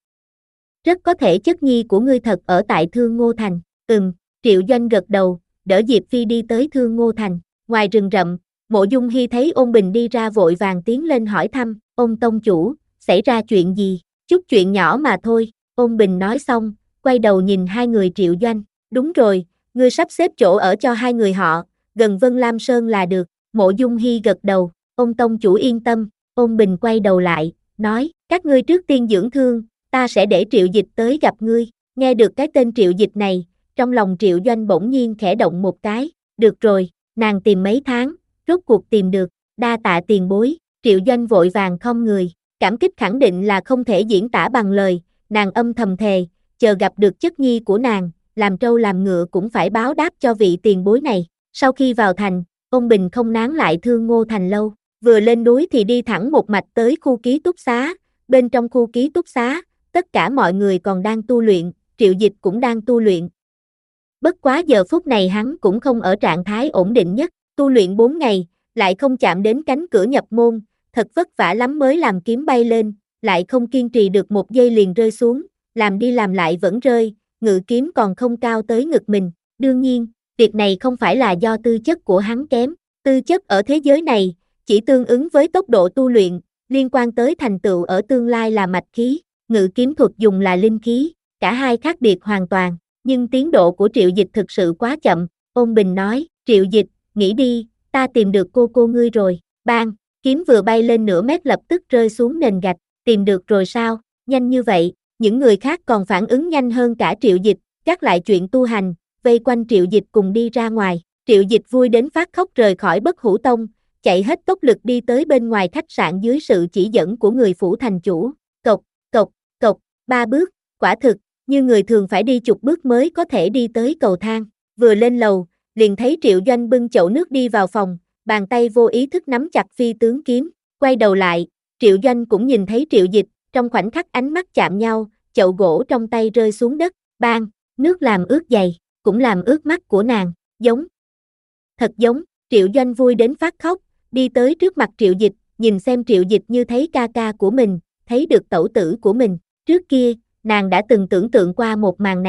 Rất có thể chất nhi của ngươi thật ở tại Thương Ngô Thành. Ừm, Triệu Doanh gật đầu, đỡ Diệp Phi đi tới Thương Ngô Thành. Ngoài rừng rậm, Mộ Dung Hi thấy Ôn Bình đi ra vội vàng tiến lên hỏi thăm, Ôn tông chủ, xảy ra chuyện gì? Chút chuyện nhỏ mà thôi. Ôn Bình nói xong, quay đầu nhìn hai người Triệu Doanh. Đúng rồi, ngươi sắp xếp chỗ ở cho hai người họ, gần Vân Lam Sơn là được. Mộ Dung Hi gật đầu, Ôn tông chủ yên tâm. Ôn Bình quay đầu lại, nói, các ngươi trước tiên dưỡng thương, ta sẽ để Triệu Dịch tới gặp ngươi. Nghe được cái tên Triệu Dịch này, trong lòng Triệu Doanh bỗng nhiên khẽ động một cái, được rồi, nàng tìm mấy tháng, rốt cuộc tìm được, đa tạ tiền bối. Triệu Doanh vội vàng khom người, cảm kích khẳng định là không thể diễn tả bằng lời, nàng âm thầm thề, chờ gặp được chất nhi của nàng, làm trâu làm ngựa cũng phải báo đáp cho vị tiền bối này. Sau khi vào thành, Ôn Bình không nán lại Thương Ngô Thành lâu, vừa lên núi thì đi thẳng một mạch tới khu ký túc xá, bên trong khu ký túc xá, tất cả mọi người còn đang tu luyện, Triệu Dịch cũng đang tu luyện. Bất quá giờ phút này hắn cũng không ở trạng thái ổn định nhất, tu luyện bốn ngày, lại không chạm đến cánh cửa nhập môn, thật vất vả lắm mới làm kiếm bay lên, lại không kiên trì được một giây liền rơi xuống, làm đi làm lại vẫn rơi, ngự kiếm còn không cao tới ngực mình. Đương nhiên, việc này không phải là do tư chất của hắn kém, tư chất ở thế giới này, chỉ tương ứng với tốc độ tu luyện, liên quan tới thành tựu ở tương lai là mạch khí, ngự kiếm thuật dùng là linh khí, cả hai khác biệt hoàn toàn, nhưng tiến độ của Triệu Dịch thực sự quá chậm. Ôn Bình nói, Triệu Dịch, nghĩ đi, ta tìm được cô cô ngươi rồi. Bang, kiếm vừa bay lên nửa mét lập tức rơi xuống nền gạch, tìm được rồi sao, nhanh như vậy. Những người khác còn phản ứng nhanh hơn cả Triệu Dịch, gác lại chuyện tu hành, vây quanh Triệu Dịch cùng đi ra ngoài. Triệu Dịch vui đến phát khóc rời khỏi Bất Hủ Tông, chạy hết tốc lực đi tới bên ngoài khách sạn dưới sự chỉ dẫn của người phủ thành chủ. Cộc, cộc, cộc, ba bước, quả thực, như người thường phải đi chục bước mới có thể đi tới cầu thang. Vừa lên lầu, liền thấy Triệu Doanh bưng chậu nước đi vào phòng, bàn tay vô ý thức nắm chặt phi tướng kiếm. Quay đầu lại, Triệu Doanh cũng nhìn thấy Triệu Dịch, trong khoảnh khắc ánh mắt chạm nhau, chậu gỗ trong tay rơi xuống đất, bang, nước làm ướt giày, cũng làm ướt mắt của nàng, giống. Thật giống, Triệu Doanh vui đến phát khóc, đi tới trước mặt Triệu Dịch, nhìn xem Triệu Dịch như thấy ca ca của mình, thấy được tẩu tử của mình. Trước kia, nàng đã từng tưởng tượng qua một màn này,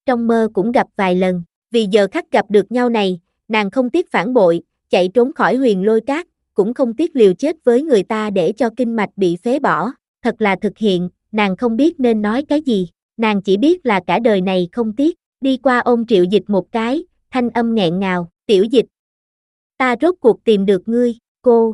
trong mơ cũng gặp vài lần, vì giờ khắc gặp được nhau này, nàng không tiếc phản bội, chạy trốn khỏi Huyền Lôi Các, cũng không tiếc liều chết với người ta để cho kinh mạch bị phế bỏ, thật là thực hiện, nàng không biết nên nói cái gì, nàng chỉ biết là cả đời này không tiếc, đi qua ôm Triệu Dịch một cái, thanh âm nghẹn ngào, Tiểu Dịch. Ta rốt cuộc tìm được ngươi, cô.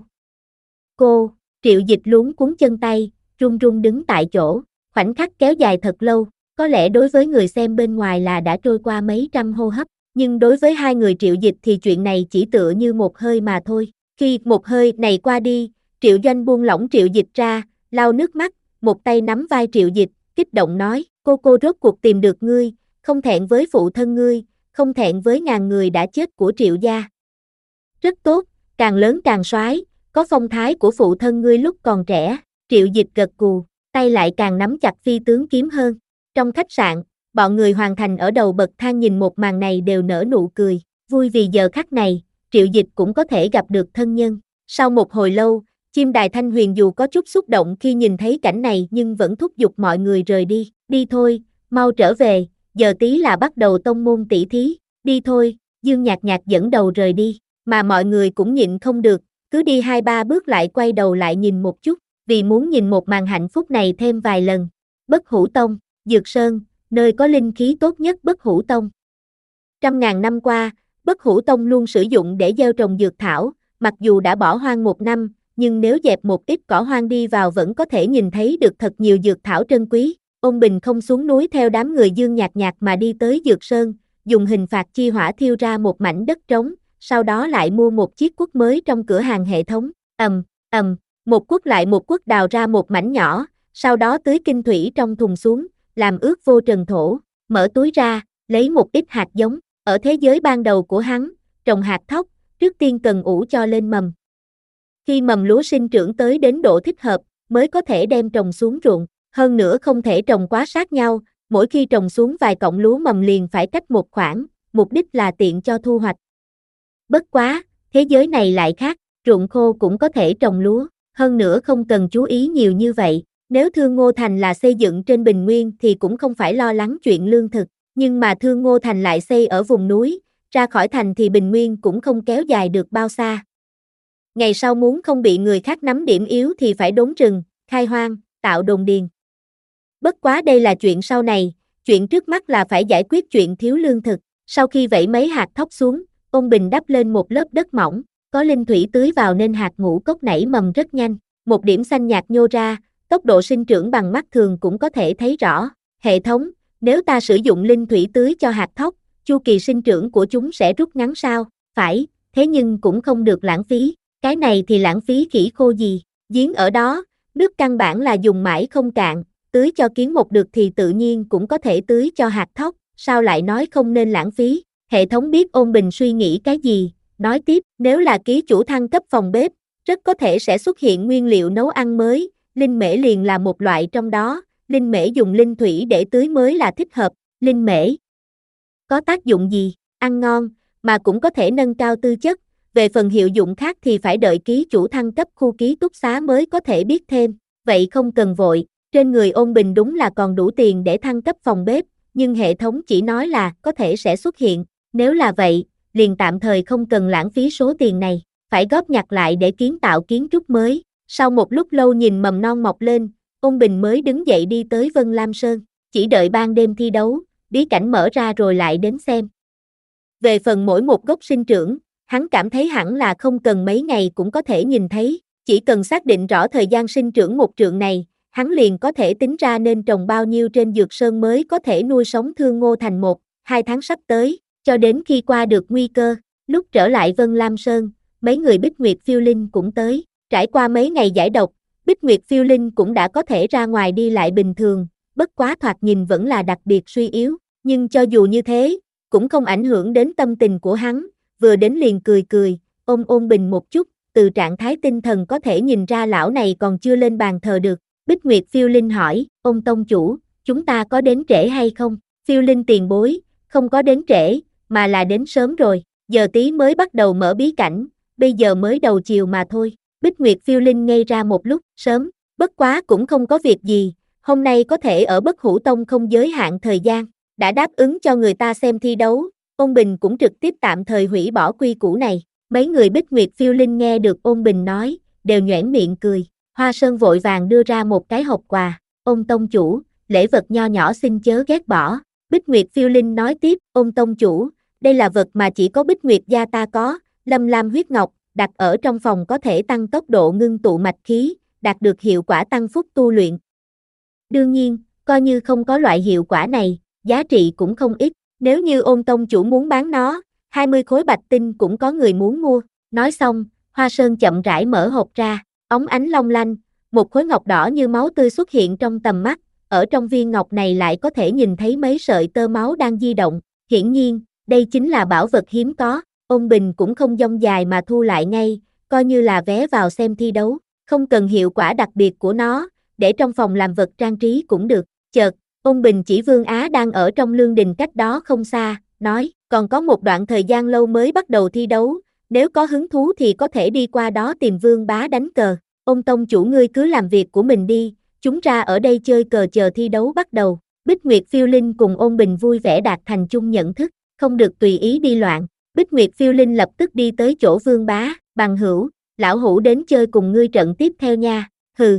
Cô, Triệu Dịch luống cuống chân tay, run run đứng tại chỗ, khoảnh khắc kéo dài thật lâu, có lẽ đối với người xem bên ngoài là đã trôi qua mấy trăm hô hấp, nhưng đối với hai người Triệu Dịch thì chuyện này chỉ tựa như một hơi mà thôi. Khi một hơi này qua đi, Triệu Doanh buông lỏng Triệu Dịch ra, lau nước mắt, một tay nắm vai Triệu Dịch, kích động nói, cô cô rốt cuộc tìm được ngươi, không thẹn với phụ thân ngươi, không thẹn với ngàn người đã chết của Triệu gia. Rất tốt, càng lớn càng soái, có phong thái của phụ thân ngươi lúc còn trẻ, Triệu Dịch gật gù, tay lại càng nắm chặt phi tướng kiếm hơn. Trong khách sạn, bọn người hoàn thành ở đầu bậc thang nhìn một màn này đều nở nụ cười, vui vì giờ khắc này, Triệu Dịch cũng có thể gặp được thân nhân. Sau một hồi lâu, chim đài Thanh Huyền dù có chút xúc động khi nhìn thấy cảnh này nhưng vẫn thúc giục mọi người rời đi, đi thôi, mau trở về, giờ tí là bắt đầu tông môn tỷ thí, đi thôi, Dương Nhạc Nhạc dẫn đầu rời đi, mà mọi người cũng nhịn không được, cứ đi hai ba bước lại quay đầu lại nhìn một chút, vì muốn nhìn một màn hạnh phúc này thêm vài lần. Bất Hủ Tông, Dược Sơn, nơi có linh khí tốt nhất Bất Hủ Tông. Trăm ngàn năm qua, Bất Hủ Tông luôn sử dụng để gieo trồng dược thảo, mặc dù đã bỏ hoang một năm, nhưng nếu dẹp một ít cỏ hoang đi vào vẫn có thể nhìn thấy được thật nhiều dược thảo trân quý. Ôn Bình không xuống núi theo đám người Dương Nhạc Nhạc mà đi tới Dược Sơn, dùng hình phạt chi hỏa thiêu ra một mảnh đất trống, sau đó lại mua một chiếc cuốc mới trong cửa hàng hệ thống. Ầm, ầm, một cuốc lại một cuốc đào ra một mảnh nhỏ, sau đó tưới kinh thủy trong thùng xuống, làm ướt vô trần thổ, mở túi ra, lấy một ít hạt giống. Ở thế giới ban đầu của hắn, trồng hạt thóc, trước tiên cần ủ cho lên mầm. Khi mầm lúa sinh trưởng tới đến độ thích hợp, mới có thể đem trồng xuống ruộng. Hơn nữa không thể trồng quá sát nhau, mỗi khi trồng xuống vài cọng lúa mầm liền phải cách một khoảng, mục đích là tiện cho thu hoạch. Bất quá, thế giới này lại khác, ruộng khô cũng có thể trồng lúa, hơn nữa không cần chú ý nhiều như vậy. Nếu Thương Ngô Thành là xây dựng trên bình nguyên thì cũng không phải lo lắng chuyện lương thực, nhưng mà Thương Ngô Thành lại xây ở vùng núi, ra khỏi thành thì bình nguyên cũng không kéo dài được bao xa. Ngày sau muốn không bị người khác nắm điểm yếu thì phải đốn rừng, khai hoang, tạo đồn điền. Bất quá đây là chuyện sau này, chuyện trước mắt là phải giải quyết chuyện thiếu lương thực. Sau khi vẩy mấy hạt thóc xuống, Ôn Bình đắp lên một lớp đất mỏng, có linh thủy tưới vào nên hạt ngũ cốc nảy mầm rất nhanh, một điểm xanh nhạt nhô ra, tốc độ sinh trưởng bằng mắt thường cũng có thể thấy rõ. Hệ thống, nếu ta sử dụng linh thủy tưới cho hạt thóc, chu kỳ sinh trưởng của chúng sẽ rút ngắn sao? Phải, thế nhưng cũng không được lãng phí, cái này thì lãng phí khỉ khô gì, giếng ở đó, nước căn bản là dùng mãi không cạn, tưới cho kiến một được thì tự nhiên cũng có thể tưới cho hạt thóc, sao lại nói không nên lãng phí? Hệ thống biết Ôn Bình suy nghĩ cái gì, nói tiếp, nếu là ký chủ thăng cấp phòng bếp, rất có thể sẽ xuất hiện nguyên liệu nấu ăn mới, linh mễ liền là một loại trong đó, linh mễ dùng linh thủy để tưới mới là thích hợp, linh mễ có tác dụng gì, ăn ngon, mà cũng có thể nâng cao tư chất, về phần hiệu dụng khác thì phải đợi ký chủ thăng cấp khu ký túc xá mới có thể biết thêm, vậy không cần vội, trên người Ôn Bình đúng là còn đủ tiền để thăng cấp phòng bếp, nhưng hệ thống chỉ nói là có thể sẽ xuất hiện, nếu là vậy, liền tạm thời không cần lãng phí số tiền này, phải góp nhặt lại để kiến tạo kiến trúc mới. Sau một lúc lâu nhìn mầm non mọc lên, Ôn Bình mới đứng dậy đi tới Vân Lam Sơn, chỉ đợi ban đêm thi đấu, bí cảnh mở ra rồi lại đến xem. Về phần mỗi một gốc sinh trưởng, hắn cảm thấy hẳn là không cần mấy ngày cũng có thể nhìn thấy, chỉ cần xác định rõ thời gian sinh trưởng một trượng này, hắn liền có thể tính ra nên trồng bao nhiêu trên Dược Sơn mới có thể nuôi sống Thương Ngô Thành một, hai tháng sắp tới, cho đến khi qua được nguy cơ. Lúc trở lại Vân Lam Sơn, mấy người Bích Nguyệt Phiêu Linh cũng tới, trải qua mấy ngày giải độc, Bích Nguyệt Phiêu Linh cũng đã có thể ra ngoài đi lại bình thường, bất quá thoạt nhìn vẫn là đặc biệt suy yếu, nhưng cho dù như thế, cũng không ảnh hưởng đến tâm tình của hắn, vừa đến liền cười cười, ôm Ôn Bình một chút, từ trạng thái tinh thần có thể nhìn ra lão này còn chưa lên bàn thờ được. Bích Nguyệt Phiêu Linh hỏi, Ôn tông chủ, chúng ta có đến trễ hay không? Phiêu Linh tiền bối, không có đến trễ, mà là đến sớm rồi, giờ tí mới bắt đầu mở bí cảnh, bây giờ mới đầu chiều mà thôi. Bích Nguyệt Phiêu Linh ngây ra một lúc, sớm, bất quá cũng không có việc gì, hôm nay có thể ở Bất Hủ Tông không giới hạn thời gian, Đã đáp ứng cho người ta xem thi đấu, Ôn Bình cũng trực tiếp tạm thời hủy bỏ quy củ này. Mấy người Bích Nguyệt phiêu linh nghe được Ôn Bình nói, đều nhoẻn miệng cười. Hoa Sơn vội vàng đưa ra một cái hộp quà. Ôn tông chủ, lễ vật nho nhỏ xin chớ ghét bỏ. Bích Nguyệt phiêu linh nói tiếp, Ôn tông chủ, đây là vật mà chỉ có Bích Nguyệt gia ta có, Lâm Lam huyết ngọc, đặt ở trong phòng có thể tăng tốc độ ngưng tụ mạch khí, đạt được hiệu quả tăng phúc tu luyện. Đương nhiên, coi như không có loại hiệu quả này, giá trị cũng không ít, nếu như Ôn tông chủ muốn bán nó, hai mươi khối bạch tinh cũng có người muốn mua. Nói xong, Hoa Sơn chậm rãi mở hộp ra, óng ánh long lanh, một khối ngọc đỏ như máu tươi xuất hiện trong tầm mắt, ở trong viên ngọc này lại có thể nhìn thấy mấy sợi tơ máu đang di động, hiển nhiên, đây chính là bảo vật hiếm có. Ôn Bình cũng không dông dài mà thu lại ngay, coi như là vé vào xem thi đấu, không cần hiệu quả đặc biệt của nó, để trong phòng làm vật trang trí cũng được. Chợt, Ôn Bình chỉ Vương Á đang ở trong lương đình cách đó không xa, nói, còn có một đoạn thời gian lâu mới bắt đầu thi đấu, nếu có hứng thú thì có thể đi qua đó tìm Vương Bá đánh cờ. Ôn tông chủ ngươi cứ làm việc của mình đi, chúng ra ở đây chơi cờ chờ thi đấu bắt đầu. Bích Nguyệt phiêu linh cùng Ôn Bình vui vẻ đạt thành chung nhận thức, không được tùy ý đi loạn. Bích Nguyệt phiêu linh lập tức đi tới chỗ Vương Bá, bằng hữu, lão hữu đến chơi cùng ngươi trận tiếp theo nha. Hừ,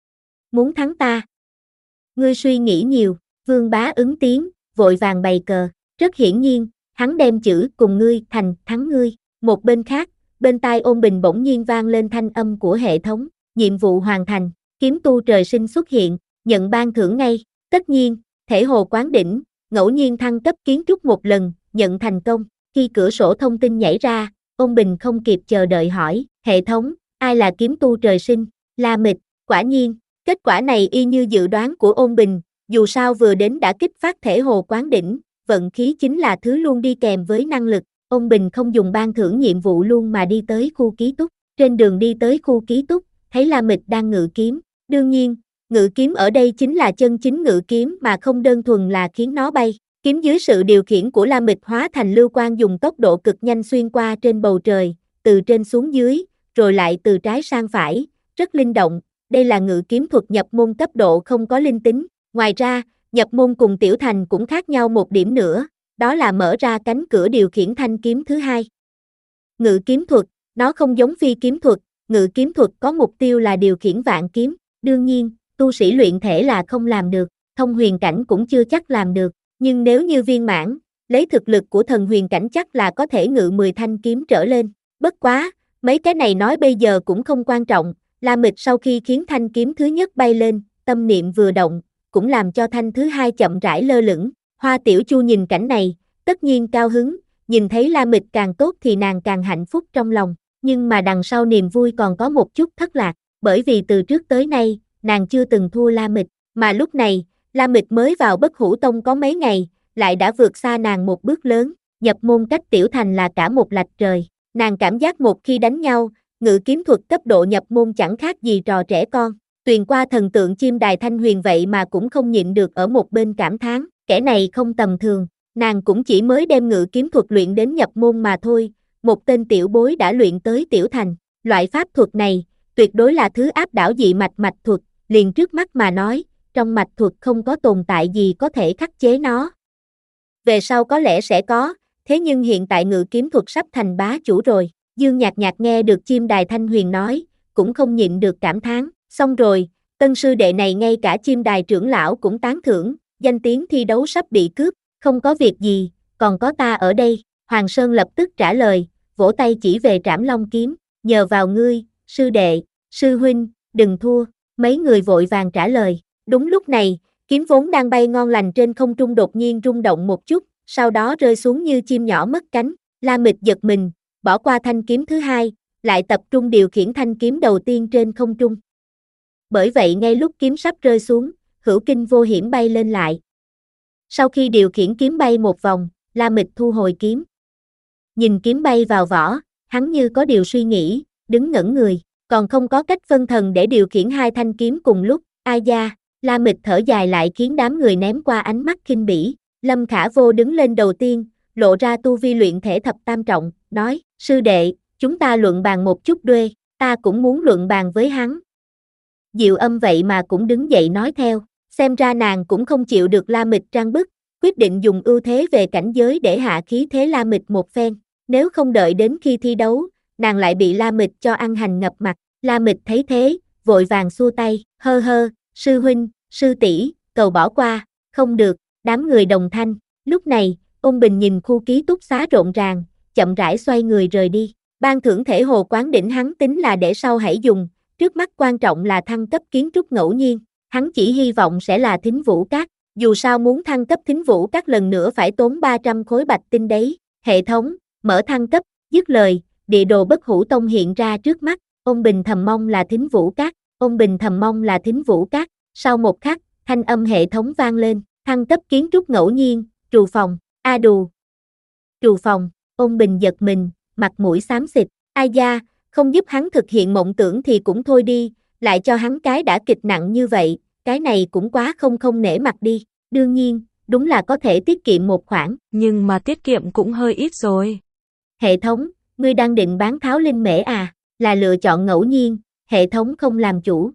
muốn thắng ta? Ngươi suy nghĩ nhiều. Vương Bá ứng tiếng, vội vàng bày cờ. Rất hiển nhiên, hắn đem chữ cùng ngươi thành thắng ngươi. Một bên khác, bên tai Ôn Bình bỗng nhiên vang lên thanh âm của hệ thống. Nhiệm vụ hoàn thành, kiếm tu trời sinh xuất hiện, nhận ban thưởng ngay. Tất nhiên, thể hồ quán đỉnh, ngẫu nhiên thăng cấp kiến trúc một lần, nhận thành công. Khi cửa sổ thông tin nhảy ra, Ôn Bình không kịp chờ đợi hỏi, hệ thống, ai là kiếm tu trời sinh? La Mịch. Quả nhiên, kết quả này y như dự đoán của Ôn Bình, dù sao vừa đến đã kích phát thể hồ quán đỉnh, vận khí chính là thứ luôn đi kèm với năng lực. Ôn Bình không dùng ban thưởng nhiệm vụ luôn mà đi tới khu ký túc. Trên đường đi tới khu ký túc, thấy La Mịch đang ngự kiếm. Đương nhiên, ngự kiếm ở đây chính là chân chính ngự kiếm mà không đơn thuần là khiến nó bay. Kiếm dưới sự điều khiển của La Mịch hóa thành lưu quang dùng tốc độ cực nhanh xuyên qua trên bầu trời, từ trên xuống dưới, rồi lại từ trái sang phải, rất linh động. Đây là ngự kiếm thuật nhập môn cấp độ không có linh tính. Ngoài ra, nhập môn cùng tiểu thành cũng khác nhau một điểm nữa, đó là mở ra cánh cửa điều khiển thanh kiếm thứ hai. Ngự kiếm thuật, nó không giống phi kiếm thuật, ngự kiếm thuật có mục tiêu là điều khiển vạn kiếm. Đương nhiên, tu sĩ luyện thể là không làm được, thông huyền cảnh cũng chưa chắc làm được. Nhưng nếu như viên mãn, lấy thực lực của thần huyền cảnh chắc là có thể ngự mười thanh kiếm trở lên. Bất quá, mấy cái này nói bây giờ cũng không quan trọng. La Mịch sau khi khiến thanh kiếm thứ nhất bay lên, tâm niệm vừa động, cũng làm cho thanh thứ hai chậm rãi lơ lửng. Hoa Tiểu Chu nhìn cảnh này, tất nhiên cao hứng, nhìn thấy La Mịch càng tốt thì nàng càng hạnh phúc trong lòng. Nhưng mà đằng sau niềm vui còn có một chút thất lạc, bởi vì từ trước tới nay, nàng chưa từng thua La Mịch, mà lúc này, La Mịch mới vào Bất Hủ Tông có mấy ngày, lại đã vượt xa nàng một bước lớn, nhập môn cách tiểu thành là cả một lạch trời. Nàng cảm giác một khi đánh nhau, ngự kiếm thuật cấp độ nhập môn chẳng khác gì trò trẻ con. Tuyền qua thần tượng chim đài Thanh Huyền vậy mà cũng không nhịn được ở một bên cảm thán, kẻ này không tầm thường, nàng cũng chỉ mới đem ngự kiếm thuật luyện đến nhập môn mà thôi, một tên tiểu bối đã luyện tới tiểu thành. Loại pháp thuật này, tuyệt đối là thứ áp đảo dị mạch mạch thuật, liền trước mắt mà nói, trong mạch thuật không có tồn tại gì có thể khắc chế nó. Về sau có lẽ sẽ có, thế nhưng hiện tại ngự kiếm thuật sắp thành bá chủ rồi. Dương Nhạc Nhạc nghe được chim đài Thanh Huyền nói, cũng không nhịn được cảm thán. Xong rồi, tân sư đệ này ngay cả chim đài trưởng lão cũng tán thưởng, danh tiếng thi đấu sắp bị cướp, không có việc gì, còn có ta ở đây. Hoàng Sơn lập tức trả lời, vỗ tay chỉ về Trảm Long kiếm, nhờ vào ngươi, sư đệ, sư huynh, đừng thua. Mấy người vội vàng trả lời. Đúng lúc này, kiếm vốn đang bay ngon lành trên không trung đột nhiên rung động một chút, sau đó rơi xuống như chim nhỏ mất cánh. La Mịch giật mình, bỏ qua thanh kiếm thứ hai, lại tập trung điều khiển thanh kiếm đầu tiên trên không trung. Bởi vậy ngay lúc kiếm sắp rơi xuống, hữu kinh vô hiểm bay lên lại. Sau khi điều khiển kiếm bay một vòng, La Mịch thu hồi kiếm. Nhìn kiếm bay vào vỏ, hắn như có điều suy nghĩ, đứng ngẩn người, còn không có cách phân thần để điều khiển hai thanh kiếm cùng lúc. Ai da, La Mịch thở dài lại khiến đám người ném qua ánh mắt khinh bỉ. Lâm Khả Vô đứng lên đầu tiên, lộ ra tu vi luyện thể thập tam trọng, nói, sư đệ, chúng ta luận bàn một chút đuê, ta cũng muốn luận bàn với hắn. Diệu Âm vậy mà cũng đứng dậy nói theo, xem ra nàng cũng không chịu được La Mịch trang bức, quyết định dùng ưu thế về cảnh giới để hạ khí thế La Mịch một phen. Nếu không đợi đến khi thi đấu, nàng lại bị La Mịch cho ăn hành ngập mặt. La Mịch thấy thế, vội vàng xua tay, hơ hơ, sư huynh, sư tỷ, cầu bỏ qua, không được, đám người đồng thanh. Lúc này, Ôn Bình nhìn khu ký túc xá rộn ràng, chậm rãi xoay người rời đi. Ban thưởng thể hồ quán đỉnh hắn tính là để sau hãy dùng, trước mắt quan trọng là thăng cấp kiến trúc ngẫu nhiên. Hắn chỉ hy vọng sẽ là Thính Vũ Các, dù sao muốn thăng cấp Thính Vũ Các lần nữa phải tốn ba trăm khối bạch tinh đấy. Hệ thống, mở thăng cấp, dứt lời, địa đồ Bất Hủ Tông hiện ra trước mắt. Ôn Bình thầm mong là Thính Vũ Các, Ôn Bình thầm mong là Thính Vũ Các. Sau một khắc, thanh âm hệ thống vang lên, thăng cấp kiến trúc ngẫu nhiên, trù phòng, a đù. Trù phòng, Ôn Bình giật mình, mặt mũi xám xịt, ai da, không giúp hắn thực hiện mộng tưởng thì cũng thôi đi, lại cho hắn cái đã kịch nặng như vậy, cái này cũng quá không không nể mặt đi. Đương nhiên, đúng là có thể tiết kiệm một khoản. Nhưng mà tiết kiệm cũng hơi ít rồi. Hệ thống, ngươi đang định bán tháo linh mễ à, là lựa chọn ngẫu nhiên, hệ thống không làm chủ.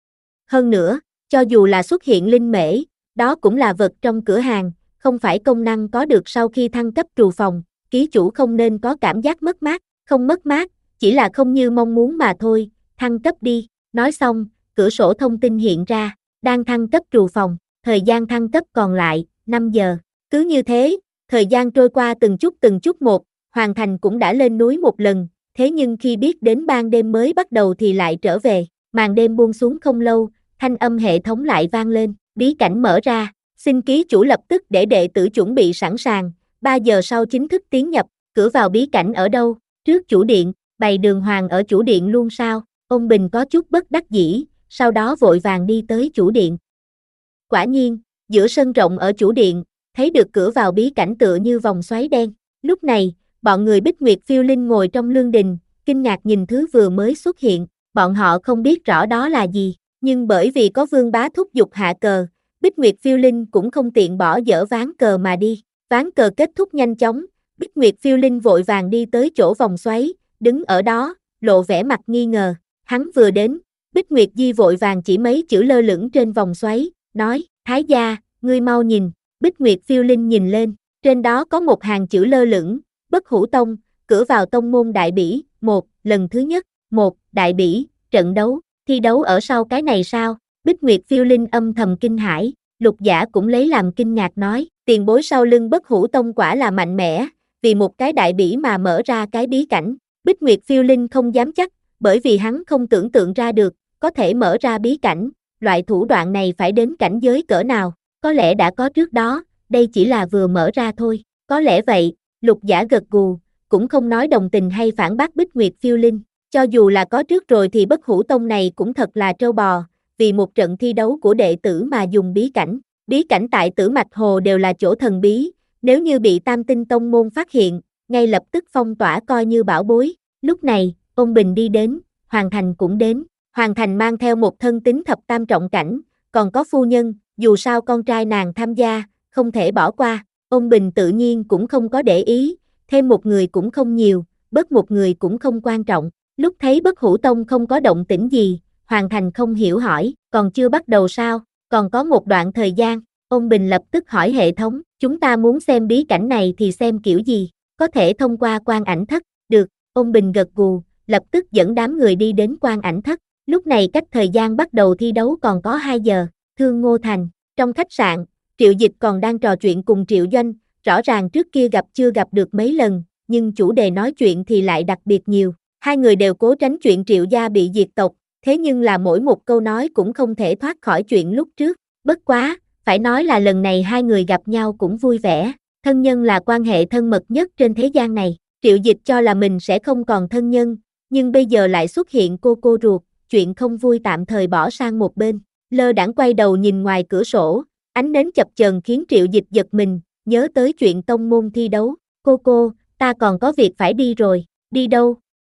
Hơn nữa, cho dù là xuất hiện linh mễ, đó cũng là vật trong cửa hàng, không phải công năng có được sau khi thăng cấp trù phòng, ký chủ không nên có cảm giác mất mát, không mất mát, chỉ là không như mong muốn mà thôi, thăng cấp đi. Nói xong, cửa sổ thông tin hiện ra, đang thăng cấp trù phòng, thời gian thăng cấp còn lại, năm giờ. Cứ như thế, thời gian trôi qua từng chút từng chút một, Hoàng Thành cũng đã lên núi một lần, thế nhưng khi biết đến ban đêm mới bắt đầu thì lại trở về. Màn đêm buông xuống không lâu, thanh âm hệ thống lại vang lên, bí cảnh mở ra, xin ký chủ lập tức để đệ tử chuẩn bị sẵn sàng, ba giờ sau chính thức tiến nhập, cửa vào bí cảnh ở đâu, trước chủ điện, bày đường hoàng ở chủ điện luôn sao? Ôn Bình có chút bất đắc dĩ, sau đó vội vàng đi tới chủ điện. Quả nhiên, giữa sân rộng ở chủ điện, thấy được cửa vào bí cảnh tựa như vòng xoáy đen. Lúc này, bọn người Bích Nguyệt Phiêu Linh ngồi trong lương đình, kinh ngạc nhìn thứ vừa mới xuất hiện, bọn họ không biết rõ đó là gì, nhưng bởi vì có Vương Bá thúc giục hạ cờ, Bích Nguyệt Phiêu Linh cũng không tiện bỏ dở ván cờ mà đi. Ván cờ kết thúc nhanh chóng, Bích Nguyệt Phiêu Linh vội vàng đi tới chỗ vòng xoáy, đứng ở đó, lộ vẻ mặt nghi ngờ. Hắn vừa đến, Bích Nguyệt Di vội vàng chỉ mấy chữ lơ lửng trên vòng xoáy, nói, Thái gia, ngươi mau nhìn. Bích Nguyệt Phiêu Linh nhìn lên, trên đó có một hàng chữ lơ lửng, Bất Hủ Tông, cửa vào tông môn đại bỉ, một, lần thứ nhất, một, đại bỉ, trận đấu, thi đấu ở sau cái này sao? Bích Nguyệt Phiêu Linh âm thầm kinh hãi, Lục Giả cũng lấy làm kinh ngạc nói, tiền bối sau lưng Bất Hủ Tông quả là mạnh mẽ, vì một cái đại bỉ mà mở ra cái bí cảnh. Bích Nguyệt Phiêu Linh không dám chắc, bởi vì hắn không tưởng tượng ra được, có thể mở ra bí cảnh, loại thủ đoạn này phải đến cảnh giới cỡ nào, có lẽ đã có trước đó, đây chỉ là vừa mở ra thôi, có lẽ vậy. Lục Giả gật gù, cũng không nói đồng tình hay phản bác Bích Nguyệt Phiêu Linh, cho dù là có trước rồi thì Bất Hủ Tông này cũng thật là trâu bò, vì một trận thi đấu của đệ tử mà dùng bí cảnh. Bí cảnh tại Tử Mạch Hồ đều là chỗ thần bí, nếu như bị Tam Tinh Tông môn phát hiện, ngay lập tức phong tỏa coi như bảo bối. Lúc này, Ôn Bình đi đến, Hoàng Thành cũng đến, Hoàng Thành mang theo một thân tín thập tam trọng cảnh, còn có phu nhân, dù sao con trai nàng tham gia, không thể bỏ qua. Ôn Bình tự nhiên cũng không có để ý, thêm một người cũng không nhiều, bớt một người cũng không quan trọng. Lúc thấy Bất Hủ Tông không có động tĩnh gì, Hoàng Thành không hiểu hỏi, còn chưa bắt đầu sao, còn có một đoạn thời gian. Ôn Bình lập tức hỏi hệ thống, chúng ta muốn xem bí cảnh này thì xem kiểu gì, có thể thông qua quan ảnh thất, được. Ôn Bình gật gù, lập tức dẫn đám người đi đến quan ảnh thất. Lúc này cách thời gian bắt đầu thi đấu còn có hai giờ, Thương Ngô Thành, trong khách sạn, Triệu Dịch còn đang trò chuyện cùng Triệu Doanh, rõ ràng trước kia gặp chưa gặp được mấy lần, nhưng chủ đề nói chuyện thì lại đặc biệt nhiều. Hai người đều cố tránh chuyện Triệu gia bị diệt tộc, thế nhưng là mỗi một câu nói cũng không thể thoát khỏi chuyện lúc trước. Bất quá, phải nói là lần này hai người gặp nhau cũng vui vẻ, thân nhân là quan hệ thân mật nhất trên thế gian này. Triệu Dịch cho là mình sẽ không còn thân nhân, nhưng bây giờ lại xuất hiện cô cô ruột, chuyện không vui tạm thời bỏ sang một bên. Lơ đãng quay đầu nhìn ngoài cửa sổ, ánh nến chập chờn khiến Triệu Dịch giật mình, nhớ tới chuyện tông môn thi đấu. Cô cô, ta còn có việc phải đi rồi. Đi đâu?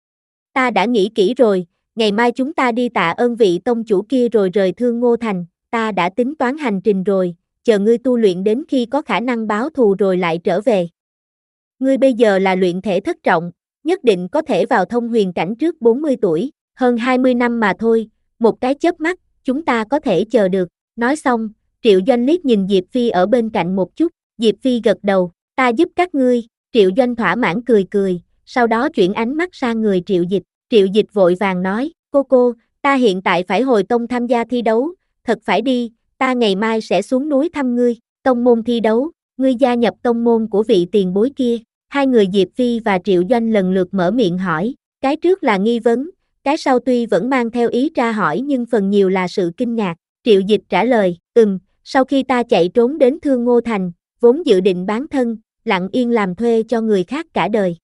Ta đã nghĩ kỹ rồi, ngày mai chúng ta đi tạ ơn vị tông chủ kia rồi rời Thương Ngô Thành, ta đã tính toán hành trình rồi, chờ ngươi tu luyện đến khi có khả năng báo thù rồi lại trở về. Ngươi bây giờ là luyện thể thất trọng, nhất định có thể vào thông huyền cảnh trước bốn mươi tuổi, hơn hai mươi năm mà thôi, một cái chớp mắt, chúng ta có thể chờ được. Nói xong, Triệu Doanh liếc nhìn Diệp Phi ở bên cạnh một chút, Diệp Phi gật đầu, ta giúp các ngươi, Triệu Doanh thỏa mãn cười cười, sau đó chuyển ánh mắt sang người Triệu Dịch, Triệu Dịch vội vàng nói, cô cô, ta hiện tại phải hồi tông tham gia thi đấu, thật phải đi, ta ngày mai sẽ xuống núi thăm ngươi, tông môn thi đấu, ngươi gia nhập tông môn của vị tiền bối kia, hai người Diệp Phi và Triệu Doanh lần lượt mở miệng hỏi, cái trước là nghi vấn, cái sau tuy vẫn mang theo ý tra hỏi nhưng phần nhiều là sự kinh ngạc, Triệu Dịch trả lời, ừm, sau khi ta chạy trốn đến Thương Ngô Thành, vốn dự định bán thân, lặng yên làm thuê cho người khác cả đời.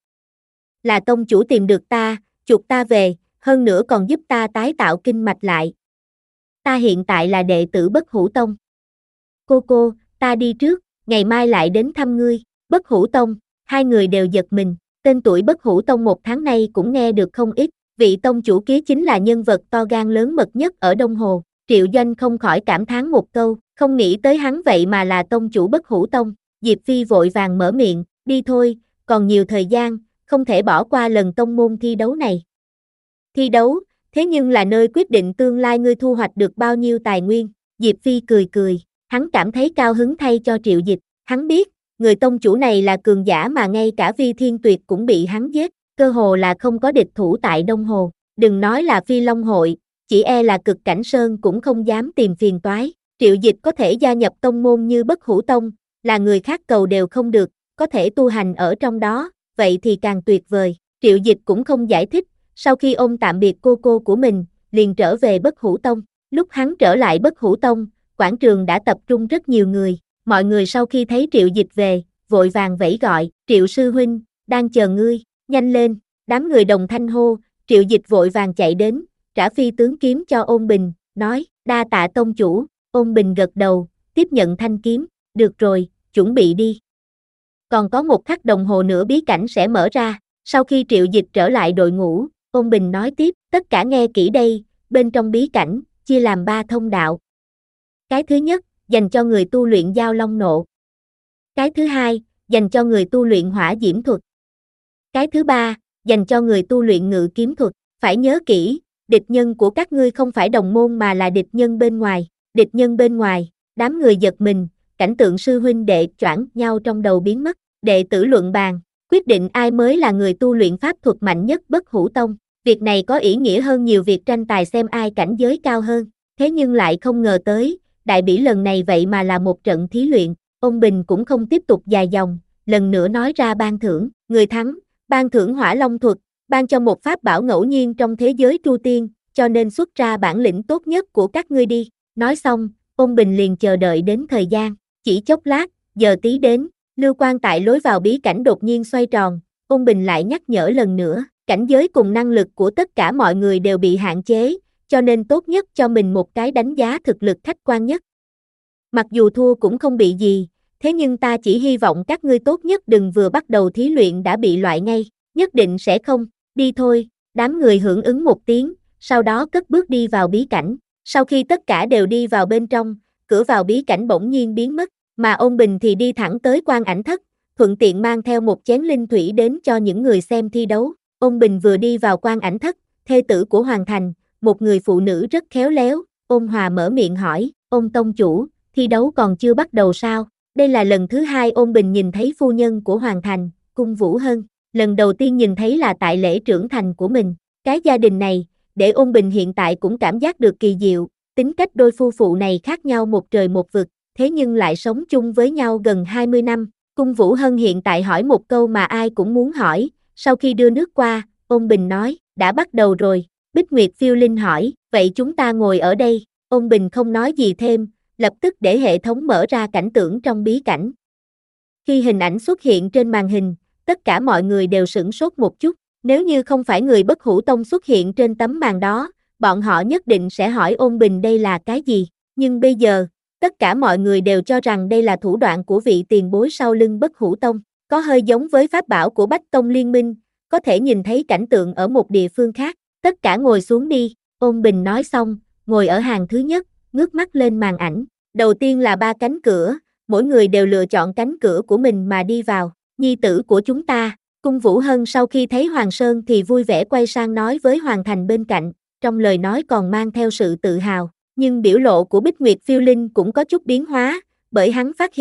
Là tông chủ tìm được ta, chuộc ta về, hơn nữa còn giúp ta tái tạo kinh mạch lại. Ta hiện tại là đệ tử Bất Hủ Tông. Cô cô, ta đi trước, ngày mai lại đến thăm ngươi. Bất Hủ Tông, hai người đều giật mình, tên tuổi Bất Hủ Tông một tháng nay cũng nghe được không ít, vị tông chủ kia chính là nhân vật to gan lớn mật nhất ở Đông Hồ. Triệu Doanh không khỏi cảm thán một câu, không nghĩ tới hắn vậy mà là tông chủ Bất Hủ Tông. Diệp Phi vội vàng mở miệng, đi thôi, còn nhiều thời gian, không thể bỏ qua lần tông môn thi đấu này. Thi đấu, thế nhưng là nơi quyết định tương lai ngươi thu hoạch được bao nhiêu tài nguyên. Diệp Phi cười cười, hắn cảm thấy cao hứng thay cho Triệu Dịch, hắn biết, người tông chủ này là cường giả mà ngay cả Vi Thiên Tuyệt cũng bị hắn giết, cơ hồ là không có địch thủ tại Đông Hồ, đừng nói là Phi Long hội, chỉ e là Cực Cảnh Sơn cũng không dám tìm phiền toái. Triệu Dịch có thể gia nhập tông môn như Bất Hủ Tông, là người khác cầu đều không được, có thể tu hành ở trong đó, vậy thì càng tuyệt vời. Triệu Dịch cũng không giải thích, sau khi ôm tạm biệt cô cô của mình, liền trở về Bất Hủ Tông. Lúc hắn trở lại Bất Hủ Tông, quảng trường đã tập trung rất nhiều người, mọi người sau khi thấy Triệu Dịch về, vội vàng vẫy gọi, Triệu sư huynh, đang chờ ngươi, nhanh lên, đám người đồng thanh hô, Triệu Dịch vội vàng chạy đến, trả phi tướng kiếm cho Ôn Bình, nói, đa tạ tông chủ. Ôn Bình gật đầu, tiếp nhận thanh kiếm, được rồi, chuẩn bị đi. Còn có một khắc đồng hồ nữa bí cảnh sẽ mở ra, sau khi Triệu Dịch trở lại đội ngũ, Ôn Bình nói tiếp, tất cả nghe kỹ đây, bên trong bí cảnh, chia làm ba thông đạo. Cái thứ nhất, dành cho người tu luyện Giao Long Nộ. Cái thứ hai, dành cho người tu luyện Hỏa Diễm Thuật. Cái thứ ba, dành cho người tu luyện Ngự Kiếm Thuật. Phải nhớ kỹ, địch nhân của các ngươi không phải đồng môn mà là địch nhân bên ngoài. Địch nhân bên ngoài, đám người giật mình, cảnh tượng sư huynh đệ choảng nhau trong đầu biến mất. Đệ tử luận bàn, quyết định ai mới là người tu luyện pháp thuật mạnh nhất Bất Hủ Tông. Việc này có ý nghĩa hơn nhiều việc tranh tài xem ai cảnh giới cao hơn. Thế nhưng lại không ngờ tới, đại bỉ lần này vậy mà là một trận thí luyện. Ôn Bình cũng không tiếp tục dài dòng, lần nữa nói ra ban thưởng. Người thắng, ban thưởng Hỏa Long Thuật, ban cho một pháp bảo ngẫu nhiên trong thế giới Tru Tiên, cho nên xuất ra bản lĩnh tốt nhất của các ngươi đi. Nói xong, Ôn Bình liền chờ đợi đến thời gian. Chỉ chốc lát, giờ tí đến, lưu quang tại lối vào bí cảnh đột nhiên xoay tròn. Ôn Bình lại nhắc nhở lần nữa, cảnh giới cùng năng lực của tất cả mọi người đều bị hạn chế, cho nên tốt nhất cho mình một cái đánh giá thực lực khách quan nhất. Mặc dù thua cũng không bị gì, thế nhưng ta chỉ hy vọng các ngươi tốt nhất đừng vừa bắt đầu thí luyện đã bị loại ngay, nhất định sẽ không, đi thôi. Đám người hưởng ứng một tiếng, sau đó cất bước đi vào bí cảnh. Sau khi tất cả đều đi vào bên trong, cửa vào bí cảnh bỗng nhiên biến mất, mà Ôn Bình thì đi thẳng tới Quan Ảnh Thất, thuận tiện mang theo một chén linh thủy đến cho những người xem thi đấu. Ôn Bình vừa đi vào Quan Ảnh Thất, thê tử của Hoàng Thành, một người phụ nữ rất khéo léo, Ôn Hòa mở miệng hỏi, Ôn tông chủ, thi đấu còn chưa bắt đầu sao? Đây là lần thứ hai Ôn Bình nhìn thấy phu nhân của Hoàng Thành, Cung Vũ Hân, lần đầu tiên nhìn thấy là tại lễ trưởng thành của mình. Cái gia đình này, để Ôn Bình hiện tại cũng cảm giác được kỳ diệu, tính cách đôi phu phụ này khác nhau một trời một vực, thế nhưng lại sống chung với nhau gần hai mươi năm. Cung Vũ Hân hiện tại hỏi một câu mà ai cũng muốn hỏi, sau khi đưa nước qua, Ôn Bình nói, đã bắt đầu rồi. Bích Nguyệt Phiêu Linh hỏi, vậy chúng ta ngồi ở đây. Ôn Bình không nói gì thêm, lập tức để hệ thống mở ra cảnh tượng trong bí cảnh. Khi hình ảnh xuất hiện trên màn hình, tất cả mọi người đều sửng sốt một chút, nếu như không phải người Bất Hủ Tông xuất hiện trên tấm màn đó, bọn họ nhất định sẽ hỏi Ôn Bình đây là cái gì, nhưng bây giờ, tất cả mọi người đều cho rằng đây là thủ đoạn của vị tiền bối sau lưng Bất Hủ Tông, có hơi giống với pháp bảo của Bách Tông Liên Minh, có thể nhìn thấy cảnh tượng ở một địa phương khác, tất cả ngồi xuống đi. Ôn Bình nói xong, ngồi ở hàng thứ nhất, ngước mắt lên màn ảnh, đầu tiên là ba cánh cửa, mỗi người đều lựa chọn cánh cửa của mình mà đi vào. Nhi tử của chúng ta. Cung Vũ Hân sau khi thấy Hoàng Sơn thì vui vẻ quay sang nói với Hoàng Thành bên cạnh, trong lời nói còn mang theo sự tự hào, nhưng biểu lộ của Bích Nguyệt Phiêu Linh cũng có chút biến hóa, bởi hắn phát hiện,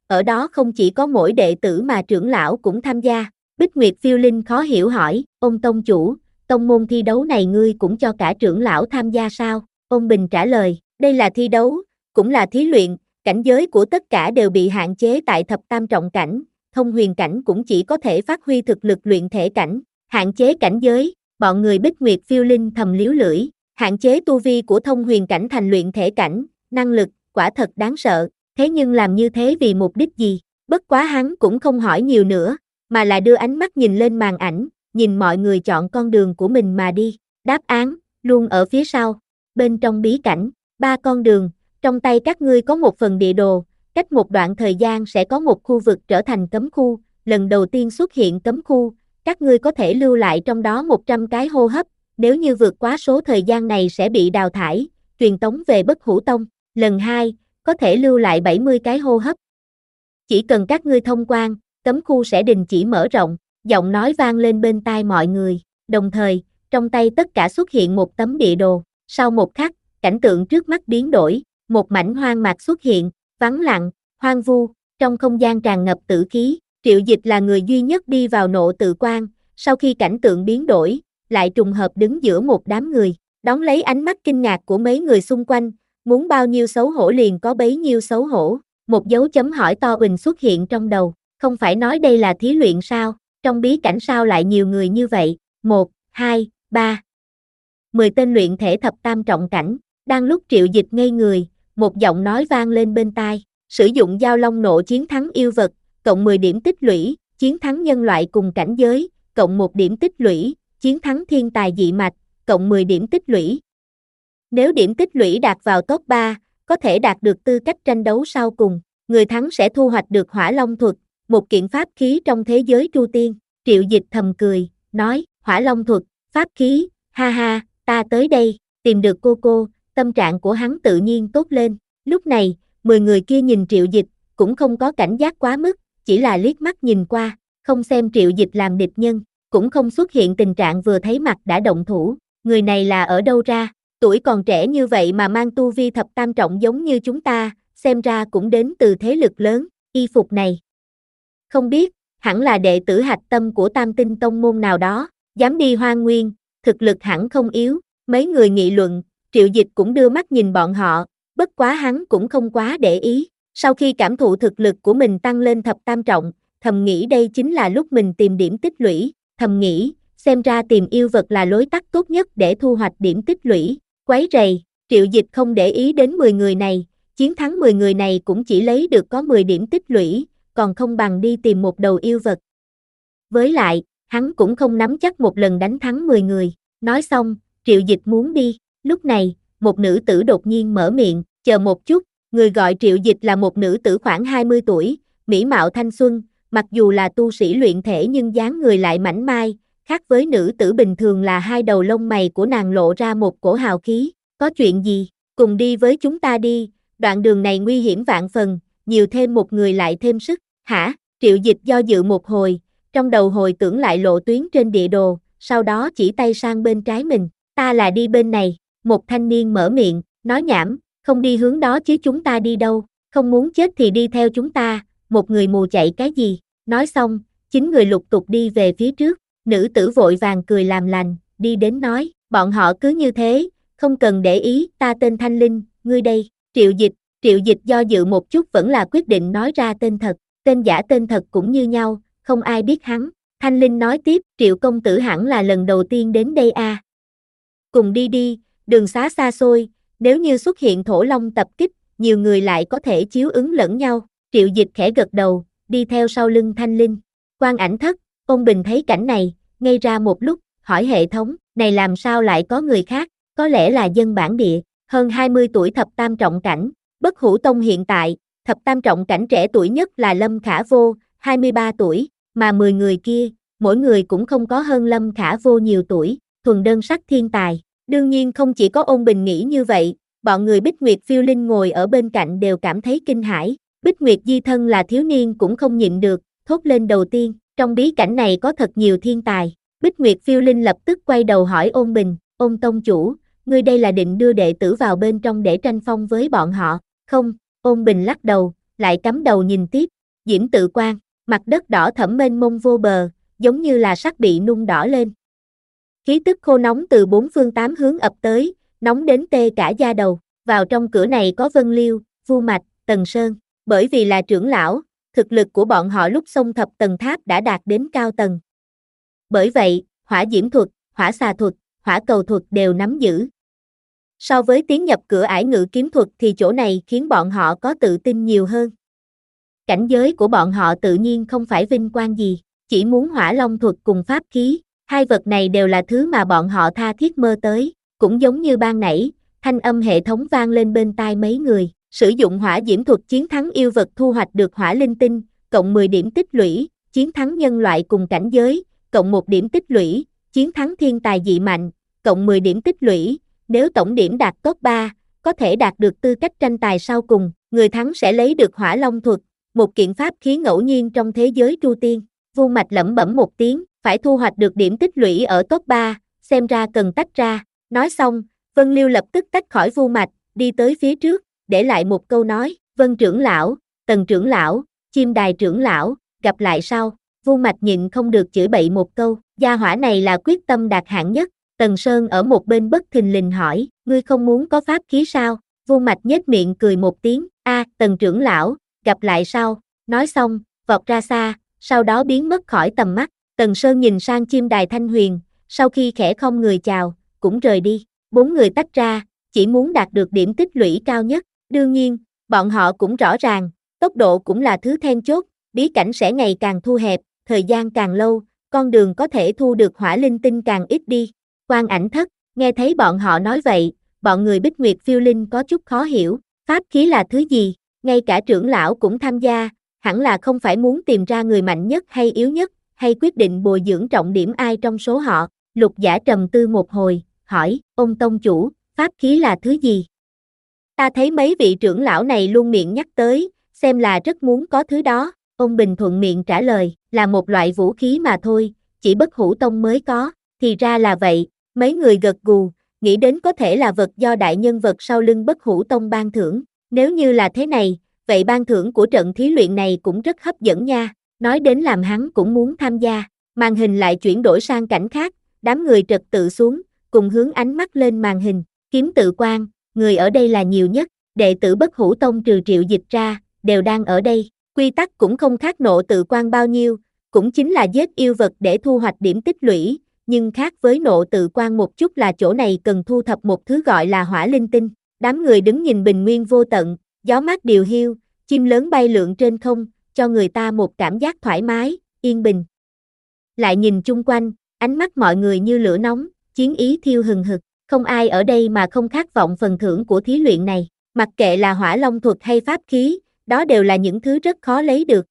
ở đó không chỉ có mỗi đệ tử mà trưởng lão cũng tham gia. Bích Nguyệt Phiêu Linh khó hiểu hỏi, ông tông chủ, tông môn thi đấu này ngươi cũng cho cả trưởng lão tham gia sao? Ông Bình trả lời, đây là thi đấu, cũng là thí luyện, cảnh giới của tất cả đều bị hạn chế tại thập tam trọng cảnh, thông huyền cảnh cũng chỉ có thể phát huy thực lực luyện thể cảnh, hạn chế cảnh giới, bọn người Bích Nguyệt Phiêu Linh thầm liếu lưỡi, hạn chế tu vi của thông huyền cảnh thành luyện thể cảnh, năng lực, quả thật đáng sợ, thế nhưng làm như thế vì mục đích gì? Bất quá hắn cũng không hỏi nhiều nữa, mà là đưa ánh mắt nhìn lên màn ảnh, nhìn mọi người chọn con đường của mình mà đi, đáp án, luôn ở phía sau, bên trong bí cảnh, ba con đường, trong tay các ngươi có một phần địa đồ, cách một đoạn thời gian sẽ có một khu vực trở thành cấm khu, lần đầu tiên xuất hiện cấm khu, các ngươi có thể lưu lại trong đó một trăm cái hô hấp, nếu như vượt quá số thời gian này sẽ bị đào thải, truyền tống về Bất Hủ Tông, lần hai, có thể lưu lại bảy mươi cái hô hấp. Chỉ cần các ngươi thông quan, cấm khu sẽ đình chỉ mở rộng, giọng nói vang lên bên tai mọi người, đồng thời, trong tay tất cả xuất hiện một tấm địa đồ, sau một khắc, cảnh tượng trước mắt biến đổi, một mảnh hoang mạc xuất hiện, vắng lặng, hoang vu, trong không gian tràn ngập tử khí, Triệu Dịch là người duy nhất đi vào nộ tự quan, sau khi cảnh tượng biến đổi, lại trùng hợp đứng giữa một đám người, đón lấy ánh mắt kinh ngạc của mấy người xung quanh, muốn bao nhiêu xấu hổ liền có bấy nhiêu xấu hổ, một dấu chấm hỏi to ình xuất hiện trong đầu, không phải nói đây là thí luyện sao, trong bí cảnh sao lại nhiều người như vậy, một, hai, ba, mười tên luyện thể thập tam trọng cảnh, đang lúc Triệu Dịch ngây người, một giọng nói vang lên bên tai, sử dụng Giao Long Nộ chiến thắng yêu vật, cộng mười điểm tích lũy, chiến thắng nhân loại cùng cảnh giới, cộng một điểm tích lũy, chiến thắng thiên tài dị mạch, cộng mười điểm tích lũy. Nếu điểm tích lũy đạt vào top ba, có thể đạt được tư cách tranh đấu sau cùng, người thắng sẽ thu hoạch được Hỏa Long thuật, một kiện pháp khí trong thế giới Tru Tiên. Triệu Dịch thầm cười, nói, Hỏa Long thuật, pháp khí, ha ha, ta tới đây, tìm được cô cô, tâm trạng của hắn tự nhiên tốt lên. Lúc này, mười người kia nhìn Triệu Dịch, cũng không có cảnh giác quá mức, chỉ là liếc mắt nhìn qua, không xem Triệu Dịch làm địch nhân, cũng không xuất hiện tình trạng vừa thấy mặt đã động thủ, người này là ở đâu ra, tuổi còn trẻ như vậy mà mang tu vi thập tam trọng giống như chúng ta, xem ra cũng đến từ thế lực lớn, y phục này. Không biết, hẳn là đệ tử hạch tâm của Tam Tinh Tông môn nào đó, dám đi Hoang Nguyên, thực lực hẳn không yếu, mấy người nghị luận, Triệu Dịch cũng đưa mắt nhìn bọn họ, bất quá hắn cũng không quá để ý, sau khi cảm thụ thực lực của mình tăng lên thập tam trọng, thầm nghĩ đây chính là lúc mình tìm điểm tích lũy, thầm nghĩ, xem ra tìm yêu vật là lối tắt tốt nhất để thu hoạch điểm tích lũy, quấy rầy, Triệu Dịch không để ý đến mười người này, chiến thắng mười người này cũng chỉ lấy được có mười điểm tích lũy, còn không bằng đi tìm một đầu yêu vật. Với lại, hắn cũng không nắm chắc một lần đánh thắng mười người, nói xong, Triệu Dịch muốn đi, lúc này, một nữ tử đột nhiên mở miệng, chờ một chút, người gọi Triệu Dịch là một nữ tử khoảng hai mươi tuổi, mỹ mạo thanh xuân, mặc dù là tu sĩ luyện thể nhưng dáng người lại mảnh mai, khác với nữ tử bình thường là hai đầu lông mày của nàng lộ ra một cổ hào khí, có chuyện gì, cùng đi với chúng ta đi, đoạn đường này nguy hiểm vạn phần, nhiều thêm một người lại thêm sức, hả, Triệu Dịch do dự một hồi, trong đầu hồi tưởng lại lộ tuyến trên địa đồ, sau đó chỉ tay sang bên trái mình, ta là đi bên này, một thanh niên mở miệng, nói nhảm, không đi hướng đó chứ chúng ta đi đâu, không muốn chết thì đi theo chúng ta, một người mù chạy cái gì, nói xong, chín người lục tục đi về phía trước, nữ tử vội vàng cười làm lành, đi đến nói, bọn họ cứ như thế, không cần để ý, ta tên Thanh Linh, ngươi đây, Triệu Dịch, Triệu Dịch do dự một chút vẫn là quyết định nói ra tên thật, tên giả tên thật cũng như nhau, không ai biết hắn, Thanh Linh nói tiếp, Triệu công tử hẳn là lần đầu tiên đến đây a. À. Cùng đi đi, đường xá xa xôi, nếu như xuất hiện thổ long tập kích, nhiều người lại có thể chiếu ứng lẫn nhau, Triệu Dịch khẽ gật đầu, đi theo sau lưng Thanh Linh, Quan Ảnh Thất, Ôn Bình thấy cảnh này, ngây ra một lúc, hỏi hệ thống, này làm sao lại có người khác, có lẽ là dân bản địa, hơn hai mươi tuổi thập tam trọng cảnh, Bất Hủ Tông hiện tại, thập tam trọng cảnh trẻ tuổi nhất là Lâm Khả Vô, hai mươi ba tuổi, mà mười người kia, mỗi người cũng không có hơn Lâm Khả Vô nhiều tuổi, thuần đơn sắc thiên tài. Đương nhiên không chỉ có Ôn Bình nghĩ như vậy, bọn người Bích Nguyệt Phiêu Linh ngồi ở bên cạnh đều cảm thấy kinh hãi. Bích Nguyệt Di thân là thiếu niên cũng không nhịn được, thốt lên đầu tiên, trong bí cảnh này có thật nhiều thiên tài. Bích Nguyệt Phiêu Linh lập tức quay đầu hỏi Ôn Bình, Ôn tông chủ, ngươi đây là định đưa đệ tử vào bên trong để tranh phong với bọn họ, không, Ôn Bình lắc đầu, lại cắm đầu nhìn tiếp, diễm tự quang, mặt đất đỏ thẫm mênh mông vô bờ, giống như là sắt bị nung đỏ lên. Khí tức khô nóng từ bốn phương tám hướng ập tới, nóng đến tê cả da đầu. Vào trong cửa này có Vân Liêu, Vu Mạch, Tần Sơn. Bởi vì là trưởng lão, thực lực của bọn họ lúc xông thập tầng tháp đã đạt đến cao tầng. Bởi vậy, hỏa diễm thuật, hỏa xà thuật, hỏa cầu thuật đều nắm giữ. So với tiến nhập cửa ải ngự kiếm thuật thì chỗ này khiến bọn họ có tự tin nhiều hơn. Cảnh giới của bọn họ tự nhiên không phải vinh quang gì, chỉ muốn hỏa long thuật cùng pháp khí. Hai vật này đều là thứ mà bọn họ tha thiết mơ tới, cũng giống như ban nãy, thanh âm hệ thống vang lên bên tai mấy người. Sử dụng hỏa diễm thuật chiến thắng yêu vật thu hoạch được hỏa linh tinh, cộng mười điểm tích lũy, chiến thắng nhân loại cùng cảnh giới, cộng một điểm tích lũy, chiến thắng thiên tài dị mạnh, cộng mười điểm tích lũy, nếu tổng điểm đạt top ba, có thể đạt được tư cách tranh tài sau cùng, người thắng sẽ lấy được hỏa long thuật, một kiện pháp khí ngẫu nhiên trong thế giới Tru Tiên. Vu Mạch lẩm bẩm một tiếng, phải thu hoạch được điểm tích lũy ở top ba, xem ra cần tách ra. Nói xong, Vân Liêu lập tức tách khỏi Vu Mạch, đi tới phía trước, để lại một câu nói, Vân trưởng lão, Tần trưởng lão, Chim Đài trưởng lão, gặp lại sau. Vu Mạch nhịn không được chửi bậy một câu, gia hỏa này là quyết tâm đạt hạng nhất. Tần Sơn ở một bên bất thình lình hỏi, ngươi không muốn có pháp khí sao? Vu Mạch nhếch miệng cười một tiếng, a, Tần trưởng lão, gặp lại sau. Nói xong, vọt ra xa, sau đó biến mất khỏi tầm mắt. Tần Sơn nhìn sang Chim Đài Thanh Huyền, sau khi khẽ không người chào, cũng rời đi. Bốn người tách ra, chỉ muốn đạt được điểm tích lũy cao nhất. Đương nhiên, bọn họ cũng rõ ràng, tốc độ cũng là thứ then chốt, bí cảnh sẽ ngày càng thu hẹp, thời gian càng lâu, con đường có thể thu được hỏa linh tinh càng ít đi. Quan Ảnh Thất, nghe thấy bọn họ nói vậy, bọn người Bích Nguyệt Phiêu Linh có chút khó hiểu, pháp khí là thứ gì, ngay cả trưởng lão cũng tham gia, hẳn là không phải muốn tìm ra người mạnh nhất hay yếu nhất, hay quyết định bồi dưỡng trọng điểm ai trong số họ. Lục Giả trầm tư một hồi, hỏi, ông tông chủ, pháp khí là thứ gì? Ta thấy mấy vị trưởng lão này luôn miệng nhắc tới, xem là rất muốn có thứ đó. Ông Bình thuận miệng trả lời, là một loại vũ khí mà thôi, chỉ Bất Hủ Tông mới có. Thì ra là vậy, mấy người gật gù, nghĩ đến có thể là vật do đại nhân vật sau lưng Bất Hủ Tông ban thưởng. Nếu như là thế này, vậy ban thưởng của trận thí luyện này cũng rất hấp dẫn nha. Nói đến làm hắn cũng muốn tham gia. Màn hình lại chuyển đổi sang cảnh khác, đám người trật tự xuống, cùng hướng ánh mắt lên màn hình. Kiếm Tự Quang, người ở đây là nhiều nhất, đệ tử Bất Hủ Tông trừ Triệu Dịch ra, đều đang ở đây. Quy tắc cũng không khác Nộ Tự Quang bao nhiêu, cũng chính là giết yêu vật để thu hoạch điểm tích lũy, nhưng khác với Nộ Tự Quang một chút là chỗ này cần thu thập một thứ gọi là hỏa linh tinh. Đám người đứng nhìn bình nguyên vô tận, gió mát điều hiu, chim lớn bay lượn trên không, cho người ta một cảm giác thoải mái, yên bình. Lại nhìn chung quanh, ánh mắt mọi người như lửa nóng, chiến ý thiêu hừng hực, không ai ở đây mà không khát vọng phần thưởng của thí luyện này, mặc kệ là hỏa long thuật hay pháp khí, đó đều là những thứ rất khó lấy được.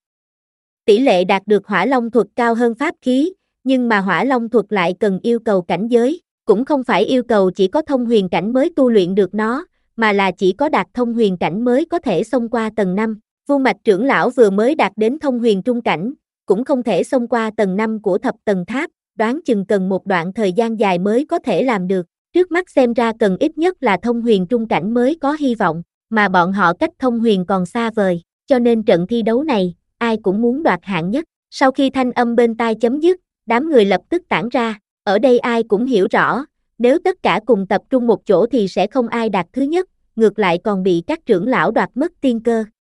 Tỷ lệ đạt được hỏa long thuật cao hơn pháp khí, nhưng mà hỏa long thuật lại cần yêu cầu cảnh giới, cũng không phải yêu cầu chỉ có thông huyền cảnh mới tu luyện được nó, mà là chỉ có đạt thông huyền cảnh mới có thể xông qua tầng năm. Vu Mạch trưởng lão vừa mới đạt đến thông huyền trung cảnh, cũng không thể xông qua tầng năm của thập tầng tháp, đoán chừng cần một đoạn thời gian dài mới có thể làm được. Trước mắt xem ra cần ít nhất là thông huyền trung cảnh mới có hy vọng, mà bọn họ cách thông huyền còn xa vời, cho nên trận thi đấu này, ai cũng muốn đoạt hạng nhất. Sau khi thanh âm bên tai chấm dứt, đám người lập tức tản ra, ở đây ai cũng hiểu rõ, nếu tất cả cùng tập trung một chỗ thì sẽ không ai đạt thứ nhất, ngược lại còn bị các trưởng lão đoạt mất tiên cơ.